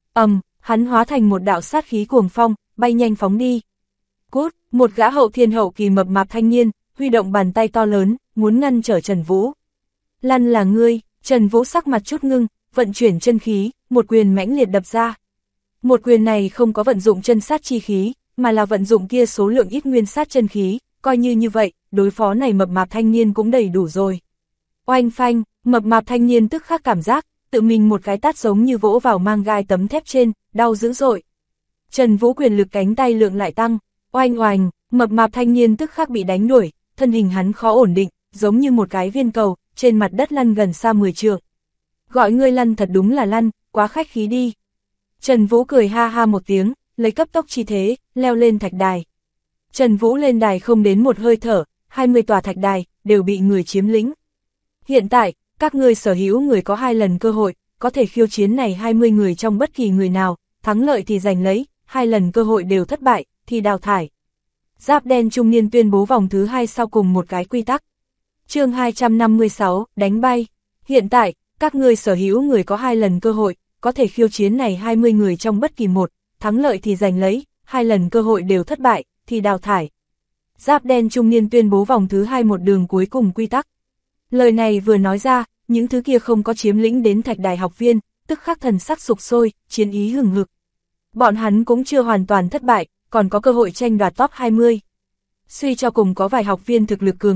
Hắn hóa thành một đạo sát khí cuồng phong, bay nhanh phóng đi. Cút, một gã hậu thiên hậu kỳ mập mạp thanh niên, huy động bàn tay to lớn, muốn ngăn trở Trần Vũ. Lăn là ngươi, Trần Vũ sắc mặt chút ngưng, vận chuyển chân khí, một quyền mãnh liệt đập ra. Một quyền này không có vận dụng chân sát chi khí, mà là vận dụng kia số lượng ít nguyên sát chân khí, coi như vậy, đối phó này mập mạp thanh niên cũng đầy đủ rồi. Oanh phanh, mập mạp thanh niên tức khắc cảm giác, tự mình một cái tát giống như vỗ vào mang gai tấm thép trên, đau dữ dội. Trần Vũ quyền lực cánh tay lượng lại tăng, oanh oanh, mập mạp thanh niên tức khắc bị đánh đuổi, thân hình hắn khó ổn định, giống như một cái viên cầu, trên mặt đất lăn gần xa 10 trượng. Gọi ngươi lăn thật đúng là lăn, quá khách khí đi. Trần Vũ cười ha ha một tiếng, lấy cấp tốc chi thế, leo lên thạch đài. Trần Vũ lên đài không đến một hơi thở, 20 tòa thạch đài, đều bị người chiếm lĩnh. Hiện tại, các ngươi sở hữu người có 2 lần cơ hội, có thể khiêu chiến này 20 người trong bất kỳ người nào, thắng lợi thì giành lấy, 2 lần cơ hội đều thất bại, thì đào thải. Giáp đen trung niên tuyên bố vòng thứ 2 sau cùng một cái quy tắc. Chương 256, đánh bay. Hiện tại, các ngươi sở hữu người có 2 lần cơ hội, có thể khiêu chiến này 20 người trong bất kỳ một, thắng lợi thì giành lấy, 2 lần cơ hội đều thất bại, thì đào thải. Giáp đen trung niên tuyên bố vòng thứ 2 một đường cuối cùng quy tắc. Lời này vừa nói ra, những thứ kia không có chiếm lĩnh đến thạch đài học viên, tức khắc thần sắc sục sôi, chiến ý hừng hực. Bọn hắn cũng chưa hoàn toàn thất bại, còn có cơ hội tranh đoạt top 20. Suy cho cùng có vài học viên thực lực cường đại,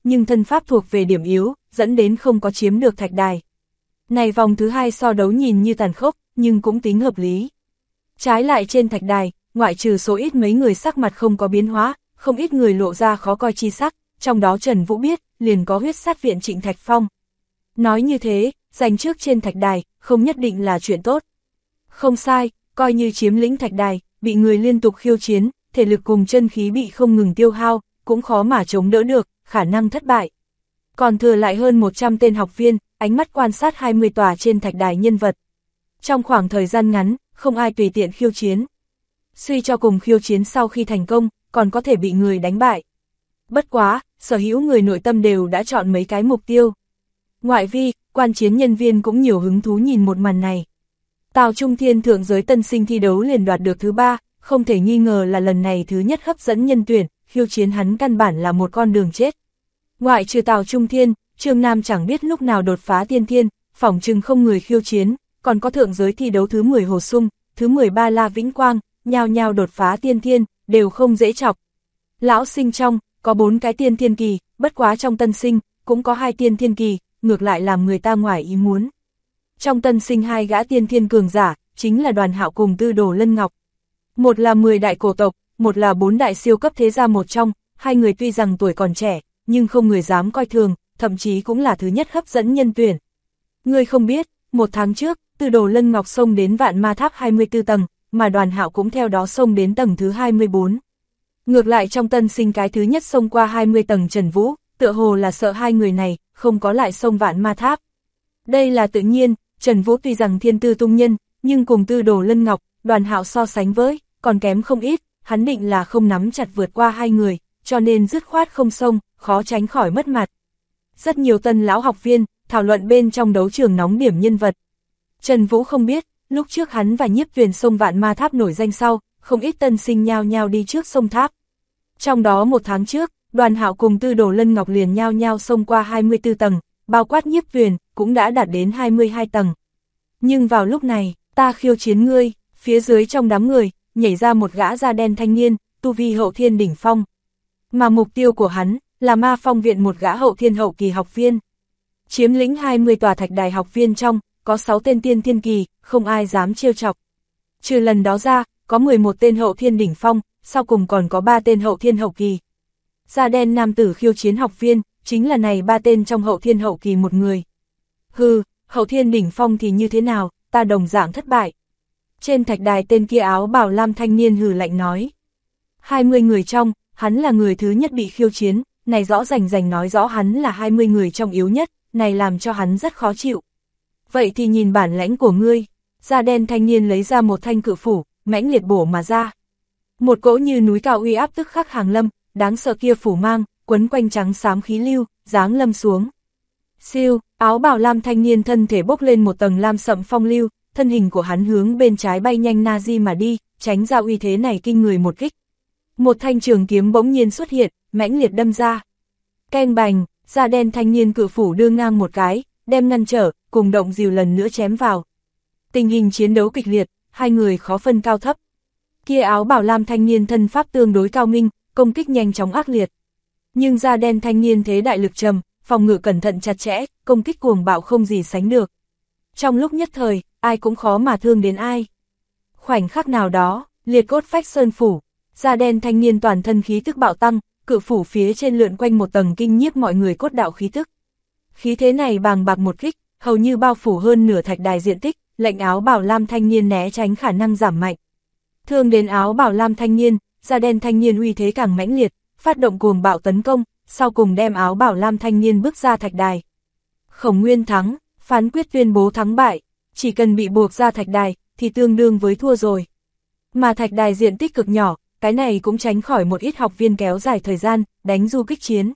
nhưng thân pháp thuộc về điểm yếu, dẫn đến không có chiếm được thạch đài. Này vòng thứ hai so đấu nhìn như tàn khốc, nhưng cũng tính hợp lý. Trái lại trên thạch đài, ngoại trừ số ít mấy người sắc mặt không có biến hóa, không ít người lộ ra khó coi chi sắc, trong đó Trần Vũ biết, liền có huyết sát viện Trịnh Thạch Phong. Nói như thế, giành trước trên thạch đài, không nhất định là chuyện tốt. Không sai, coi như chiếm lĩnh thạch đài, bị người liên tục khiêu chiến, thể lực cùng chân khí bị không ngừng tiêu hao, cũng khó mà chống đỡ được, khả năng thất bại. Còn thừa lại hơn 100 tên học viên, ánh mắt quan sát 20 tòa trên thạch đài nhân vật. Trong khoảng thời gian ngắn, không ai tùy tiện khiêu chiến. Suy cho cùng khiêu chiến sau khi thành công, còn có thể bị người đánh bại. Bất quá, sở hữu người nội tâm đều đã chọn mấy cái mục tiêu. Ngoại vi, quan chiến nhân viên cũng nhiều hứng thú nhìn một màn này. Tào Trung Thiên thượng giới tân sinh thi đấu liền đoạt được thứ 3, không thể nghi ngờ là lần này thứ nhất hấp dẫn nhân tuyển, khiêu chiến hắn căn bản là một con đường chết. Ngoại trừ Tào Trung Thiên, Trương Nam chẳng biết lúc nào đột phá tiên thiên, phỏng chừng không người khiêu chiến, còn có thượng giới thi đấu thứ 10 Hồ Sung, thứ 13 La Vĩnh Quang, nhao nhao đột phá tiên thiên, đều không dễ chọc. Lão sinh trong, có 4 cái tiên thiên kỳ, bất quá trong tân sinh, cũng có 2 tiên thiên kỳ, ngược lại làm người ta ngoài ý muốn. Trong tân sinh 2 gã tiên thiên cường giả, chính là Đoàn Hạo cùng Tư Đồ Lân Ngọc. Một là 10 đại cổ tộc, một là 4 đại siêu cấp thế gia một trong, hai người tuy rằng tuổi còn trẻ, nhưng không người dám coi thường, thậm chí cũng là thứ nhất hấp dẫn nhân tuyển. Người không biết, một tháng trước, Tư Đồ Lân Ngọc xông đến Vạn Ma Tháp 24 tầng, mà Đoàn Hạo cũng theo đó xông đến tầng thứ 24. Ngược lại trong tân sinh cái thứ nhất xông qua 20 tầng Trần Vũ, tựa hồ là sợ hai người này, không có lại xông Vạn Ma Tháp. Đây là tự nhiên, Trần Vũ tuy rằng thiên tư tung nhân, nhưng cùng Tư Đồ Lân Ngọc, Đoàn Hạo so sánh với, còn kém không ít, hắn định là không nắm chặt vượt qua hai người, cho nên dứt khoát không xông, khó tránh khỏi mất mặt. Rất nhiều tân lão học viên, thảo luận bên trong đấu trường nóng điểm nhân vật. Trần Vũ không biết, lúc trước hắn và Nhiếp Tuyền xông Vạn Ma Tháp nổi danh sau, không ít tân sinh nhao nhao đi trước sông tháp. Trong đó một tháng trước, Đoàn Hạo cùng Tư Đồ Lân Ngọc liền nhao nhao xông qua 24 tầng, bao quát Nhiếp Tuyền, cũng đã đạt đến 22 tầng. Nhưng vào lúc này, ta khiêu chiến ngươi, phía dưới trong đám người, nhảy ra một gã da đen thanh niên, tu vi hậu thiên đỉnh phong. Mà mục tiêu của hắn, là Ma Phong viện một gã hậu thiên hậu kỳ học viên. Chiếm lĩnh 20 tòa thạch đài học viên trong, có 6 tên tiên thiên kỳ, không ai dám trêu chọc. Trừ lần đó ra, có 11 tên hậu thiên đỉnh phong, sau cùng còn có 3 tên hậu thiên hậu kỳ. Da đen nam tử khiêu chiến học viên, chính là này 3 tên trong hậu thiên hậu kỳ một người. Hừ, hậu thiên đỉnh phong thì như thế nào, ta đồng dạng thất bại. Trên thạch đài tên kia áo bào lam thanh niên hừ lạnh nói. 20 người trong, hắn là người thứ nhất bị khiêu chiến, này rõ rành nói rõ hắn là 20 người trong yếu nhất, này làm cho hắn rất khó chịu. Vậy thì nhìn bản lãnh của ngươi, da đen thanh niên lấy ra một thanh cự phủ, mãnh liệt bổ mà ra. Một cỗ như núi cao uy áp tức khắc hàng lâm, đáng sợ kia phủ mang, quấn quanh trắng xám khí lưu, giáng lâm xuống. Siêu, áo bào lam thanh niên thân thể bốc lên một tầng lam sậm phong lưu, thân hình của hắn hướng bên trái bay nhanh Nazi mà đi, tránh ra uy thế này kinh người một kích. Một thanh trường kiếm bỗng nhiên xuất hiện, mãnh liệt đâm ra. Keng bành, da đen thanh niên cự phủ đưa ngang một cái, đem ngăn trở, cùng động dìu lần nữa chém vào. Tình hình chiến đấu kịch liệt, hai người khó phân cao thấp. Kia áo bảo lam thanh niên thân pháp tương đối cao minh, công kích nhanh chóng ác liệt. Nhưng da đen thanh niên thế đại lực trầm, phòng ngự cẩn thận chặt chẽ, công kích cuồng bạo không gì sánh được. Trong lúc nhất thời, ai cũng khó mà thương đến ai. Khoảnh khắc nào đó, liệt cốt phách sơn phủ, da đen thanh niên toàn thân khí tức bạo tăng, cự phủ phía trên lượn quanh một tầng kinh nhiếp mọi người cốt đạo khí tức. Khí thế này bàng bạc một kích, hầu như bao phủ hơn nửa thạch đài diện tích, lệnh áo bảo lam thanh niên né tránh khả năng giảm mạnh. Thương đến áo bảo lam thanh niên, da đen thanh niên uy thế càng mãnh liệt, phát động cuồng bạo tấn công, sau cùng đem áo bảo lam thanh niên bước ra thạch đài. Khổng Nguyên thắng, phán quyết tuyên bố thắng bại, chỉ cần bị buộc ra thạch đài, thì tương đương với thua rồi. Mà thạch đài diện tích cực nhỏ, cái này cũng tránh khỏi một ít học viên kéo dài thời gian, đánh du kích chiến.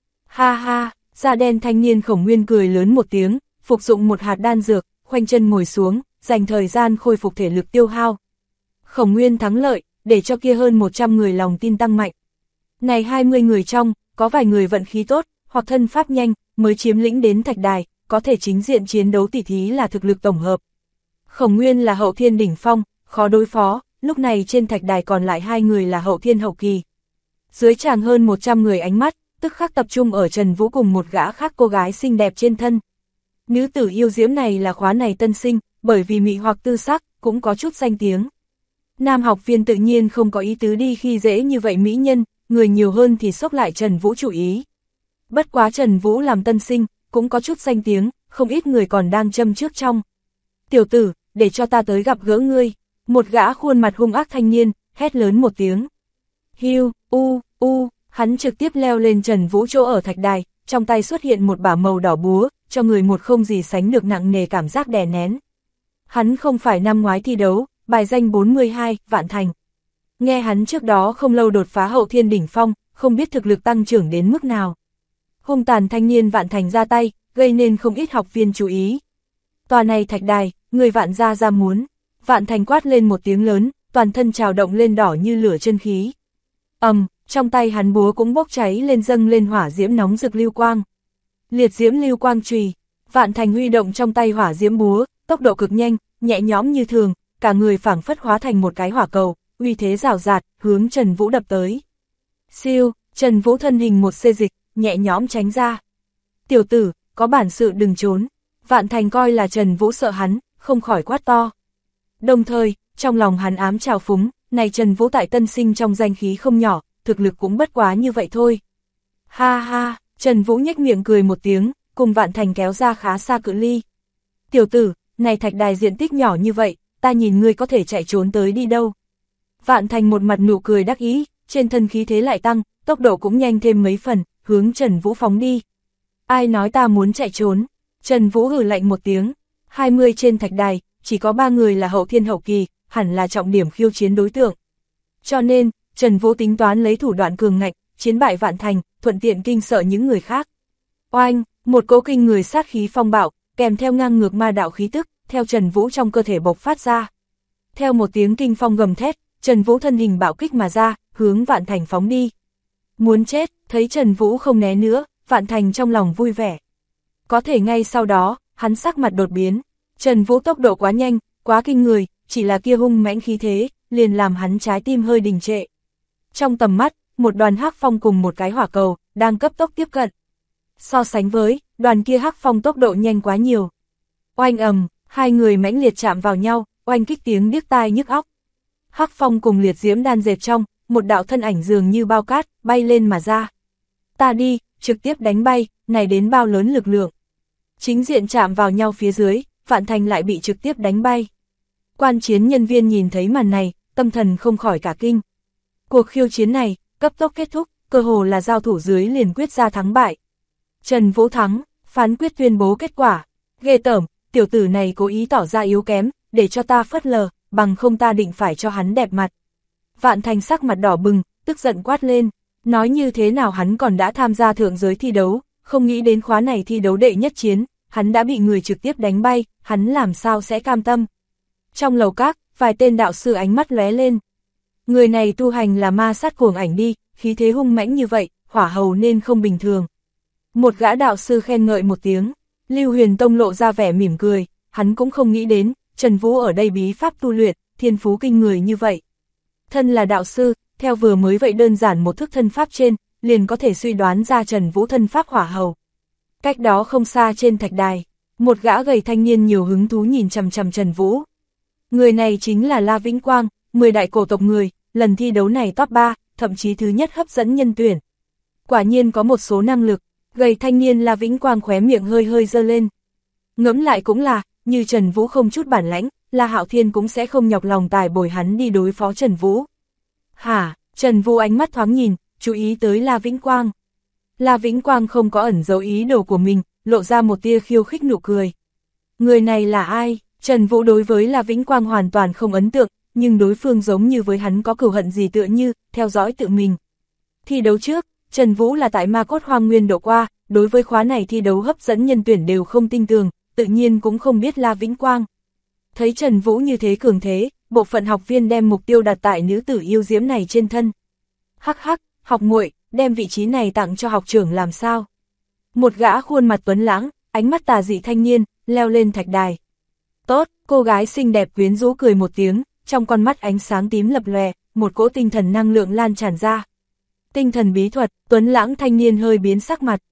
Ha ha, da đen thanh niên Khổng Nguyên cười lớn một tiếng, phục dụng một hạt đan dược, khoanh chân ngồi xuống, dành thời gian khôi phục thể lực tiêu hao. Khổng Nguyên thắng lợi, để cho kia hơn 100 người lòng tin tăng mạnh. Này 20 người trong, có vài người vận khí tốt, hoặc thân pháp nhanh, mới chiếm lĩnh đến thạch đài, có thể chính diện chiến đấu tỉ thí là thực lực tổng hợp. Khổng Nguyên là hậu thiên đỉnh phong, khó đối phó, lúc này trên thạch đài còn lại 2 người là hậu thiên hậu kỳ. Dưới tràng hơn 100 người ánh mắt, tức khắc tập trung ở Trần Vũ cùng một gã khác cô gái xinh đẹp trên thân. Nữ tử yêu diễm này là khóa này tân sinh, bởi vì mị hoặc tư sắc, cũng có chút danh tiếng. Nam học viên tự nhiên không có ý tứ đi khi dễ như vậy mỹ nhân, người nhiều hơn thì xốc lại Trần Vũ chủ ý. Bất quá Trần Vũ làm tân sinh, cũng có chút danh tiếng, không ít người còn đang châm trước trong. Tiểu tử, để cho ta tới gặp gỡ ngươi. Một gã khuôn mặt hung ác thanh niên, hét lớn một tiếng. Hiu, hắn trực tiếp leo lên Trần Vũ chỗ ở thạch đài, trong tay xuất hiện một bả màu đỏ búa, cho người một không gì sánh được nặng nề cảm giác đè nén. Hắn không phải năm ngoái thi đấu, bài danh 42, Vạn Thành. Nghe hắn trước đó không lâu đột phá hậu thiên đỉnh phong, không biết thực lực tăng trưởng đến mức nào. Hung tàn thanh niên Vạn Thành ra tay, gây nên không ít học viên chú ý. Tòa này thạch đài, người Vạn gia ra muốn. Vạn Thành quát lên một tiếng lớn, toàn thân trào động lên đỏ như lửa chân khí. Trong tay hắn búa cũng bốc cháy lên dâng lên hỏa diễm nóng rực lưu quang. Liệt diễm lưu quang chùy, Vạn Thành huy động trong tay hỏa diễm búa, tốc độ cực nhanh, nhẹ nhõm như thường, cả người phảng phất hóa thành một cái hỏa cầu, uy thế rào rạt, hướng Trần Vũ đập tới. Siêu, Trần Vũ thân hình một xê dịch, nhẹ nhõm tránh ra. Tiểu tử, có bản sự đừng trốn. Vạn Thành coi là Trần Vũ sợ hắn, không khỏi quát to. Đồng thời, trong lòng hắn ám trào phúng, này Trần Vũ tại tân sinh trong danh khí không nhỏ, thực lực cũng bất quá như vậy thôi. Ha ha, Trần Vũ nhếch miệng cười một tiếng, cùng Vạn Thành kéo ra khá xa cự ly. Tiểu tử, này thạch đài diện tích nhỏ như vậy, ta nhìn ngươi có thể chạy trốn tới đi đâu. Vạn Thành một mặt nụ cười đắc ý, trên thân khí thế lại tăng, tốc độ cũng nhanh thêm mấy phần, hướng Trần Vũ phóng đi. Ai nói ta muốn chạy trốn? Trần Vũ hừ lạnh một tiếng, 20 trên thạch đài, chỉ có 3 người là hậu thiên hậu kỳ, hẳn là trọng điểm khiêu chiến đối tượng. Cho nên, Trần Vũ tính toán lấy thủ đoạn cường ngạnh, chiến bại Vạn Thành, thuận tiện kinh sợ những người khác. Oanh, một cỗ kinh người sát khí phong bạo, kèm theo ngang ngược ma đạo khí tức, theo Trần Vũ trong cơ thể bộc phát ra. Theo một tiếng kinh phong gầm thét, Trần Vũ thân hình bạo kích mà ra, hướng Vạn Thành phóng đi. Muốn chết, thấy Trần Vũ không né nữa, Vạn Thành trong lòng vui vẻ. Có thể ngay sau đó, hắn sắc mặt đột biến. Trần Vũ tốc độ quá nhanh, quá kinh người, chỉ là kia hung mãnh khí thế, liền làm hắn trái tim hơi đình trệ. Trong tầm mắt, một đoàn hắc phong cùng một cái hỏa cầu, đang cấp tốc tiếp cận. So sánh với, đoàn kia hắc phong tốc độ nhanh quá nhiều. Oanh ầm, hai người mãnh liệt chạm vào nhau, oanh kích tiếng điếc tai nhức óc. Hắc phong cùng liệt diễm đan dệt trong, một đạo thân ảnh dường như bao cát, bay lên mà ra. Ta đi, trực tiếp đánh bay, này đến bao lớn lực lượng. Chính diện chạm vào nhau phía dưới, Vạn Thành lại bị trực tiếp đánh bay. Quan chiến nhân viên nhìn thấy màn này, tâm thần không khỏi cả kinh. Cuộc khiêu chiến này, cấp tốc kết thúc, cơ hồ là giao thủ dưới liền quyết ra thắng bại. Trần Vũ thắng, phán quyết tuyên bố kết quả. Ghê tởm, tiểu tử này cố ý tỏ ra yếu kém, để cho ta phớt lờ, bằng không ta định phải cho hắn đẹp mặt. Vạn Thành sắc mặt đỏ bừng, tức giận quát lên, nói như thế nào hắn còn đã tham gia thượng giới thi đấu, không nghĩ đến khóa này thi đấu đệ nhất chiến, hắn đã bị người trực tiếp đánh bay, hắn làm sao sẽ cam tâm. Trong lầu các, vài tên đạo sư ánh mắt lóe lên. Người này tu hành là ma sát cuồng ảnh đi, khí thế hung mãnh như vậy, hỏa hầu nên không bình thường. Một gã đạo sư khen ngợi một tiếng, Lưu Huyền Tông lộ ra vẻ mỉm cười, hắn cũng không nghĩ đến, Trần Vũ ở đây bí pháp tu luyện, thiên phú kinh người như vậy. Thân là đạo sư, theo vừa mới vậy đơn giản một thức thân pháp trên, liền có thể suy đoán ra Trần Vũ thân pháp hỏa hầu. Cách đó không xa trên thạch đài, một gã gầy thanh niên nhiều hứng thú nhìn chằm chằm Trần Vũ. Người này chính là La Vĩnh Quang, 10 đại cổ tộc người, lần thi đấu này top 3, thậm chí thứ nhất hấp dẫn nhân tuyển. Quả nhiên có một số năng lực, gầy thanh niên La Vĩnh Quang khóe miệng hơi hơi giơ lên. Ngẫm lại cũng là, như Trần Vũ không chút bản lãnh, La Hạo Thiên cũng sẽ không nhọc lòng tài bồi hắn đi đối phó Trần Vũ. Hả, Trần Vũ ánh mắt thoáng nhìn, chú ý tới La Vĩnh Quang. La Vĩnh Quang không có ẩn giấu ý đồ của mình, lộ ra một tia khiêu khích nụ cười. Người này là ai? Trần Vũ đối với La Vĩnh Quang hoàn toàn không ấn tượng, nhưng đối phương giống như với hắn có cừu hận gì tựa như, theo dõi tự mình. Thi đấu trước, Trần Vũ là tại Ma Cốt Hoang Nguyên độ qua, đối với khóa này thi đấu hấp dẫn nhân tuyển đều không tin tưởng, tự nhiên cũng không biết La Vĩnh Quang. Thấy Trần Vũ như thế cường thế, bộ phận học viên đem mục tiêu đặt tại nữ tử yêu diễm này trên thân. Hắc hắc, học muội, đem vị trí này tặng cho học trưởng làm sao? Một gã khuôn mặt tuấn lãng, ánh mắt tà dị thanh niên, leo lên thạch đài. Tốt, cô gái xinh đẹp quyến rũ cười một tiếng, trong con mắt ánh sáng tím lập lòe, một cỗ tinh thần năng lượng lan tràn ra. Tinh thần bí thuật, tuấn lãng thanh niên hơi biến sắc mặt,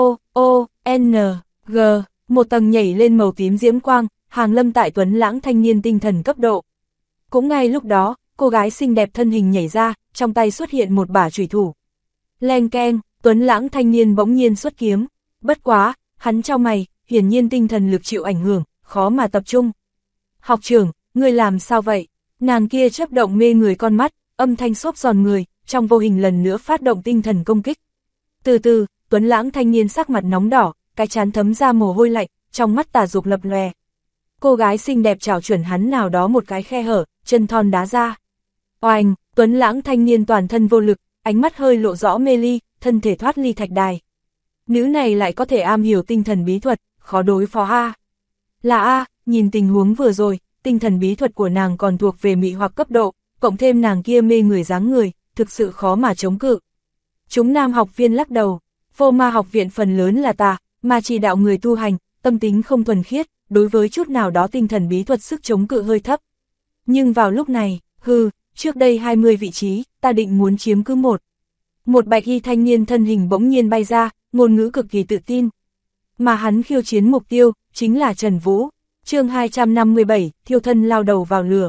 N, G, một tầng nhảy lên màu tím diễm quang, hàng lâm tại tuấn lãng thanh niên tinh thần cấp độ. Cũng ngay lúc đó, cô gái xinh đẹp thân hình nhảy ra, trong tay xuất hiện một bả chủy thủ. Leng keng, tuấn lãng thanh niên bỗng nhiên xuất kiếm, bất quá, hắn chau mày, hiển nhiên tinh thần lực chịu ảnh hưởng, khó mà tập trung. Học trưởng, ngươi làm sao vậy? Nàng kia chớp động mê người con mắt, âm thanh xốp giòn người, trong vô hình lần nữa phát động tinh thần công kích. Từ từ, tuấn lãng thanh niên sắc mặt nóng đỏ, cái trán thấm ra mồ hôi lạnh, trong mắt tà dục lập lòe. Cô gái xinh đẹp chảo chuẩn hắn nào đó một cái khe hở, chân thon đá ra. Oanh, tuấn lãng thanh niên toàn thân vô lực, ánh mắt hơi lộ rõ mê ly, thân thể thoát ly thạch đài. Nữ này lại có thể am hiểu tinh thần bí thuật, khó đối phó a. Là a, nhìn tình huống vừa rồi, tinh thần bí thuật của nàng còn thuộc về mị hoặc cấp độ, cộng thêm nàng kia mê người dáng người, thực sự khó mà chống cự. Chúng nam học viên lắc đầu, vô ma học viện phần lớn là tà, mà chỉ đạo người tu hành, tâm tính không thuần khiết, đối với chút nào đó tinh thần bí thuật sức chống cự hơi thấp. Nhưng vào lúc này, trước đây 20 vị trí, ta định muốn chiếm cứ một. Một bạch y thanh niên thân hình bỗng nhiên bay ra, ngôn ngữ cực kỳ tự tin. Mà hắn khiêu chiến mục tiêu, chính là Trần Vũ. Chương 257, thiêu thân lao đầu vào lửa.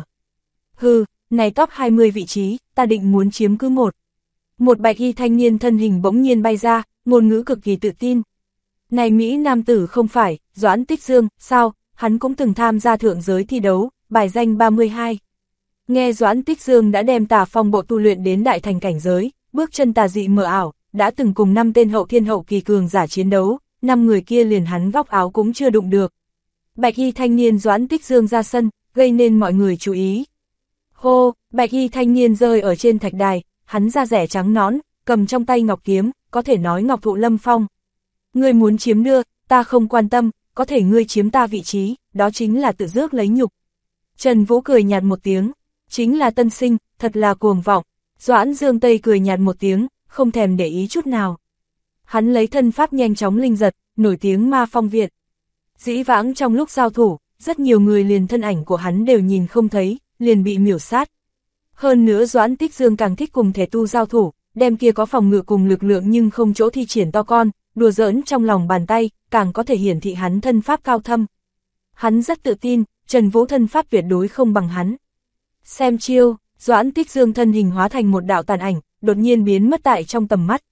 Này top 20 vị trí, ta định muốn chiếm cứ một. Một bạch y thanh niên thân hình bỗng nhiên bay ra, ngôn ngữ cực kỳ tự tin. Này Mỹ nam tử không phải, Doãn Tích Dương, sao, hắn cũng từng tham gia thượng giới thi đấu, bài danh 32. Nghe Doãn Tích Dương đã đem Tà Phong bộ tu luyện đến đại thành cảnh giới, bước chân tà dị mờ ảo, đã từng cùng 5 tên hậu thiên hậu kỳ cường giả chiến đấu, 5 người kia liền hắn góc áo cũng chưa đụng được. Bạch y thanh niên Doãn Tích Dương ra sân, gây nên mọi người chú ý. Hô, bạch y thanh niên rơi ở trên thạch đài, hắn da rẻ trắng nõn, cầm trong tay ngọc kiếm, có thể nói ngọc thụ lâm phong. Ngươi muốn chiếm đưa, ta không quan tâm, có thể ngươi chiếm ta vị trí, đó chính là tự rước lấy nhục. Trần Vũ cười nhạt một tiếng, chính là tân sinh, thật là cuồng vọng. Doãn Dương Tây cười nhạt một tiếng, không thèm để ý chút nào. Hắn lấy thân pháp nhanh chóng linh giật, nổi tiếng ma phong viện. Dĩ vãng trong lúc giao thủ, rất nhiều người liền thân ảnh của hắn đều nhìn không thấy, liền bị miểu sát. Hơn nữa Doãn Tích Dương càng thích cùng thể tu giao thủ, đem kia có phòng ngự cùng lực lượng nhưng không chỗ thi triển to con, đùa giỡn trong lòng bàn tay, càng có thể hiển thị hắn thân pháp cao thâm. Hắn rất tự tin, Trần Vũ thân pháp tuyệt đối không bằng hắn. Xem chiêu, Doãn Tích Dương thân hình hóa thành một đạo tàn ảnh, đột nhiên biến mất tại trong tầm mắt.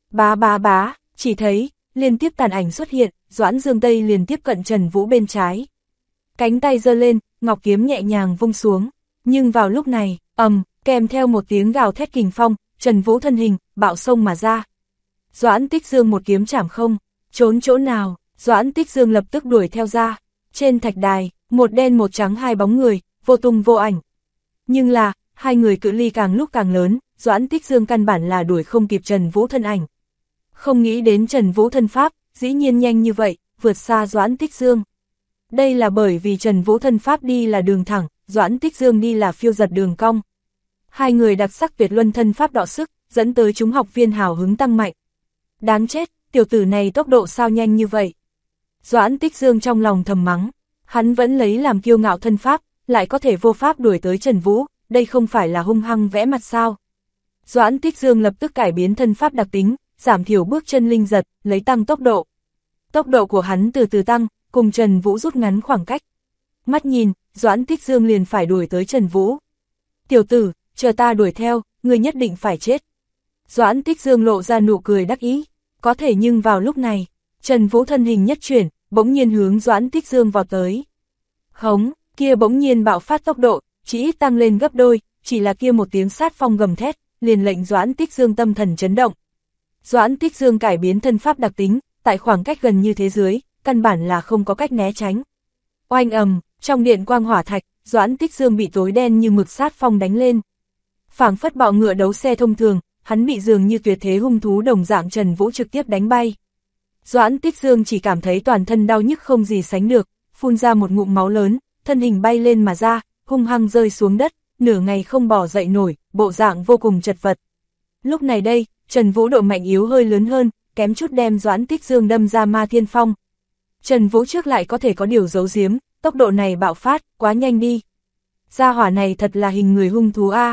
Bá, chỉ thấy, liên tiếp tàn ảnh xuất hiện, Doãn Dương Tây liền tiếp cận Trần Vũ bên trái. Cánh tay giơ lên, ngọc kiếm nhẹ nhàng vung xuống, nhưng vào lúc này, kèm theo một tiếng gào thét kình phong, Trần Vũ thân hình, bạo xông mà ra. Doãn Tích Dương một kiếm chảm không, trốn chỗ nào, Doãn Tích Dương lập tức đuổi theo ra. Trên thạch đài, một đen một trắng hai bóng người, vô tung vô ảnh. Nhưng là, hai người cự ly càng lúc càng lớn, Doãn Tích Dương căn bản là đuổi không kịp Trần Vũ thân ảnh. Không nghĩ đến Trần Vũ thân pháp, dĩ nhiên nhanh như vậy, vượt xa Doãn Tích Dương. Đây là bởi vì Trần Vũ thân pháp đi là đường thẳng, Doãn Tích Dương đi là phiêu giật đường cong. Hai người đặc sắc tuyệt luân thân pháp đọ sức, dẫn tới chúng học viên hào hứng tăng mạnh. Đáng chết, tiểu tử này tốc độ sao nhanh như vậy. Doãn Tích Dương trong lòng thầm mắng, hắn vẫn lấy làm kiêu ngạo thân pháp, lại có thể vô pháp đuổi tới Trần Vũ, đây không phải là hung hăng vẽ mặt sao. Doãn Tích Dương lập tức cải biến thân pháp đặc tính, giảm thiểu bước chân linh giật, lấy tăng tốc độ. Tốc độ của hắn từ từ tăng, cùng Trần Vũ rút ngắn khoảng cách. Mắt nhìn, Doãn Tích Dương liền phải đuổi tới Trần Vũ. Tiểu tử, chờ ta đuổi theo, ngươi nhất định phải chết. Doãn Tích Dương lộ ra nụ cười đắc ý, có thể nhưng vào lúc này, Trần Vũ thân hình nhất chuyển, bỗng nhiên hướng Doãn Tích Dương vào tới. Hống, kia bỗng nhiên bạo phát tốc độ, chỉ ít tăng lên gấp đôi, chỉ là kia một tiếng sát phong gầm thét, liền lệnh Doãn Tích Dương tâm thần chấn động. Doãn Tích Dương cải biến thân pháp đặc tính, tại khoảng cách gần như thế dưới, căn bản là không có cách né tránh. Oanh trong điện quang hỏa thạch, Doãn Tích Dương bị tối đen như mực sát phong đánh lên. Phảng phất bọ ngựa đấu xe thông thường, hắn bị dường như tuyệt thế hung thú đồng dạng Trần Vũ trực tiếp đánh bay. Doãn Tích Dương chỉ cảm thấy toàn thân đau nhức không gì sánh được, phun ra một ngụm máu lớn, thân hình bay lên mà ra, hung hăng rơi xuống đất, nửa ngày không bò dậy nổi, bộ dạng vô cùng chật vật. Lúc này đây, Trần Vũ độ mạnh yếu hơi lớn hơn, kém chút đem Doãn Tích Dương đâm ra ma thiên phong. Trần Vũ trước lại có thể có điều giấu giếm, tốc độ này bạo phát, quá nhanh đi. Gia hỏa này thật là hình người hung thú a.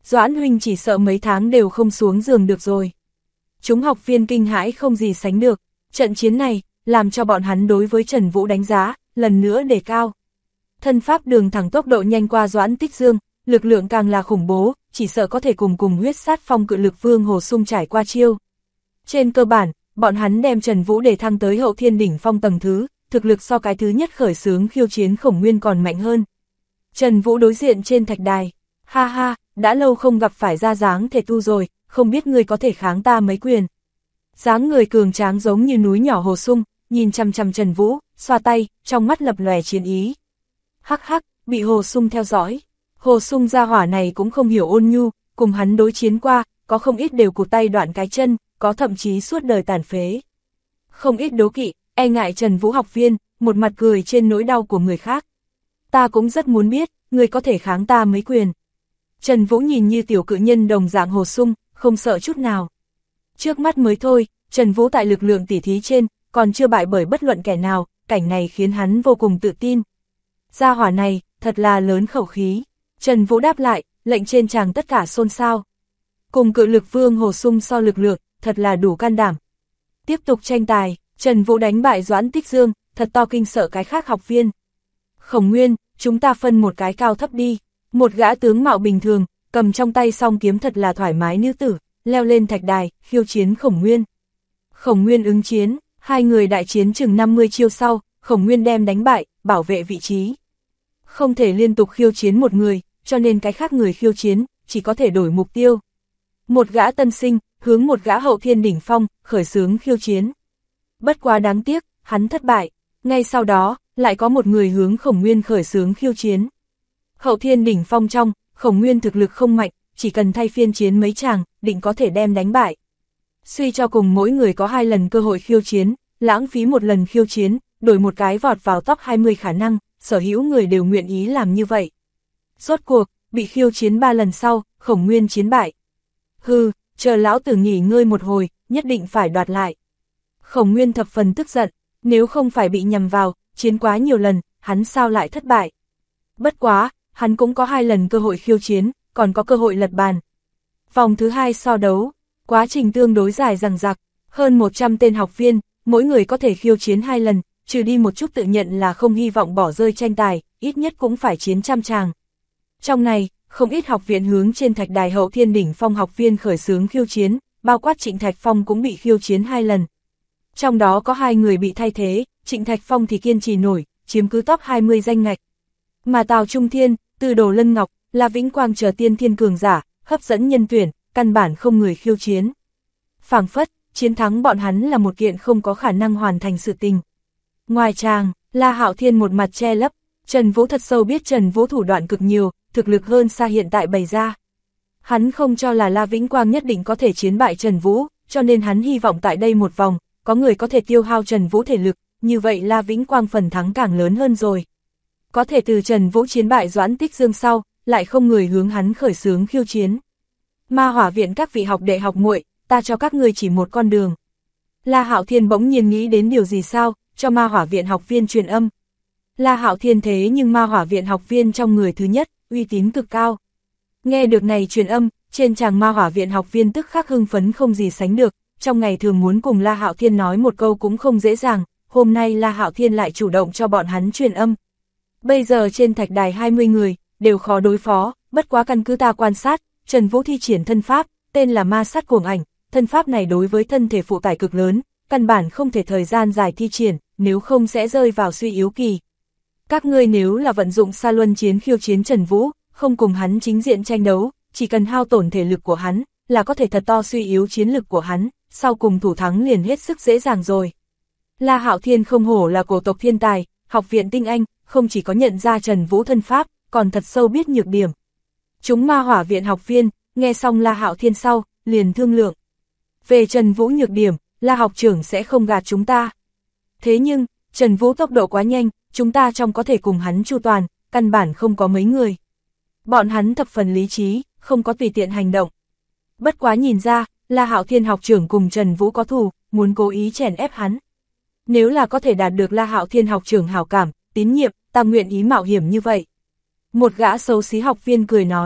Doãn huynh chỉ sợ mấy tháng đều không xuống giường được rồi. Chúng học viên kinh hãi không gì sánh được, trận chiến này, làm cho bọn hắn đối với Trần Vũ đánh giá, lần nữa đề cao. Thân pháp đường thẳng tốc độ nhanh qua Doãn Tích Dương, lực lượng càng là khủng bố, chỉ sợ có thể cùng huyết sát phong cự lực vương Hồ Sung trải qua chiêu. Trên cơ bản, bọn hắn đem Trần Vũ để thăng tới hậu thiên đỉnh phong tầng thứ, thực lực so cái thứ nhất khởi xướng khiêu chiến Khổng Nguyên còn mạnh hơn. Trần Vũ đối diện trên thạch đài, ha ha, đã lâu không gặp phải ra dáng thể tu rồi, không biết ngươi có thể kháng ta mấy quyền. Dáng người cường tráng giống như núi nhỏ Hồ Sung, nhìn chằm chằm Trần Vũ, xoa tay, trong mắt lập lòe chiến ý. Hắc hắc, bị Hồ Sung theo dõi. Hồ Sung gia hỏa này cũng không hiểu ôn nhu, cùng hắn đối chiến qua, có không ít đều cụt tay đoạn cái chân, có thậm chí suốt đời tàn phế. Không ít đố kỵ, e ngại Trần Vũ học viên, một mặt cười trên nỗi đau của người khác. Ta cũng rất muốn biết, người có thể kháng ta mấy quyền. Trần Vũ nhìn như tiểu cự nhân đồng dạng Hồ Sung, không sợ chút nào. Trước mắt mới thôi, Trần Vũ tại lực lượng tỉ thí trên, còn chưa bại bởi bất luận kẻ nào, cảnh này khiến hắn vô cùng tự tin. Gia hỏa này, thật là lớn khẩu khí. Trần Vũ đáp lại, lệnh trên tràng tất cả xôn xao. Cùng cự lực vương Hồ Sung so lực lượng, thật là đủ can đảm. Tiếp tục tranh tài, Trần Vũ đánh bại Doãn Tích Dương, thật to kinh sợ cái khác học viên. Khổng Nguyên, chúng ta phân một cái cao thấp đi. Một gã tướng mạo bình thường, cầm trong tay song kiếm thật là thoải mái nữ tử, leo lên thạch đài, khiêu chiến Khổng Nguyên. Khổng Nguyên ứng chiến, hai người đại chiến chừng 50 chiêu sau, Khổng Nguyên đem đánh bại, bảo vệ vị trí. Không thể liên tục khiêu chiến một người, cho nên cái khác người khiêu chiến, chỉ có thể đổi mục tiêu. Một gã tân sinh, hướng một gã hậu thiên đỉnh phong, khởi xướng khiêu chiến. Bất quá đáng tiếc, hắn thất bại. Ngay sau đó, lại có một người hướng Khổng Nguyên khởi xướng khiêu chiến. Hậu thiên đỉnh phong trong, Khổng Nguyên thực lực không mạnh, chỉ cần thay phiên chiến mấy chàng, định có thể đem đánh bại. Suy cho cùng mỗi người có 2 lần cơ hội khiêu chiến, lãng phí một lần khiêu chiến, đổi một cái vọt vào top 20 khả năng, sở hữu người đều nguyện ý làm như vậy. Rốt cuộc, bị khiêu chiến 3 lần sau, Khổng Nguyên chiến bại. Hừ, chờ lão tử nghỉ ngơi một hồi, nhất định phải đoạt lại. Khổng Nguyên thập phần tức giận, nếu không phải bị nhầm vào, chiến quá nhiều lần, hắn sao lại thất bại. Bất quá, hắn cũng có 2 lần cơ hội khiêu chiến, còn có cơ hội lật bàn. Vòng thứ 2 so đấu, quá trình tương đối dài dằng dặc, hơn 100 tên học viên, mỗi người có thể khiêu chiến 2 lần, trừ đi một chút tự nhận là không hy vọng bỏ rơi tranh tài, ít nhất cũng phải chiến trăm tràng. Trong này, không ít học viện hướng trên thạch đài hậu thiên đỉnh phong học viên khởi xướng khiêu chiến, bao quát Trịnh Thạch Phong cũng bị khiêu chiến 2 lần. Trong đó có 2 người bị thay thế, Trịnh Thạch Phong thì kiên trì nổi, chiếm cứ top 20 danh ngạch. Mà Tào Trung Thiên, Từ Đồ Lân Ngọc, La Vĩnh Quang chờ tiên thiên cường giả, hấp dẫn nhân tuyển, căn bản không người khiêu chiến. Phảng phất, chiến thắng bọn hắn là một kiện không có khả năng hoàn thành sự tình. Ngoài tràng, La Hạo Thiên một mặt che lấp, Trần Vũ thật sâu biết Trần Vũ thủ đoạn cực nhiều, thực lực hơn xa hiện tại bày ra. Hắn không cho là La Vĩnh Quang nhất định có thể chiến bại Trần Vũ, cho nên hắn hy vọng tại đây một vòng, có người có thể tiêu hao Trần Vũ thể lực, như vậy La Vĩnh Quang phần thắng càng lớn hơn rồi. Có thể từ Trần Vũ chiến bại Doãn Tích Dương sau, lại không người hướng hắn khởi xướng khiêu chiến. Ma Hỏa viện các vị học đệ học muội, ta cho các ngươi chỉ một con đường. La Hạo Thiên bỗng nhiên nghĩ đến điều gì sao, cho Ma Hỏa viện học viên truyền âm. La Hạo Thiên thế nhưng Ma Hỏa viện học viên trong người thứ nhất, uy tín cực cao. Nghe được này truyền âm, trên tràng Ma Hỏa viện học viên tức khắc hưng phấn không gì sánh được, trong ngày thường muốn cùng La Hạo Thiên nói một câu cũng không dễ dàng, hôm nay La Hạo Thiên lại chủ động cho bọn hắn truyền âm. Bây giờ trên thạch đài 20 người, đều khó đối phó, bất quá căn cứ ta quan sát, Trần Vũ thi triển thân pháp, tên là Ma Sát Cuồng Ảnh, thân pháp này đối với thân thể phụ tải cực lớn, căn bản không thể thời gian dài thi triển, nếu không sẽ rơi vào suy yếu kỳ. Các ngươi nếu là vận dụng Sa Luân chiến khiêu chiến Trần Vũ, không cùng hắn chính diện tranh đấu, chỉ cần hao tổn thể lực của hắn, là có thể thật to suy yếu chiến lực của hắn, sau cùng thủ thắng liền hết sức dễ dàng rồi. La Hạo Thiên không hổ là cổ tộc thiên tài, học viện tinh anh, không chỉ có nhận ra Trần Vũ thân pháp, còn thật sâu biết nhược điểm. Chúng Ma Hỏa viện học viên, nghe xong La Hạo Thiên sau, liền thương lượng. Về Trần Vũ nhược điểm, La học trưởng sẽ không gạt chúng ta. Thế nhưng, Trần Vũ tốc độ quá nhanh, chúng ta trong có thể cùng hắn chu toàn, căn bản không có mấy người. Bọn hắn thập phần lý trí, không có tùy tiện hành động. Bất quá nhìn ra, La Hạo Thiên học trưởng cùng Trần Vũ có thù, muốn cố ý chèn ép hắn. Nếu là có thể đạt được La Hạo Thiên học trưởng hảo cảm, tín nhiệm, ta nguyện ý mạo hiểm như vậy. Một gã xấu xí học viên cười nói,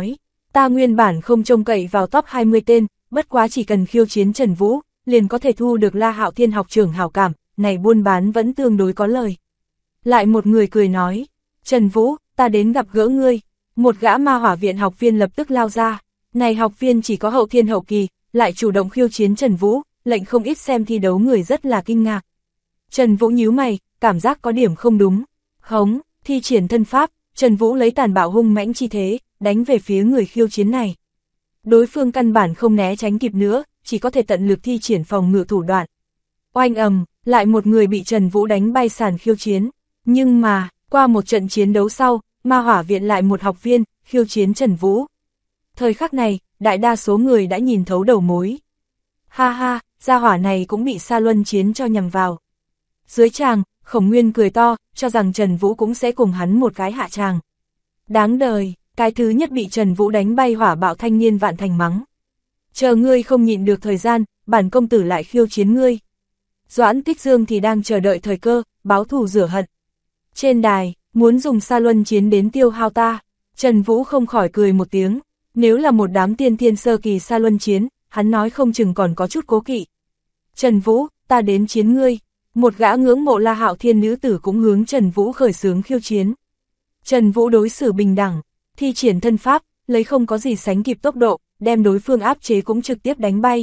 Ta nguyên bản không trông cậy vào top 20 tên, bất quá chỉ cần khiêu chiến Trần Vũ, liền có thể thu được La Hạo Thiên học trưởng hảo cảm, này buôn bán vẫn tương đối có lời. Lại một người cười nói, Trần Vũ, ta đến gặp gỡ ngươi. Một gã ma hỏa viện học viên lập tức lao ra, này học viên chỉ có hậu thiên hậu kỳ, lại chủ động khiêu chiến Trần Vũ, lệnh không ít xem thi đấu người rất là kinh ngạc. Trần Vũ nhíu mày, cảm giác có điểm không đúng. Hống, thi triển thân pháp, Trần Vũ lấy tàn bạo hung mãnh chi thế, đánh về phía người khiêu chiến này. Đối phương căn bản không né tránh kịp nữa, chỉ có thể tận lực thi triển phòng ngự thủ đoạn. Oanh ầm, lại một người bị Trần Vũ đánh bay sàn khiêu chiến. Nhưng mà, qua một trận chiến đấu sau, ma hỏa viện lại một học viên, khiêu chiến Trần Vũ. Thời khắc này, đại đa số người đã nhìn thấu đầu mối. Ha ha, gia hỏa này cũng bị Sa Luân chiến cho nhầm vào. Dưới tràng, Khổng Nguyên cười to, cho rằng Trần Vũ cũng sẽ cùng hắn một cái hạ tràng. Đáng đời, cái thứ nhất bị Trần Vũ đánh bay hỏa bạo thanh niên vạn thành mắng. Chờ ngươi không nhịn được thời gian, bản công tử lại khiêu chiến ngươi. Doãn Tích Dương thì đang chờ đợi thời cơ, báo thù rửa hận. Trên đài, muốn dùng Sa Luân chiến đến tiêu hao ta, Trần Vũ không khỏi cười một tiếng. Nếu là một đám tiên thiên sơ kỳ Sa Luân chiến, hắn nói không chừng còn có chút cố kỵ. Trần Vũ, ta đến chiến ngươi. Một gã ngưỡng mộ La Hạo Thiên nữ tử cũng hướng Trần Vũ khởi xướng khiêu chiến. Trần Vũ đối xử bình đẳng, thi triển thân pháp, lấy không có gì sánh kịp tốc độ, đem đối phương áp chế cũng trực tiếp đánh bay.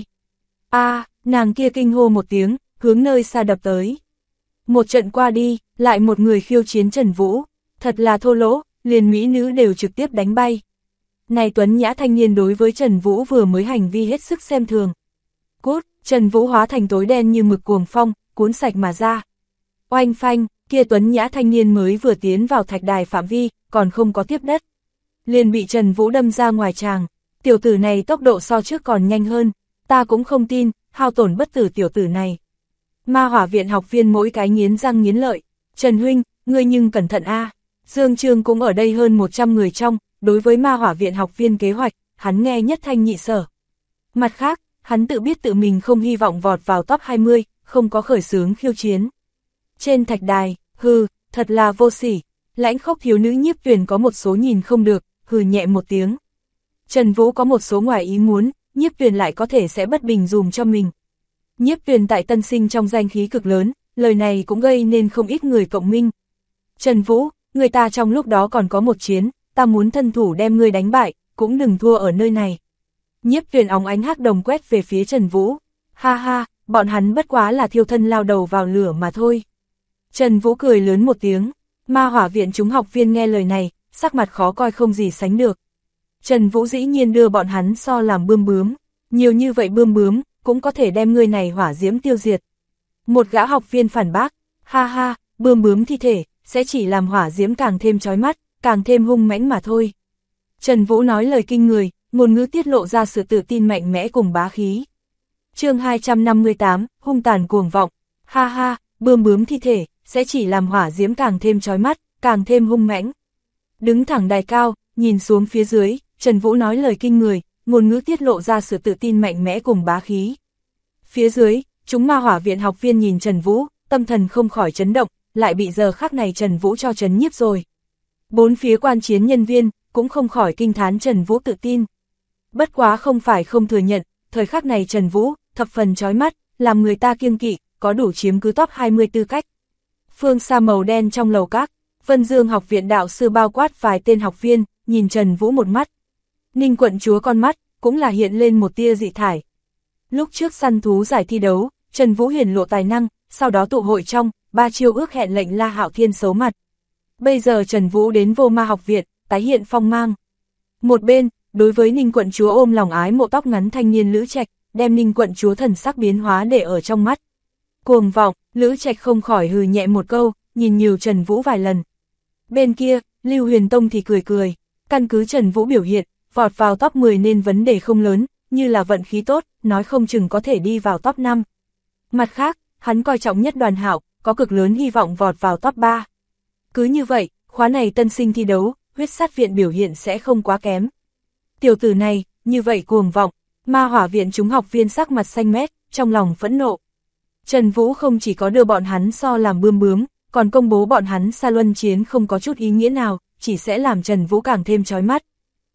Nàng kia kinh hô một tiếng, hướng nơi xa đập tới. Một trận qua đi, lại một người khiêu chiến Trần Vũ, thật là thô lỗ, liền mỹ nữ đều trực tiếp đánh bay. Này tuấn nhã thanh niên đối với Trần Vũ vừa mới hành vi hết sức xem thường. Cút, Trần Vũ hóa thành tối đen như mực cuồng phong, cuốn sạch mà ra. Oanh phanh, kia tuấn nhã thanh niên mới vừa tiến vào thạch đài phạm vi, còn không có tiếp đất. Liền bị Trần Vũ đâm ra ngoài tràng, tiểu tử này tốc độ so trước còn nhanh hơn, ta cũng không tin, hao tổn bất tử tiểu tử này. Ma hỏa viện học viên mỗi cái nghiến răng nghiến lợi, Trần huynh, ngươi nhưng cẩn thận a. Dương Trương cũng ở đây hơn 100 người trong, đối với ma hỏa viện học viên kế hoạch, hắn nghe nhất thanh nhị sở. Mặt khác, hắn tự biết tự mình không hy vọng vọt vào top 20, không có khởi xướng khiêu chiến. Trên thạch đài, hừ, thật là vô sỉ, lãnh khốc thiếu nữ Nhiếp Tuyền có một số nhìn không được, hừ nhẹ một tiếng. Trần Vũ có một số ngoài ý muốn, Nhiếp Tuyền lại có thể sẽ bất bình dùm cho mình. Nhiếp Tuyền tại Tân Sinh trong danh khí cực lớn, lời này cũng gây nên không ít người cộng minh. Trần Vũ, người ta trong lúc đó còn có một chiến, ta muốn thân thủ đem ngươi đánh bại, cũng đừng thua ở nơi này. Nhiếp Tuyền óng ánh hắc đồng quét về phía Trần Vũ. Ha ha, bọn hắn bất quá là thiêu thân lao đầu vào lửa mà thôi. Trần Vũ cười lớn một tiếng, ma hỏa viện chúng học viên nghe lời này, sắc mặt khó coi không gì sánh được. Trần Vũ dĩ nhiên đưa bọn hắn so làm bươm bướm, nhiều như vậy bươm bướm, cũng có thể đem người này hỏa diễm tiêu diệt. Một gã học viên phản bác, ha ha, bươm bướm thi thể, sẽ chỉ làm hỏa diễm càng thêm chói mắt, càng thêm hung mãnh mà thôi. Trần Vũ nói lời kinh người, ngôn ngữ tiết lộ ra sự tự tin mạnh mẽ cùng bá khí. Chương 258, hung tàn cuồng vọng, ha ha, bươm bướm thi thể, sẽ chỉ làm hỏa diễm càng thêm chói mắt, càng thêm hung mãnh. Đứng thẳng đài cao, nhìn xuống phía dưới, Trần Vũ nói lời kinh người, ngôn ngữ tiết lộ ra sự tự tin mạnh mẽ cùng bá khí. Phía dưới, chúng ma hỏa viện học viên nhìn Trần Vũ, tâm thần không khỏi chấn động, lại bị giờ khắc này Trần Vũ cho chấn nhiếp rồi. Bốn phía quan chiến nhân viên, cũng không khỏi kinh thán Trần Vũ tự tin. Bất quá không phải không thừa nhận, thời khắc này Trần Vũ, thập phần chói mắt, làm người ta kiêng kỵ, có đủ chiếm cứ top 20 tư cách. Phương xa màu đen trong lầu các, Vân Dương học viện đạo sư bao quát vài tên học viên, nhìn Trần Vũ một mắt. Ninh quận chúa con mắt, cũng là hiện lên một tia dị thải. Lúc trước săn thú giải thi đấu, Trần Vũ hiển lộ tài năng, sau đó tụ hội trong, 3 chiêu ước hẹn lệnh La Hạo Thiên xấu mặt. Bây giờ Trần Vũ đến Vô Ma học viện, tái hiện phong mang. Một bên, đối với Ninh quận chúa ôm lòng ái mộ tóc ngắn thanh niên Lữ Trạch, đem Ninh quận chúa thần sắc biến hóa để ở trong mắt. Cuồng vọng, Lữ Trạch không khỏi hừ nhẹ một câu, nhìn nhiều Trần Vũ vài lần. Bên kia, Lưu Huyền Tông thì cười cười, căn cứ Trần Vũ biểu hiện, vọt vào top 10 nên vấn đề không lớn, như là vận khí tốt, nói không chừng có thể đi vào top 5. Mặt khác, hắn coi trọng nhất Đoàn Hạo, có cực lớn hy vọng vọt vào top 3. Cứ như vậy, khóa này tân sinh thi đấu, huyết sát viện biểu hiện sẽ không quá kém. Tiểu tử này, như vậy cuồng vọng, ma hỏa viện chúng học viên sắc mặt xanh mét, trong lòng phẫn nộ. Trần Vũ không chỉ có đưa bọn hắn so làm bươm bướm, còn công bố bọn hắn Sa Luân chiến không có chút ý nghĩa nào, chỉ sẽ làm Trần Vũ càng thêm chói mắt.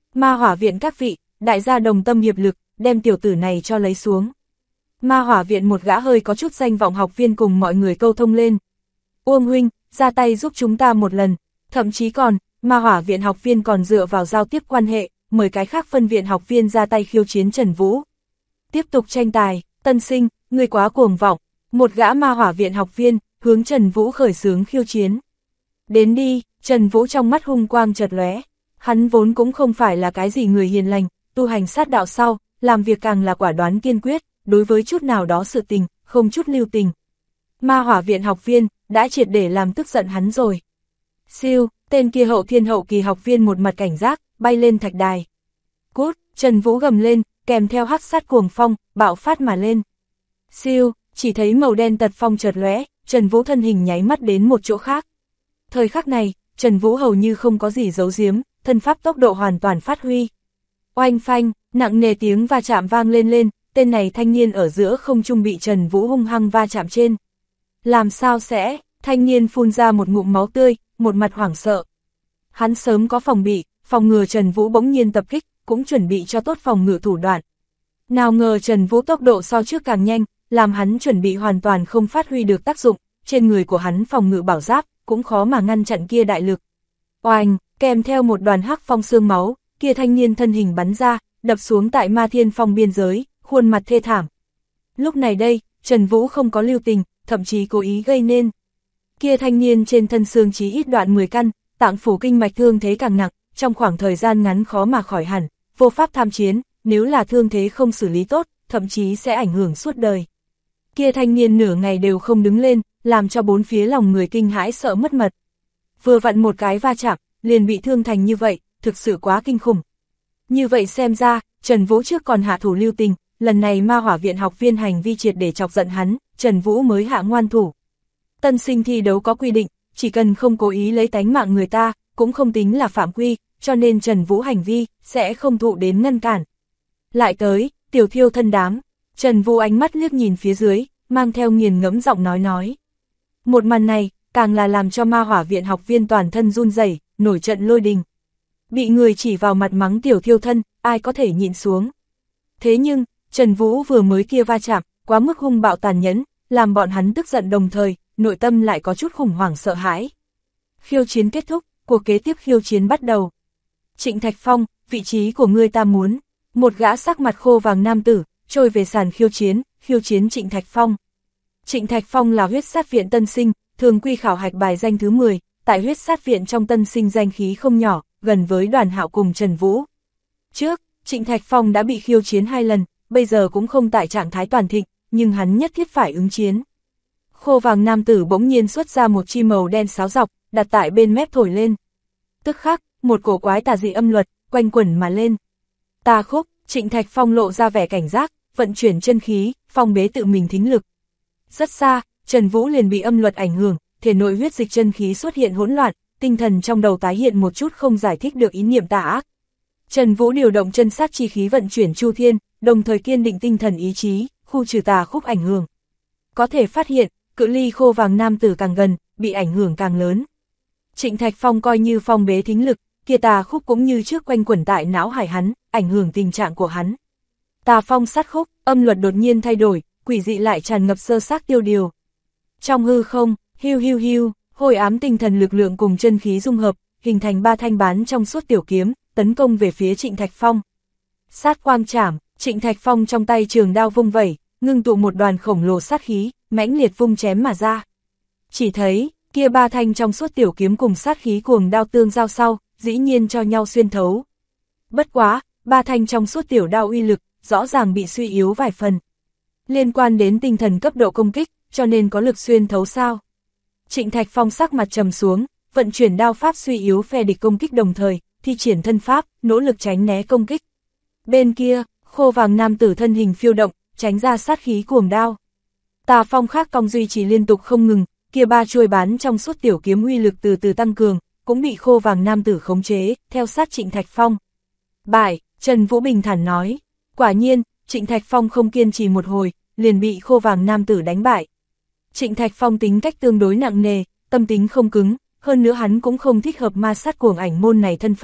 Ma Hỏa viện các vị, đại gia đồng tâm hiệp lực, đem tiểu tử này cho lấy xuống. Ma Hỏa viện một gã hơi có chút danh vọng học viên cùng mọi người câu thông lên. Uông huynh, ra tay giúp chúng ta một lần, thậm chí còn, Ma Hỏa viện học viên còn dựa vào giao tiếp quan hệ, mời cái khác phân viện học viên ra tay khiêu chiến Trần Vũ. Tiếp tục tranh tài, Tân Sinh, ngươi quá cuồng vọng, một gã Ma Hỏa viện học viên, hướng Trần Vũ khởi xướng khiêu chiến. Đến đi, Trần Vũ trong mắt hung quang chợt lóe, hắn vốn cũng không phải là cái gì người hiền lành, tu hành sát đạo sau, làm việc càng là quả đoán kiên quyết, đối với chút nào đó sự tình, không chút lưu tình. Ma Hỏa viện học viên, đã triệt để làm tức giận hắn rồi. Siêu, tên kia hậu thiên hậu kỳ học viên một mặt cảnh giác, bay lên thạch đài. Cút, Trần Vũ gầm lên, kèm theo hắc sát cuồng phong, bạo phát mà lên. Siêu, chỉ thấy màu đen tật phong chợt lóe, Trần Vũ thân hình nháy mắt đến một chỗ khác. Thời khắc này, Trần Vũ hầu như không có gì giấu giếm, thân pháp tốc độ hoàn toàn phát huy. Oanh phanh, nặng nề tiếng va chạm vang lên, tên này thanh niên ở giữa không trung bị Trần Vũ hung hăng va chạm trên. Làm sao sẽ, thanh niên phun ra một ngụm máu tươi, một mặt hoảng sợ. Hắn sớm có phòng bị, phòng ngừa Trần Vũ bỗng nhiên tập kích, cũng chuẩn bị cho tốt phòng ngự thủ đoạn. Nào ngờ Trần Vũ tốc độ so trước càng nhanh, làm hắn chuẩn bị hoàn toàn không phát huy được tác dụng, trên người của hắn phòng ngự bảo giáp, cũng khó mà ngăn chặn kia đại lực. Oanh, kèm theo một đoàn hắc phong xương máu, kia thanh niên thân hình bắn ra, đập xuống tại Ma Thiên Phong biên giới, khuôn mặt thê thảm. Lúc này đây, Trần Vũ không có lưu tình, thậm chí cố ý gây nên. Kia thanh niên trên thân xương chí ít đoạn 10 căn, tạng phủ kinh mạch thương thế càng nặng, trong khoảng thời gian ngắn khó mà khỏi hẳn, vô pháp tham chiến, nếu là thương thế không xử lý tốt, thậm chí sẽ ảnh hưởng suốt đời. Kia thanh niên nửa ngày đều không đứng lên, làm cho bốn phía lòng người kinh hãi sợ mất mật. Vừa vặn một cái va chạm, liền bị thương thành như vậy, thực sự quá kinh khủng. Như vậy xem ra, Trần Vũ trước còn hạ thủ lưu tình, lần này Ma Hỏa viện học viên hành vi triệt để chọc giận hắn, Trần Vũ mới hạ ngoan thủ. Tân sinh thi đấu có quy định, chỉ cần không cố ý lấy tánh mạng người ta, cũng không tính là phạm quy, cho nên Trần Vũ hành vi, sẽ không thụ đến ngăn cản. Lại tới, tiểu thiêu thân đám, Trần Vũ ánh mắt liếc nhìn phía dưới, mang theo nghiền ngẫm giọng nói. Một màn này, càng là làm cho Ma Hỏa viện học viên toàn thân run rẩy, nổi trận lôi đình. Bị người chỉ vào mặt mắng tiểu thiêu thân, ai có thể nhịn xuống. Thế nhưng, Trần Vũ vừa mới kia va chạm, quá mức hung bạo tàn nhẫn, làm bọn hắn tức giận đồng thời, nội tâm lại có chút khủng hoảng sợ hãi. Khiêu chiến kết thúc, cuộc kế tiếp khiêu chiến bắt đầu. Trịnh Thạch Phong, vị trí của ngươi ta muốn. Một gã sắc mặt khô vàng nam tử, trôi về sàn khiêu chiến Trịnh Thạch Phong. Trịnh Thạch Phong là huyết sát viện tân sinh, thường quy khảo hạch bài danh thứ 10, tại huyết sát viện trong tân sinh danh khí không nhỏ, gần với Đoàn Hạo cùng Trần Vũ. Trước, Trịnh Thạch Phong đã bị khiêu chiến 2 lần, bây giờ cũng không tại trạng thái toàn thịnh, nhưng hắn nhất thiết phải ứng chiến. Khô vàng nam tử bỗng nhiên xuất ra một chi màu đen sáo dọc, đặt tại bên mép thổi lên. Tức khắc, một cổ quái tà dị âm luật, quanh quẩn mà lên. Tà khúc, Trịnh Thạch Phong lộ ra vẻ cảnh giác, vận chuyển chân khí, phong bế tự mình thính lực. Rất xa, Trần Vũ liền bị âm luật ảnh hưởng, thể nội huyết dịch chân khí xuất hiện hỗn loạn, tinh thần trong đầu tái hiện một chút không giải thích được ý niệm tà ác. Trần Vũ điều động chân sát chi khí vận chuyển chu thiên, đồng thời kiên định tinh thần ý chí, khu trừ tà khúc ảnh hưởng. Có thể phát hiện, cự ly khô vàng nam tử càng gần, bị ảnh hưởng càng lớn. Trịnh Thạch Phong coi như phong bế thính lực, kia tà khúc cũng như trước quanh quẩn tại não hải hắn, ảnh hưởng tình trạng của hắn. Tà phong sát khúc, âm luật đột nhiên thay đổi, quỷ dị lại tràn ngập sơ xác tiêu điều. Trong hư không, hiu, hồi ám tinh thần lực lượng cùng chân khí dung hợp, hình thành 3 thanh bán trong suốt tiểu kiếm, tấn công về phía Trịnh Thạch Phong. Sát quang chảm, Trịnh Thạch Phong trong tay trường đao vung vẩy, ngưng tụ một đoàn khổng lồ sát khí, mãnh liệt vung chém mà ra. Chỉ thấy, kia 3 thanh trong suốt tiểu kiếm cùng sát khí cuồng đao tương giao sau, dĩ nhiên cho nhau xuyên thấu. Bất quá, 3 thanh trong suốt tiểu đao uy lực, rõ ràng bị suy yếu vài phần. Liên quan đến tinh thần cấp độ công kích, cho nên có lực xuyên thấu sao. Trịnh Thạch Phong sắc mặt trầm xuống, vận chuyển đao pháp suy yếu phe địch công kích đồng thời, thi triển thân pháp, nỗ lực tránh né công kích. Bên kia, khô vàng nam tử thân hình phiêu động, tránh ra sát khí cuồng đao. Tà phong khác cong duy trì liên tục không ngừng, kia 3 chuôi bán trong suốt tiểu kiếm uy lực từ từ tăng cường, cũng bị khô vàng nam tử khống chế, theo sát Trịnh Thạch Phong. Bại, Trần Vũ bình thản nói. Quả nhiên, Trịnh Thạch Phong không kiên trì một hồi, liền bị khô vàng nam tử đánh bại. Trịnh Thạch Phong tính cách tương đối nặng nề, tâm tính không cứng, hơn nữa hắn cũng không thích hợp ma sát cuồng ảnh môn này thân pháp,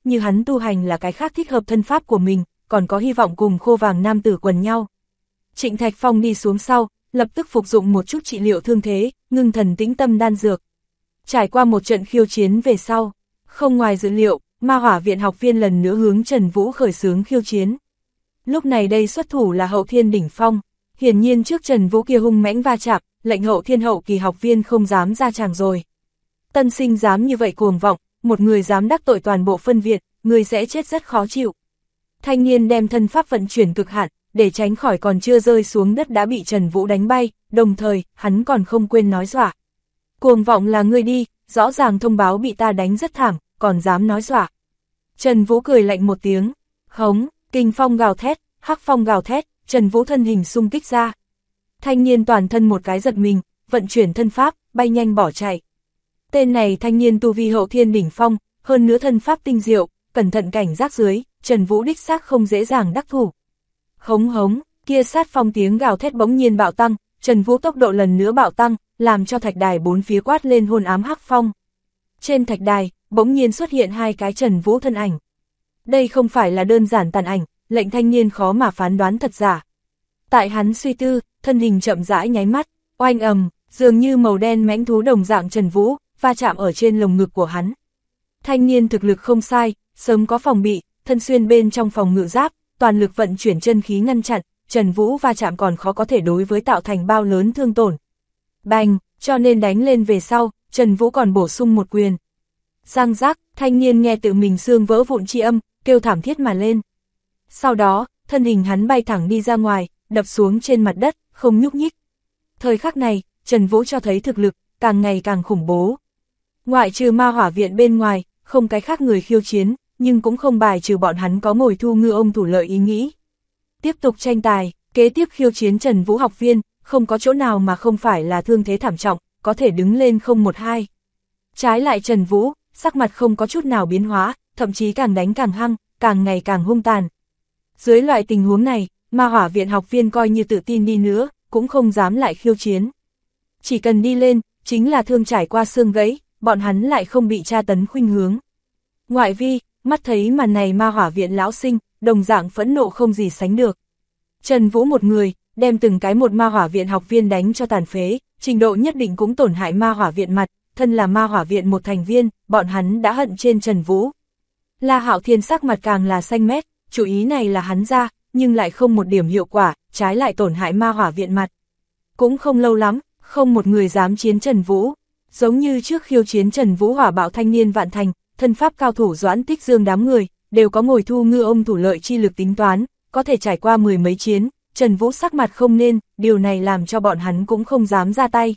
như hắn tu hành là cái khác thích hợp thân pháp của mình, còn có hy vọng cùng khô vàng nam tử quần nhau. Trịnh Thạch Phong đi xuống sau, lập tức phục dụng một chút trị liệu thương thế, ngưng thần tĩnh tâm đan dược. Trải qua một trận khiêu chiến về sau, không ngoài dự liệu, Ma Hỏa Viện học viên lần nữa hướng Trần Vũ khởi xướng khiêu chiến. Lúc này đây xuất thủ là Hậu Thiên đỉnh phong, hiển nhiên trước Trần Vũ kia hung mãnh va chạm, lệnh Hậu Thiên hậu kỳ học viên không dám ra tràng rồi. Tân sinh dám như vậy cuồng vọng, một người dám đắc tội toàn bộ phân viện, người sẽ chết rất khó chịu. Thanh niên đem thân pháp vận chuyển cực hạn, để tránh khỏi còn chưa rơi xuống đất đã bị Trần Vũ đánh bay, đồng thời, hắn còn không quên nói dọa. Cuồng vọng là ngươi đi, rõ ràng thông báo bị ta đánh rất thảm, còn dám nói dọa. Trần Vũ cười lạnh một tiếng, hống, kinh phong gào thét, hắc phong gào thét, Trần Vũ thân hình xung kích ra. Thanh niên toàn thân một cái giật mình, vận chuyển thân pháp, bay nhanh bỏ chạy. Tên này thanh niên tu vi Hậu Thiên đỉnh phong, hơn nữa thân pháp tinh diệu, cẩn thận cảnh giác dưới, Trần Vũ đích xác không dễ dàng đắc thủ. Hống hống, kia sát phong tiếng gào thét bỗng nhiên bạo tăng, Trần Vũ tốc độ lần nữa bạo tăng, làm cho thạch đài bốn phía quát lên hôn ám hắc phong. Trên thạch đài, bỗng nhiên xuất hiện hai cái Trần Vũ thân ảnh. Đây không phải là đơn giản tàn ảnh, lệnh thanh niên khó mà phán đoán thật giả. Tại hắn suy tư, thân hình chậm rãi nháy mắt, oanh ầm, dường như màu đen mãnh thú đồng dạng Trần Vũ, va chạm ở trên lồng ngực của hắn. Thanh niên thực lực không sai, sớm có phòng bị, thân xuyên bên trong phòng ngự giáp, toàn lực vận chuyển chân khí ngăn chặn, Trần Vũ va chạm còn khó có thể đối với tạo thành bao lớn thương tổn. Bành, cho nên đánh lên về sau, Trần Vũ còn bổ sung một quyền. Răng rác, thanh niên nghe tự mình xương vỡ vụn chi âm, kêu thảm thiết mà lên. Sau đó, thân hình hắn bay thẳng đi ra ngoài, đập xuống trên mặt đất, không nhúc nhích. Thời khắc này, Trần Vũ cho thấy thực lực, càng ngày càng khủng bố. Ngoại trừ Ma Hỏa Viện bên ngoài, không cái khác người khiêu chiến, nhưng cũng không bài trừ bọn hắn có ngồi thu ngư ông thủ lợi ý nghĩ. Tiếp tục tranh tài, kế tiếp khiêu chiến Trần Vũ học viên, không có chỗ nào mà không phải là thương thế thảm trọng, có thể đứng lên không một hai. Trái lại Trần Vũ, sắc mặt không có chút nào biến hóa, thậm chí càng đánh càng hăng, càng ngày càng hung tàn. Dưới loại tình huống này, Ma Hỏa Viện học viên coi như tự tin đi nữa, cũng không dám lại khiêu chiến. Chỉ cần đi lên, chính là thương trải qua xương gãy, bọn hắn lại không bị tra tấn khuynh hướng. Ngoại vi, mắt thấy màn này Ma Hỏa Viện lão sinh, đồng dạng phẫn nộ không gì sánh được. Trần Vũ một người, đem từng cái một Ma Hỏa Viện học viên đánh cho tàn phế, trình độ nhất định cũng tổn hại Ma Hỏa Viện mặt, thân là Ma Hỏa Viện một thành viên, bọn hắn đã hận trên Trần Vũ. La Hạo Thiên sắc mặt càng là xanh mét, chủ ý này là hắn ra, nhưng lại không một điểm hiệu quả, trái lại tổn hại Ma Hỏa Viện mặt. Cũng không lâu lắm, không một người dám chiến Trần Vũ. Giống như trước khiêu chiến Trần Vũ hỏa bạo thanh niên Vạn Thành, thân pháp cao thủ Doãn Tích Dương đám người, đều có ngồi thu ngư ông thủ lợi chi lực tính toán, có thể trải qua mười mấy chiến, Trần Vũ sắc mặt không nên, điều này làm cho bọn hắn cũng không dám ra tay.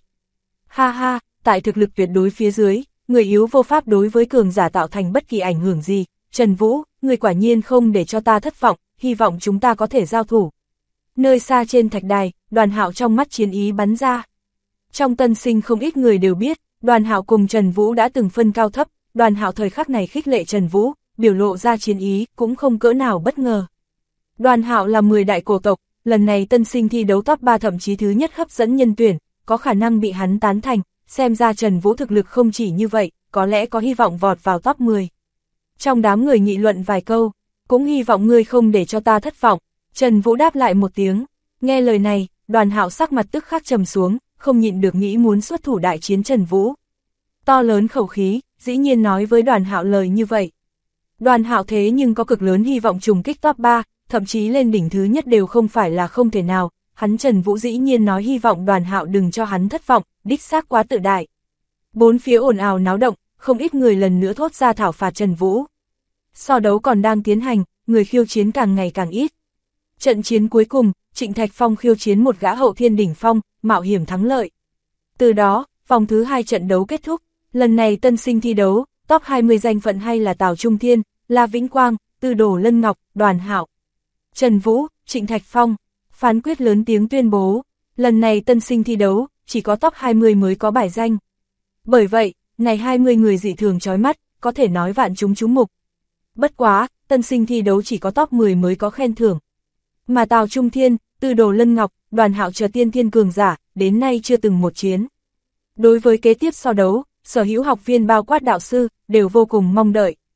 Ha ha, tại thực lực tuyệt đối phía dưới, người yếu vô pháp đối với cường giả tạo thành bất kỳ ảnh hưởng gì, Trần Vũ, người quả nhiên không để cho ta thất vọng, hy vọng chúng ta có thể giao thủ. Nơi xa trên thạch đài, Đoàn Hạo trong mắt chiến ý bắn ra. Trong tân sinh không ít người đều biết, Đoàn Hạo cùng Trần Vũ đã từng phân cao thấp, Đoàn Hạo thời khắc này khích lệ Trần Vũ, biểu lộ ra chiến ý, cũng không cỡ nào bất ngờ. Đoàn Hạo là 10 đại cổ tộc, lần này tân sinh thi đấu top 3 thậm chí thứ nhất hấp dẫn nhân tuyển, có khả năng bị hắn tán thành, xem ra Trần Vũ thực lực không chỉ như vậy, có lẽ có hy vọng vọt vào top 10. Trong đám người nghị luận vài câu, cũng hy vọng ngươi không để cho ta thất vọng, Trần Vũ đáp lại một tiếng, nghe lời này, Đoàn Hạo sắc mặt tức khắc trầm xuống, không nhịn được nghĩ muốn xuất thủ đại chiến Trần Vũ. To lớn khẩu khí, dĩ nhiên nói với Đoàn Hạo lời như vậy. Đoàn Hạo thế nhưng có cực lớn hy vọng trùng kích top 3, thậm chí lên đỉnh thứ nhất đều không phải là không thể nào, hắn Trần Vũ dĩ nhiên nói hy vọng Đoàn Hạo đừng cho hắn thất vọng, đích xác quá tự đại. Bốn phía ồn ào náo động, không ít người lần nữa thốt ra thảo phạt Trần Vũ. So đấu còn đang tiến hành, người khiêu chiến càng ngày càng ít. Trận chiến cuối cùng, Trịnh Thạch Phong khiêu chiến một gã hậu thiên đỉnh phong, mạo hiểm thắng lợi. Từ đó, vòng thứ 2 trận đấu kết thúc, lần này tân sinh thi đấu, top 20 danh phận hay là Tào Trung Thiên, La Vĩnh Quang, Tư Đồ Lân Ngọc, Đoàn Hạo, Trần Vũ, Trịnh Thạch Phong. Phán quyết lớn tiếng tuyên bố, lần này tân sinh thi đấu, chỉ có top 20 mới có bài danh. Bởi vậy, này 20 người dị thường chói mắt, có thể nói vạn chúng chú mục. Bất quá, tân sinh thi đấu chỉ có top 10 mới có khen thưởng. Mà Tào Trung Thiên, Tư Đồ Lân Ngọc, Đoàn Hạo chờ tiên thiên cường giả, đến nay chưa từng một chiến. Đối với kế tiếp so đấu, sở hữu học viên bao quát đạo sư, đều vô cùng mong đợi.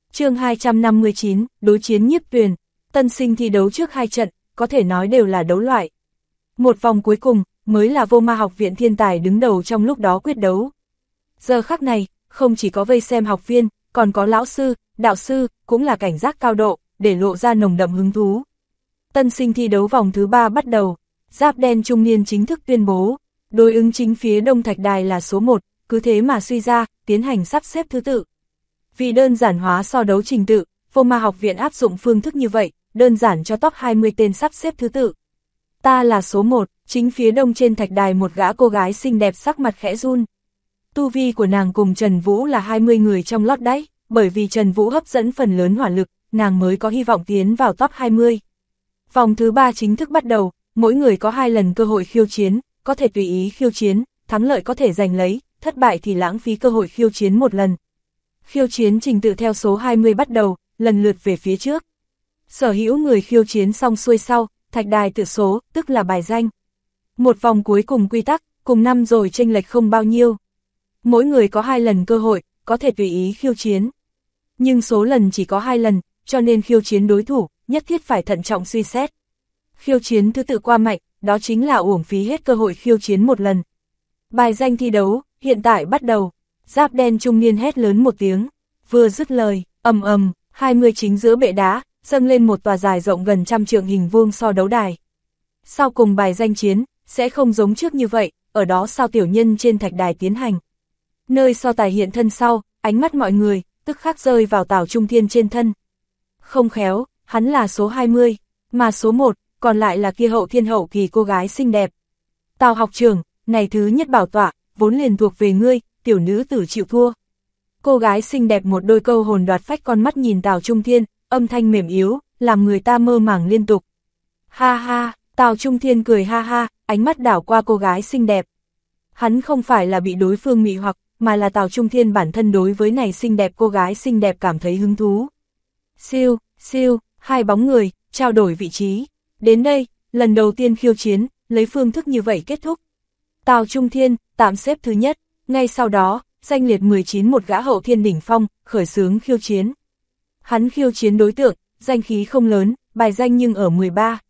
Chương 259, đối chiến Nhiếp Tuyền. Tân sinh thi đấu trước 2 trận, có thể nói đều là đấu loại. Một vòng cuối cùng, mới là Vô Ma học viện thiên tài đứng đầu trong lúc đó quyết đấu. Giờ khắc này, không chỉ có vây xem học viên, còn có lão sư, đạo sư, cũng là cảnh giác cao độ, để lộ ra nồng đậm hứng thú. Tân sinh thi đấu vòng thứ 3 bắt đầu, giáp đen trung niên chính thức tuyên bố, đối ứng chính phía Đông Thạch Đài là số 1, cứ thế mà suy ra, tiến hành sắp xếp thứ tự. Vì đơn giản hóa so đấu trình tự, Vô Ma học viện áp dụng phương thức như vậy, đơn giản cho top 20 tên sắp xếp thứ tự. Ta là số 1, chính phía đông trên thạch đài một gã cô gái xinh đẹp sắc mặt khẽ run. Tu vi của nàng cùng Trần Vũ là 20 người trong lót đáy, bởi vì Trần Vũ hấp dẫn phần lớn hỏa lực, nàng mới có hy vọng tiến vào top 20. Vòng thứ 3 chính thức bắt đầu, mỗi người có 2 lần cơ hội khiêu chiến, có thể tùy ý khiêu chiến, thắng lợi có thể giành lấy, thất bại thì lãng phí cơ hội khiêu chiến một lần. Khiêu chiến trình tự theo số 20 bắt đầu, lần lượt về phía trước. Sở hữu người khiêu chiến xong xuôi sau, thạch đài tự số, tức là bài danh. Một vòng cuối cùng quy tắc, cùng năm rồi chênh lệch không bao nhiêu. Mỗi người có 2 lần cơ hội, có thể tùy ý khiêu chiến. Nhưng số lần chỉ có 2 lần, cho nên khiêu chiến đối thủ, nhất thiết phải thận trọng suy xét. Khiêu chiến thứ tự qua mạnh, đó chính là uổng phí hết cơ hội khiêu chiến một lần. Bài danh thi đấu, hiện tại bắt đầu. Giáp đen trung niên hét lớn một tiếng, vừa dứt lời, ầm ầm, 20 chính giữa bệ đá, dâng lên một tòa dài rộng gần 100 trượng hình vuông so đấu đài. Sau cùng bài danh chiến, sẽ không giống trước như vậy, ở đó sao tiểu nhân trên thạch đài tiến hành. Nơi so tài hiện thân sau, ánh mắt mọi người, tức khắc rơi vào Tào Trung Thiên trên thân. Không khéo, hắn là số 20, mà số 1, còn lại là kia hậu thiên hậu kỳ cô gái xinh đẹp. Tào học trưởng, này thứ nhất bảo tọa, vốn liền thuộc về ngươi, tiểu nữ tử chịu thua. Cô gái xinh đẹp một đôi câu hồn đoạt phách con mắt nhìn Tào Trung Thiên, âm thanh mềm yếu, làm người ta mơ màng liên tục. Ha ha, Tào Trung Thiên cười ha ha, ánh mắt đảo qua cô gái xinh đẹp. Hắn không phải là bị đối phương mị hoặc, mà là Tào Trung Thiên bản thân đối với này xinh đẹp cô gái xinh đẹp cảm thấy hứng thú. Siêu, siêu, 2 bóng người, trao đổi vị trí. Đến đây, lần đầu tiên khiêu chiến, lấy phương thức như vậy kết thúc. Tào Trung Thiên, tạm xếp thứ nhất, ngay sau đó, danh liệt 19 một gã hậu thiên đỉnh phong, khởi xướng khiêu chiến. Hắn khiêu chiến đối tượng, danh khí không lớn, bài danh nhưng ở 13.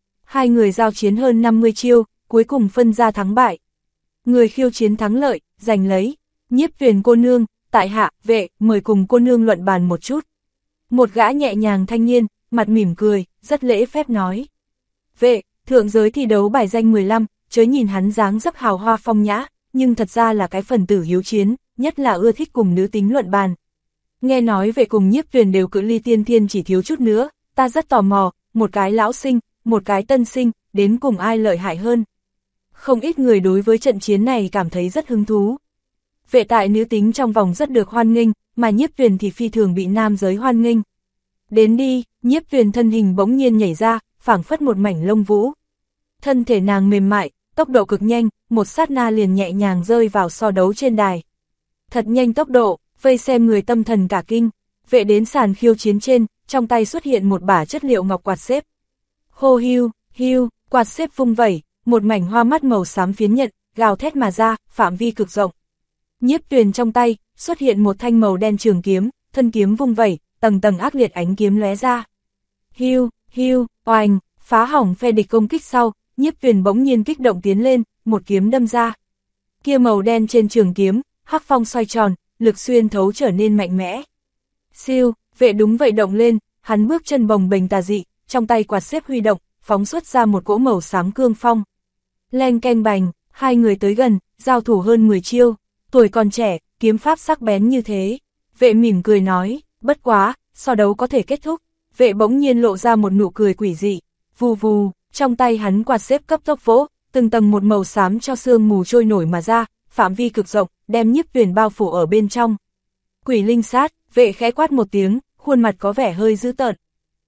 2 người giao chiến hơn 50 chiêu, cuối cùng phân ra thắng bại. Người khiêu chiến thắng lợi, giành lấy, Nhiếp Tuyền cô nương, tại hạ, vệ, mời cùng cô nương luận bàn một chút. Một gã nhẹ nhàng thanh niên, mặt mỉm cười, rất lễ phép nói. Vệ, thượng giới thi đấu bài danh 15, chớ nhìn hắn dáng dấp hào hoa phong nhã, nhưng thật ra là cái phần tử hiếu chiến, nhất là ưa thích cùng nữ tính luận bàn. Nghe nói về cùng Nhiếp Tuyền đều cự ly tiên thiên chỉ thiếu chút nữa, ta rất tò mò, một cái lão sinh, một cái tân sinh, đến cùng ai lợi hại hơn. Không ít người đối với trận chiến này cảm thấy rất hứng thú. Vệ tại nữ tính trong vòng rất được hoan nghênh, mà Nhiếp Tuyền thì phi thường bị nam giới hoan nghênh. Đến đi, Nhiếp Tuyền thân hình bỗng nhiên nhảy ra, phảng phất một mảnh lông vũ. Thân thể nàng mềm mại, tốc độ cực nhanh, một sát na liền nhẹ nhàng rơi vào so đấu trên đài. Thật nhanh tốc độ, vây xem người tâm thần cả kinh. Vệ đến sàn khiêu chiến trên, trong tay xuất hiện một bả chất liệu ngọc quạt xếp. Hô hưu, hưu, quạt xếp vung vẩy, một mảnh hoa mắt màu xám phiến nhận, gào thét mà ra, phạm vi cực rộng. Nhiếp Tuyền trong tay, xuất hiện một thanh màu đen trường kiếm, thân kiếm vung vẩy, tầng tầng ác liệt ánh kiếm lóe ra. Hưu, hưu, oanh, phá hỏng phe địch công kích sau, Nhiếp Tuyền bỗng nhiên kích động tiến lên, một kiếm đâm ra. Kia màu đen trên trường kiếm, hắc phong xoay tròn, lực xuyên thấu trở nên mạnh mẽ. Siêu, vệ đúng vậy động lên, hắn bước chân bồng bềnh tà dị, trong tay quạt xếp huy động, phóng xuất ra một cỗ màu xám cương phong. Leng keng bành, 2 người tới gần, giao thủ hơn 10 chiêu, tuổi còn trẻ, kiếm pháp sắc bén như thế. Vệ mỉm cười nói, bất quá, so đấu có thể kết thúc. Vệ bỗng nhiên lộ ra một nụ cười quỷ dị, vù vù, trong tay hắn quạt xếp cấp tốc vỗ, từng tầng một màu xám cho sương mù trôi nổi mà ra, phạm vi cực rộng, đem Nhiếp Tuyền bao phủ ở bên trong. Quỷ linh sát, vệ khẽ quát một tiếng, khuôn mặt có vẻ hơi dữ tợn.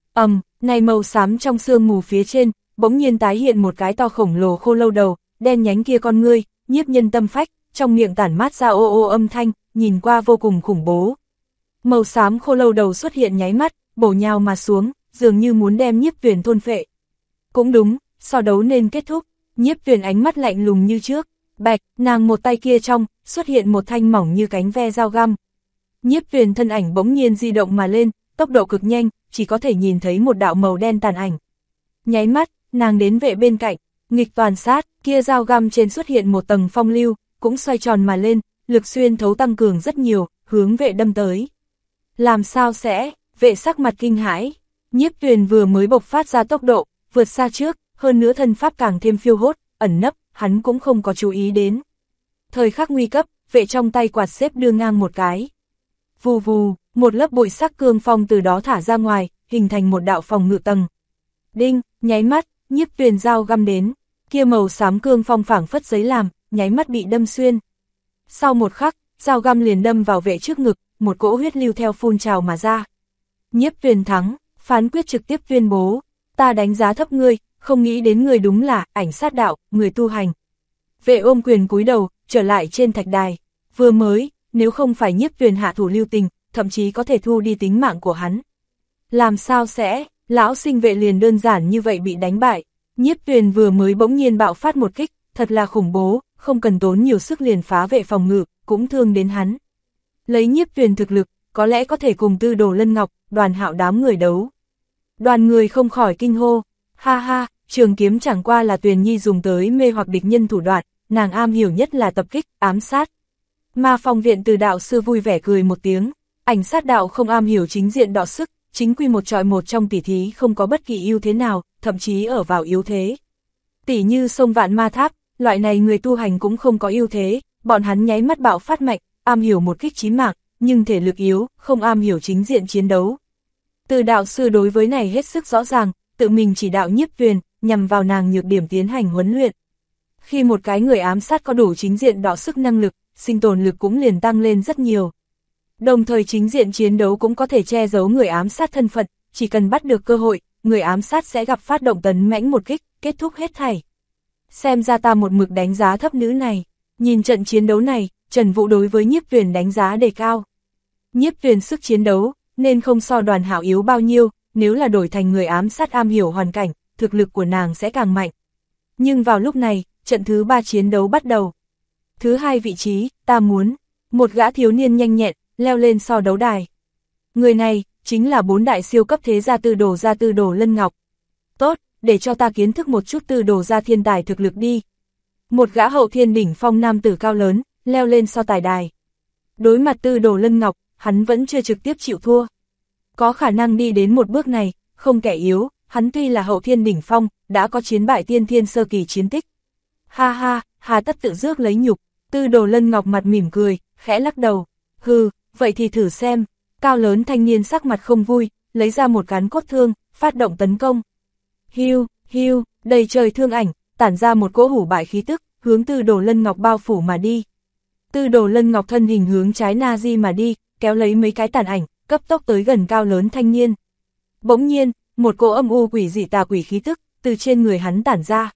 Này màu xám trong sương mù phía trên, bỗng nhiên tái hiện một cái to khổng lồ khô lâu đầu, đen nhánh kia con ngươi, nhiếp nhân tâm phách, trong miệng tản mát ra ô ô âm thanh, nhìn qua vô cùng khủng bố. Màu xám khô lâu đầu xuất hiện nháy mắt, bổ nhào mà xuống, dường như muốn đem Nhiếp Tuyền thôn phệ. Cũng đúng, so đấu nên kết thúc, Nhiếp Tuyền ánh mắt lạnh lùng như trước, bạch, nàng một tay kia trong, xuất hiện một thanh mỏng như cánh ve dao găm. Nhiếp Tuyền thân ảnh bỗng nhiên di động mà lên, tốc độ cực nhanh, chỉ có thể nhìn thấy một đạo màu đen tàn ảnh. Nháy mắt, nàng đến vệ bên cạnh, nghịch toàn sát, kia dao găm trên xuất hiện một tầng phong lưu, cũng xoay tròn mà lên, lực xuyên thấu tăng cường rất nhiều, hướng vệ đâm tới. Làm sao sẽ, vệ sắc mặt kinh hãi, Nhiếp Tuyền vừa mới bộc phát ra tốc độ, vượt xa trước, hơn nữa thân pháp càng thêm phiêu hốt, ẩn nấp, hắn cũng không có chú ý đến. Thời khắc nguy cấp, vệ trong tay quạt xếp đưa ngang một cái. Vù vù, một lớp bụi sắc cương phong từ đó thả ra ngoài, hình thành một đạo phòng ngự tầng. Đinh, nháy mắt, Nhiếp Tuyền dao găm đến, kia màu xám cương phong phảng phất giấy làm, nháy mắt bị đâm xuyên. Sau một khắc, dao găm liền đâm vào vệ trước ngực, một cỗ huyết lưu theo phun trào mà ra. Nhiếp Tuyền thắng, phán quyết trực tiếp tuyên bố, ta đánh giá thấp ngươi, không nghĩ đến ngươi đúng là ảnh sát đạo, người tu hành. Vệ ôm quyền cúi đầu, trở lại trên thạch đài, vừa mới, nếu không phải Nhiếp Tuyền hạ thủ lưu tình, thậm chí có thể thu đi tính mạng của hắn. Làm sao sẽ, lão sinh vệ liền đơn giản như vậy bị đánh bại, Nhiếp Tuyền vừa mới bỗng nhiên bạo phát một kích, thật là khủng bố, không cần tốn nhiều sức liền phá vệ phòng ngự, cũng thương đến hắn. Lấy Nhiếp Tuyền thực lực, có lẽ có thể cùng Tư Đồ Lân Ngọc, Đoàn Hạo đám người đấu. Đoàn người không khỏi kinh hô, ha ha, trường kiếm chẳng qua là Tuyền Nhi dùng tới mê hoặc địch nhân thủ đoạn, nàng am hiểu nhất là tập kích, ám sát. Ma Phong viện từ đạo sư vui vẻ cười một tiếng, ảnh sát đạo không am hiểu chính diện đọ sức, chính quy một trọi một trong tỉ thí không có bất kỳ ưu thế nào, thậm chí ở vào yếu thế. Tỉ như sông Vạn Ma Tháp, loại này người tu hành cũng không có ưu thế, bọn hắn nháy mắt bạo phát mạnh, am hiểu một kích chí mạng, nhưng thể lực yếu, không am hiểu chính diện chiến đấu. Từ đạo sư đối với này hết sức rõ ràng, tự mình chỉ đạo Nhiếp Tuyền, nhằm vào nàng nhược điểm tiến hành huấn luyện. Khi một cái người ám sát có đủ chính diện đọ sức năng lực, sinh tồn lực cũng liền tăng lên rất nhiều. Đồng thời chính diện chiến đấu cũng có thể che giấu người ám sát thân phận, chỉ cần bắt được cơ hội, người ám sát sẽ gặp phát động tấn mãnh một kích, kết thúc hết thảy. Xem ra ta một mực đánh giá thấp nữ này, nhìn trận chiến đấu này, Trần Vũ đối với Nhiếp Tuyền đánh giá đề cao. Nhiếp Tuyền sức chiến đấu, nên không so Đoàn Hạo yếu bao nhiêu, nếu là đổi thành người ám sát am hiểu hoàn cảnh, thực lực của nàng sẽ càng mạnh. Nhưng vào lúc này, trận thứ 3 chiến đấu bắt đầu. Thứ 2 vị trí, ta muốn, một gã thiếu niên nhanh nhẹn, leo lên so đấu đài. Người này, chính là 4 đại siêu cấp thế gia Tư Đồ Lân Ngọc. Tốt, để cho ta kiến thức một chút Tư Đồ gia thiên tài thực lực đi. Một gã hậu thiên đỉnh phong nam tử cao lớn, leo lên so tài đài. Đối mặt Tư Đồ Lân Ngọc, hắn vẫn chưa trực tiếp chịu thua. Có khả năng đi đến một bước này, không kẻ yếu, hắn tuy là hậu thiên đỉnh phong, đã có chiến bại tiên thiên sơ kỳ chiến tích. Ha ha, hà tất tự rước lấy nhục, Tư Đồ Lân Ngọc mặt mỉm cười, khẽ lắc đầu. Hừ, vậy thì thử xem. Cao lớn thanh niên sắc mặt không vui, lấy ra một cán cốt thương, phát động tấn công. Hiu, hiu, đầy trời thương ảnh, tản ra một cỗ hủ bại khí tức, hướng Tư Đồ Lân Ngọc bao phủ mà đi. Tư Đồ Lân Ngọc thân hình hướng trái na di mà đi, kéo lấy mấy cái tàn ảnh, cấp tốc tới gần cao lớn thanh niên. Bỗng nhiên, một cỗ âm u quỷ dị tà quỷ khí tức, từ trên người hắn tản ra.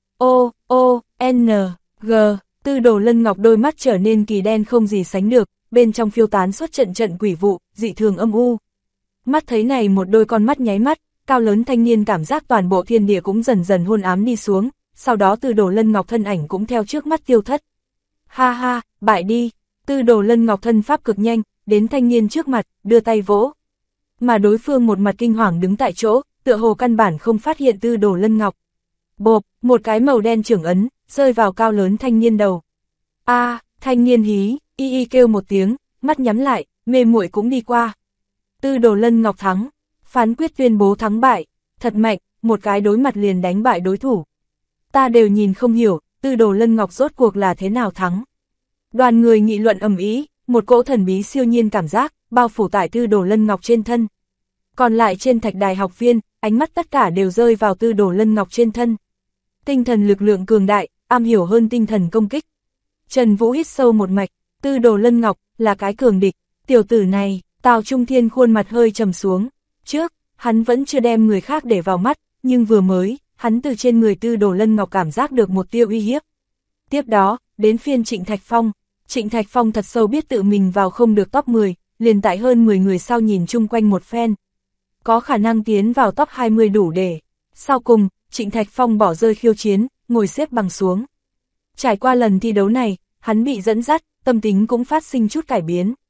N, G, Tư Đồ Lân Ngọc đôi mắt trở nên kỳ đen không gì sánh được, bên trong phiêu tán suốt trận trận quỷ vụ, dị thường âm u. Mắt thấy này một đôi con mắt nháy mắt, cao lớn thanh niên cảm giác toàn bộ thiên địa cũng dần dần hôn ám đi xuống, sau đó Tư Đồ Lân Ngọc thân ảnh cũng theo trước mắt tiêu thất. Ha ha, bại đi, Tư Đồ Lân Ngọc thân pháp cực nhanh, đến thanh niên trước mặt, đưa tay vỗ. Mà đối phương một mặt kinh hoàng đứng tại chỗ, tựa hồ căn bản không phát hiện Tư Đồ Lân Ngọc. Bộp, một cái màu đen chưởng ấn, rơi vào cao lớn thanh niên đầu. Thanh niên hí, y kêu một tiếng, mắt nhắm lại, mê muội cũng đi qua. Tư Đồ Lân Ngọc thắng, phán quyết tuyên bố thắng bại, thật mạnh, một cái đối mặt liền đánh bại đối thủ. Ta đều nhìn không hiểu, Tư Đồ Lân Ngọc rốt cuộc là thế nào thắng. Đoàn người nghị luận ầm ĩ, một cỗ thần bí siêu nhiên cảm giác, bao phủ tại Tư Đồ Lân Ngọc trên thân. Còn lại trên thạch đài học viên, ánh mắt tất cả đều rơi vào Tư Đồ Lân Ngọc trên thân. Tinh thần lực lượng cường đại, am hiểu hơn tinh thần công kích. Trần Vũ hít sâu một mạch, Tư Đồ Lân Ngọc, là cái cường địch, tiểu tử này, Tào Trung Thiên khuôn mặt hơi trầm xuống. Trước, hắn vẫn chưa đem người khác để vào mắt, nhưng vừa mới, hắn từ trên người Tư Đồ Lân Ngọc cảm giác được một tia uy hiếp. Tiếp đó, đến phiên Trịnh Thạch Phong. Trịnh Thạch Phong thật sâu biết tự mình vào không được top 10, liền tại hơn 10 người sau nhìn chung quanh một phen. Có khả năng tiến vào top 20 đủ để. Sau cùng, Trịnh Thạch Phong bỏ rơi khiêu chiến, ngồi xếp bằng xuống. Trải qua lần thi đấu này, hắn bị dẫn dắt, tâm tính cũng phát sinh chút cải biến.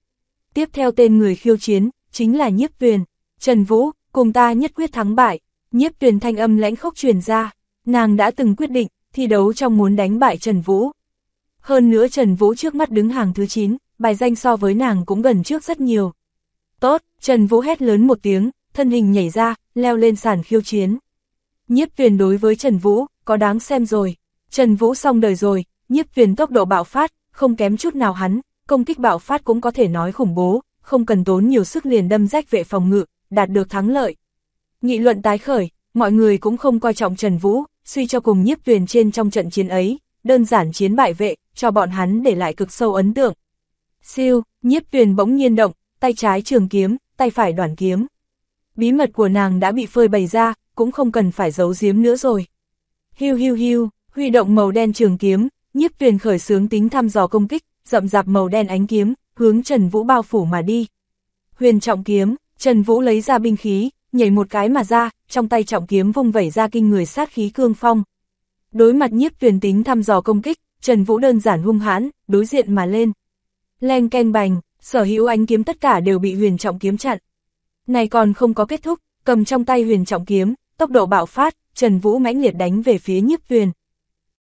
Tiếp theo tên người khiêu chiến, chính là Nhiếp Tuyền. Trần Vũ, cùng ta nhất quyết thắng bại. Nhiếp Tuyền thanh âm lãnh khốc truyền ra, nàng đã từng quyết định, thi đấu trong muốn đánh bại Trần Vũ. Hơn nữa Trần Vũ trước mắt đứng hàng thứ 9, bài danh so với nàng cũng gần trước rất nhiều. Tốt, Trần Vũ hét lớn một tiếng, thân hình nhảy ra, leo lên sàn khiêu chiến. Nhiếp Tuyền đối với Trần Vũ, có đáng xem rồi. Trần Vũ xong đời rồi, Nhiếp Tuyền tốc độ bạo phát, không kém chút nào hắn, công kích bạo phát cũng có thể nói khủng bố, không cần tốn nhiều sức liền đâm rách vệ phòng ngự, đạt được thắng lợi. Nghị luận tái khởi, mọi người cũng không coi trọng Trần Vũ, suy cho cùng Nhiếp Tuyền trên trong trận chiến ấy, đơn giản chiến bại vệ, cho bọn hắn để lại cực sâu ấn tượng. Siêu, Nhiếp Tuyền bỗng nhiên động, tay trái trường kiếm, tay phải đoản kiếm. Bí mật của nàng đã bị phơi bày ra, cũng không cần phải giấu giếm nữa rồi. Hiu hiu hiu, huy động màu đen trường kiếm, Nhiếp Tuyền khởi xướng tính thăm dò công kích, rậm rạp màu đen ánh kiếm, hướng Trần Vũ bao phủ mà đi. Huyền trọng kiếm, Trần Vũ lấy ra binh khí, nhảy một cái mà ra, trong tay trọng kiếm vung vẩy ra kinh người sát khí cương phong. Đối mặt Nhiếp Tuyền tính thăm dò công kích, Trần Vũ đơn giản hung hãn, đối diện mà lên. Leng keng bành, sở hữu ánh kiếm tất cả đều bị huyền trọng kiếm chặn. Này còn không có kết thúc, cầm trong tay huyền trọng kiếm, tốc độ bạo phát, Trần Vũ mãnh liệt đánh về phía Nhiếp Tuyền.